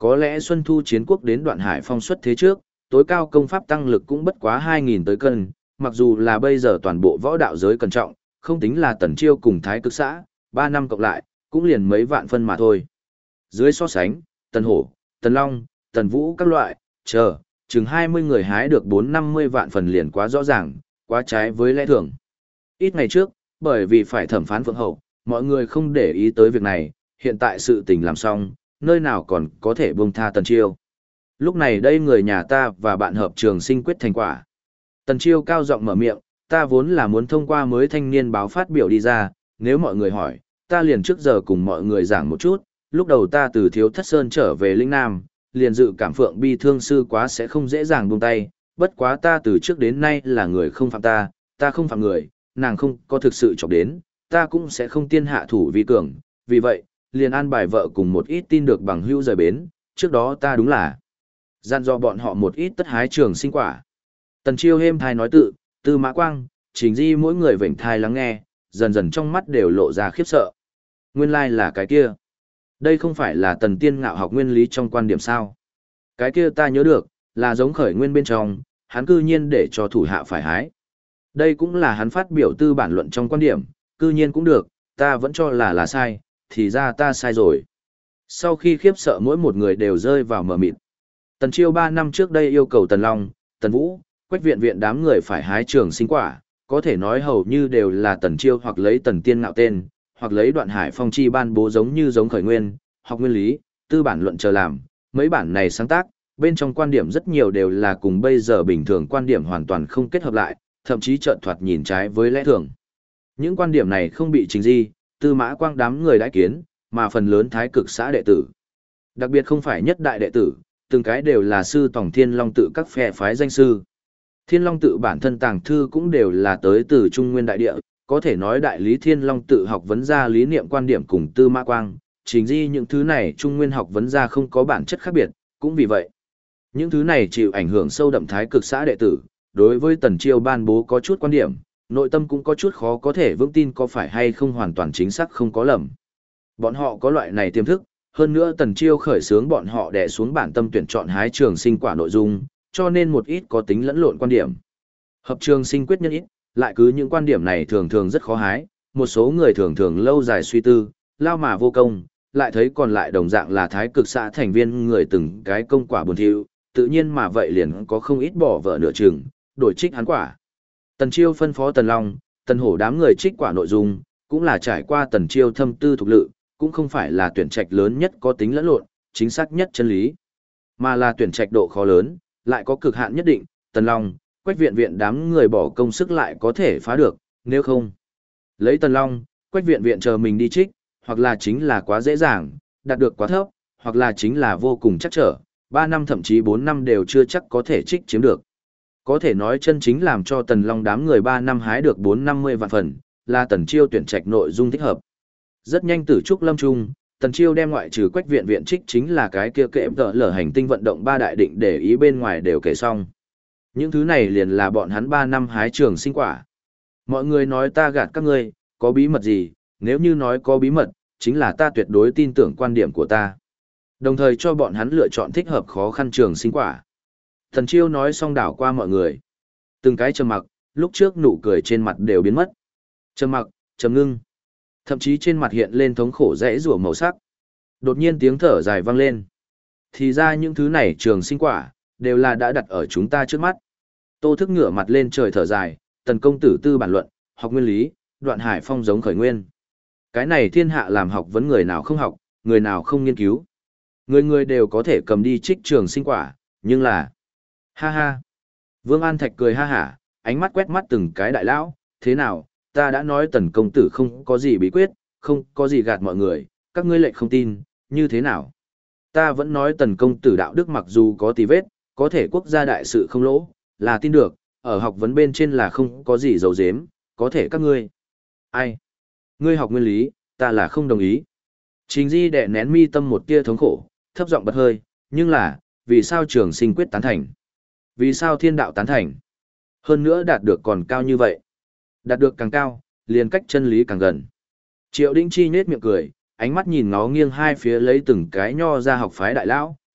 có lẽ Xuân Thu chiến quốc đến Đoạn Hải Phong xuất thế trước, tối cao công pháp tăng lực cũng bất quá 2.000 tới cân, mặc dù là bây giờ toàn bộ võ đạo giới cẩn trọng, không tính là Tần Chiêu cùng Thái Cực xã, 3 năm cộng lại, cũng liền mấy vạn phân mà thôi. Dưới so sánh, Tần Hổ, Tần Long, Tần Vũ các loại, chừng 20 người hái được 4-50 vạn phần liền quá rõ ràng, quá trái với lẽ thường. Ít ngày trước, bởi vì phải thẩm phán Phượng Hậu, mọi người không để ý tới việc này, hiện tại sự tình làm xong, nơi nào còn có thể buông tha Tần Chiêu. Lúc này đây người nhà ta và bạn hợp trường sinh quyết thành quả. Tần Chiêu cao giọng mở miệng, ta vốn là muốn thông qua mới thanh niên báo phát biểu đi ra, nếu mọi người hỏi, ta liền trước giờ cùng mọi người giảng một chút, lúc đầu ta từ Thiếu Thất Sơn trở về Linh Nam, liền dự cảm Phượng Bi thương sư quá sẽ không dễ dàng buông tay, bất quá ta từ trước đến nay là người không phạm ta không phạm người, nàng không có thực sự chọc đến, ta cũng sẽ không tiên hạ thủ vi cường, vì vậy, liền an bài vợ cùng một ít tin được bằng hữu rời bến, trước đó ta đúng là dặn dò bọn họ một ít tất hái trường sinh quả. Tần Chiêu êm thai nói tự, Tư Mã Quang, Trình Di mỗi người vểnh thai lắng nghe, dần dần trong mắt đều lộ ra khiếp sợ. Nguyên lai là cái kia. Đây không phải là Tần Tiên Ngạo học nguyên lý trong quan điểm sao? Cái kia ta nhớ được, là giống khởi nguyên bên trong, hắn cư nhiên để cho thủ hạ phải hái. Đây cũng là hắn phát biểu tư bản luận trong quan điểm, cư nhiên cũng được, ta vẫn cho là sai, thì ra ta sai rồi. Sau khi khiếp sợ mỗi một người đều rơi vào mờ mịt. Tần Chiêu 3 năm trước đây yêu cầu Tần Long, Tần Vũ, Quách Viện Viện đám người phải hái trường sinh quả, có thể nói hầu như đều là Tần Chiêu hoặc lấy Tần Tiên Ngạo tên, hoặc lấy Đoạn Hải Phong chi ban bố giống khởi nguyên, học nguyên lý, tư bản luận chờ làm, mấy bản này sáng tác, bên trong quan điểm rất nhiều đều là cùng bây giờ bình thường quan điểm hoàn toàn không kết hợp lại, thậm chí trợn thoạt nhìn trái với lẽ thường. Những quan điểm này không bị Trình Di, Tư Mã Quang đám người đãi kiến, mà phần lớn Thái Cực xã đệ tử. Đặc biệt không phải nhất đại đệ tử, từng cái đều là sư tòng Thiên Long tự các phe phái danh sư. Thiên Long tự bản thân tàng thư cũng đều là tới từ Trung Nguyên đại địa, có thể nói đại lý Thiên Long tự học vấn ra lý niệm quan điểm cùng Tư Mã Quang, Trình Di những thứ này Trung Nguyên học vấn ra không có bản chất khác biệt, cũng vì vậy. Những thứ này chịu ảnh hưởng sâu đậm Thái Cực xã đệ tử, đối với Tần Chiêu ban bố có chút quan điểm, nội tâm cũng có chút khó có thể vững tin có phải hay không hoàn toàn chính xác không có lầm. Bọn họ có loại này tiềm thức, hơn nữa Tần Chiêu khởi xướng bọn họ đè xuống bản tâm tuyển chọn hái trường sinh quả nội dung, cho nên một ít có tính lẫn lộn quan điểm. Hợp trường sinh quyết nhân ít, lại cứ những quan điểm này thường thường rất khó hái, một số người thường thường lâu dài suy tư, lao mà vô công, lại thấy còn lại đồng dạng là Thái Cực xã thành viên người từng cái công quả buồn thiu, tự nhiên mà vậy liền có không ít bỏ vợ nửa chừng, đổi trích hắn quả. Tần Chiêu phân phó Tần Long, Tần Hổ đám người trích quả nội dung, cũng là trải qua Tần Chiêu thâm tư thuộc lự, cũng không phải là tuyển trạch lớn nhất có tính lẫn lộn, chính xác nhất chân lý, mà là tuyển trạch độ khó lớn, lại có cực hạn nhất định, Tần Long, Quách Viện Viện đám người bỏ công sức lại có thể phá được, nếu không. Lấy Tần Long, Quách Viện Viện chờ mình đi trích, hoặc là chính là quá dễ dàng, đạt được quá thấp, hoặc là chính là vô cùng chắc trở, 3 năm thậm chí 4 năm đều chưa chắc có thể trích chiếm được. Có thể nói chân chính làm cho Tần Long đám người 3 năm hái được 450 vạn phần, là Tần Chiêu tuyển trạch nội dung thích hợp. Rất nhanh tử trúc lâm trung, Tần Chiêu đem ngoại trừ Quách Viện Viện trích chính là cái kia kệ tợ lở hành tinh vận động ba đại định để ý bên ngoài đều kể xong. Những thứ này liền là bọn hắn 3 năm hái trường sinh quả. Mọi người nói ta gạt các ngươi, có bí mật gì, nếu như nói có bí mật, chính là ta tuyệt đối tin tưởng quan điểm của ta. Đồng thời cho bọn hắn lựa chọn thích hợp khó khăn trường sinh quả. Tần Chiêu nói xong đảo qua mọi người. Từng cái trầm mặc, lúc trước nụ cười trên mặt đều biến mất. Trầm mặc, trầm ngưng. Thậm chí trên mặt hiện lên thống khổ rẽ rủa màu sắc. Đột nhiên tiếng thở dài vang lên. Thì ra những thứ này trường sinh quả, đều là đã đặt ở chúng ta trước mắt. Tô Thức ngửa mặt lên trời thở dài, Tần công tử tư bản luận, học nguyên lý, Đoạn Hải Phong giống khởi nguyên. Cái này thiên hạ làm học vấn người nào không học, người nào không nghiên cứu. Người người đều có thể cầm đi trích trường sinh quả, nhưng là... Ha ha! Vương An Thạch cười ha hả, ánh mắt quét mắt từng cái đại lão, thế nào, ta đã nói Tần công tử không có gì bí quyết, không có gì gạt mọi người, các ngươi lại không tin, như thế nào? Ta vẫn nói Tần công tử đạo đức mặc dù có tì vết, có thể quốc gia đại sự không lỗ, là tin được, ở học vấn bên trên là không có gì giấu giếm, có thể các ngươi. Ai? Ngươi học nguyên lý, ta là không đồng ý. Trình Di đè nén mi tâm một tia thống khổ, thấp giọng bật hơi, nhưng là, vì sao trường sinh quyết tán thành? Vì sao thiên đạo tán thành? Hơn nữa đạt được còn cao như vậy. Đạt được càng cao, liền cách chân lý càng gần. Triệu Đinh Chi nhếch miệng cười, ánh mắt nhìn ngó nghiêng hai phía lấy từng cái nho ra học phái đại lão,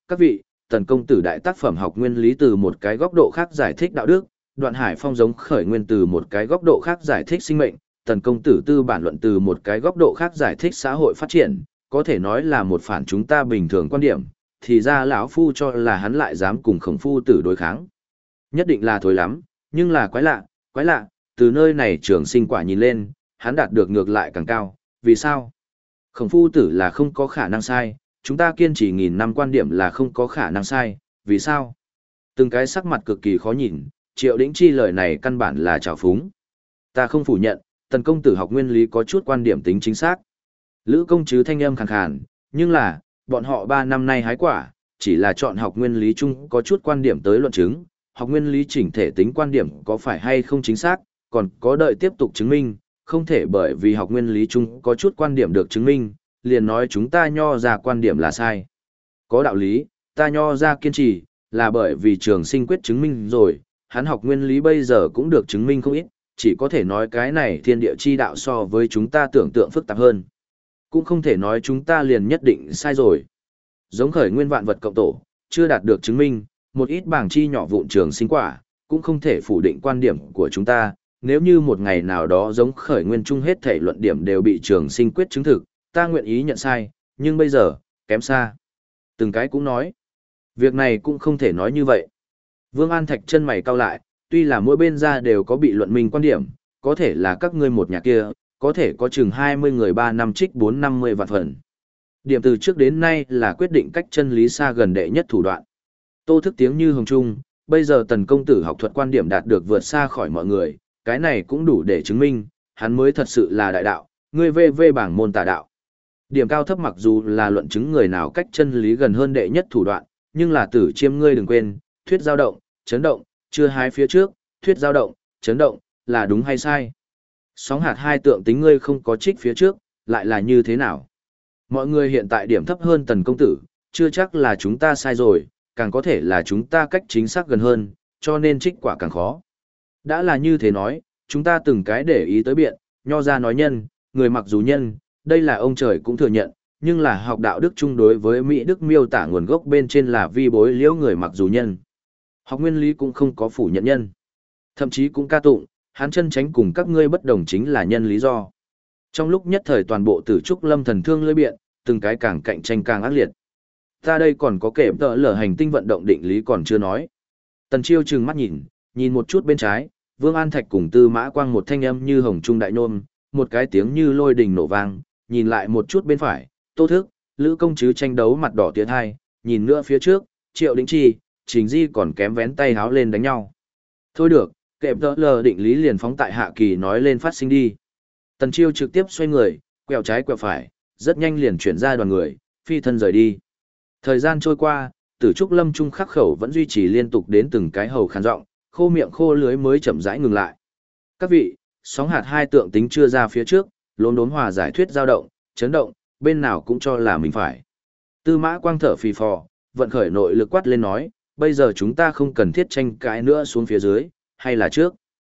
các vị, Tần công tử đại tác phẩm học nguyên lý từ một cái góc độ khác giải thích đạo đức, Đoạn Hải Phong giống khởi nguyên từ một cái góc độ khác giải thích sinh mệnh, Tần công tử tư bản luận từ một cái góc độ khác giải thích xã hội phát triển, có thể nói là một phản chúng ta bình thường quan điểm, thì ra lão phu cho là hắn lại dám cùng Khổng phu tử đối kháng. Nhất định là thối lắm, nhưng là quái lạ, từ nơi này Trường Sinh quả nhìn lên, hắn đạt được ngược lại càng cao, vì sao? Khổng phu tử là không có khả năng sai, chúng ta kiên trì 1000 năm quan điểm là không có khả năng sai, vì sao? Từng cái sắc mặt cực kỳ khó nhìn, Triệu Đĩnh Chi lời này căn bản là trào phúng. Ta không phủ nhận, Tần công tử học nguyên lý có chút quan điểm tính chính xác. Lữ công chứ thanh âm khàn khàn, nhưng là, bọn họ 3 năm nay hái quả, chỉ là chọn học nguyên lý chung có chút quan điểm tới luận chứng, học nguyên lý chỉnh thể tính quan điểm có phải hay không chính xác, còn có đợi tiếp tục chứng minh, không thể bởi vì học nguyên lý chung có chút quan điểm được chứng minh, liền nói chúng ta nho ra quan điểm là sai. Có đạo lý, ta nho ra kiên trì, là bởi vì Trường Sinh quyết chứng minh rồi, hắn học nguyên lý bây giờ cũng được chứng minh không ít, chỉ có thể nói cái này thiên địa chi đạo so với chúng ta tưởng tượng phức tạp hơn. Cũng không thể nói chúng ta liền nhất định sai rồi. Giống khởi nguyên vạn vật cộng tổ, chưa đạt được chứng minh, một ít bảng chi nhỏ vụn Trường Sinh quả, cũng không thể phủ định quan điểm của chúng ta. Nếu như một ngày nào đó giống khởi nguyên chung hết thể luận điểm đều bị Trường Sinh quyết chứng thực, ta nguyện ý nhận sai, nhưng bây giờ, kém xa. Từng cái cũng nói. Việc này cũng không thể nói như vậy. Vương An Thạch chân mày cau lại, tuy là mỗi bên ra đều có bị luận minh quan điểm, có thể là các ngươi một nhà kia, có thể có chừng 20 người 3 năm trích 450 vạn phần. Điểm từ trước đến nay là quyết định cách chân lý xa gần đệ nhất thủ đoạn. Tô Thức tiếng như hồng trung, bây giờ Tần công tử học thuật quan điểm đạt được vượt xa khỏi mọi người, cái này cũng đủ để chứng minh, hắn mới thật sự là đại đạo, ngươi VV bảng môn tà đạo. Điểm cao thấp mặc dù là luận chứng người nào cách chân lý gần hơn đệ nhất thủ đoạn, nhưng là Tử Chiêm ngươi đừng quên, thuyết dao động, chấn động, chưa hái phía trước, thuyết dao động, chấn động, là đúng hay sai? Sóng hạt hai tượng tính ngươi không có trích phía trước, lại là như thế nào? Mọi người hiện tại điểm thấp hơn Tần công tử, chưa chắc là chúng ta sai rồi, càng có thể là chúng ta cách chính xác gần hơn, cho nên trích quả càng khó. Đã là như thế nói, chúng ta từng cái để ý tới biện, nho ra nói nhân, người mặc dù nhân, đây là ông trời cũng thừa nhận, nhưng là học đạo đức chung đối với Mỹ Đức miêu tả nguồn gốc bên trên là vi bối liễu người mặc dù nhân. Học nguyên lý cũng không có phủ nhận nhân. Thậm chí cũng ca tụng, hắn chân tránh cùng các ngươi bất đồng chính là nhân lý do. Trong lúc nhất thời toàn bộ tử trúc lâm thần thương lưỡi biện, từng cái càng cạnh tranh càng ác liệt. Ta đây còn có kể tợ lở hành tinh vận động định lý còn chưa nói. Tần Chiêu trừng mắt nhìn một chút bên trái, Vương An Thạch cùng Tư Mã Quang một thanh âm như hồng trung đại nôm, một cái tiếng như lôi đình nổ vang, nhìn lại một chút bên phải, Tô Thức, Lữ công chứ tranh đấu mặt đỏ tiến hai, nhìn nữa phía trước, Triệu Đĩnh Chi, Trình Di còn kém vén tay háo lên đánh nhau. Thôi được, kệ tợ lờ định lý liền phóng tại Hạ Kỳ nói lên phát sinh đi. Tần Chiêu trực tiếp xoay người, quẹo trái quẹo phải, rất nhanh liền chuyển ra đoàn người, phi thân rời đi. Thời gian trôi qua, Tử Trúc Lâm Trung khắc khẩu vẫn duy trì liên tục đến từng cái hầu khàn giọng, khô miệng khô lưới mới chậm rãi ngừng lại. Các vị, sóng hạt hai tượng tính chưa ra phía trước, lốm đốm hòa giải thuyết dao động, chấn động, bên nào cũng cho là mình phải. Tư Mã Quang thở phì phò, vận khởi nội lực quát lên nói, bây giờ chúng ta không cần thiết tranh cãi nữa xuống phía dưới, hay là trước?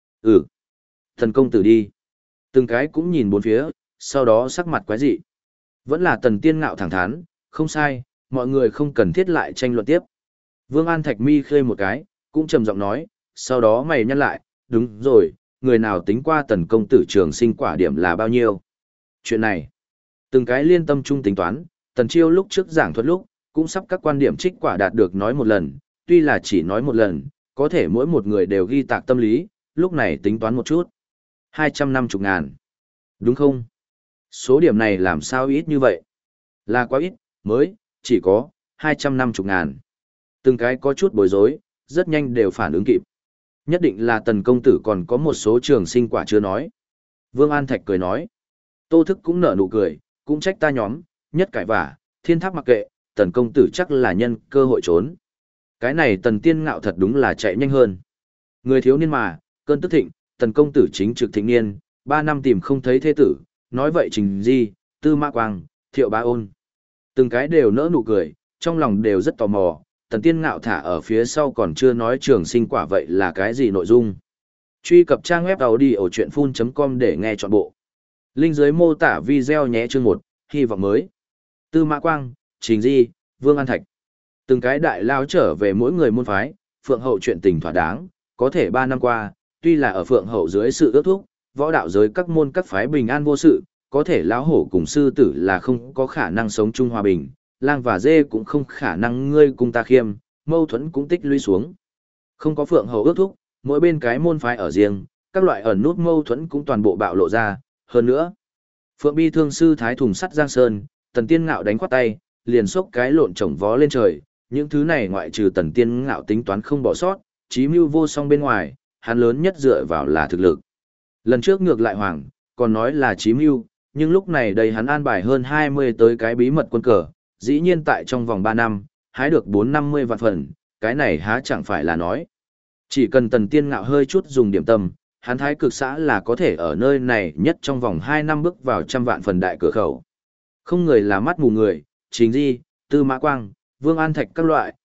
Thần công tử đi. Từng cái cũng nhìn bốn phía, sau đó sắc mặt quái dị. Vẫn là Tần Tiên Ngạo thẳng thắn, không sai, mọi người không cần thiết lại tranh luận tiếp. Vương An Thạch mi khơi một cái, cũng trầm giọng nói, sau đó mày nhăn lại, đúng rồi, người nào tính qua Tần công tử Trường Sinh quả điểm là bao nhiêu? Chuyện này, từng cái liên tâm chung tính toán, Tần Chiêu lúc trước giảng thuật lúc, cũng sắp các quan điểm trích quả đạt được nói một lần, tuy là chỉ nói một lần, có thể mỗi một người đều ghi tạc tâm lý, lúc này tính toán một chút. 250.000. Đúng không? Số điểm này làm sao ít như vậy? Là quá ít, mới, chỉ có, 250.000. Từng cái có chút bối rối, rất nhanh đều phản ứng kịp. Nhất định là Tần công tử còn có một số Trường Sinh quả chưa nói. Vương An Thạch cười nói. Tô Thức cũng nở nụ cười, cũng trách ta nhóm, nhất cãi vả, thiên tháp mặc kệ, Tần công tử chắc là nhân cơ hội trốn. Cái này Tần Tiên Ngạo thật đúng là chạy nhanh hơn. Người thiếu niên mà, cơn tức thịnh, Tần công tử chính trực thịnh niên, 3 năm tìm không thấy thế tử, nói vậy Trình Di, Tư Mã Quang, Thiệu Bá Ôn. Từng cái đều nỡ nụ cười, trong lòng đều rất tò mò, Tần Tiên Ngạo thả ở phía sau còn chưa nói Trường Sinh quả vậy là cái gì nội dung. Truy cập trang web audiochuyenphun.com để nghe trọn bộ. Link dưới mô tả video nhé chương 1, hy vọng mới. Tư Mã Quang, Trình Di, Vương An Thạch. Từng cái đại lao trở về mỗi người môn phái, Phượng Hậu chuyện tình thỏa đáng, có thể 3 năm qua, tuy là ở Phượng Hậu dưới sự ước thúc, võ đạo giới các môn các phái bình an vô sự, có thể lão hổ cùng sư tử là không có khả năng sống chung hòa bình, lang và dê cũng không khả năng ngươi cùng ta khiêm, mâu thuẫn cũng tích lũy xuống. Không có Phượng Hậu ước thúc, mỗi bên cái môn phái ở riêng, các loại ẩn nút mâu thuẫn cũng toàn bộ bạo lộ ra, hơn nữa. Phượng Bi thương sư thái thùng sắt Giang Sơn, Tần Tiên Ngạo đánh khoát tay, liền xốc cái lộn chồng vó lên trời, những thứ này ngoại trừ Tần Tiên Ngạo tính toán không bỏ sót, chí mưu vô song bên ngoài, hắn lớn nhất dựa vào là thực lực. Lần trước ngược lại hoàng, còn nói là chí mưu, nhưng lúc này đây hắn an bài hơn 20 tới cái bí mật quân cờ, dĩ nhiên tại trong vòng 3 năm, hái được 450 vạn phần, cái này há chẳng phải là nói. Chỉ cần Tần Tiên Ngạo hơi chút dùng điểm tâm, hắn thái cực xã là có thể ở nơi này nhất trong vòng 2 năm bước vào 100 vạn phần đại cửa khẩu. Không người là mắt mù người, Trình Di, Tư Mã Quang, Vương An Thạch các loại,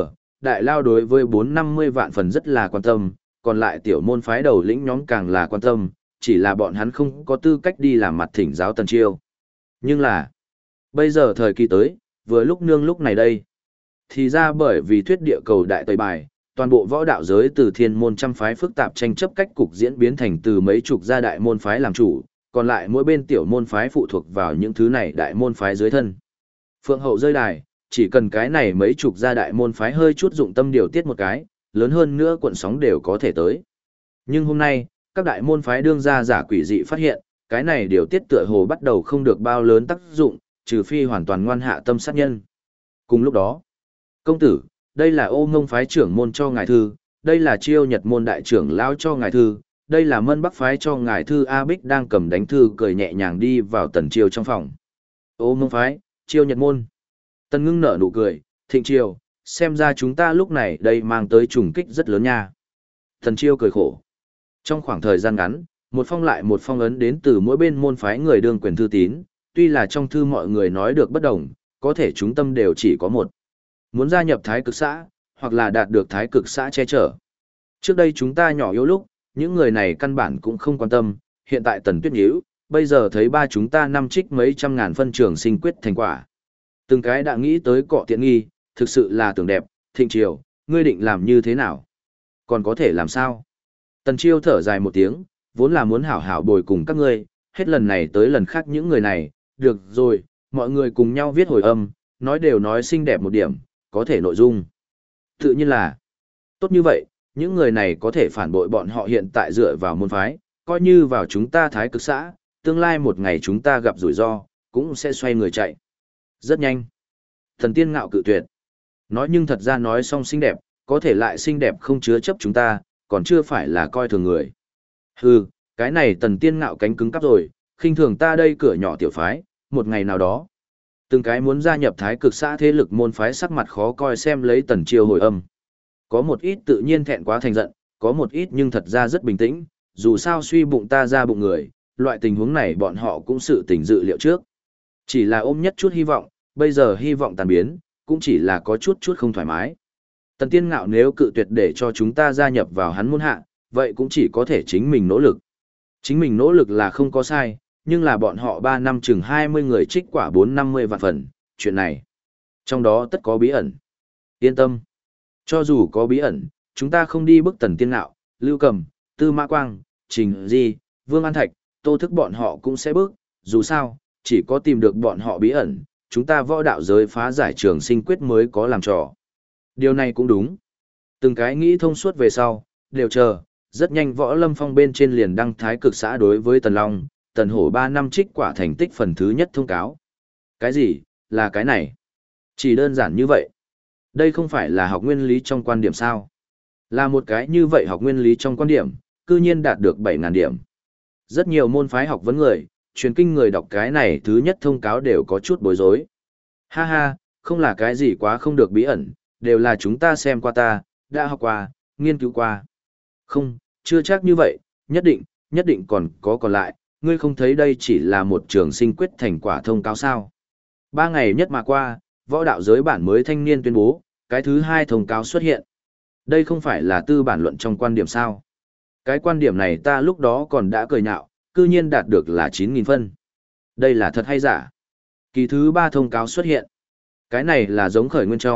đại lao đối với 450 vạn phần rất là quan tâm, còn lại tiểu môn phái đầu lĩnh nhóm càng là quan tâm, chỉ là bọn hắn không có tư cách đi làm mặt thỉnh giáo Tần Chiêu. Nhưng là, bây giờ thời kỳ tới, vừa lúc nương lúc này đây. Thì ra bởi vì thuyết địa cầu đại tây bài, toàn bộ võ đạo giới từ thiên môn trăm phái phức tạp tranh chấp cách cục diễn biến thành từ mấy chục gia đại môn phái làm chủ, còn lại mỗi bên tiểu môn phái phụ thuộc vào những thứ này đại môn phái dưới thân. Phượng Hậu rơi đài, chỉ cần cái này mấy chục gia đại môn phái hơi chút dụng tâm điều tiết một cái, lớn hơn nữa cuộn sóng đều có thể tới. Nhưng hôm nay, các đại môn phái đương gia giả quỷ dị phát hiện, cái này điều tiết tựa hồ bắt đầu không được bao lớn tác dụng, trừ phi hoàn toàn ngoan hạ tâm sát nhân. Cùng lúc đó, công tử, đây là Ô Ngông phái trưởng môn cho ngài thư, đây là Chiêu Nhật môn đại trưởng lão cho ngài thư, đây là Mân Bắc phái cho ngài thư. A Bích đang cầm đánh thư cười nhẹ nhàng đi vào Tần Chiêu trong phòng. Ô Ngông phái, Chiêu Nhật môn. Tần Ngưng nở nụ cười, Thịnh Chiêu, xem ra chúng ta lúc này đây mang tới trùng kích rất lớn nha. Tần Chiêu cười khổ. Trong khoảng thời gian ngắn, một phong lại một phong ấn đến từ mỗi bên môn phái người đương quyền thư tín, tuy là trong thư mọi người nói được bất đồng, có thể chúng tâm đều chỉ có một. Muốn gia nhập thái cực xã, hoặc là đạt được thái cực xã che chở. Trước đây chúng ta nhỏ yếu lúc, những người này căn bản cũng không quan tâm, hiện tại Tần Tuyết nhíu, bây giờ thấy ba chúng ta năm trích mấy trăm ngàn phân trường sinh quyết thành quả. Từng cái đã nghĩ tới cọ tiện nghi, thực sự là tưởng đẹp, Thịnh Triều, ngươi định làm như thế nào? Còn có thể làm sao? Tần Chiêu thở dài một tiếng, vốn là muốn hảo hảo bồi cùng các ngươi, hết lần này tới lần khác những người này, được rồi, mọi người cùng nhau viết hồi âm, nói đều nói xinh đẹp một điểm, có thể nội dung. Tự nhiên là, tốt như vậy, những người này có thể phản bội bọn họ hiện tại dựa vào môn phái, coi như vào chúng ta thái cực xã, tương lai một ngày chúng ta gặp rủi ro, cũng sẽ xoay người chạy. Rất nhanh. Thần Tiên Ngạo cự tuyệt. Nói nhưng thật ra nói xong xinh đẹp, có thể lại xinh đẹp không chứa chấp chúng ta, còn chưa phải là coi thường người. Hừ, cái này Tần Tiên Ngạo cánh cứng cắp rồi, khinh thường ta đây cửa nhỏ tiểu phái, một ngày nào đó. Từng cái muốn gia nhập thái cực xã thế lực môn phái sắc mặt khó coi xem lấy Tần Chiêu hồi âm. Có một ít tự nhiên thẹn quá thành giận, có một ít nhưng thật ra rất bình tĩnh, dù sao suy bụng ta ra bụng người, loại tình huống này bọn họ cũng sự tình dự liệu trước. Chỉ là ôm nhất chút hy vọng, bây giờ hy vọng tàn biến, cũng chỉ là có chút không thoải mái. Tần Tiên Ngạo nếu cự tuyệt để cho chúng ta gia nhập vào hắn môn hạ, vậy cũng chỉ có thể chính mình nỗ lực. Chính mình nỗ lực là không có sai, nhưng là bọn họ 3 năm chừng 20 người trích quả 450 vạn phần, chuyện này. Trong đó tất có bí ẩn. Yên tâm. Cho dù có bí ẩn, chúng ta không đi bức Tần Tiên Ngạo, Lưu Cầm, Tư Mã Quang, Trình Di, Vương An Thạch, Tô Thức bọn họ cũng sẽ bước, dù sao, chỉ có tìm được bọn họ bí ẩn, chúng ta võ đạo giới phá giải trường sinh quyết mới có làm trò. Điều này cũng đúng. Từng cái nghĩ thông suốt về sau, đều chờ, rất nhanh võ lâm phong bên trên liền đăng thái cực xã đối với Tần Long, Tần Hổ 3 năm trích quả thành tích phần thứ nhất thông cáo. Cái gì, là cái này? Chỉ đơn giản như vậy. Đây không phải là học nguyên lý trong quan điểm sao? Là một cái như vậy học nguyên lý trong quan điểm, cư nhiên đạt được 7.000 điểm. Rất nhiều môn phái học vấn người, truyền kinh người đọc cái này thứ nhất thông cáo đều có chút bối rối. Ha ha, không là cái gì quá không được bí ẩn, đều là chúng ta xem qua đã học qua, nghiên cứu qua. Không, chưa chắc như vậy, nhất định còn lại, ngươi không thấy đây chỉ là một trường sinh quyết thành quả thông cáo sao. 3 ngày nhất mà qua, võ đạo giới bản mới thanh niên tuyên bố, cái thứ 2 thông cáo xuất hiện. Đây không phải là tư bản luận trong quan điểm sao. Cái quan điểm này ta lúc đó còn đã cười nhạo, cư nhiên đạt được là 9.000 phân. Đây là thật hay giả? Kỳ thứ 3 thông cáo xuất hiện. Cái này là giống khởi nguyên trong,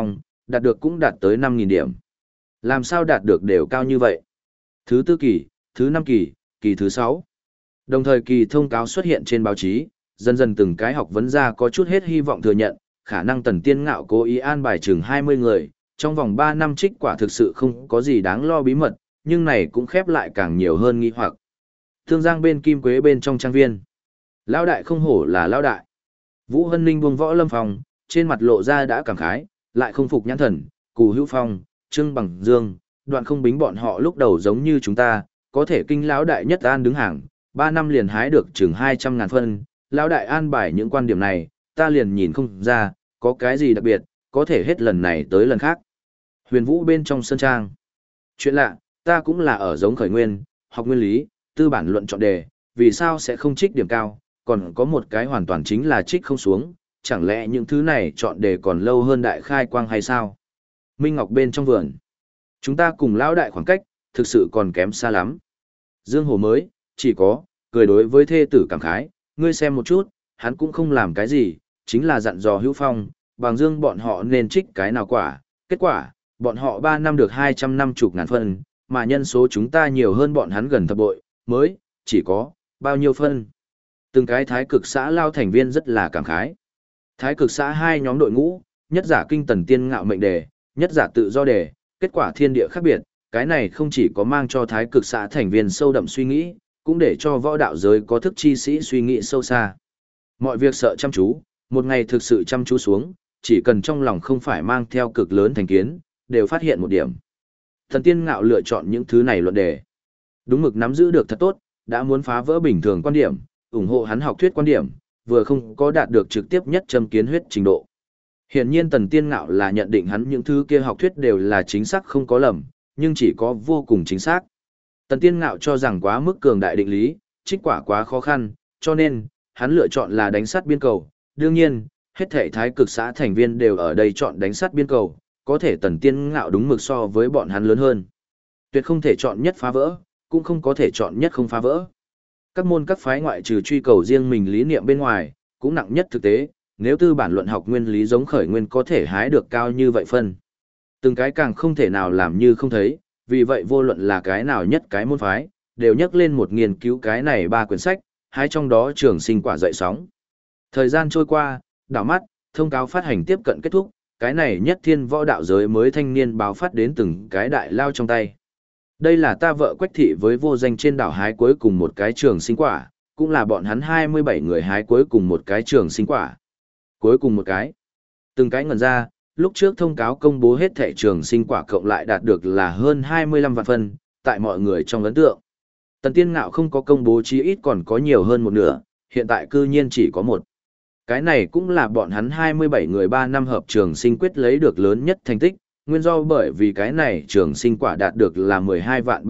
đạt được cũng đạt tới 5.000 điểm. Làm sao đạt được đều cao như vậy? Thứ tư kỳ, thứ năm kỳ, kỳ thứ 6. Đồng thời kỳ thông cáo xuất hiện trên báo chí, dần dần từng cái học vấn gia có chút hết hy vọng thừa nhận, khả năng Tần Tiên Ngạo cố ý an bài chừng 20 người, trong vòng 3 năm trích quả thực sự không có gì đáng lo bí mật, nhưng này cũng khép lại càng nhiều hơn nghi hoặc. Thương Giang bên Kim Quế bên trong trang viên. Lão đại không hổ là lão đại. Vũ Hân Ninh buông võ lâm phòng, trên mặt lộ ra đã cảm khái, lại không phục nhãn thần, Cù Hữu Phong, Trương Bằng Dương, Đoạn Không Bính bọn họ lúc đầu giống như chúng ta, có thể kinh lão đại nhất an đứng hàng, 3 năm liền hái được chừng 200.000 phân, lão đại an bài những quan điểm này, ta liền nhìn không ra, có cái gì đặc biệt, có thể hết lần này tới lần khác. Huyền Vũ bên trong sân trang. Chuyện lạ, ta cũng là ở giống khởi nguyên, học nguyên lý, tư bản luận chọn đề, vì sao sẽ không trích điểm cao, còn có một cái hoàn toàn chính là trích không xuống, chẳng lẽ những thứ này chọn đề còn lâu hơn đại khai quang hay sao? Minh Ngọc bên trong vườn. Chúng ta cùng lão đại khoảng cách, thực sự còn kém xa lắm. Dương Hồ mới, chỉ có, cười đối với thê tử cảm khái, ngươi xem một chút, hắn cũng không làm cái gì, chính là dặn dò Hữu Phong, Bằng Dương bọn họ nên trích cái nào quả, kết quả, bọn họ 3 năm được 250.000 phân, mà nhân số chúng ta nhiều hơn bọn hắn gần thập bội, mới, chỉ có, bao nhiêu phân. Từng cái thái cực xã lao thành viên rất là cảm khái. Thái cực xã hai nhóm đội ngũ, nhất giả kinh Tần Tiên Ngạo mệnh đề, nhất giả tự do đề, kết quả thiên địa khác biệt, cái này không chỉ có mang cho thái cực xã thành viên sâu đậm suy nghĩ, cũng để cho võ đạo giới có thức chi sĩ suy nghĩ sâu xa. Mọi việc sợ chăm chú, một ngày thực sự chăm chú xuống, chỉ cần trong lòng không phải mang theo cực lớn thành kiến, đều phát hiện một điểm. Thần Tiên Ngạo lựa chọn những thứ này luận đề. Đúng mực nắm giữ được thật tốt, đã muốn phá vỡ bình thường quan điểm, ủng hộ hắn học thuyết quan điểm, vừa không có đạt được trực tiếp nhất châm kiến huyết trình độ. Hiển nhiên Tần Tiên Ngạo là nhận định hắn những thứ kia học thuyết đều là chính xác không có lầm, nhưng chỉ có vô cùng chính xác. Tần Tiên Ngạo cho rằng quá mức cường đại định lý, trích quả quá khó khăn, cho nên, hắn lựa chọn là đánh sát biên cầu. Đương nhiên, hết thảy thái cực xã thành viên đều ở đây chọn đánh sát biên cầu, có thể Tần Tiên Ngạo đúng mực so với bọn hắn lớn hơn. Tuyệt không thể chọn nhất phá vỡ, cũng không có thể chọn nhất không phá vỡ. Các môn các phái ngoại trừ truy cầu riêng mình lý niệm bên ngoài, cũng nặng nhất thực tế, nếu tư bản luận học nguyên lý giống khởi nguyên có thể hái được cao như vậy phân. Từng cái càng không thể nào làm như không thấy, vì vậy vô luận là cái nào nhất cái môn phái, đều nhắc lên một nghiên cứu cái này 3 quyển sách, hai trong đó trường sinh quả dậy sóng. Thời gian trôi qua, đảo mắt, thông cáo phát hành tiếp cận kết thúc, cái này nhất thiên võ đạo giới mới thanh niên báo phát đến từng cái đại lao trong tay. Đây là ta vợ Quách thị với vô danh trên đảo hái cuối cùng một cái trường sinh quả, cũng là bọn hắn 27 người hái cuối cùng một cái trường sinh quả. Cuối cùng một cái. Từng cái ngẩn ra, lúc trước thông cáo công bố hết thẻ trường sinh quả cộng lại đạt được là hơn 25 vạn phân, tại mọi người trong ấn tượng. Tần Tiên Ngạo không có công bố chí ít còn có nhiều hơn một nửa, hiện tại cư nhiên chỉ có một. Cái này cũng là bọn hắn 27 người 3 năm hợp trường sinh quyết lấy được lớn nhất thành tích, nguyên do bởi vì cái này trường sinh quả đạt được là 12 vạn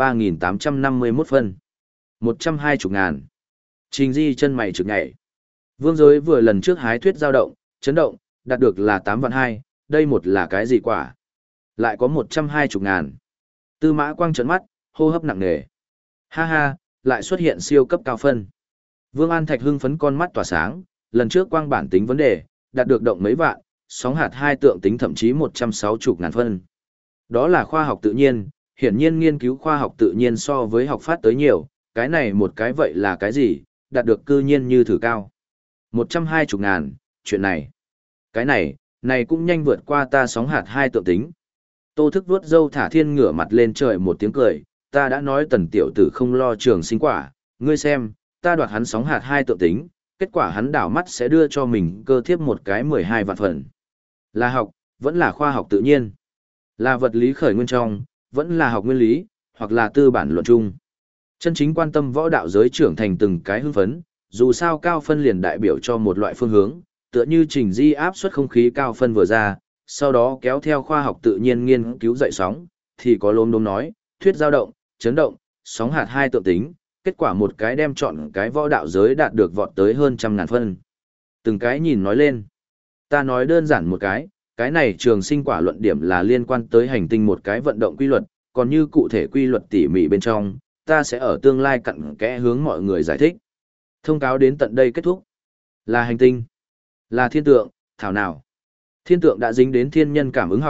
3.851 phân. 120.000. Trình Di chân mày trực nhảy. Vương giới vừa lần trước hái thuyết dao động, chấn động, đạt được là 8 vạn 2, đây một là cái gì quả? Lại có 120.000. Tư Mã Quang trợn mắt, hô hấp nặng nề. Ha ha, lại xuất hiện siêu cấp cao phân. Vương An Thạch hưng phấn con mắt tỏa sáng, lần trước quang bản tính vấn đề, đạt được động mấy vạn, sóng hạt 2 tượng tính thậm chí 160.000 phân. Đó là khoa học tự nhiên, hiển nhiên nghiên cứu khoa học tự nhiên so với học phát tới nhiều, cái này một cái vậy là cái gì, đạt được cư nhiên như thử cao. 120.000, chuyện này. Cái này cũng nhanh vượt qua ta sóng hạt 2 tượng tính. Tô Thức vuốt râu thả thiên ngửa mặt lên trời một tiếng cười, ta đã nói Tần tiểu tử không lo trường sinh quả, ngươi xem, ta đoạt hắn sóng hạt 2 tượng tính, kết quả hắn đảo mắt sẽ đưa cho mình cơ thiếp một cái 12 vạn phần. Là học, vẫn là khoa học tự nhiên. Là vật lý khởi nguyên trong, vẫn là học nguyên lý, hoặc là tư bản luận chung. Chân chính quan tâm võ đạo giới trưởng thành từng cái hưng phấn, dù sao cao phân liền đại biểu cho một loại phương hướng, tựa như Trình Di áp suất không khí cao phân vừa ra, sau đó kéo theo khoa học tự nhiên nghiên cứu dậy sóng, thì có lốm đốm nói, thuyết dao động, chấn động, sóng hạt 2 tượng tính, kết quả một cái đem chọn cái võ đạo giới đạt được vọt tới hơn 100.000 phân. Từng cái nhìn nói lên. Ta nói đơn giản một cái này trường sinh quả luận điểm là liên quan tới hành tinh một cái vận động quy luật, còn như cụ thể quy luật tỉ mỉ bên trong, ta sẽ ở tương lai cặn kẽ hướng mọi người giải thích. Thông cáo đến tận đây kết thúc. Là hành tinh, là thiên tượng, thảo nào. Thiên tượng đã dính đến thiên nhân cảm ứng học,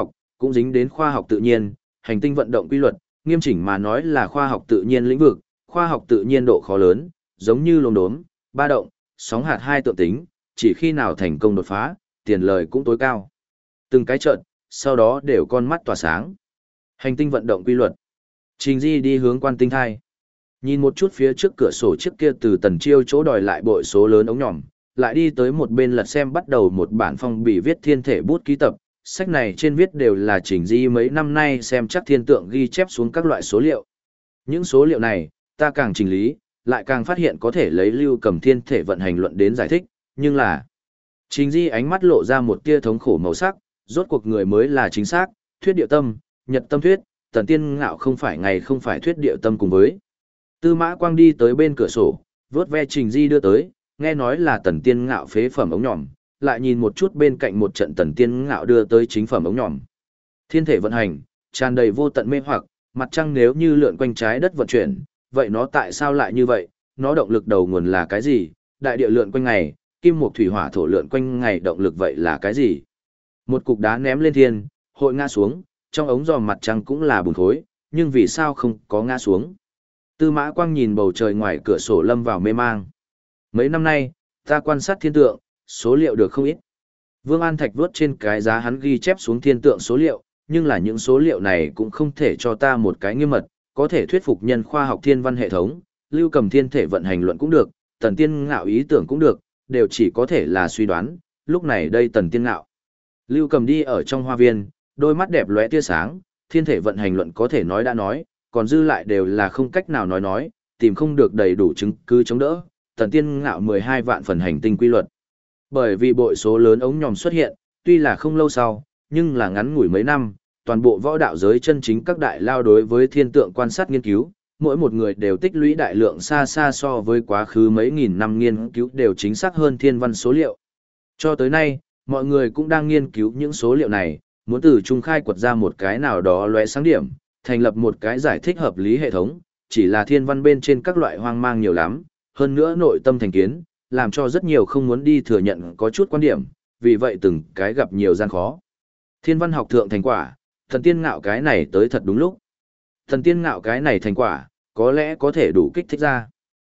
cũng dính đến khoa học tự nhiên, hành tinh vận động quy luật, nghiêm chỉnh mà nói là khoa học tự nhiên lĩnh vực, khoa học tự nhiên độ khó lớn, giống như lốm đốm, ba động, sóng hạt hai tượng tính, chỉ khi nào thành công đột phá, tiền lời cũng tối cao. Từng cái trận, sau đó đều con mắt tỏa sáng. Hành tinh vận động quy luật. Trình Di đi hướng quan tinh thai. Nhìn một chút phía trước cửa sổ chiếc kia từ Tần Chiêu chỗ đòi lại bội số lớn ống nhỏm, lại đi tới một bên lật xem bắt đầu một bản phong bì viết thiên thể bút ký tập. Sách này trên viết đều là Trình Di mấy năm nay xem chắc thiên tượng ghi chép xuống các loại số liệu. Những số liệu này, ta càng chỉnh lý, lại càng phát hiện có thể lấy Lưu Cầm thiên thể vận hành luận đến giải thích, nhưng là... Trình Di ánh mắt lộ ra một tia thống khổ màu sắc, rốt cuộc người mới là chính xác, thuyết điệu tâm, nhật tâm thuyết, Tần Tiên Ngạo không phải ngày không phải thuyết điệu tâm cùng với. Tư Mã Quang đi tới bên cửa sổ, vớt ve Trình Di đưa tới, nghe nói là Tần Tiên Ngạo phế phẩm ống nhỏm, lại nhìn một chút bên cạnh một trận Tần Tiên Ngạo đưa tới chính phẩm ống nhỏm. Thiên thể vận hành, tràn đầy vô tận mê hoặc, mặt trăng nếu như lượn quanh trái đất vận chuyển, vậy nó tại sao lại như vậy? Nó động lực đầu nguồn là cái gì? Đại địa lượn quanh ngày, kim mộc thủy hỏa thổ lượn quanh ngày động lực vậy là cái gì? Một cục đá ném lên thiên, hội ngã xuống, trong ống giòm mặt trăng cũng là bùn khối, nhưng vì sao không có ngã xuống? Tư Mã Quang nhìn bầu trời ngoài cửa sổ lâm vào mê mang. Mấy năm nay, ta quan sát thiên tượng, số liệu được không ít. Vương An Thạch vuốt trên cái giá hắn ghi chép xuống thiên tượng số liệu, nhưng là những số liệu này cũng không thể cho ta một cái nghiêm mật, có thể thuyết phục nhân khoa học thiên văn hệ thống, Lưu Cầm thiên thể vận hành luận cũng được, Tần Tiên Ngạo ý tưởng cũng được, đều chỉ có thể là suy đoán, lúc này đây Tần Tiên Ngạo. Lưu Cầm đi ở trong hoa viên, đôi mắt đẹp lóe tia sáng, thiên thể vận hành luận có thể nói đã nói, còn dư lại đều là không cách nào nói, tìm không được đầy đủ chứng cứ chống đỡ, Tần Tiên Ngạo 12 vạn phần hành tinh quy luật. Bởi vì bội số lớn ống nhòm xuất hiện, tuy là không lâu sau, nhưng là ngắn ngủi mấy năm, toàn bộ võ đạo giới chân chính các đại lao đối với thiên tượng quan sát nghiên cứu, mỗi một người đều tích lũy đại lượng xa xa so với quá khứ mấy nghìn năm nghiên cứu đều chính xác hơn thiên văn số liệu. Cho tới nay, mọi người cũng đang nghiên cứu những số liệu này, muốn từ trung khai quật ra một cái nào đó lóe sáng điểm, thành lập một cái giải thích hợp lý hệ thống, chỉ là thiên văn bên trên các loại hoang mang nhiều lắm, hơn nữa nội tâm thành kiến, làm cho rất nhiều không muốn đi thừa nhận có chút quan điểm, vì vậy từng cái gặp nhiều gian khó. Thiên văn học thượng thành quả, Thần Tiên Ngạo cái này tới thật đúng lúc. Thần Tiên Ngạo cái này thành quả, có lẽ có thể đủ kích thích ra.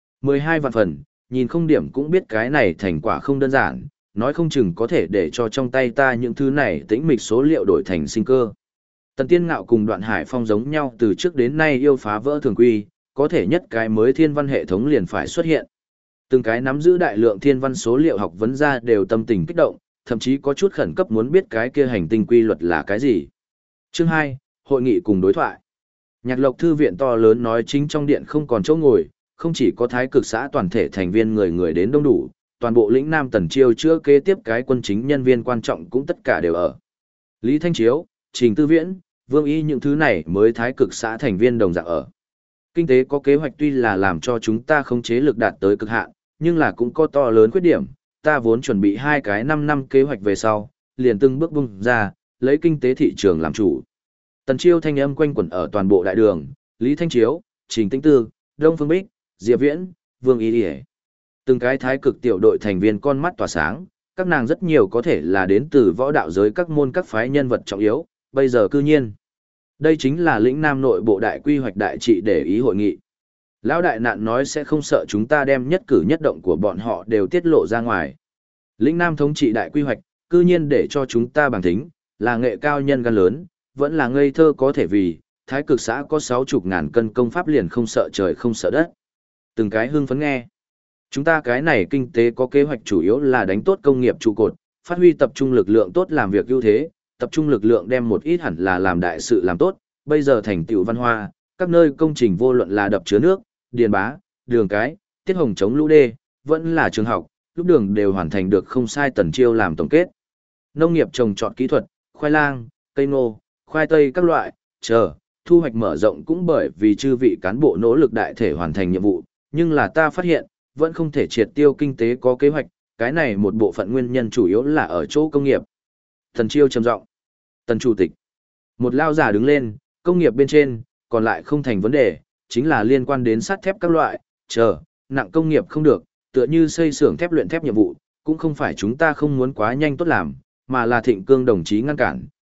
12 vạn phần, nhìn không điểm cũng biết cái này thành quả không đơn giản, nói không chừng có thể để cho trong tay ta những thứ này tĩnh mịch số liệu đổi thành sinh cơ. Tần Tiên Ngạo cùng Đoạn Hải Phong giống nhau từ trước đến nay yêu phá vỡ thường quy, có thể nhất cái mới thiên văn hệ thống liền phải xuất hiện. Từng cái nắm giữ đại lượng thiên văn số liệu học vấn ra đều tâm tình kích động, thậm chí có chút khẩn cấp muốn biết cái kia hành tinh quy luật là cái gì. Chương 2, Hội nghị cùng đối thoại. Nhạc Lộc thư viện to lớn nói chính trong điện không còn chỗ ngồi, không chỉ có thái cực xã toàn thể thành viên người người đến đông đủ, toàn bộ lĩnh Nam Tần Chiêu chưa kế tiếp cái quân chính nhân viên quan trọng cũng tất cả đều ở. Lý Thanh Chiếu, Trình Tư Viễn, Vương Y những thứ này mới thái cực xã thành viên đồng dạng ở. Kinh tế có kế hoạch tuy là làm cho chúng ta khống chế lực đạt tới cực hạn, nhưng là cũng có to lớn khuyết điểm, ta vốn chuẩn bị 2 cái 5 năm kế hoạch về sau, liền từng bước bung ra, lấy kinh tế thị trường làm chủ. Tần Chiêu thanh âm quanh quẩn ở toàn bộ đại đường, Lý Thanh Chiếu, Trình Tĩnh Tư, Đông Phương Bích, Diệp Viễn, Vương Y Điề. Từng cái thái cực tiểu đội thành viên con mắt tỏa sáng, các nàng rất nhiều có thể là đến từ võ đạo giới các môn các phái nhân vật trọng yếu, bây giờ cư nhiên. Đây chính là lĩnh Nam nội bộ đại quy hoạch đại trị để ý hội nghị. Lão đại nạn nói sẽ không sợ chúng ta đem nhất cử nhất động của bọn họ đều tiết lộ ra ngoài. Lĩnh Nam thống trị đại quy hoạch, cư nhiên để cho chúng ta bằng thính, là nghệ cao nhân gan lớn, vẫn là ngây thơ có thể vì, thái cực xã có 60.000 cân công pháp liền không sợ trời không sợ đất. Từng cái hưng phấn nghe. Chúng ta cái này kinh tế có kế hoạch chủ yếu là đánh tốt công nghiệp trụ cột, phát huy tập trung lực lượng tốt làm việc ưu thế, tập trung lực lượng đem một ít hẳn là làm đại sự làm tốt, bây giờ thành tựu văn hoa, các nơi công trình vô luận là đập chứa nước, điền bá, đường cái, tiết hồng chống lũ đê, vẫn là trường học, lúc đường đều hoàn thành được không sai. Tần Chiêu làm tổng kết. Nông nghiệp trồng trọt kỹ thuật, khoai lang, cây ngô, khoai tây các loại, thu hoạch mở rộng cũng bởi vì chư vị cán bộ nỗ lực đại thể hoàn thành nhiệm vụ, nhưng là ta phát hiện, vẫn không thể triệt tiêu kinh tế có kế hoạch, cái này một bộ phận nguyên nhân chủ yếu là ở chỗ công nghiệp. Tần Chiêu trầm giọng. Tần Chủ tịch. Một lao giả đứng lên, công nghiệp bên trên, còn lại không thành vấn đề, chính là liên quan đến sắt thép các loại, nặng công nghiệp không được, tựa như xây xưởng thép luyện thép nhiệm vụ, cũng không phải chúng ta không muốn quá nhanh tốt làm, mà là Thịnh Cương đồng chí ngăn cản,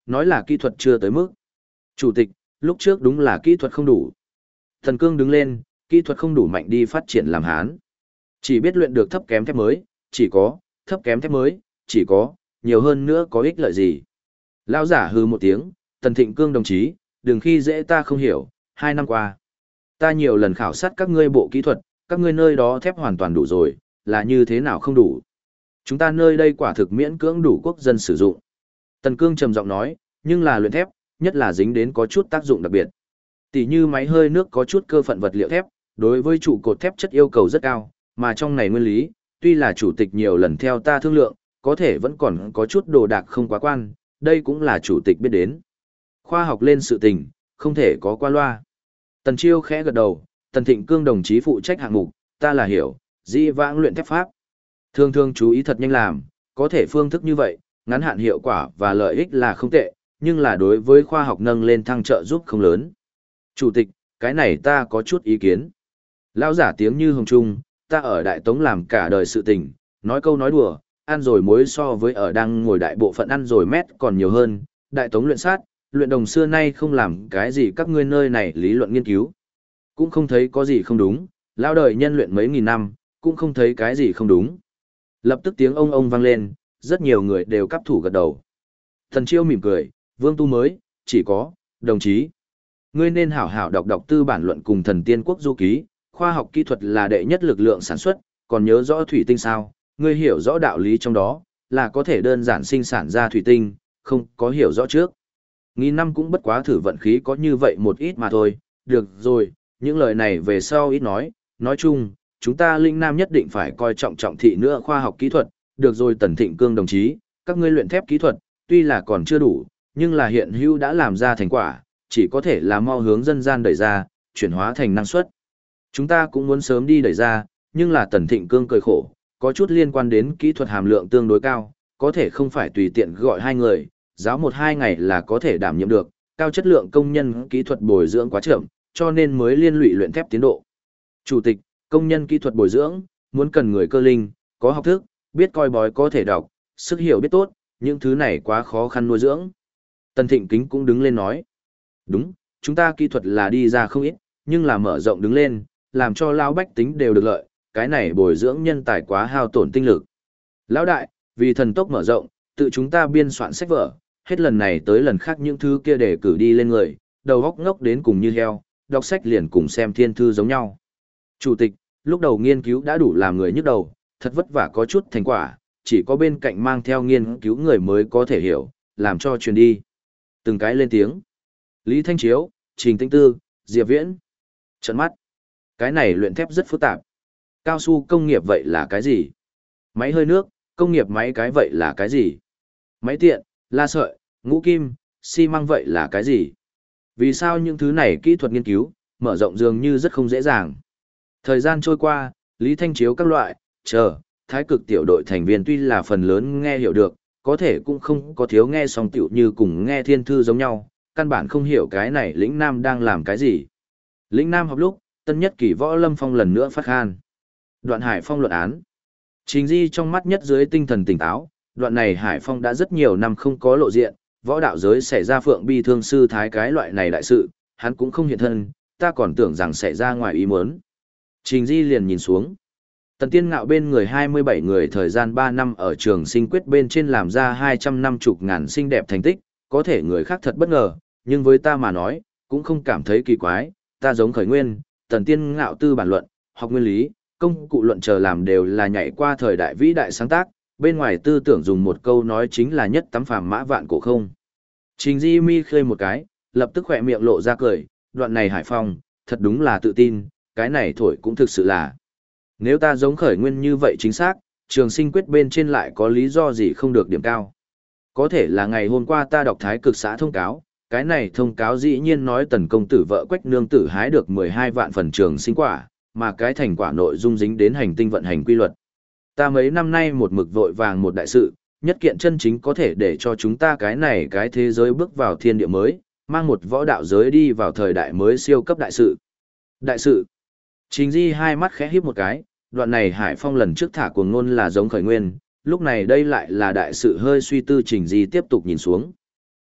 nói là kỹ thuật chưa tới mức. Chủ tịch, lúc trước đúng là kỹ thuật không đủ. Thần Cương đứng lên, kỹ thuật không đủ mạnh đi phát triển làm Hán. Chỉ biết luyện được thấp kém thép mới, chỉ có, thấp kém thép mới, chỉ có, nhiều hơn nữa có ích lợi gì. Lão giả hừ một tiếng, Tần Thịnh Cương đồng chí, đừng khi dễ ta không hiểu, 2 năm qua. Ta nhiều lần khảo sát các ngươi bộ kỹ thuật, các ngươi nơi đó thép hoàn toàn đủ rồi, là như thế nào không đủ. Chúng ta nơi đây quả thực miễn cưỡng đủ quốc dân sử dụng. Tần Cương trầm giọng nói, nhưng là luyện thép, nhất là dính đến có chút tác dụng đặc biệt. Tỷ như máy hơi nước có chút cơ phận vật liệu thép, đối với trụ cột thép chất yêu cầu rất cao, mà trong này nguyên lý, tuy là chủ tịch nhiều lần theo ta thương lượng, có thể vẫn còn có chút đồ đạc không quá quan, đây cũng là chủ tịch biết đến. Khoa học lên sự tình, không thể có qua loa. Tần Chiêu khẽ gật đầu, Tần Thịnh Cương đồng chí phụ trách hạng mục, ta là hiểu, dĩ vãng luyện thép pháp. Thường thường chú ý thật nhanh làm, có thể phương thức như vậy, ngắn hạn hiệu quả và lợi ích là không tệ, nhưng là đối với khoa học nâng lên thăng trợ giúp không lớn. Chủ tịch, cái này ta có chút ý kiến. Lão giả tiếng như hồng trung, ta ở Đại Tống làm cả đời sự tình, nói câu nói đùa, ăn rồi muối so với ở đang ngồi đại bộ phận ăn rồi mét còn nhiều hơn, Đại Tống luyện sát, luyện đồng xưa nay không làm cái gì các ngươi nơi này lý luận nghiên cứu. Cũng không thấy có gì không đúng, lão đời nhân luyện mấy nghìn năm, cũng không thấy cái gì không đúng. Lập tức tiếng ông vang lên, rất nhiều người đều cắp thủ gật đầu. Thần Chiêu mỉm cười, Vương Tu mới, chỉ có, đồng chí. Ngươi nên hảo hảo đọc tư bản luận cùng Thần Tiên Quốc Du Ký, khoa học kỹ thuật là đệ nhất lực lượng sản xuất, còn nhớ rõ thủy tinh sao, ngươi hiểu rõ đạo lý trong đó, là có thể đơn giản sinh sản ra thủy tinh, không có hiểu rõ trước. Nghìn năm cũng bất quá thử vận khí có như vậy một ít mà thôi, được rồi, những lời này về sau ít nói chung, chúng ta Linh Nam nhất định phải coi trọng trọng thị nữa khoa học kỹ thuật, được rồi Tần Thịnh Cương đồng chí, các ngươi luyện thép kỹ thuật, tuy là còn chưa đủ, nhưng là hiện hữu đã làm ra thành quả, chỉ có thể là mau hướng dân gian đẩy ra, chuyển hóa thành năng suất. Chúng ta cũng muốn sớm đi đẩy ra, nhưng là Tần Thịnh Cương cười khổ, có chút liên quan đến kỹ thuật hàm lượng tương đối cao, có thể không phải tùy tiện gọi 2 người, giáo 1-2 ngày là có thể đảm nhiệm được, cao chất lượng công nhân kỹ thuật bồi dưỡng quá chậm, cho nên mới liên lụy luyện thép tiến độ. Chủ tịch, công nhân kỹ thuật bồi dưỡng, muốn cần người cơ linh, có học thức, biết coi bói có thể đọc, sức hiểu biết tốt, những thứ này quá khó khăn nuôi dưỡng. Tần Thịnh Kính cũng đứng lên nói. Đúng, chúng ta kỹ thuật là đi ra không ít, nhưng là mở rộng đứng lên, làm cho lão bách tính đều được lợi, cái này bồi dưỡng nhân tài quá hao tổn tinh lực. Lão đại, vì thần tốc mở rộng, tự chúng ta biên soạn sách vở, hết lần này tới lần khác những thứ kia để cử đi lên người, đầu góc ngốc đến cùng như heo, đọc sách liền cùng xem thiên thư giống nhau. Chủ tịch, lúc đầu nghiên cứu đã đủ làm người nhức đầu, thật vất vả có chút thành quả, chỉ có bên cạnh mang theo nghiên cứu người mới có thể hiểu, làm cho truyền đi. Từng cái lên tiếng. Lý Thanh Chiếu, Trình Tĩnh Tư, Diệp Viễn. Trợn mắt. Cái này luyện thép rất phức tạp. Cao su công nghiệp vậy là cái gì? Máy hơi nước, công nghiệp máy cái vậy là cái gì? Máy tiện, la sợi, ngũ kim, xi măng vậy là cái gì? Vì sao những thứ này kỹ thuật nghiên cứu, mở rộng dường như rất không dễ dàng. Thời gian trôi qua, Lý Thanh Chiếu các loại, thái cực tiểu đội thành viên tuy là phần lớn nghe hiểu được, có thể cũng không có thiếu nghe xong tiểu như cùng nghe thiên thư giống nhau, căn bản không hiểu cái này lĩnh Nam đang làm cái gì. Lĩnh Nam học lúc, tân nhất kỷ võ lâm phong lần nữa phát khan. Đoạn Hải Phong luận án. Trình Di trong mắt nhất dưới tinh thần tỉnh táo, đoạn này Hải Phong đã rất nhiều năm không có lộ diện, võ đạo giới xảy ra phượng bi thương sư thái cái loại này đại sự, hắn cũng không hiện thân, ta còn tưởng rằng xảy ra ngoài ý muốn. Trình Di liền nhìn xuống. Tần Tiên Ngạo bên người 27 người thời gian 3 năm ở trường sinh quyết bên trên làm ra 250 ngàn xinh đẹp thành tích, có thể người khác thật bất ngờ, nhưng với ta mà nói, cũng không cảm thấy kỳ quái, ta giống khởi nguyên, Tần Tiên Ngạo tư bản luận, học nguyên lý, công cụ luận chờ làm đều là nhảy qua thời đại vĩ đại sáng tác, bên ngoài tư tưởng dùng một câu nói chính là nhất tắm phàm mã vạn cổ không. Trình Di mi khơi một cái, lập tức khỏe miệng lộ ra cười, đoạn này Hải Phong, thật đúng là tự tin, cái này thổi cũng thực sự là. Nếu ta giống khởi nguyên như vậy chính xác, trường sinh quyết bên trên lại có lý do gì không được điểm cao. Có thể là ngày hôm qua ta đọc thái cực xã thông cáo, cái này thông cáo dĩ nhiên nói tần công tử vợ Quách nương tử hái được 12 vạn phần trường sinh quả, mà cái thành quả nội dung dính đến hành tinh vận hành quy luật. Ta mấy năm nay một mực vội vàng một đại sự, nhất kiện chân chính có thể để cho chúng ta cái này cái thế giới bước vào thiên địa mới, mang một võ đạo giới đi vào thời đại mới siêu cấp đại sự. Đại sự. Trình Di hai mắt khẽ híp một cái, đoạn này Hải Phong lần trước thả cuồng ngôn là giống khởi nguyên, lúc này đây lại là đại sự hơi suy tư Trình Di tiếp tục nhìn xuống.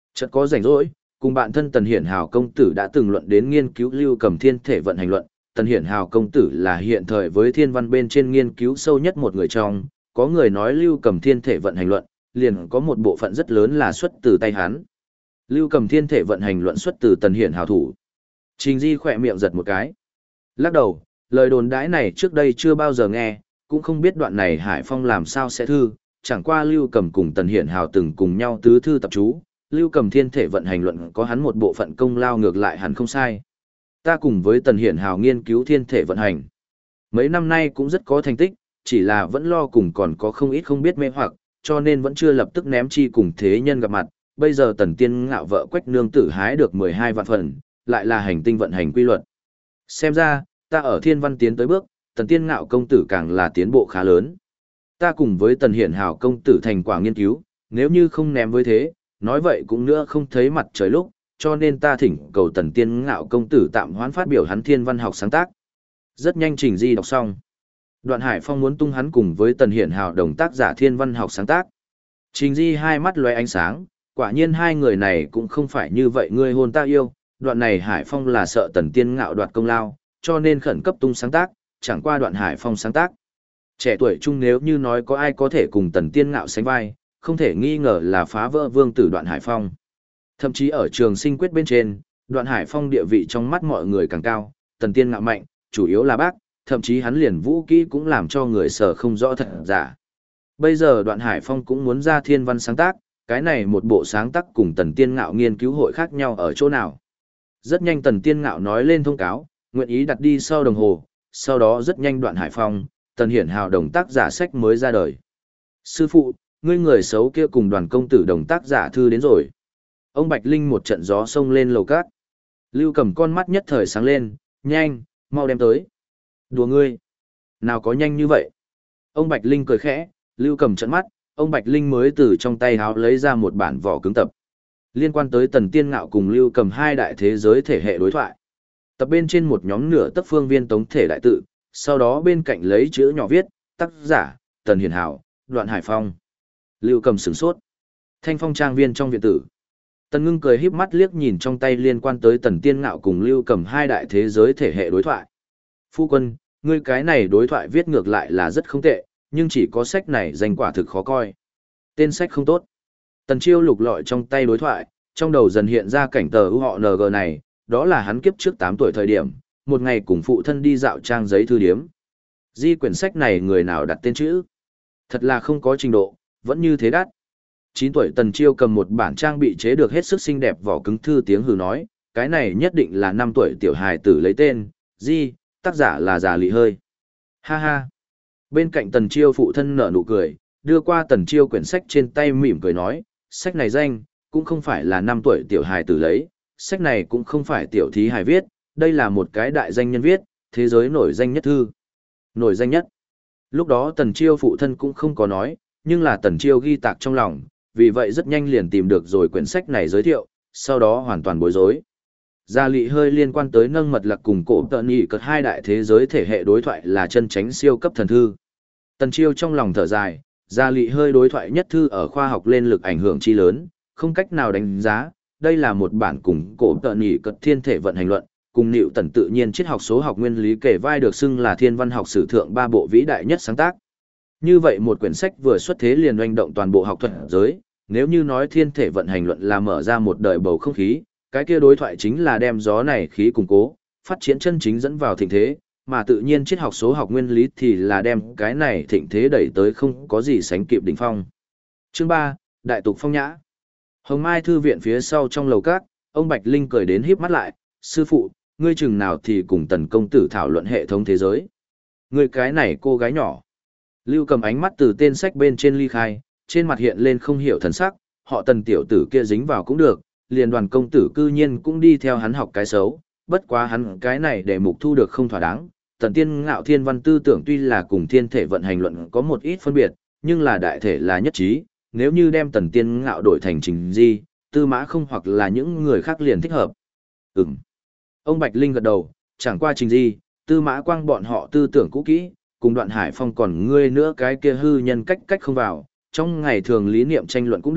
Chợt có rảnh rỗi, cùng bạn thân Tần Hiển Hào công tử đã từng luận đến nghiên cứu Lưu Cầm thiên thể vận hành luận. Tần Hiển Hào công tử là hiện thời với thiên văn bên trên nghiên cứu sâu nhất một người trong, có người nói Lưu Cầm thiên thể vận hành luận, liền có một bộ phận rất lớn là xuất từ tay hắn. Lưu Cầm thiên thể vận hành luận xuất từ Tần Hiển Hào thủ. Trình Di khỏe miệng giật một cái. Lắc đầu, lời đồn đãi này trước đây chưa bao giờ nghe, cũng không biết đoạn này Hải Phong làm sao sẽ thư, chẳng qua Lưu Cầm cùng Tần Hiển Hào từng cùng nhau tứ thư tập chú, Lưu Cầm thiên thể vận hành luận có hắn một bộ phận công lao ngược lại hẳn không sai. Ta cùng với Tần Hiển Hào nghiên cứu thiên thể vận hành. Mấy năm nay cũng rất có thành tích, chỉ là vẫn lo cùng còn có không ít không biết mê hoặc, cho nên vẫn chưa lập tức ném chi cùng thế nhân gặp mặt. Bây giờ Tần Tiên Ngạo vợ Quách Nương Tử hái được 12 vạn phần, lại là hành tinh vận hành quy luật. Xem ra, ta ở thiên văn tiến tới bước, Tần Tiên Ngạo công tử càng là tiến bộ khá lớn. Ta cùng với Tần Hiển Hào công tử thành quả nghiên cứu, nếu như không ném với thế, nói vậy cũng nữa không thấy mặt trời lúc, cho nên ta thỉnh cầu Tần Tiên Ngạo công tử tạm hoãn phát biểu hắn thiên văn học sáng tác. Rất nhanh Trình Di đọc xong. Đoạn Hải Phong muốn tung hắn cùng với Tần Hiển Hào đồng tác giả thiên văn học sáng tác. Trình Di hai mắt lóe ánh sáng, quả nhiên hai người này cũng không phải như vậy ngươi hôn ta yêu, đoạn này Hải Phong là sợ Tần Tiên Ngạo đoạt công lao, cho nên khẩn cấp tung sáng tác, chẳng qua đoạn Hải Phong sáng tác. Trẻ tuổi chung nếu như nói có ai có thể cùng Tần Tiên Ngạo sánh vai, không thể nghi ngờ là phá vỡ vương tử đoạn Hải Phong. Thậm chí ở trường sinh quyết bên trên, đoạn Hải Phong địa vị trong mắt mọi người càng cao, Tần Tiên Ngạo mạnh, chủ yếu là bác, thậm chí hắn liền vũ kỹ cũng làm cho người sở không rõ thật giả. Bây giờ đoạn Hải Phong cũng muốn ra thiên văn sáng tác, cái này một bộ sáng tác cùng Tần Tiên Ngạo nghiên cứu hội khác nhau ở chỗ nào. Rất nhanh Tần Tiên Ngạo nói lên thông cáo, nguyện ý đặt đi sau đồng hồ, sau đó rất nhanh đoạn Hải Phong, Tần Hiển Hào đồng tác giả sách mới ra đời. Sư phụ, ngươi người xấu kia cùng đoàn công tử đồng tác giả thư đến rồi. Ông Bạch Linh một trận gió xông lên lầu cát. Lưu Cầm con mắt nhất thời sáng lên, nhanh, mau đem tới. Đùa ngươi. Nào có nhanh như vậy. Ông Bạch Linh cười khẽ, Lưu Cầm trợn mắt, ông Bạch Linh mới từ trong tay háo lấy ra một bản vỏ cứng tập. Liên quan tới Tần Tiên Ngạo cùng Lưu Cầm hai đại thế giới thể hệ đối thoại. Tập bên trên một nhóm nửa tấc phương viên tống thể đại tự, sau đó bên cạnh lấy chữ nhỏ viết, tác giả, Tần Hiển Hào, đoạn Hải Phong. Lưu Cầm sửng sốt. Thanh Phong trang viên trong viện tử. Tần Ngưng cười híp mắt liếc nhìn trong tay liên quan tới Tần Tiên Ngạo cùng Lưu Cầm hai đại thế giới thể hệ đối thoại. Phu quân, ngươi cái này đối thoại viết ngược lại là rất không tệ, nhưng chỉ có sách này danh quả thực khó coi. Tên sách không tốt. Tần Chiêu lục lọi trong tay đối thoại, trong đầu dần hiện ra cảnh tờ họ NG này, đó là hắn kiếp trước 8 tuổi thời điểm, một ngày cùng phụ thân đi dạo trang giấy thư điếm. Di quyển sách này người nào đặt tên chữ? Thật là không có trình độ, vẫn như thế đắt. 9 tuổi Tần Chiêu cầm một bản trang bị chế được hết sức xinh đẹp vỏ cứng thư tiếng hừ nói, cái này nhất định là 5 tuổi tiểu hài tử lấy tên, Di, tác giả là già lị hơi. Ha ha. Bên cạnh Tần Chiêu phụ thân nở nụ cười, đưa qua Tần Chiêu quyển sách trên tay mỉm cười nói, sách này danh, cũng không phải là 5 tuổi tiểu hài tử lấy, sách này cũng không phải tiểu thí hài viết, đây là một cái đại danh nhân viết, thế giới nổi danh nhất thư. Nổi danh nhất. Lúc đó Tần Chiêu phụ thân cũng không có nói, nhưng là Tần Chiêu ghi tạc trong lòng, vì vậy rất nhanh liền tìm được rồi quyển sách này giới thiệu, sau đó hoàn toàn bối rối. Gia lị hơi liên quan tới nâng mật lạc cùng cổ tợn nhị cật hai đại thế giới thể hệ đối thoại là chân tránh siêu cấp thần thư. Tần Chiêu trong lòng thở dài, Gia lị hơi đối thoại nhất thư ở khoa học lên lực ảnh hưởng chi lớn, không cách nào đánh giá, đây là một bản cùng cổ tợn nhị cật thiên thể vận hành luận, cùng Newton tần tự nhiên triết học số học nguyên lý kể vai được xưng là thiên văn học sử thượng ba bộ vĩ đại nhất sáng tác. Như vậy một quyển sách vừa xuất thế liền oanh động toàn bộ học thuật giới, nếu như nói thiên thể vận hành luận là mở ra một đời bầu không khí, cái kia đối thoại chính là đem gió này khí củng cố, phát triển chân chính dẫn vào thịnh thế, mà tự nhiên triết học số học nguyên lý thì là đem cái này thịnh thế đẩy tới không có gì sánh kịp đỉnh phong. Chương 3, Đại tục phong nhã. Hồng Mai thư viện phía sau trong lầu các, ông Bạch Linh cười đến híp mắt lại, sư phụ, ngươi chừng nào thì cùng Tần công tử thảo luận hệ thống thế giới. Ngươi cái này cô gái nhỏ. Lưu Cầm ánh mắt từ tên sách bên trên ly khai, trên mặt hiện lên không hiểu thần sắc, họ Tần tiểu tử kia dính vào cũng được, liền đoàn công tử cư nhiên cũng đi theo hắn học cái xấu, bất quá hắn cái này để mục thu được không thỏa đáng. Tần Tiên Ngạo thiên văn tư tưởng tuy là cùng thiên thể vận hành luận có một ít phân biệt, nhưng là đại thể là nhất trí, nếu như đem Tần Tiên Ngạo đổi thành Trình Di, Tư Mã Không hoặc là những người khác liền thích hợp. Ông Bạch Linh gật đầu, chẳng qua Trình Di, Tư Mã Quang bọn họ tư tưởng cũ kỹ, cùng Đoạn Hải Phong còn ngươi nữa cái kia hư nhân cách không vào, trong ngày thường lý niệm tranh luận cũng được,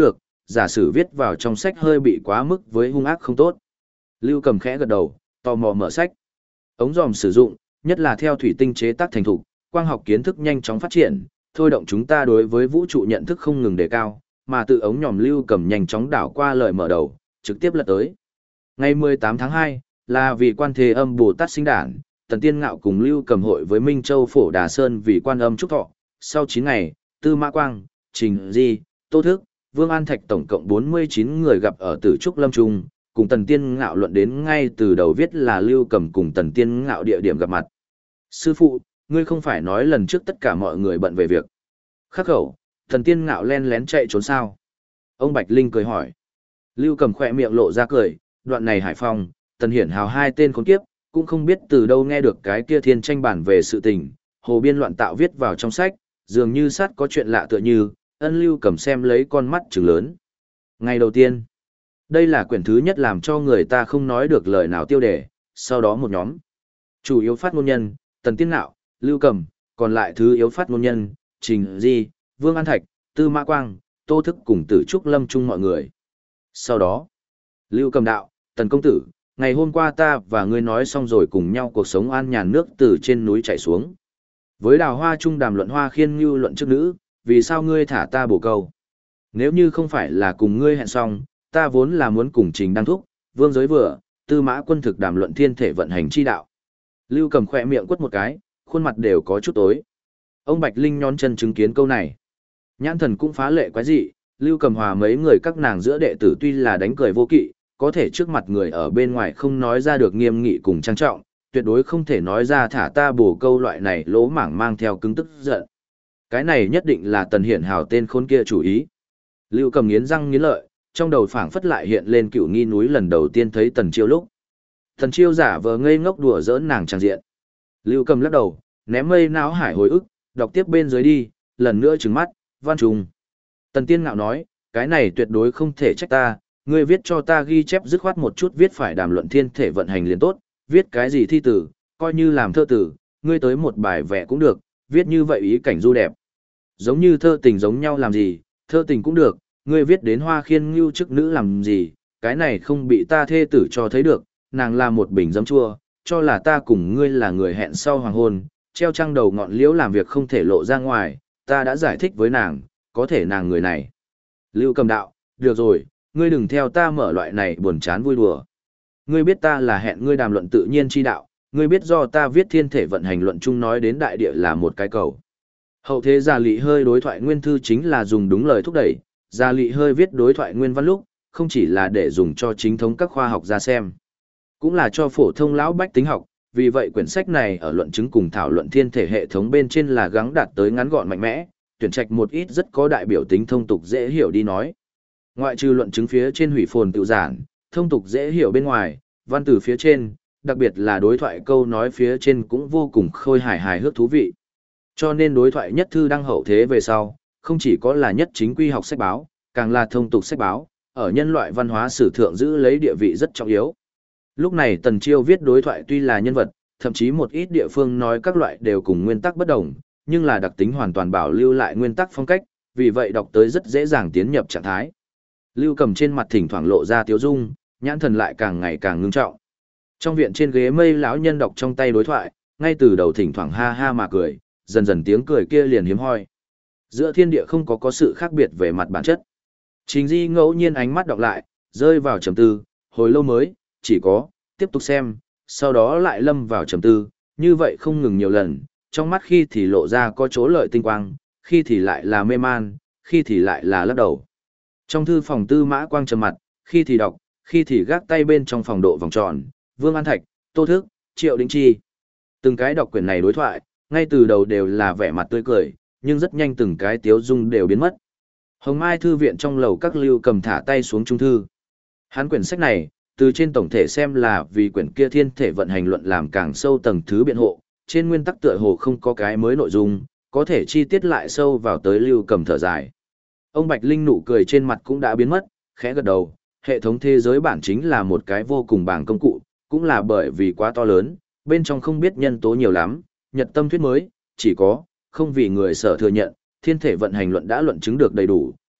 giả sử viết vào trong sách hơi bị quá mức với hung ác không tốt. Lưu Cầm khẽ gật đầu, tò mò mở sách. Ống dòm sử dụng, nhất là theo thủy tinh chế tác thành thục, quang học kiến thức nhanh chóng phát triển, thôi động chúng ta đối với vũ trụ nhận thức không ngừng đề cao, mà tự ống nhòm Lưu Cầm nhanh chóng đảo qua lời mở đầu, trực tiếp lật tới. Ngày 18 tháng 2, là vì Quan Thế Âm Bồ Tát sinh đản, Tần Tiên Ngạo cùng Lưu Cầm hội với Minh Châu Phổ Đà Sơn vì Quan Âm chúc thọ. Sau 9 ngày, Tư Mã Quang, Trình Di, Tô Thức, Vương An Thạch tổng cộng 49 người gặp ở Tử Trúc Lâm Trung, cùng Tần Tiên Ngạo luận đến ngay từ đầu viết là Lưu Cầm cùng Tần Tiên Ngạo địa điểm gặp mặt. Sư phụ, ngươi không phải nói lần trước tất cả mọi người bận về việc. Khắc khẩu, Tần Tiên Ngạo len lén chạy trốn sao? Ông Bạch Linh cười hỏi. Lưu Cầm khỏe miệng lộ ra cười, đoạn này Hải Phong, Tần Hiển Hào hai tên khốn kiếp, cũng không biết từ đâu nghe được cái kia thiên tranh bản về sự tình, hồ biên loạn tạo viết vào trong sách, dường như sát có chuyện lạ tựa như, ân Lưu Cầm xem lấy con mắt trừng lớn. Ngày đầu tiên, đây là quyển thứ nhất làm cho người ta không nói được lời nào tiêu đề, sau đó một nhóm. Chủ yếu phát ngôn nhân, Tần Tiên Ngạo, Lưu Cầm, còn lại thứ yếu phát ngôn nhân, Trình Di, Vương An Thạch, Tư Mã Quang, Tô Thức cùng Tử Trúc Lâm Trung mọi người. Sau đó, Lưu Cầm đạo, Tần công tử, ngày hôm qua ta và ngươi nói xong rồi cùng nhau cuộc sống an nhàn nước từ trên núi chảy xuống. Với Đào Hoa Trung đàm luận Hoa Khiên Ngưu luận trước nữ, vì sao ngươi thả ta bổ câu? Nếu như không phải là cùng ngươi hẹn xong, ta vốn là muốn cùng Trình Đăng Thúc, Vương Giới Vừa, Tư Mã Quân thực đàm luận thiên thể vận hành chi đạo. Lưu Cầm khỏe miệng quất một cái, khuôn mặt đều có chút tối. Ông Bạch Linh nhón chân chứng kiến câu này. Nhãn thần cũng phá lệ quái dị, Lưu Cầm hòa mấy người các nàng giữa đệ tử tuy là đánh cười vô kỵ, có thể trước mặt người ở bên ngoài không nói ra được nghiêm nghị cùng trang trọng, tuyệt đối không thể nói ra thả ta bổ câu loại này lỗ mảng mang theo cứng tức giận. Cái này nhất định là Tần Hiển Hào tên khốn kia chủ ý. Lưu Cầm nghiến răng nghiến lợi, trong đầu phảng phất lại hiện lên Cửu Nghi núi lần đầu tiên thấy Tần Chiêu lúc. Tần Chiêu giả vờ ngây ngốc đùa giỡn nàng trang diện. Lưu Cầm lắc đầu, ném mây não hải hồi ức, đọc tiếp bên dưới đi, lần nữa trừng mắt, Văn Trùng. Tần Tiên Ngạo nói, cái này tuyệt đối không thể trách ta, ngươi viết cho ta ghi chép dứt khoát một chút viết phải đàm luận thiên thể vận hành liền tốt, viết cái gì thi tử, coi như làm thơ tử, ngươi tới một bài vẽ cũng được, viết như vậy ý cảnh du đẹp. Giống như thơ tình giống nhau làm gì, thơ tình cũng được, ngươi viết đến Hoa Khiên Ngưu chức nữ làm gì, cái này không bị ta thê tử cho thấy được, nàng là một bình giấm chua, cho là ta cùng ngươi là người hẹn sau hoàng hôn, treo trăng đầu ngọn liễu làm việc không thể lộ ra ngoài, ta đã giải thích với nàng, có thể nàng người này. Lưu Cầm đạo, được rồi, ngươi đừng theo ta mở loại này buồn chán vui đùa. Ngươi biết ta là hẹn ngươi đàm luận tự nhiên chi đạo, ngươi biết do ta viết thiên thể vận hành luận chung nói đến đại địa là một cái cầu. Hậu thế Gia Lị Hơi đối thoại nguyên thư chính là dùng đúng lời thúc đẩy, Gia Lị Hơi viết đối thoại nguyên văn lúc, không chỉ là để dùng cho chính thống các khoa học ra xem, cũng là cho phổ thông lão bách tính học, vì vậy quyển sách này ở luận chứng cùng thảo luận thiên thể hệ thống bên trên là gắng đạt tới ngắn gọn mạnh mẽ, tuyển trạch một ít rất có đại biểu tính thông tục dễ hiểu đi nói. Ngoại trừ luận chứng phía trên hủy phồn tự giản, thông tục dễ hiểu bên ngoài, văn từ phía trên, đặc biệt là đối thoại câu nói phía trên cũng vô cùng khôi hài hài hước thú vị. Cho nên đối thoại nhất thư đăng hậu thế về sau, không chỉ có là nhất chính quy học sách báo, càng là thông tục sách báo, ở nhân loại văn hóa sử thượng giữ lấy địa vị rất trọng yếu. Lúc này Tần Chiêu viết đối thoại tuy là nhân vật, thậm chí một ít địa phương nói các loại đều cùng nguyên tắc bất đồng, nhưng là đặc tính hoàn toàn bảo lưu lại nguyên tắc phong cách, vì vậy đọc tới rất dễ dàng tiến nhập trạng thái. Lưu Cầm trên mặt thỉnh thoảng lộ ra tiếu dung, nhãn thần lại càng ngày càng ngưng trọng. Trong viện trên ghế mây lão nhân đọc trong tay đối thoại, ngay từ đầu thỉnh thoảng ha ha mà cười, dần dần tiếng cười kia liền hiếm hoi. Giữa thiên địa không có sự khác biệt về mặt bản chất. Trình Di ngẫu nhiên ánh mắt đọc lại, rơi vào trầm tư, hồi lâu mới, chỉ có, tiếp tục xem, sau đó lại lâm vào trầm tư, như vậy không ngừng nhiều lần, trong mắt khi thì lộ ra có chỗ lợi tinh quang, khi thì lại là mê man, khi thì lại là lắc đầu. Trong thư phòng Tư Mã Quang trầm mặt, khi thì đọc, khi thì gác tay bên trong phòng độ vòng tròn, Vương An Thạch, Tô Thức, Triệu Đĩnh Chi. Từng cái đọc quyển này đối thoại, ngay từ đầu đều là vẻ mặt tươi cười, nhưng rất nhanh từng cái tiếu dung đều biến mất. Hồng Mai thư viện trong lầu các Lưu Cầm thả tay xuống trung thư. Hắn quyển sách này, từ trên tổng thể xem là vì quyển kia thiên thể vận hành luận làm càng sâu tầng thứ biện hộ, trên nguyên tắc tựa hồ không có cái mới nội dung, có thể chi tiết lại sâu vào tới Lưu Cầm thở dài. Ông Bạch Linh nụ cười trên mặt cũng đã biến mất, khẽ gật đầu, hệ thống thế giới bản chính là một cái vô cùng bảng công cụ, cũng là bởi vì quá to lớn, bên trong không biết nhân tố nhiều lắm, nhật tâm thuyết mới, chỉ có, không vì người sở thừa nhận, thiên thể vận hành luận đã luận chứng được đầy đủ,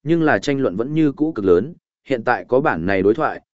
Nhưng là tranh luận vẫn như cũ cực lớn, hiện tại có bản này đối thoại,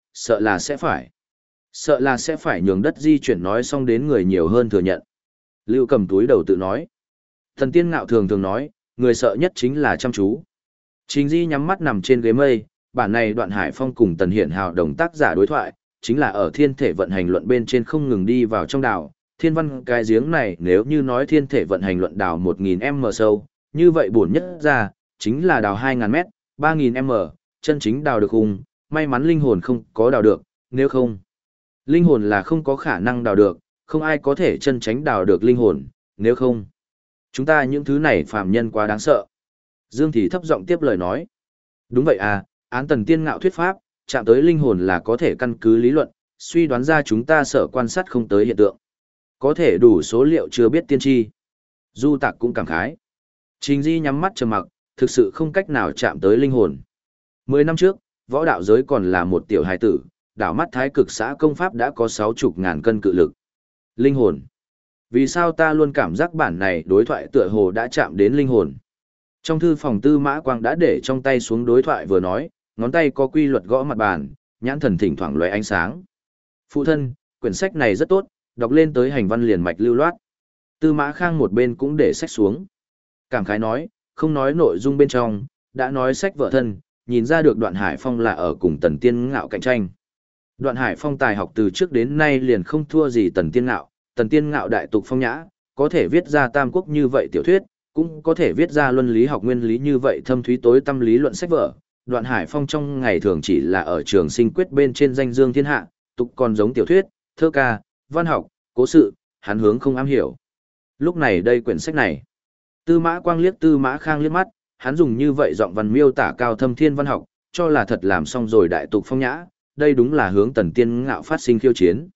sợ là sẽ phải nhường đất di chuyển nói xong đến người nhiều hơn thừa nhận. Lưu Cầm túi đầu tự nói. Thần Tiên Ngạo thường thường nói, người sợ nhất chính là chăm chú. Trình Di nhắm mắt nằm trên ghế mây, bản này Đoạn Hải Phong cùng Tần Hiển Hào đồng tác giả đối thoại, chính là ở thiên thể vận hành luận bên trên không ngừng đi vào trong đảo. Thiên văn cái giếng này nếu như nói thiên thể vận hành luận đào 1.000m sâu, như vậy bổn nhất ra, chính là đào 2.000m, 3.000m, chân chính đào được hùng, may mắn linh hồn không có đào được, nếu không. Linh hồn là không có khả năng đào được, không ai có thể chân tránh đào được linh hồn, nếu không. Chúng ta những thứ này phàm nhân quá đáng sợ. Dương Thị thấp giọng tiếp lời nói. Đúng vậy à, án Tần Tiên Ngạo thuyết pháp, chạm tới linh hồn là có thể căn cứ lý luận, suy đoán ra chúng ta sợ quan sát không tới hiện tượng. Có thể đủ số liệu chưa biết tiên tri. Du Tạc cũng cảm khái. Trình Di nhắm mắt trầm mặc, thực sự không cách nào chạm tới linh hồn. 10 năm trước, võ đạo giới còn là một tiểu hài tử, đảo mắt thái cực xã công pháp đã có 60.000 cân cự lực. Linh hồn. Vì sao ta luôn cảm giác bản này đối thoại tựa hồ đã chạm đến linh hồn? Trong thư phòng Tư Mã Quang đã để trong tay xuống đối thoại vừa nói, ngón tay có quy luật gõ mặt bàn, nhãn thần thỉnh thoảng lóe ánh sáng. Phụ thân, quyển sách này rất tốt, đọc lên tới hành văn liền mạch lưu loát. Tư Mã Khang một bên cũng để sách xuống. Cảm khái nói, không nói nội dung bên trong, đã nói sách vợ thân, nhìn ra được Đoạn Hải Phong là ở cùng Tần Tiên Ngạo cạnh tranh. Đoạn Hải Phong tài học từ trước đến nay liền không thua gì Tần Tiên Ngạo đại tục phong nhã, có thể viết ra tam quốc như vậy tiểu thuyết, cũng có thể viết ra luân lý học nguyên lý như vậy thâm thúy tối tâm lý luận sách vở. Đoạn Hải Phong trong ngày thường chỉ là ở trường sinh quyết bên trên danh dương thiên hạ, tục còn giống tiểu thuyết, thơ ca, văn học, cố sự, hắn hướng không am hiểu. Lúc này đây quyển sách này, Tư Mã Quang liếc Tư Mã Khang liếc mắt, hắn dùng như vậy giọng văn miêu tả cao thâm thiên văn học, cho là thật làm xong rồi đại tục phong nhã, đây đúng là hướng Tần Tiên Ngạo phát sinh khiêu chiến.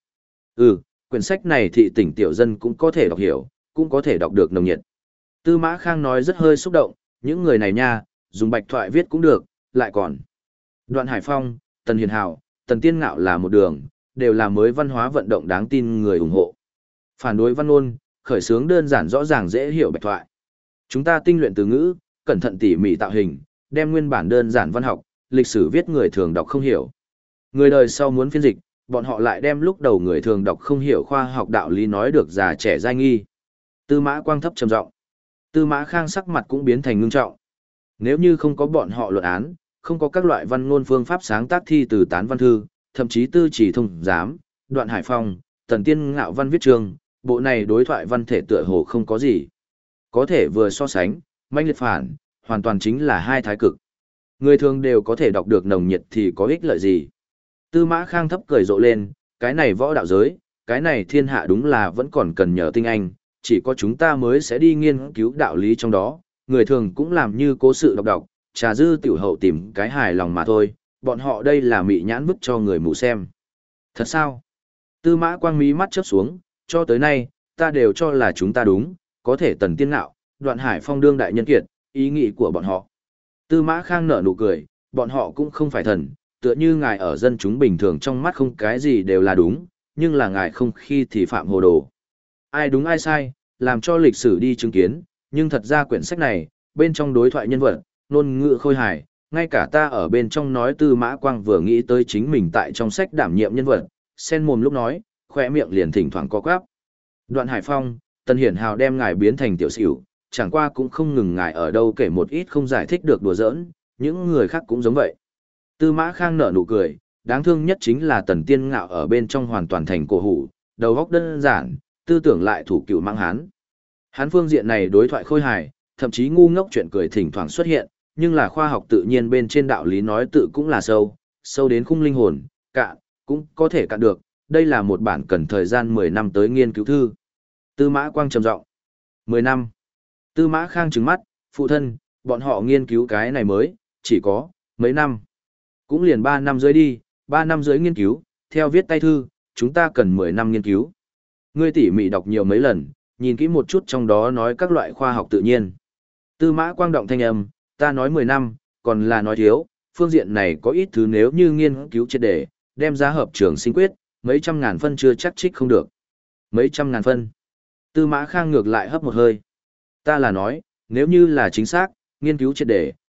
Quyển sách này thị tỉnh tiểu dân cũng có thể đọc hiểu, cũng có thể đọc được nồng nhiệt. Tư Mã Khang nói rất hơi xúc động, những người này nha, dùng bạch thoại viết cũng được, lại còn. Đoạn Hải Phong, Tần Hiền Hào, Tần Tiên Ngạo là một đường, đều là mới văn hóa vận động đáng tin người ủng hộ. Phản đối văn ngôn, khởi xướng đơn giản rõ ràng dễ hiểu bạch thoại. Chúng ta tinh luyện từ ngữ, cẩn thận tỉ mỉ tạo hình, đem nguyên bản đơn giản văn học, lịch sử viết người thường đọc không hiểu. Người đời sau muốn phiên dịch, bọn họ lại đem lúc đầu người thường đọc không hiểu khoa học đạo lý nói được già trẻ dai nghi. Tư Mã Quang thấp trầm giọng. Tư Mã Khang sắc mặt cũng biến thành ngưng trọng. Nếu như không có bọn họ luận án, không có các loại văn ngôn phương pháp sáng tác thi từ tán văn thư, thậm chí tư chỉ thông giám, Đoạn Hải Phong, Tần Tiên Ngạo văn viết chương, bộ này đối thoại văn thể tựa hồ không có gì. Có thể vừa so sánh, manh liệt phản, hoàn toàn chính là hai thái cực. Người thường đều có thể đọc được nồng nhiệt thì có ích lợi gì. Tư Mã Khang thấp cười rộ lên, cái này võ đạo giới, cái này thiên hạ đúng là vẫn còn cần nhờ tinh anh, chỉ có chúng ta mới sẽ đi nghiên cứu đạo lý trong đó, người thường cũng làm như cố sự đọc, trà dư tiểu hậu tìm cái hài lòng mà thôi, bọn họ đây là mị nhãn vứt cho người mù xem. Thật sao? Tư Mã Quang mí mắt chớp xuống, cho tới nay, ta đều cho là chúng ta đúng, có thể Tần Tiên Ngạo, Đoạn Hải Phong đương đại nhân kiệt, ý nghĩ của bọn họ. Tư Mã Khang nở nụ cười, bọn họ cũng không phải thần, tựa như ngài ở dân chúng bình thường trong mắt không cái gì đều là đúng, nhưng là ngài không khi thì phạm hồ đồ. Ai đúng ai sai, làm cho lịch sử đi chứng kiến, nhưng thật ra quyển sách này, bên trong đối thoại nhân vật, ngôn ngữ khôi hài, ngay cả ta ở bên trong nói Tư Mã Quang vừa nghĩ tới chính mình tại trong sách đảm nhiệm nhân vật, sen mồm lúc nói, khỏe miệng liền thỉnh thoảng co quắp. Đoạn Hải Phong, Tần Hiển Hào đem ngài biến thành tiểu xỉu, chẳng qua cũng không ngừng ngài ở đâu kể một ít không giải thích được đùa giỡn, những người khác cũng giống vậy. Tư Mã Khang nở nụ cười, đáng thương nhất chính là Tần Tiên Ngạo ở bên trong hoàn toàn thành cổ hủ, đầu óc đơn giản, tư tưởng lại thủ cựu mang hán. Hán phương diện này đối thoại khôi hài, thậm chí ngu ngốc chuyện cười thỉnh thoảng xuất hiện, nhưng là khoa học tự nhiên bên trên đạo lý nói tự cũng là sâu, sâu đến khung linh hồn, cạn, cũng có thể cạn được, đây là một bản cần thời gian 10 năm tới nghiên cứu thư. Tư Mã Quang trầm giọng. 10 năm. Tư Mã Khang trừng mắt, phụ thân, bọn họ nghiên cứu cái này mới, chỉ có mấy năm. Cũng liền 3 năm dưới đi, 3 năm dưới nghiên cứu, theo viết tay thư, chúng ta cần 10 năm nghiên cứu. Ngươi tỉ mỉ đọc nhiều mấy lần, nhìn kỹ một chút trong đó nói các loại khoa học tự nhiên. Tư Mã Quang động thanh âm, ta nói 10 năm, còn là nói thiếu, phương diện này có ít thứ nếu như nghiên cứu triệt để, đem ra hợp trường sinh quyết, mấy trăm ngàn phân chưa chắc trích không được. Mấy trăm ngàn phân. Tư Mã Khang ngược lại hấp một hơi. Ta là nói, nếu như là chính xác, nghiên cứu triệt để,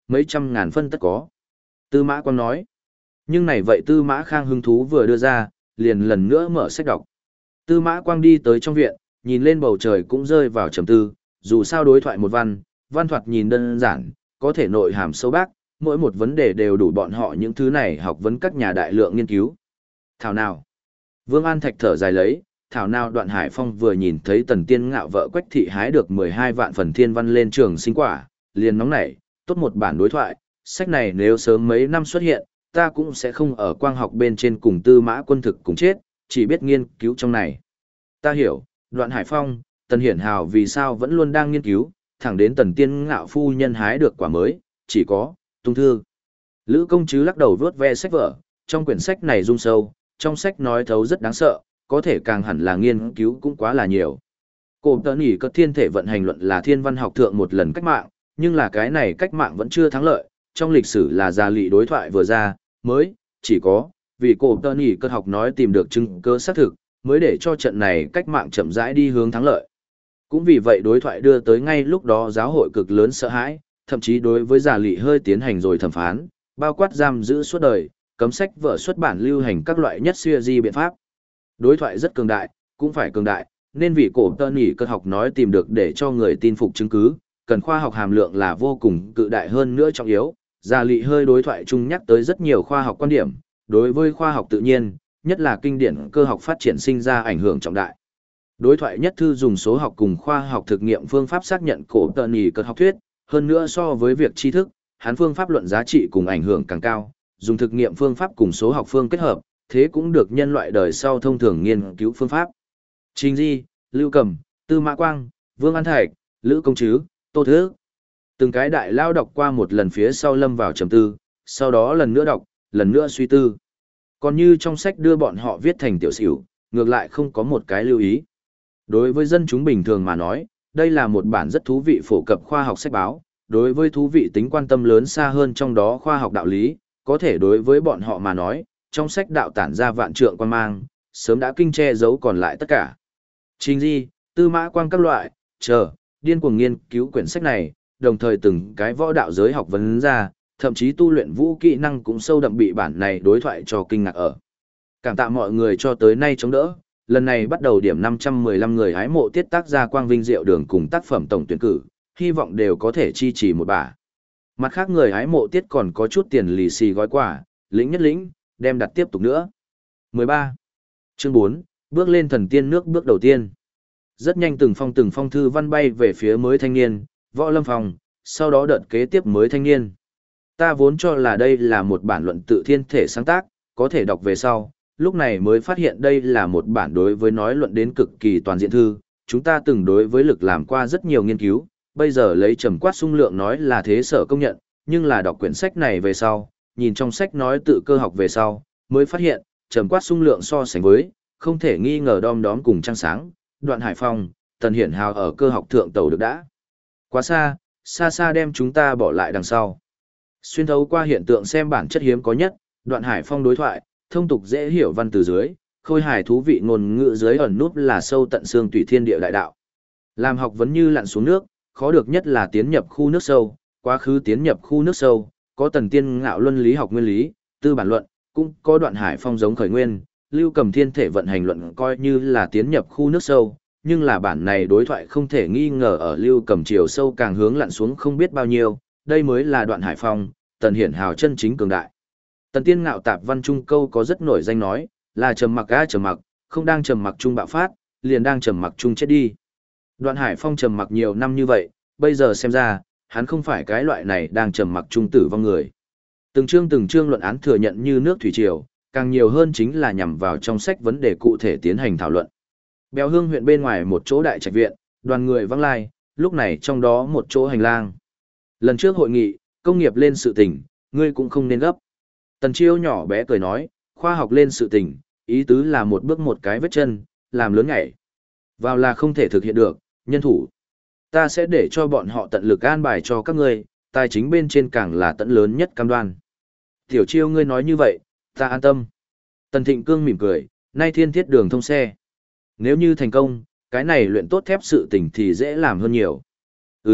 mấy trăm ngàn phân tất có. Tư Mã Quang nói. Nhưng này vậy Tư Mã Khang hứng thú vừa đưa ra, liền lần nữa mở sách đọc. Tư Mã Quang đi tới trong viện, nhìn lên bầu trời cũng rơi vào trầm tư, dù sao đối thoại một văn thoạt nhìn đơn giản, có thể nội hàm sâu bác, mỗi một vấn đề đều đủ bọn họ những thứ này học vấn các nhà đại lượng nghiên cứu. Thảo nào? Vương An Thạch thở dài lấy, thảo nào Đoạn Hải Phong vừa nhìn thấy Tần Tiên Ngạo vợ Quách Thị hái được 12 vạn phần thiên văn lên trường sinh quả, liền nóng nảy, tốt một bản đối thoại, sách này nếu sớm mấy năm xuất hiện, ta cũng sẽ không ở quang học bên trên cùng Tư Mã Quân thực cùng chết, chỉ biết nghiên cứu trong này. Ta hiểu, Đoạn Hải Phong, Tần Hiển Hào vì sao vẫn luôn đang nghiên cứu, thẳng đến Tần Tiên Ngạo phu nhân hái được quả mới, chỉ có, tung thư. Lữ Công Trứ lắc đầu vuốt ve sách vở, trong quyển sách này rung sâu, trong sách nói thấu rất đáng sợ, có thể càng hẳn là nghiên cứu cũng quá là nhiều. Cổ tớ nỉ cất thiên thể vận hành luận là thiên văn học thượng một lần cách mạng, nhưng là cái này cách mạng vẫn chưa thắng lợi, trong lịch sử là gia lị đối thoại vừa ra, mới, chỉ có, vì cổ tớ nỉ cất học nói tìm được chứng cơ xác thực, mới để cho trận này cách mạng chậm rãi đi hướng thắng lợi. Cũng vì vậy đối thoại đưa tới ngay lúc đó giáo hội cực lớn sợ hãi, thậm chí đối với gia lị hơi tiến hành rồi thẩm phán, bao quát giam giữ suốt đời, cấm sách vở xuất bản lưu hành các loại nhất xuya di biện pháp. Đối thoại rất cường đại, cũng phải cường đại, nên vì cổ tơ nỉ cơ học nói tìm được để cho người tin phục chứng cứ, cần khoa học hàm lượng là vô cùng cự đại hơn nữa trọng yếu. Gia lị hơi đối thoại chung nhắc tới rất nhiều khoa học quan điểm, đối với khoa học tự nhiên, nhất là kinh điển cơ học phát triển sinh ra ảnh hưởng trọng đại. Đối thoại nhất thư dùng số học cùng khoa học thực nghiệm phương pháp xác nhận cổ tơ nỉ cơ học thuyết, hơn nữa so với việc tri thức, hắn phương pháp luận giá trị cùng ảnh hưởng càng cao, dùng thực nghiệm phương pháp cùng số học phương kết hợp, thế cũng được nhân loại đời sau thông thường nghiên cứu phương pháp. Trình Di, Lưu Cầm, Tư Mã Quang, Vương An Thạch, Lữ Công Trứ, Tô Thứ. Từng cái đại lao đọc qua một lần phía sau lâm vào trầm tư, sau đó lần nữa đọc, lần nữa suy tư. Còn như trong sách đưa bọn họ viết thành tiểu xỉu, ngược lại không có một cái lưu ý. Đối với dân chúng bình thường mà nói, đây là một bản rất thú vị phổ cập khoa học sách báo, đối với thú vị tính quan tâm lớn xa hơn trong đó khoa học đạo lý, có thể đối với bọn họ mà nói, trong sách đạo tản ra vạn trượng quan mang, sớm đã kinh che giấu còn lại tất cả. Trình Di, Tư Mã Quang các loại, điên cuồng nghiên cứu quyển sách này, đồng thời từng cái võ đạo giới học vấn ra, thậm chí tu luyện vũ kỹ năng cũng sâu đậm bị bản này đối thoại cho kinh ngạc ở. Cảm tạ mọi người cho tới nay chống đỡ, lần này bắt đầu điểm 515 người hái mộ tiết tác gia Quang Vinh Diệu Đường cùng tác phẩm tổng tuyển cử, hy vọng đều có thể chi trì một bả. Mặt khác người hái mộ tiết còn có chút tiền lì xì gói quà, lĩnh nhất lĩnh, đem đặt tiếp tục nữa. 13. Chương 4, bước lên thần tiên nước bước đầu tiên. Rất nhanh từng phong thư văn bay về phía mới thanh niên, Võ Lâm Phòng, sau đó đợt kế tiếp mới thanh niên. Ta vốn cho là đây là một bản luận tự thiên thể sáng tác, có thể đọc về sau, lúc này mới phát hiện đây là một bản đối với nói luận đến cực kỳ toàn diện thư, chúng ta từng đối với lực làm qua rất nhiều nghiên cứu, bây giờ lấy trầm quát sung lượng nói là thế sở công nhận, nhưng là đọc quyển sách này về sau, nhìn trong sách nói tự cơ học về sau, mới phát hiện, trầm quát sung lượng so sánh với, không thể nghi ngờ đom đóm cùng trăng sáng, Đoạn Hải Phong, Tần Hiển Hào ở cơ học thượng tàu được đã. Quá xa, xa xa đem chúng ta bỏ lại đằng sau. Xuyên thấu qua hiện tượng xem bản chất hiếm có nhất, Đoạn Hải Phong đối thoại, thông tục dễ hiểu văn từ dưới, khôi hài thú vị ngôn ngữ dưới ẩn núp là sâu tận xương tùy thiên địa đại đạo. Làm học vấn như lặn xuống nước, khó được nhất là tiến nhập khu nước sâu, quá khứ tiến nhập khu nước sâu, có Tần Tiên Ngạo luân lý học nguyên lý, tư bản luận, cũng có Đoạn Hải Phong giống khởi nguyên, Lưu Cầm thiên thể vận hành luận coi như là tiến nhập khu nước sâu, nhưng là bản này đối thoại không thể nghi ngờ ở Lưu Cầm chiều sâu càng hướng lặn xuống không biết bao nhiêu, đây mới là Đoạn Hải Phong, Tần Hiển Hào chân chính cường đại. Tần Tiên Ngạo tạp văn trung câu có rất nổi danh nói, là trầm mặc a trầm mặc, không đang trầm mặc trung bạo phát, liền đang trầm mặc trung chết đi. Đoạn Hải Phong trầm mặc nhiều năm như vậy, bây giờ xem ra, hắn không phải cái loại này đang trầm mặc trung tử vong người. Từng chương luận án thừa nhận như nước thủy triều, càng nhiều hơn chính là nhằm vào trong sách vấn đề cụ thể tiến hành thảo luận. Bèo Hương huyện bên ngoài một chỗ đại trạch viện, đoàn người vắng lai, lúc này trong đó một chỗ hành lang. Lần trước hội nghị, công nghiệp lên sự tình, ngươi cũng không nên gấp. Tần Chiêu nhỏ bé cười nói, khoa học lên sự tình, ý tứ là một bước một cái vết chân, làm lớn nhảy. Vào là không thể thực hiện được, nhân thủ. Ta sẽ để cho bọn họ tận lực an bài cho các ngươi, tài chính bên trên càng là tận lớn nhất cam đoan. Tiểu Chiêu ngươi nói như vậy, ta an tâm. Tần Thịnh Cương mỉm cười, nay thiên thiết đường thông xe. Nếu như thành công, cái này luyện tốt thép sự tình thì dễ làm hơn nhiều. Ừ,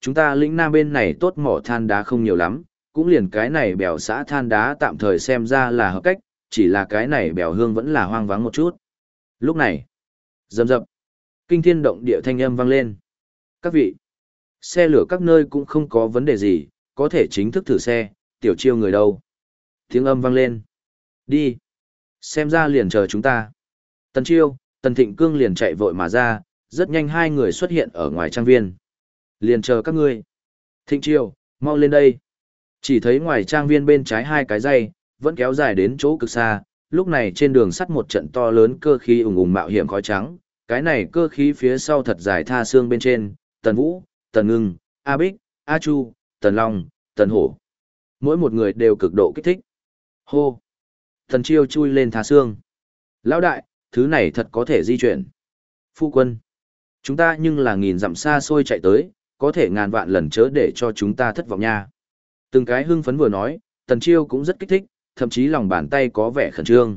chúng ta lĩnh Nam bên này tốt mỏ than đá không nhiều lắm, cũng liền cái này bèo xã than đá tạm thời xem ra là hợp cách, chỉ là cái này bèo hương vẫn là hoang vắng một chút. Lúc này, rầm rập, kinh thiên động địa thanh âm vang lên. Các vị, xe lửa các nơi cũng không có vấn đề gì, có thể chính thức thử xe, Tiểu Chiêu người đâu? Tiếng âm vang lên. Đi. Xem ra liền chờ chúng ta. Tần Chiêu, Tần Thịnh Cương liền chạy vội mà ra, rất nhanh hai người xuất hiện ở ngoài trang viên. Liền chờ các ngươi. Thịnh Chiêu, mau lên đây. Chỉ thấy ngoài trang viên bên trái hai cái dây, vẫn kéo dài đến chỗ cực xa, lúc này trên đường sắt một trận to lớn cơ khí ùng ùng mạo hiểm khói trắng, cái này cơ khí phía sau thật dài tha xương bên trên, Tần Vũ, Tần Ngưng, A Bích, A Chu, Tần Long, Tần Hổ. Mỗi một người đều cực độ kích thích. Hô! Tần Chiêu chui lên tha xương. Lão đại, thứ này thật có thể di chuyển. Phu quân! Chúng ta nhưng là nghìn dặm xa xôi chạy tới, có thể ngàn vạn lần chớ để cho chúng ta thất vọng nha. Từng cái hưng phấn vừa nói, Tần Chiêu cũng rất kích thích, thậm chí lòng bàn tay có vẻ khẩn trương.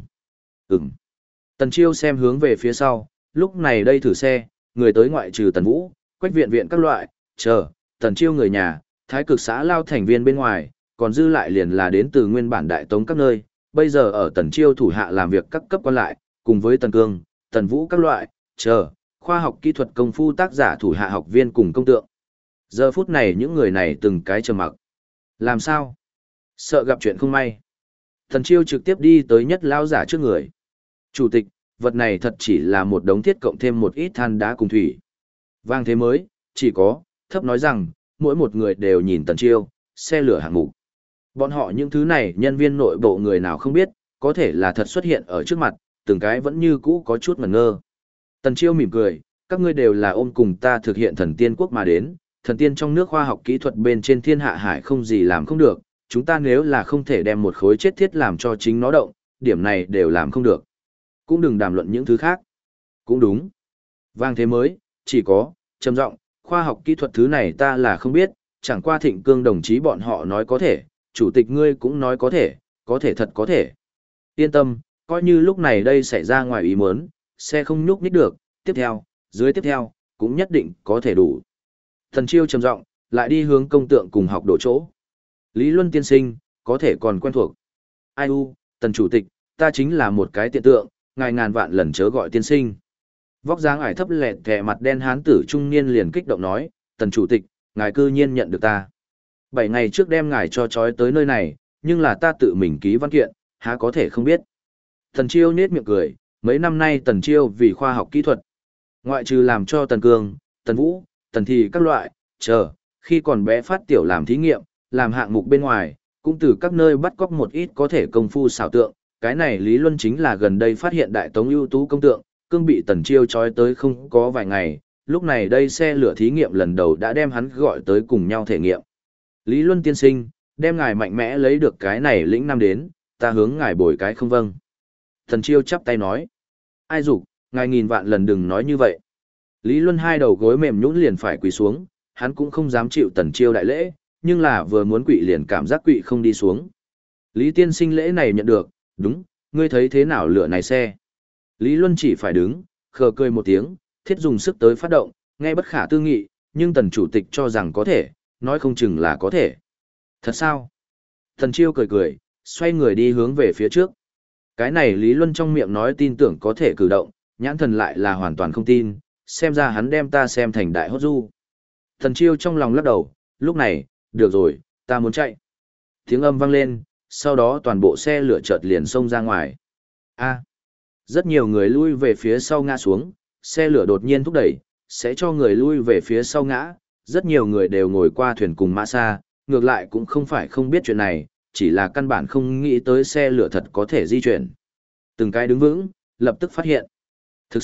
Tần Chiêu xem hướng về phía sau, lúc này đây thử xe, người tới ngoại trừ Tần Vũ, Quách Viện Viện các loại, chờ, Tần Chiêu người nhà, Thái Cực xã lao thành viên bên ngoài, còn dư lại liền là đến từ nguyên bản đại tống các nơi, bây giờ ở Tần Chiêu thủ hạ làm việc các cấp quan lại, cùng với Tần Cương, Tần Vũ các loại, chờ, khoa học kỹ thuật công phu tác giả thủ hạ học viên cùng công tượng. Giờ phút này những người này từng cái trầm mặc. Làm sao? Sợ gặp chuyện không may. Tần Chiêu trực tiếp đi tới nhất lao giả trước người. Chủ tịch, vật này thật chỉ là một đống thiết cộng thêm một ít than đá cùng thủy. Vang thế mới, chỉ có, thấp nói rằng, mỗi một người đều nhìn Tần Chiêu, xe lửa hạng mục. Bọn họ những thứ này nhân viên nội bộ người nào không biết, có thể là thật xuất hiện ở trước mặt, từng cái vẫn như cũ có chút ngẩn ngơ. Tần Chiêu mỉm cười, các ngươi đều là ôm cùng ta thực hiện thần tiên quốc mà đến, thần tiên trong nước khoa học kỹ thuật bên trên thiên hạ hải không gì làm không được, chúng ta nếu là không thể đem một khối chết thiết làm cho chính nó động, điểm này đều làm không được. Cũng đừng đàm luận những thứ khác. Cũng đúng. Vang thế mới, chỉ có, trầm giọng, khoa học kỹ thuật thứ này ta là không biết, chẳng qua Thịnh Cương đồng chí bọn họ nói có thể, chủ tịch ngươi cũng nói có thể thật có thể. Yên tâm, coi như lúc này đây xảy ra ngoài ý muốn, xe không nhúc nhích được, tiếp theo, dưới tiếp theo, cũng nhất định có thể đủ. Tần Chiêu trầm giọng, lại đi hướng công tượng cùng học độ chỗ. Lý Luân tiên sinh, có thể còn quen thuộc. Ai u, Tần chủ tịch, ta chính là một cái tiện tượng, ngài ngàn vạn lần chớ gọi tiên sinh. Vóc dáng ải thấp lẹt kẻ mặt đen hán tử trung niên liền kích động nói, Tần chủ tịch, ngài cư nhiên nhận được ta. 7 ngày trước đem ngài cho trói tới nơi này, nhưng là ta tự mình ký văn kiện, há có thể không biết. Tần Chiêu nết miệng cười, mấy năm nay Tần Chiêu vì khoa học kỹ thuật, ngoại trừ làm cho Tần Cương, Tần Vũ, Tần Thì các loại, chờ, khi còn bé phát tiểu làm thí nghiệm, làm hạng mục bên ngoài, cũng từ các nơi bắt cóc một ít có thể công phu xảo tượng. Cái này Lý Luân chính là gần đây phát hiện đại tống ưu tú công tượng, Cương bị Tần Chiêu trói tới không có vài ngày, lúc này đây xe lửa thí nghiệm lần đầu đã đem hắn gọi tới cùng nhau thể nghiệm. Lý Luân tiên sinh, đem ngài mạnh mẽ lấy được cái này lĩnh năm đến, ta hướng ngài bồi cái không vâng. Tần Chiêu chắp tay nói, ai dục, ngài nghìn vạn lần đừng nói như vậy. Lý Luân hai đầu gối mềm nhũn liền phải quỳ xuống, hắn cũng không dám chịu Tần Chiêu đại lễ, nhưng là vừa muốn quỳ liền cảm giác quỳ không đi xuống. Lý tiên sinh lễ này nhận được, đúng, ngươi thấy thế nào lửa này xe? Lý Luân chỉ phải đứng, khờ cười một tiếng, thiết dùng sức tới phát động, nghe bất khả tư nghị, nhưng Tần chủ tịch cho rằng có thể, nói không chừng là có thể. Thật sao? Tần Chiêu cười cười, xoay người đi hướng về phía trước. Cái này Lý Luân trong miệng nói tin tưởng có thể cử động, nhãn thần lại là hoàn toàn không tin, xem ra hắn đem ta xem thành đại hốt du. Tần Chiêu trong lòng lắc đầu, lúc này, được rồi, ta muốn chạy. Tiếng âm vang lên, sau đó toàn bộ xe lửa chợt liền xông ra ngoài. A, rất nhiều người lui về phía sau ngã xuống, xe lửa đột nhiên thúc đẩy, sẽ cho người lui về phía sau ngã, rất nhiều người đều ngồi qua thuyền cùng mã xa, ngược lại cũng không phải không biết chuyện này, chỉ là căn bản không nghĩ tới xe lửa thật có thể di chuyển. Từng cái đứng vững, lập tức phát hiện. Thực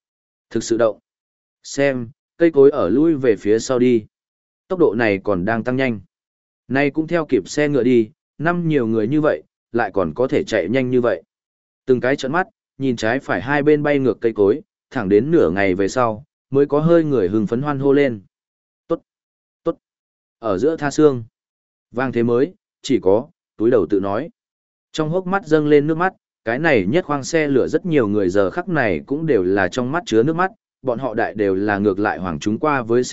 sự động. Xem, cây cối ở lui về phía sau đi. Tốc độ này còn đang tăng nhanh. Nay cũng theo kịp xe ngựa đi, năm nhiều người như vậy, lại còn có thể chạy nhanh như vậy. Từng cái trợn mắt, nhìn trái phải hai bên bay ngược cây cối, thẳng đến nửa ngày về sau, mới có hơi người hưng phấn hoan hô lên. Tốt, tốt. Ở giữa tha xương. Vang thế mới, chỉ có, túi đầu tự nói. Trong hốc mắt dâng lên nước mắt, cái này nhất khoang xe lửa rất nhiều người giờ khắc này cũng đều là trong mắt chứa nước mắt, bọn họ đại đều là ngược lại hoàng chúng qua với sinh động,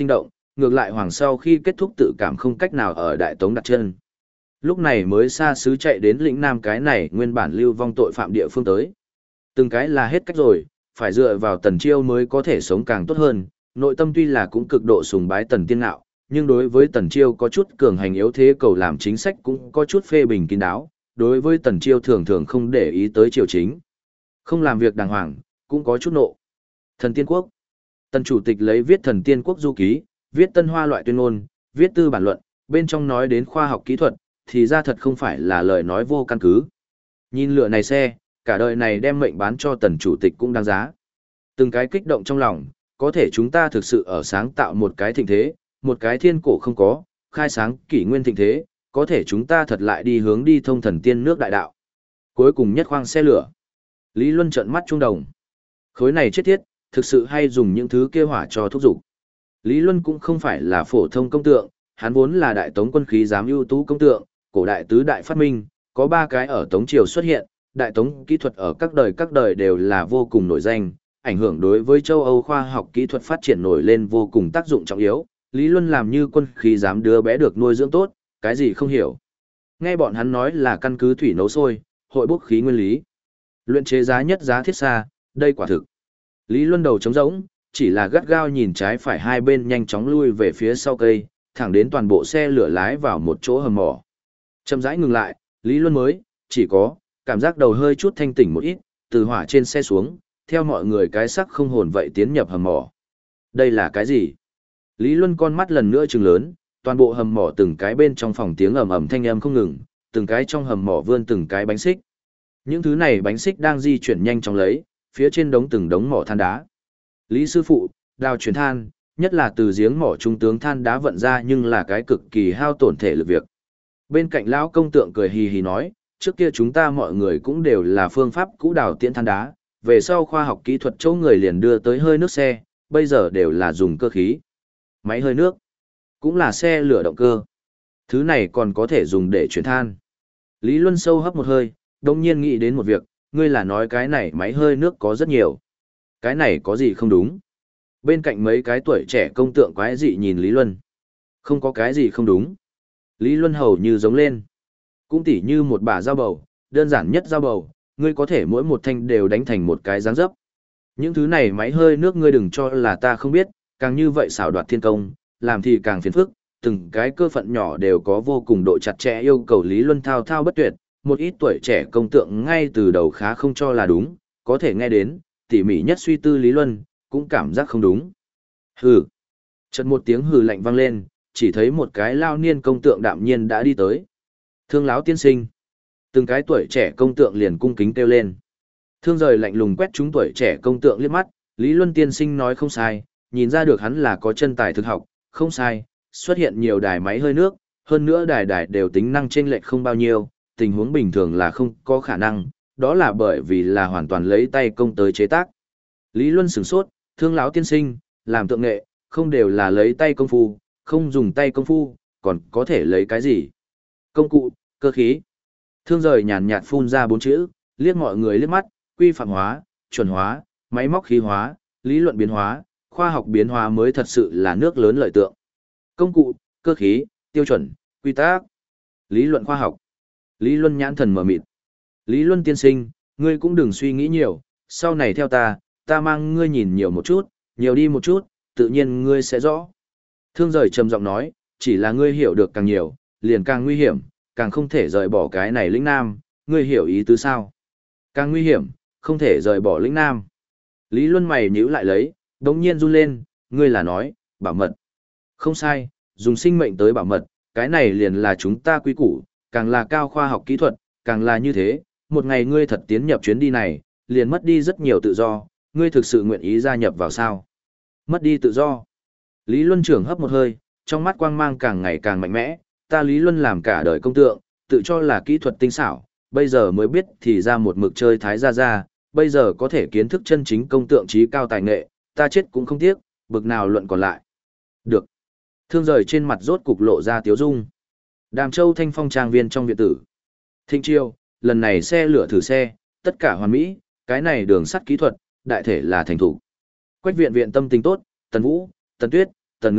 ngược lại Hoàng sau khi kết thúc tự cảm không cách nào ở Đại Tống đặt chân. Lúc này mới xa xứ chạy đến lĩnh Nam cái này nguyên bản lưu vong tội phạm địa phương tới. Từng cái là hết cách rồi, phải dựa vào Tần Chiêu mới có thể sống càng tốt hơn, nội tâm tuy là cũng cực độ sùng bái Tần Tiên Ngạo, nhưng đối với Tần Chiêu có chút cường hành yếu thế cầu làm chính sách cũng có chút phê bình kín đáo, đối với Tần Chiêu thường thường không để ý tới triều chính. Không làm việc đàng hoàng, cũng có chút nộ. Thần Tiên Quốc. Tần Chủ tịch lấy viết Thần Tiên Quốc du ký, viết tân hoa loại tuyên ngôn, viết tư bản luận, bên trong nói đến khoa học kỹ thuật, thì ra thật không phải là lời nói vô căn cứ. Nhìn lựa này xe, cả đời này đem mệnh bán cho Tần Chủ tịch cũng đáng giá. Từng cái kích động trong lòng, có thể chúng ta thực sự ở sáng tạo một cái thịnh thế, một cái thiên cổ không có, khai sáng kỷ nguyên thịnh thế, có thể chúng ta thật lại đi hướng đi thông thần tiên nước đại đạo. Cuối cùng nhất khoang xe lửa. Lý Luân trợn mắt trung đồng. Khối này chết thiết, thực sự hay dùng những thứ kia hỏa cho thúc dục. Lý Luân cũng không phải là phổ thông công tượng, hắn vốn là đại tống quân khí giám ưu tú công tượng, cổ đại tứ đại phát minh, có 3 cái ở Tống Triều xuất hiện, đại tống kỹ thuật ở các đời đều là vô cùng nổi danh, ảnh hưởng đối với châu Âu khoa học kỹ thuật phát triển nổi lên vô cùng tác dụng trọng yếu. Lý Luân làm như quân khí giám đứa bé được nuôi dưỡng tốt, cái gì không hiểu. Nghe bọn hắn nói là căn cứ thủy nấu sôi, hội bốc khí nguyên lý. Luyện chế giá nhất giá thiết xa, đây quả thực. Lý Luân đầu trống rỗng, chỉ là gắt gao nhìn trái phải hai bên nhanh chóng lui về phía sau cây, thẳng đến toàn bộ xe lửa lái vào một chỗ hầm mỏ. Chậm rãi ngừng lại, Lý Luân mới, chỉ có, cảm giác đầu hơi chút thanh tỉnh một ít, từ hỏa trên xe xuống, theo mọi người cái sắc không hồn vậy tiến nhập hầm mỏ. Đây là cái gì? Lý Luân con mắt lần nữa trừng lớn, toàn bộ hầm mỏ từng cái bên trong phòng tiếng ầm ầm thanh âm không ngừng, từng cái trong hầm mỏ vươn từng cái bánh xích. Những thứ này bánh xích đang di chuyển nhanh chóng lấy, phía trên đống từng đống mỏ than đá. Lý sư phụ, đào chuyển than, nhất là từ giếng mỏ trung tướng than đá vận ra nhưng là cái cực kỳ hao tổn thể lực việc. Bên cạnh lão công tượng cười hì hì nói, trước kia chúng ta mọi người cũng đều là phương pháp cũ đào tiễn than đá, về sau khoa học kỹ thuật chỗ người liền đưa tới hơi nước xe, bây giờ đều là dùng cơ khí. Máy hơi nước, cũng là xe lửa động cơ. Thứ này còn có thể dùng để chuyển than. Lý Luân sâu hấp một hơi, đồng nhiên nghĩ đến một việc, ngươi là nói cái này máy hơi nước có rất nhiều. Cái này có gì không đúng? Bên cạnh mấy cái tuổi trẻ công tượng quái dị nhìn Lý Luân. Không có cái gì không đúng. Lý Luân hầu như giống lên. Cũng tỉ như một bả dao bầu, đơn giản nhất dao bầu, ngươi có thể mỗi một thanh đều đánh thành một cái dáng dấp. Những thứ này máy hơi nước ngươi đừng cho là ta không biết, càng như vậy xảo đoạt thiên công, làm thì càng phiền phức, từng cái cơ phận nhỏ đều có vô cùng độ chặt chẽ yêu cầu Lý Luân thao thao bất tuyệt, một ít tuổi trẻ công tượng ngay từ đầu khá không cho là đúng, có thể nghe đến, tỉ mỉ nhất suy tư Lý Luân, cũng cảm giác không đúng. Hừ. Chợt một tiếng hừ lạnh vang lên, chỉ thấy một cái lao niên công tượng đạm nhiên đã đi tới. Thương láo tiên sinh. Từng cái tuổi trẻ công tượng liền cung kính kêu lên. Thương rời lạnh lùng quét chúng tuổi trẻ công tượng liếc mắt, Lý Luân tiên sinh nói không sai, nhìn ra được hắn là có chân tài thực học, không sai, xuất hiện nhiều đài máy hơi nước, hơn nữa đài đài đều tính năng chênh lệch không bao nhiêu, tình huống bình thường là không có khả năng, đó là bởi vì là hoàn toàn lấy tay công tới chế tác. Lý Luân sửng sốt, thương lão tiên sinh, làm tượng nghệ, không đều là lấy tay công phu, không dùng tay công phu, còn có thể lấy cái gì? Công cụ, cơ khí. Thương rời nhàn nhạt phun ra 4 chữ, liếc mọi người liếc mắt, quy phạm hóa, chuẩn hóa, máy móc khí hóa, lý luận biến hóa, khoa học biến hóa mới thật sự là nước lớn lợi tượng. Công cụ, cơ khí, tiêu chuẩn, quy tắc, lý luận khoa học. Lý Luân nhãn thần mở mịt. Lý Luân tiên sinh, ngươi cũng đừng suy nghĩ nhiều, sau này theo ta mang ngươi nhìn nhiều một chút, nhiều đi một chút, tự nhiên ngươi sẽ rõ. Thương rời trầm giọng nói, chỉ là ngươi hiểu được càng nhiều, liền càng nguy hiểm, càng không thể rời bỏ cái này lĩnh nam, ngươi hiểu ý tứ sao? Càng nguy hiểm, không thể rời bỏ lĩnh nam. Lý Luân mày nhíu lại lấy, đống nhiên run lên, ngươi là nói, bảo mật. Không sai, dùng sinh mệnh tới bảo mật, cái này liền là chúng ta quý củ, càng là cao khoa học kỹ thuật, càng là như thế, một ngày ngươi thật tiến nhập chuyến đi này, liền mất đi rất nhiều tự do, ngươi thực sự nguyện ý gia nhập vào sao? Mất đi tự do. Lý Luân trưởng hấp một hơi, trong mắt quang mang càng ngày càng mạnh mẽ, ta Lý Luân làm cả đời công tượng, tự cho là kỹ thuật tinh xảo, bây giờ mới biết thì ra một mực chơi thái gia, bây giờ có thể kiến thức chân chính công tượng trí cao tài nghệ, ta chết cũng không tiếc, bực nào luận còn lại. Được. Thương rời trên mặt rốt cục lộ ra tiếu dung. Đàm Châu Thanh Phong trang viên trong viện tử. Thịnh Chiêu, lần này xe lửa thử xe, tất cả hoàn mỹ, cái này đường sắt kỹ thuật, đại thể là thành thủ. Quách viện viện tâm tình tốt, Tần Vũ, Tần Tuyết, Tần Ngưng,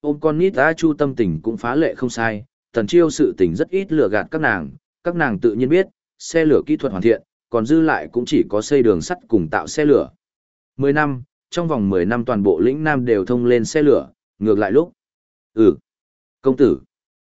ôm con nít A Chu tâm tình cũng phá lệ không sai, Tần Chiêu sự tình rất ít lừa gạt các nàng tự nhiên biết, xe lửa kỹ thuật hoàn thiện, còn dư lại cũng chỉ có xây đường sắt cùng tạo xe lửa. 10 năm, trong vòng 10 năm toàn bộ lĩnh Nam đều thông lên xe lửa, ngược lại lúc. Công tử.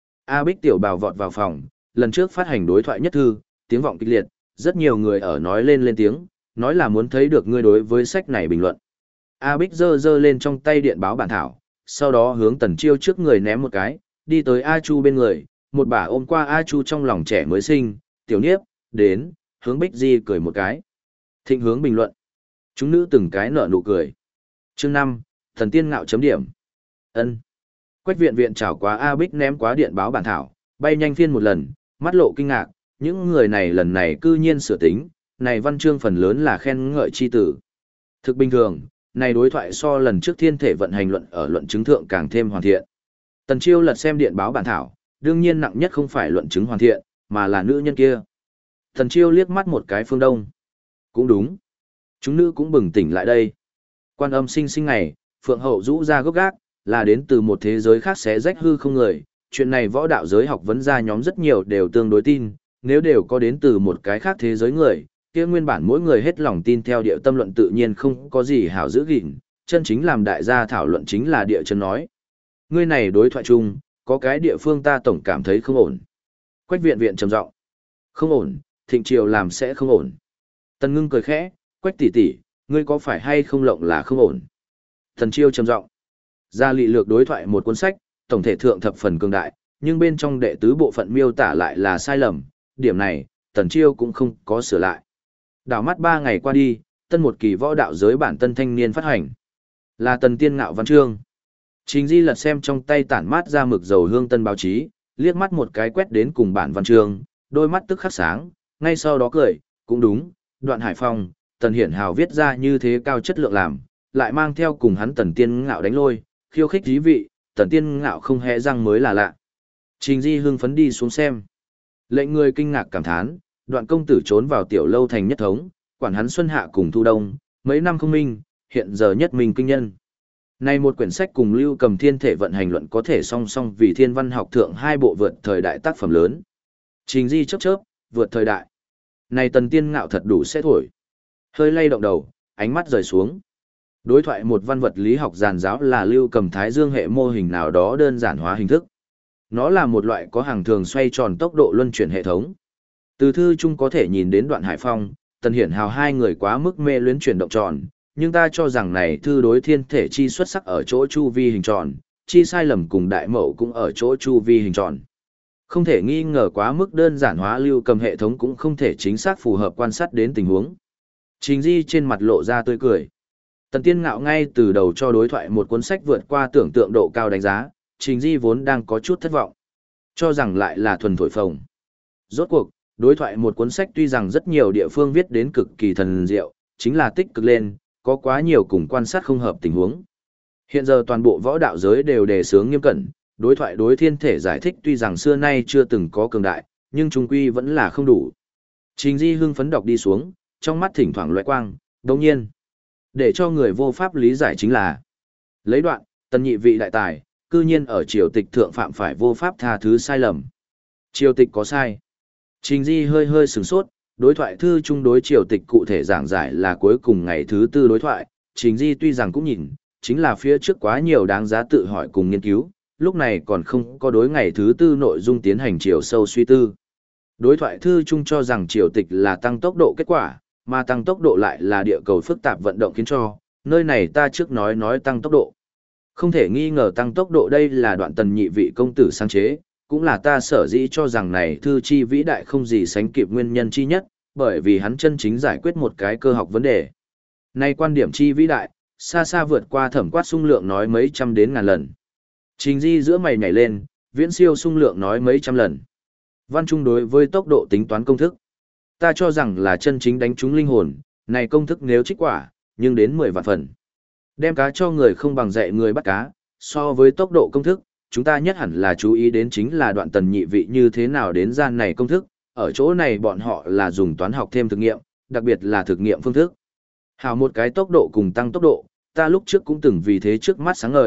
A Bích tiểu bào vọt vào phòng, lần trước phát hành đối thoại nhất thư, tiếng vọng kịch liệt, rất nhiều người ở nói lên tiếng, nói là muốn thấy được ngươi đối với sách này bình luận. A Bích giơ lên trong tay điện báo bản thảo, sau đó hướng Tần Chiêu trước người ném một cái, đi tới A Chu bên người, một bà ôm qua A Chu trong lòng trẻ mới sinh, tiểu niếp, đến, hướng Bích Di cười một cái. Thịnh hướng bình luận. Chúng nữ từng cái nở nụ cười. Chương 5, Thần Tiên Ngạo chấm điểm. Ân. Quách viện viện chào quá A Bích ném quá điện báo bản thảo, bay nhanh phiên một lần, mắt lộ kinh ngạc, những người này lần này cư nhiên sửa tính, này văn chương phần lớn là khen ngợi chi tử. Thực bình thường, này đối thoại so lần trước thiên thể vận hành luận ở luận chứng thượng càng thêm hoàn thiện. Tần Chiêu lật xem điện báo bản thảo, đương nhiên nặng nhất không phải luận chứng hoàn thiện, mà là nữ nhân kia. Tần Chiêu liếc mắt một cái Phương Đông. Cũng đúng. Chúng nữ cũng bừng tỉnh lại đây. Quan Âm sinh sinh ngày, Phượng Hậu rũ ra gốc gác, là đến từ một thế giới khác xé rách hư không người. Chuyện này võ đạo giới học vấn gia nhóm rất nhiều đều tương đối tin, nếu đều có đến từ một cái khác thế giới người, kia nguyên bản mỗi người hết lòng tin theo địa tâm luận tự nhiên không có gì hảo giữ gìn, chân chính làm đại gia thảo luận chính là địa chân nói. Ngươi này đối thoại chung, có cái địa phương ta tổng cảm thấy không ổn. Quách viện viện trầm giọng. Không ổn, Thịnh Triều làm sẽ không ổn. Tần Ngưng cười khẽ, Quách tỷ tỷ, ngươi có phải hay không lộng là không ổn. Tần Chiêu trầm giọng. Gia lị lược đối thoại một cuốn sách, tổng thể thượng thập phần cường đại, nhưng bên trong đệ tứ bộ phận miêu tả lại là sai lầm, điểm này, Tần Chiêu cũng không có sửa lại. Đảo mắt 3 ngày qua đi, tân một kỳ võ đạo giới bản tân thanh niên phát hành. Là Tần Tiên Ngạo văn chương. Trình Di lật xem trong tay tản mát ra mực dầu hương tân báo chí, liếc mắt một cái quét đến cùng bản văn chương, đôi mắt tức khắc sáng, ngay sau đó cười, cũng đúng, Đoạn Hải Phong, Tần Hiển Hào viết ra như thế cao chất lượng làm, lại mang theo cùng hắn Tần Tiên Ngạo đánh lôi, khiêu khích dí vị, Tần Tiên Ngạo không hề răng mới là lạ. Trình Di hưng phấn đi xuống xem. Lệnh người kinh ngạc cảm thán, Đoạn công tử trốn vào tiểu lâu thành nhất thống, quản hắn xuân hạ cùng thu đông, mấy năm không minh, hiện giờ nhất minh kinh nhân. Này một quyển sách cùng Lưu Cầm thiên thể vận hành luận có thể song song vì thiên văn học thượng hai bộ vượt thời đại tác phẩm lớn. Trình Di chớp, vượt thời đại. Này Tần Tiên Ngạo thật đủ sẽ thổi. Hơi lay động đầu, ánh mắt rời xuống. Đối thoại một văn vật lý học giàn giáo là Lưu Cầm Thái Dương hệ mô hình nào đó đơn giản hóa hình thức. Nó là một loại có hàng thường xoay tròn tốc độ luân chuyển hệ thống. Từ thư chung có thể nhìn đến Đoạn Hải Phong, Tần Hiển Hào hai người quá mức mê luyến chuyển động tròn, nhưng ta cho rằng này thư đối thiên thể chi xuất sắc ở chỗ chu vi hình tròn, chi sai lầm cùng đại mậu cũng ở chỗ chu vi hình tròn. Không thể nghi ngờ quá mức đơn giản hóa Lưu Cầm hệ thống cũng không thể chính xác phù hợp quan sát đến tình huống. Trình Di trên mặt lộ ra tươi cười. Tần Tiên Ngạo ngay từ đầu cho đối thoại một cuốn sách vượt qua tưởng tượng độ cao đánh giá, Trình Di vốn đang có chút thất vọng, cho rằng lại là thuần thổi phồng. Rốt cuộc, đối thoại một cuốn sách tuy rằng rất nhiều địa phương viết đến cực kỳ thần diệu, chính là tích cực lên, có quá nhiều cùng quan sát không hợp tình huống. Hiện giờ toàn bộ võ đạo giới đều đề xướng nghiêm cẩn, đối thoại đối thiên thể giải thích tuy rằng xưa nay chưa từng có cường đại, nhưng trung quy vẫn là không đủ. Trình Di hưng phấn đọc đi xuống, trong mắt thỉnh thoảng lóe quang, đồng nhiên. Để cho người vô pháp lý giải chính là lấy Đoạn, Tần nhị vị đại tài, cư nhiên ở triều tịch thượng phạm phải vô pháp tha thứ sai lầm. Triều tịch có sai. Trình Di hơi sửng sốt, đối thoại thư chung đối triều tịch cụ thể giảng giải là cuối cùng ngày thứ 4 đối thoại, Trình Di tuy rằng cũng nhìn, chính là phía trước quá nhiều đáng giá tự hỏi cùng nghiên cứu, lúc này còn không có đối ngày thứ 4 nội dung tiến hành chiều sâu suy tư. Đối thoại thư chung cho rằng triều tịch là tăng tốc độ kết quả, mà tăng tốc độ lại là địa cầu phức tạp vận động khiến cho, nơi này ta trước nói tăng tốc độ. Không thể nghi ngờ tăng tốc độ đây là Đoạn Tần nhị vị công tử sáng chế, cũng là ta sở dĩ cho rằng này thư chi vĩ đại không gì sánh kịp nguyên nhân chi nhất, bởi vì hắn chân chính giải quyết một cái cơ học vấn đề. Nay quan điểm chi vĩ đại, xa xa vượt qua thẩm quát sung lượng nói mấy trăm đến ngàn lần. Trình Di giữa mày nhảy lên, viễn siêu sung lượng nói mấy trăm lần. Văn trung đối với tốc độ tính toán công thức. Ta cho rằng là chân chính đánh trúng linh hồn, này công thức nếu trích quả, nhưng đến 10 vạn phần. Đem cá cho người không bằng dạy người bắt cá, so với tốc độ công thức, chúng ta nhất hẳn là chú ý đến chính là Đoạn Tần nhị vị như thế nào đến gian này công thức, ở chỗ này bọn họ là dùng toán học thêm thực nghiệm, đặc biệt là thực nghiệm phương thức. Hào một cái tốc độ cùng tăng tốc độ, ta lúc trước cũng từng vì thế trước mắt sáng ngời,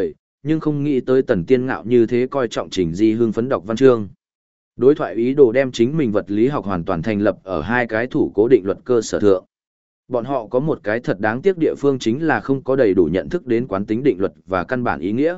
nhưng không nghĩ tới Tần Tiên Ngạo như thế coi trọng Trình Di hưng phấn đọc văn chương. Đối thoại ý đồ đem chính mình vật lý học hoàn toàn thành lập ở hai cái thủ cố định luật cơ sở thượng. Bọn họ có một cái thật đáng tiếc địa phương chính là không có đầy đủ nhận thức đến quán tính định luật và căn bản ý nghĩa.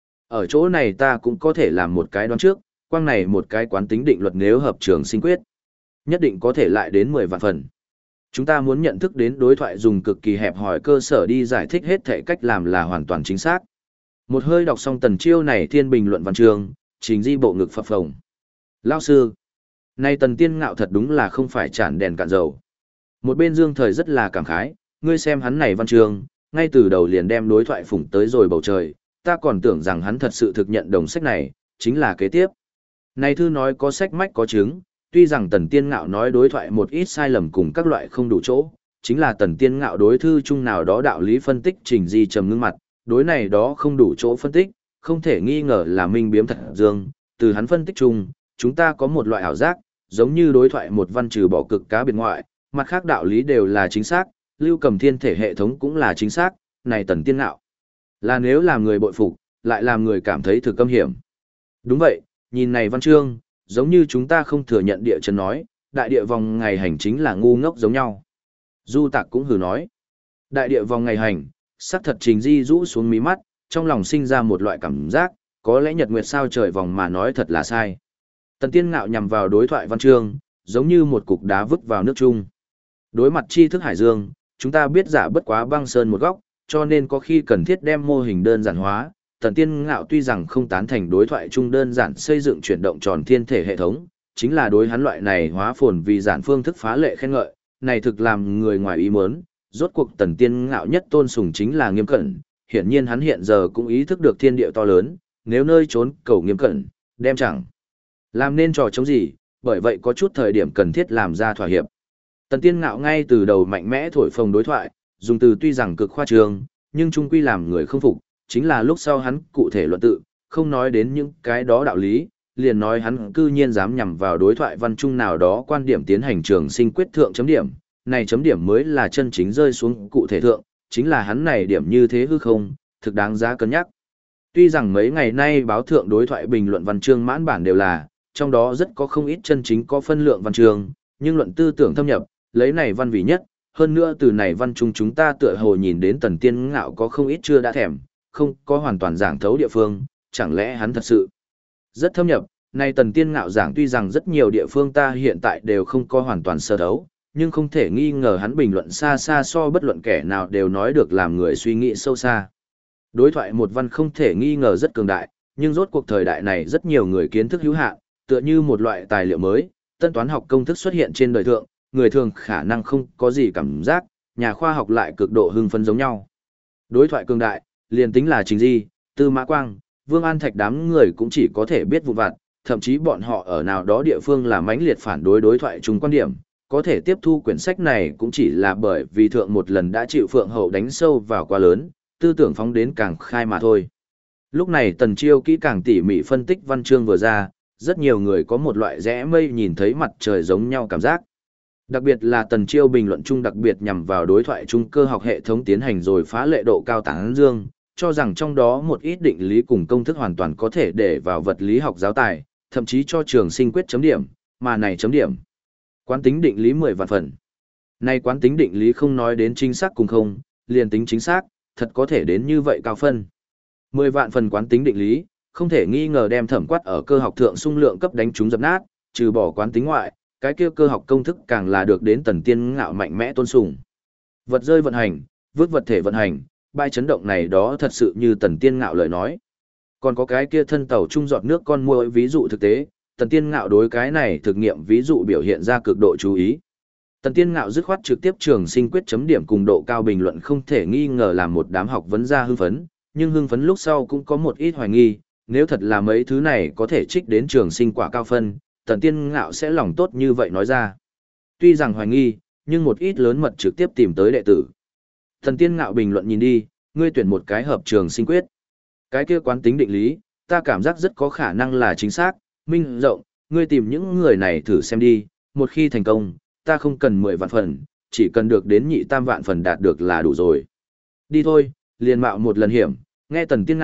Ở chỗ này ta cũng có thể làm một cái đoán trước, quang này một cái quán tính định luật nếu hợp trường sinh quyết, nhất định có thể lại đến 10 vạn phần. Chúng ta muốn nhận thức đến đối thoại dùng cực kỳ hẹp hòi cơ sở đi giải thích hết thể cách làm là hoàn toàn chính xác. Một hơi đọc xong Tần Chiêu này thiên bình luận văn chương, Trình Di bộ ngực phập phồng. Lao sư, nay Tần Tiên Ngạo thật đúng là không phải chản đèn cạn dầu. Một bên Dương Thời rất là cảm khái, ngươi xem hắn này văn chương, ngay từ đầu liền đem đối thoại phủng tới rồi bầu trời, ta còn tưởng rằng hắn thật sự thực nhận đồng sách này, chính là kế tiếp. Này thư nói có sách mách có chứng, tuy rằng Tần Tiên Ngạo nói đối thoại một ít sai lầm cùng các loại không đủ chỗ, chính là Tần Tiên Ngạo đối thư chung nào đó đạo lý phân tích Trình Di trầm ngưng mặt, đối này đó không đủ chỗ phân tích, không thể nghi ngờ là minh biếm thật dương, từ hắn phân tích chung, chúng ta có một loại ảo giác, giống như đối thoại một văn trừ bỏ cực cá biệt ngoại, mặt khác đạo lý đều là chính xác, Lưu Cầm Thiên thể hệ thống cũng là chính xác, này Tần Tiên Ngạo là nếu làm người bội phục, lại làm người cảm thấy thực câm hiểm. Đúng vậy, nhìn này văn chương, giống như chúng ta không thừa nhận địa chân nói, đại địa vòng ngày hành chính là ngu ngốc giống nhau. Du Tạc cũng hừ nói, đại địa vòng ngày hành, sắc thật Trình Di rũ xuống mí mắt, trong lòng sinh ra một loại cảm giác, có lẽ nhật nguyệt sao trời vòng mà nói thật là sai. Tần Tiên Ngạo nhằm vào đối thoại văn chương, giống như một cục đá vứt vào nước chung. Đối mặt tri thức hải dương, chúng ta biết giả bất quá băng sơn một góc, cho nên có khi cần thiết đem mô hình đơn giản hóa. Tần Tiên Ngạo tuy rằng không tán thành đối thoại chung đơn giản xây dựng chuyển động tròn thiên thể hệ thống, chính là đối hắn loại này hóa phồn vì giản phương thức phá lệ khen ngợi, này thực làm người ngoài ý muốn. Rốt cuộc Tần Tiên Ngạo nhất tôn sùng chính là Nghiêm Cẩn, hiển nhiên hắn hiện giờ cũng ý thức được thiên địa to lớn, nếu nơi trốn cầu Nghiêm Cẩn, đem chẳng làm nên trò chống gì, bởi vậy có chút thời điểm cần thiết làm ra thỏa hiệp. Tần Tiên Ngạo ngay từ đầu mạnh mẽ thổi phồng đối thoại, dùng từ tuy rằng cực khoa trương, nhưng chung quy làm người không phục, chính là lúc sau hắn cụ thể luận tự, không nói đến những cái đó đạo lý, liền nói hắn cư nhiên dám nhằm vào đối thoại văn chung nào đó quan điểm tiến hành trường sinh quyết thượng chấm điểm, này chấm điểm mới là chân chính rơi xuống cụ thể thượng, chính là hắn này điểm như thế hư không, thực đáng giá cân nhắc. Tuy rằng mấy ngày nay báo thượng đối thoại bình luận văn chương mãn bản đều là, trong đó rất có không ít chân chính có phân lượng văn chương, nhưng luận tư tưởng thâm nhập, lấy này văn vì nhất, hơn nữa từ này văn chung chúng ta tựa hồ nhìn đến Tần Tiên Ngạo có không ít chưa đã thèm, không có hoàn toàn giảng thấu địa phương, chẳng lẽ hắn thật sự rất thâm nhập. Này Tần Tiên Ngạo giảng tuy rằng rất nhiều địa phương ta hiện tại đều không có hoàn toàn sơ thấu, nhưng không thể nghi ngờ hắn bình luận xa xa so bất luận kẻ nào đều nói được làm người suy nghĩ sâu xa. Đối thoại một văn không thể nghi ngờ rất cường đại, nhưng rốt cuộc thời đại này rất nhiều người kiến thức hữu hạn, tựa như một loại tài liệu mới, tân toán học công thức xuất hiện trên đời thượng, người thường khả năng không có gì cảm giác, nhà khoa học lại cực độ hưng phấn giống nhau. Đối thoại cường đại, liền tính là Trình Di, Tư Mã Quang, Vương An Thạch đám người cũng chỉ có thể biết vụn vặt, thậm chí bọn họ ở nào đó địa phương là mãnh liệt phản đối đối thoại chung quan điểm, có thể tiếp thu quyển sách này cũng chỉ là bởi vì thượng một lần đã chịu Phượng Hậu đánh sâu vào quá lớn, tư tưởng phóng đến càng khai mà thôi. Lúc này Tần Chiêu kỹ càng tỉ mỉ phân tích văn chương vừa ra, rất nhiều người có một loại rẽ mây nhìn thấy mặt trời giống nhau cảm giác. Đặc biệt là Tần Chiêu bình luận chung đặc biệt nhằm vào đối thoại chung cơ học hệ thống tiến hành rồi phá lệ độ cao tán dương, cho rằng trong đó một ít định lý cùng công thức hoàn toàn có thể để vào vật lý học giáo tài, thậm chí cho trường sinh quyết chấm điểm, mà này chấm điểm. Quán tính định lý 10 vạn phần. Này quán tính định lý không nói đến chính xác cùng không, liền tính chính xác, thật có thể đến như vậy cao phân. 10 vạn phần quán tính định lý, không thể nghi ngờ đem thẩm quát ở cơ học thượng xung lượng cấp đánh trúng dập nát, trừ bỏ quán tính ngoại, cái kia cơ học công thức càng là được đến Tần Tiên Ngạo mạnh mẽ tôn sùng. Vật rơi vận hành, vứt vật thể vận hành, bãi chấn động này đó thật sự như Tần Tiên Ngạo lời nói. Còn có cái kia thân tàu trung giọt nước con muỗi ví dụ thực tế, Tần Tiên Ngạo đối cái này thực nghiệm ví dụ biểu hiện ra cực độ chú ý. Tần Tiên Ngạo dứt khoát trực tiếp trường sinh quyết chấm điểm cùng độ cao bình luận không thể nghi ngờ làm một đám học vấn gia hưng phấn, nhưng hưng phấn lúc sau cũng có một ít hoài nghi, nếu thật là mấy thứ này có thể trích đến trường sinh quả cao phân, Tần Tiên Ngạo sẽ lòng tốt như vậy nói ra. Tuy rằng hoài nghi, nhưng một ít lớn mật trực tiếp tìm tới đệ tử. Tần Tiên Ngạo bình luận nhìn đi, ngươi tuyển một cái hợp trường sinh quyết. Cái kia quán tính định lý, ta cảm giác rất có khả năng là chính xác, minh rộng, ngươi tìm những người này thử xem đi, một khi thành công, ta không cần 10 vạn phần, chỉ cần được đến nhị tam vạn phần đạt được là đủ rồi. Đi thôi, liền mạo một lần hiểm, nghe Tần Tiên Ngạo,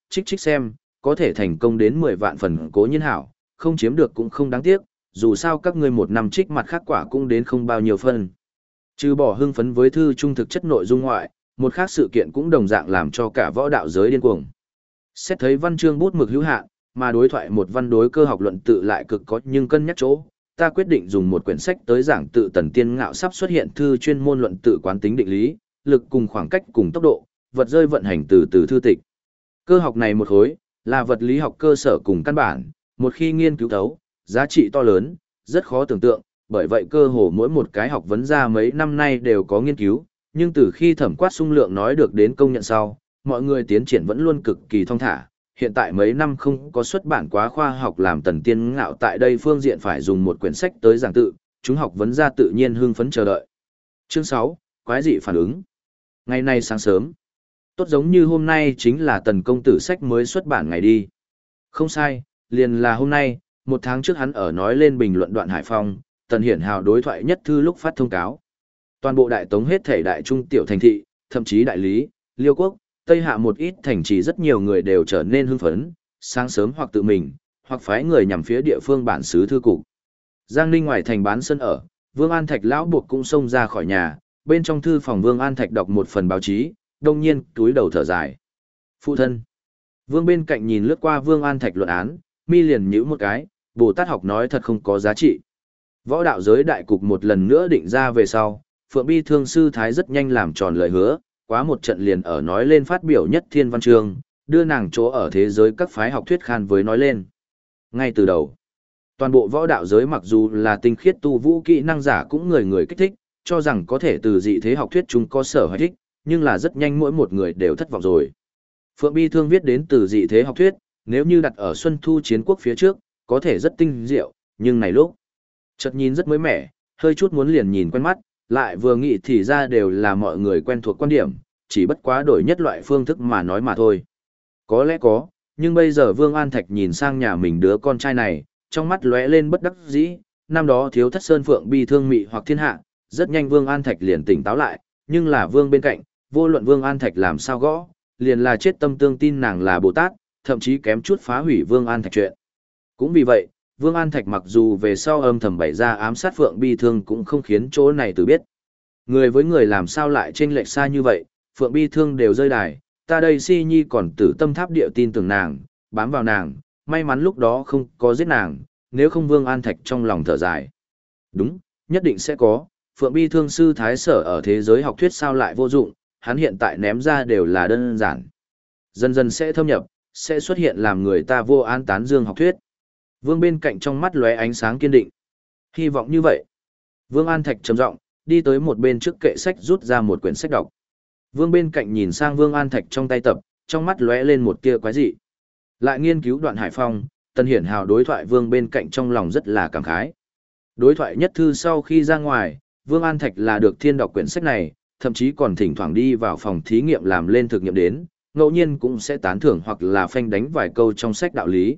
trích trích xem, có thể thành công đến 10 vạn phần cố nhiên hảo, không chiếm được cũng không đáng tiếc, dù sao các ngươi một năm trích mặt khác quả cũng đến không bao nhiêu phân. Trừ bỏ hưng phấn với thư trung thực chất nội dung ngoại, một khác sự kiện cũng đồng dạng làm cho cả võ đạo giới điên cuồng. Xét thấy văn chương bút mực hữu hạn, mà đối thoại một văn đối cơ học luận tự lại cực có nhưng cân nhắc chỗ, ta quyết định dùng một quyển sách tới giảng tự Tần Tiên Ngạo sắp xuất hiện thư chuyên môn luận tự quán tính định lý, lực cùng khoảng cách cùng tốc độ, vật rơi vận hành từ từ thư tịch. Cơ học này một khối, là vật lý học cơ sở cùng căn bản, một khi nghiên cứu thấu, giá trị to lớn, rất khó tưởng tượng, bởi vậy cơ hồ mỗi một cái học vấn ra mấy năm nay đều có nghiên cứu, nhưng từ khi thẩm quát sung lượng nói được đến công nhận sau, mọi người tiến triển vẫn luôn cực kỳ thong thả. Hiện tại mấy năm không có xuất bản quá khoa học làm Tần Tiên Ngạo tại đây phương diện phải dùng một quyển sách tới giảng tự, chúng học vấn ra tự nhiên hưng phấn chờ đợi. Chương 6, Quái dị phản ứng. Ngày nay sáng sớm, tốt giống như hôm nay chính là Tần công tử sách mới xuất bản ngày đi. Không sai, liền là hôm nay, một tháng trước hắn ở nói lên bình luận đoạn Hải Phong, Tần Hiển Hào đối thoại nhất thư lúc phát thông cáo. Toàn bộ đại tống hết thể đại trung tiểu thành thị, thậm chí đại lý, Liêu quốc, Tây Hạ một ít thành trì rất nhiều người đều trở nên hưng phấn, sáng sớm hoặc tự mình, hoặc phái người nhằm phía địa phương bản xứ thư cục. Giang Ninh ngoài thành bán sân ở, Vương An Thạch lão buộc cũng xông ra khỏi nhà, bên trong thư phòng Vương An Thạch đọc một phần báo chí, đông nhiên túi đầu thở dài. Phụ thân. Vương bên cạnh nhìn lướt qua Vương An Thạch luận án, mi liền nhíu một cái, Bồ Tát học nói thật không có giá trị. Võ đạo giới đại cục một lần nữa định ra về sau, Phượng Bi Thương sư thái rất nhanh làm tròn lời hứa, quá một trận liền ở nói lên phát biểu nhất thiên văn chương, đưa nàng chỗ ở thế giới các phái học thuyết khan với nói lên. Ngay từ đầu, toàn bộ võ đạo giới mặc dù là tinh khiết tu vũ kỹ năng giả cũng người người kích thích, cho rằng có thể từ dị thế học thuyết chúng có sở hoạch thích, nhưng là rất nhanh mỗi một người đều thất vọng rồi. Phượng Bi Thương viết đến từ dị thế học thuyết, nếu như đặt ở Xuân Thu chiến quốc phía trước, có thể rất tinh diệu, nhưng này lúc, chợt nhìn rất mới mẻ, hơi chút muốn liền nhìn quen mắt, lại vừa nghĩ thì ra đều là mọi người quen thuộc quan điểm, chỉ bất quá đổi nhất loại phương thức mà nói mà thôi. Có lẽ có, nhưng bây giờ Vương An Thạch nhìn sang nhà mình đứa con trai này, trong mắt lóe lên bất đắc dĩ, năm đó thiếu thất sơn Phượng Bi Thương mị hoặc thiên hạ, rất nhanh Vương An Thạch liền tỉnh táo lại, nhưng là Vương bên cạnh, vô luận Vương An Thạch làm sao gõ, liền là chết tâm tương tin nàng là Bồ Tát, thậm chí kém chút phá hủy Vương An Thạch chuyện. Cũng vì vậy, Vương An Thạch mặc dù về sau âm thầm bày ra ám sát Phượng Bi Thương cũng không khiến chỗ này từ biết. Người với người làm sao lại chênh lệch xa như vậy, Phượng Bi Thương đều rơi đài, ta đây si nhi còn tử tâm tháp địa tin tưởng nàng, bám vào nàng, may mắn lúc đó không có giết nàng, nếu không Vương An Thạch trong lòng thở dài. Đúng, nhất định sẽ có, Phượng Bi Thương sư thái sở ở thế giới học thuyết sao lại vô dụng, hắn hiện tại ném ra đều là đơn giản. Dần dần sẽ thâm nhập, sẽ xuất hiện làm người ta vô an tán dương học thuyết. Vương bên cạnh trong mắt lóe ánh sáng kiên định. Hy vọng như vậy. Vương An Thạch trầm giọng, đi tới một bên trước kệ sách rút ra một quyển sách đọc. Vương bên cạnh nhìn sang Vương An Thạch trong tay tập, trong mắt lóe lên một tia quái dị. Lại nghiên cứu đoạn Hải Phong, Tần Hiển Hào đối thoại Vương bên cạnh trong lòng rất là cảm khái. Đối thoại nhất thư sau khi ra ngoài, Vương An Thạch là được thiên đọc quyển sách này, thậm chí còn thỉnh thoảng đi vào phòng thí nghiệm làm lên thực nghiệm đến, ngẫu nhiên cũng sẽ tán thưởng hoặc là phanh đánh vài câu trong sách đạo lý.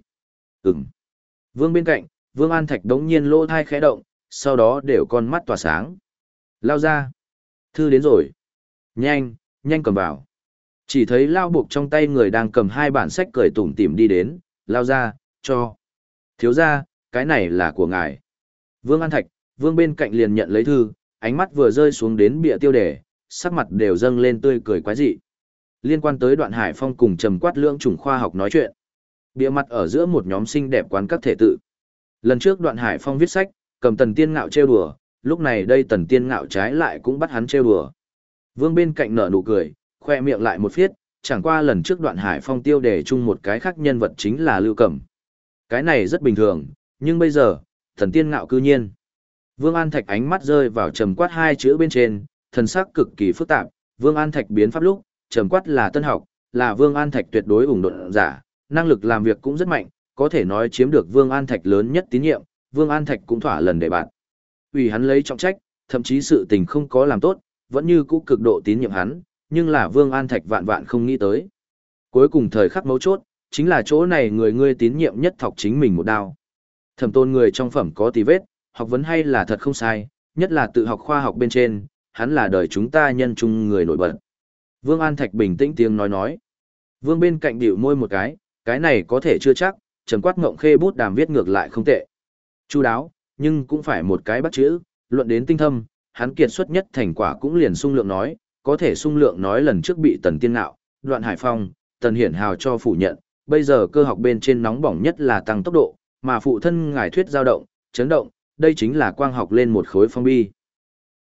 Vương bên cạnh, Vương An Thạch đống nhiên lỗ thai khẽ động, sau đó đều con mắt tỏa sáng. Lao ra. Thư đến rồi. Nhanh, nhanh cầm vào. Chỉ thấy Lao buộc trong tay người đang cầm hai bản sách cười tủm tỉm đi đến, Lao ra, cho. Thiếu ra, cái này là của ngài. Vương An Thạch, Vương bên cạnh liền nhận lấy thư, ánh mắt vừa rơi xuống đến bìa tiêu đề, sắc mặt đều dâng lên tươi cười quái dị. Liên quan tới đoạn Hải Phong cùng trầm quát lưỡng chủng khoa học nói chuyện. Bìa mặt ở giữa một nhóm xinh đẹp quán các thể tự. Lần trước đoạn Hải Phong viết sách, cầm Tần Tiên Ngạo trêu đùa, lúc này đây Tần Tiên Ngạo trái lại cũng bắt hắn trêu đùa. Vương bên cạnh nở nụ cười, khoe miệng lại một phiết, chẳng qua lần trước đoạn Hải Phong tiêu đề chung một cái khác nhân vật chính là Lưu Cẩm. Cái này rất bình thường, nhưng bây giờ, Tần Tiên Ngạo cư nhiên. Vương An Thạch ánh mắt rơi vào trầm quát hai chữ bên trên, thần sắc cực kỳ phức tạp, Vương An Thạch biến pháp lúc, trầm quát là tân học, là Vương An Thạch tuyệt đối ủng độn giả, năng lực làm việc cũng rất mạnh, có thể nói chiếm được Vương An Thạch lớn nhất tín nhiệm, Vương An Thạch cũng thỏa lần để bạn. Vì hắn lấy trọng trách, thậm chí sự tình không có làm tốt, vẫn như cũ cực độ tín nhiệm hắn, nhưng là Vương An Thạch vạn vạn không nghĩ tới. Cuối cùng thời khắc mấu chốt, chính là chỗ này người ngươi tín nhiệm nhất thọc chính mình một đao. Thẩm Tôn người trong phẩm có tì vết, học vấn hay là thật không sai, nhất là tự học khoa học bên trên, hắn là đời chúng ta nhân chung người nổi bật. Vương An Thạch bình tĩnh tiếng nói. Vương bên cạnh điệu môi một cái này có thể chưa chắc, Trầm Quát Ngộng Khê bút đàm viết ngược lại không tệ. Chu đáo, nhưng cũng phải một cái bắt chữ, luận đến tinh thâm, hắn kiệt xuất nhất thành quả cũng liền sung lượng nói, có thể sung lượng nói lần trước bị Tần Tiên Ngạo, Đoạn Hải Phong, Tần Hiển Hào cho phủ nhận, bây giờ cơ học bên trên nóng bỏng nhất là tăng tốc độ, mà phụ thân ngài thuyết dao động, chấn động, đây chính là quang học lên một khối phong bi.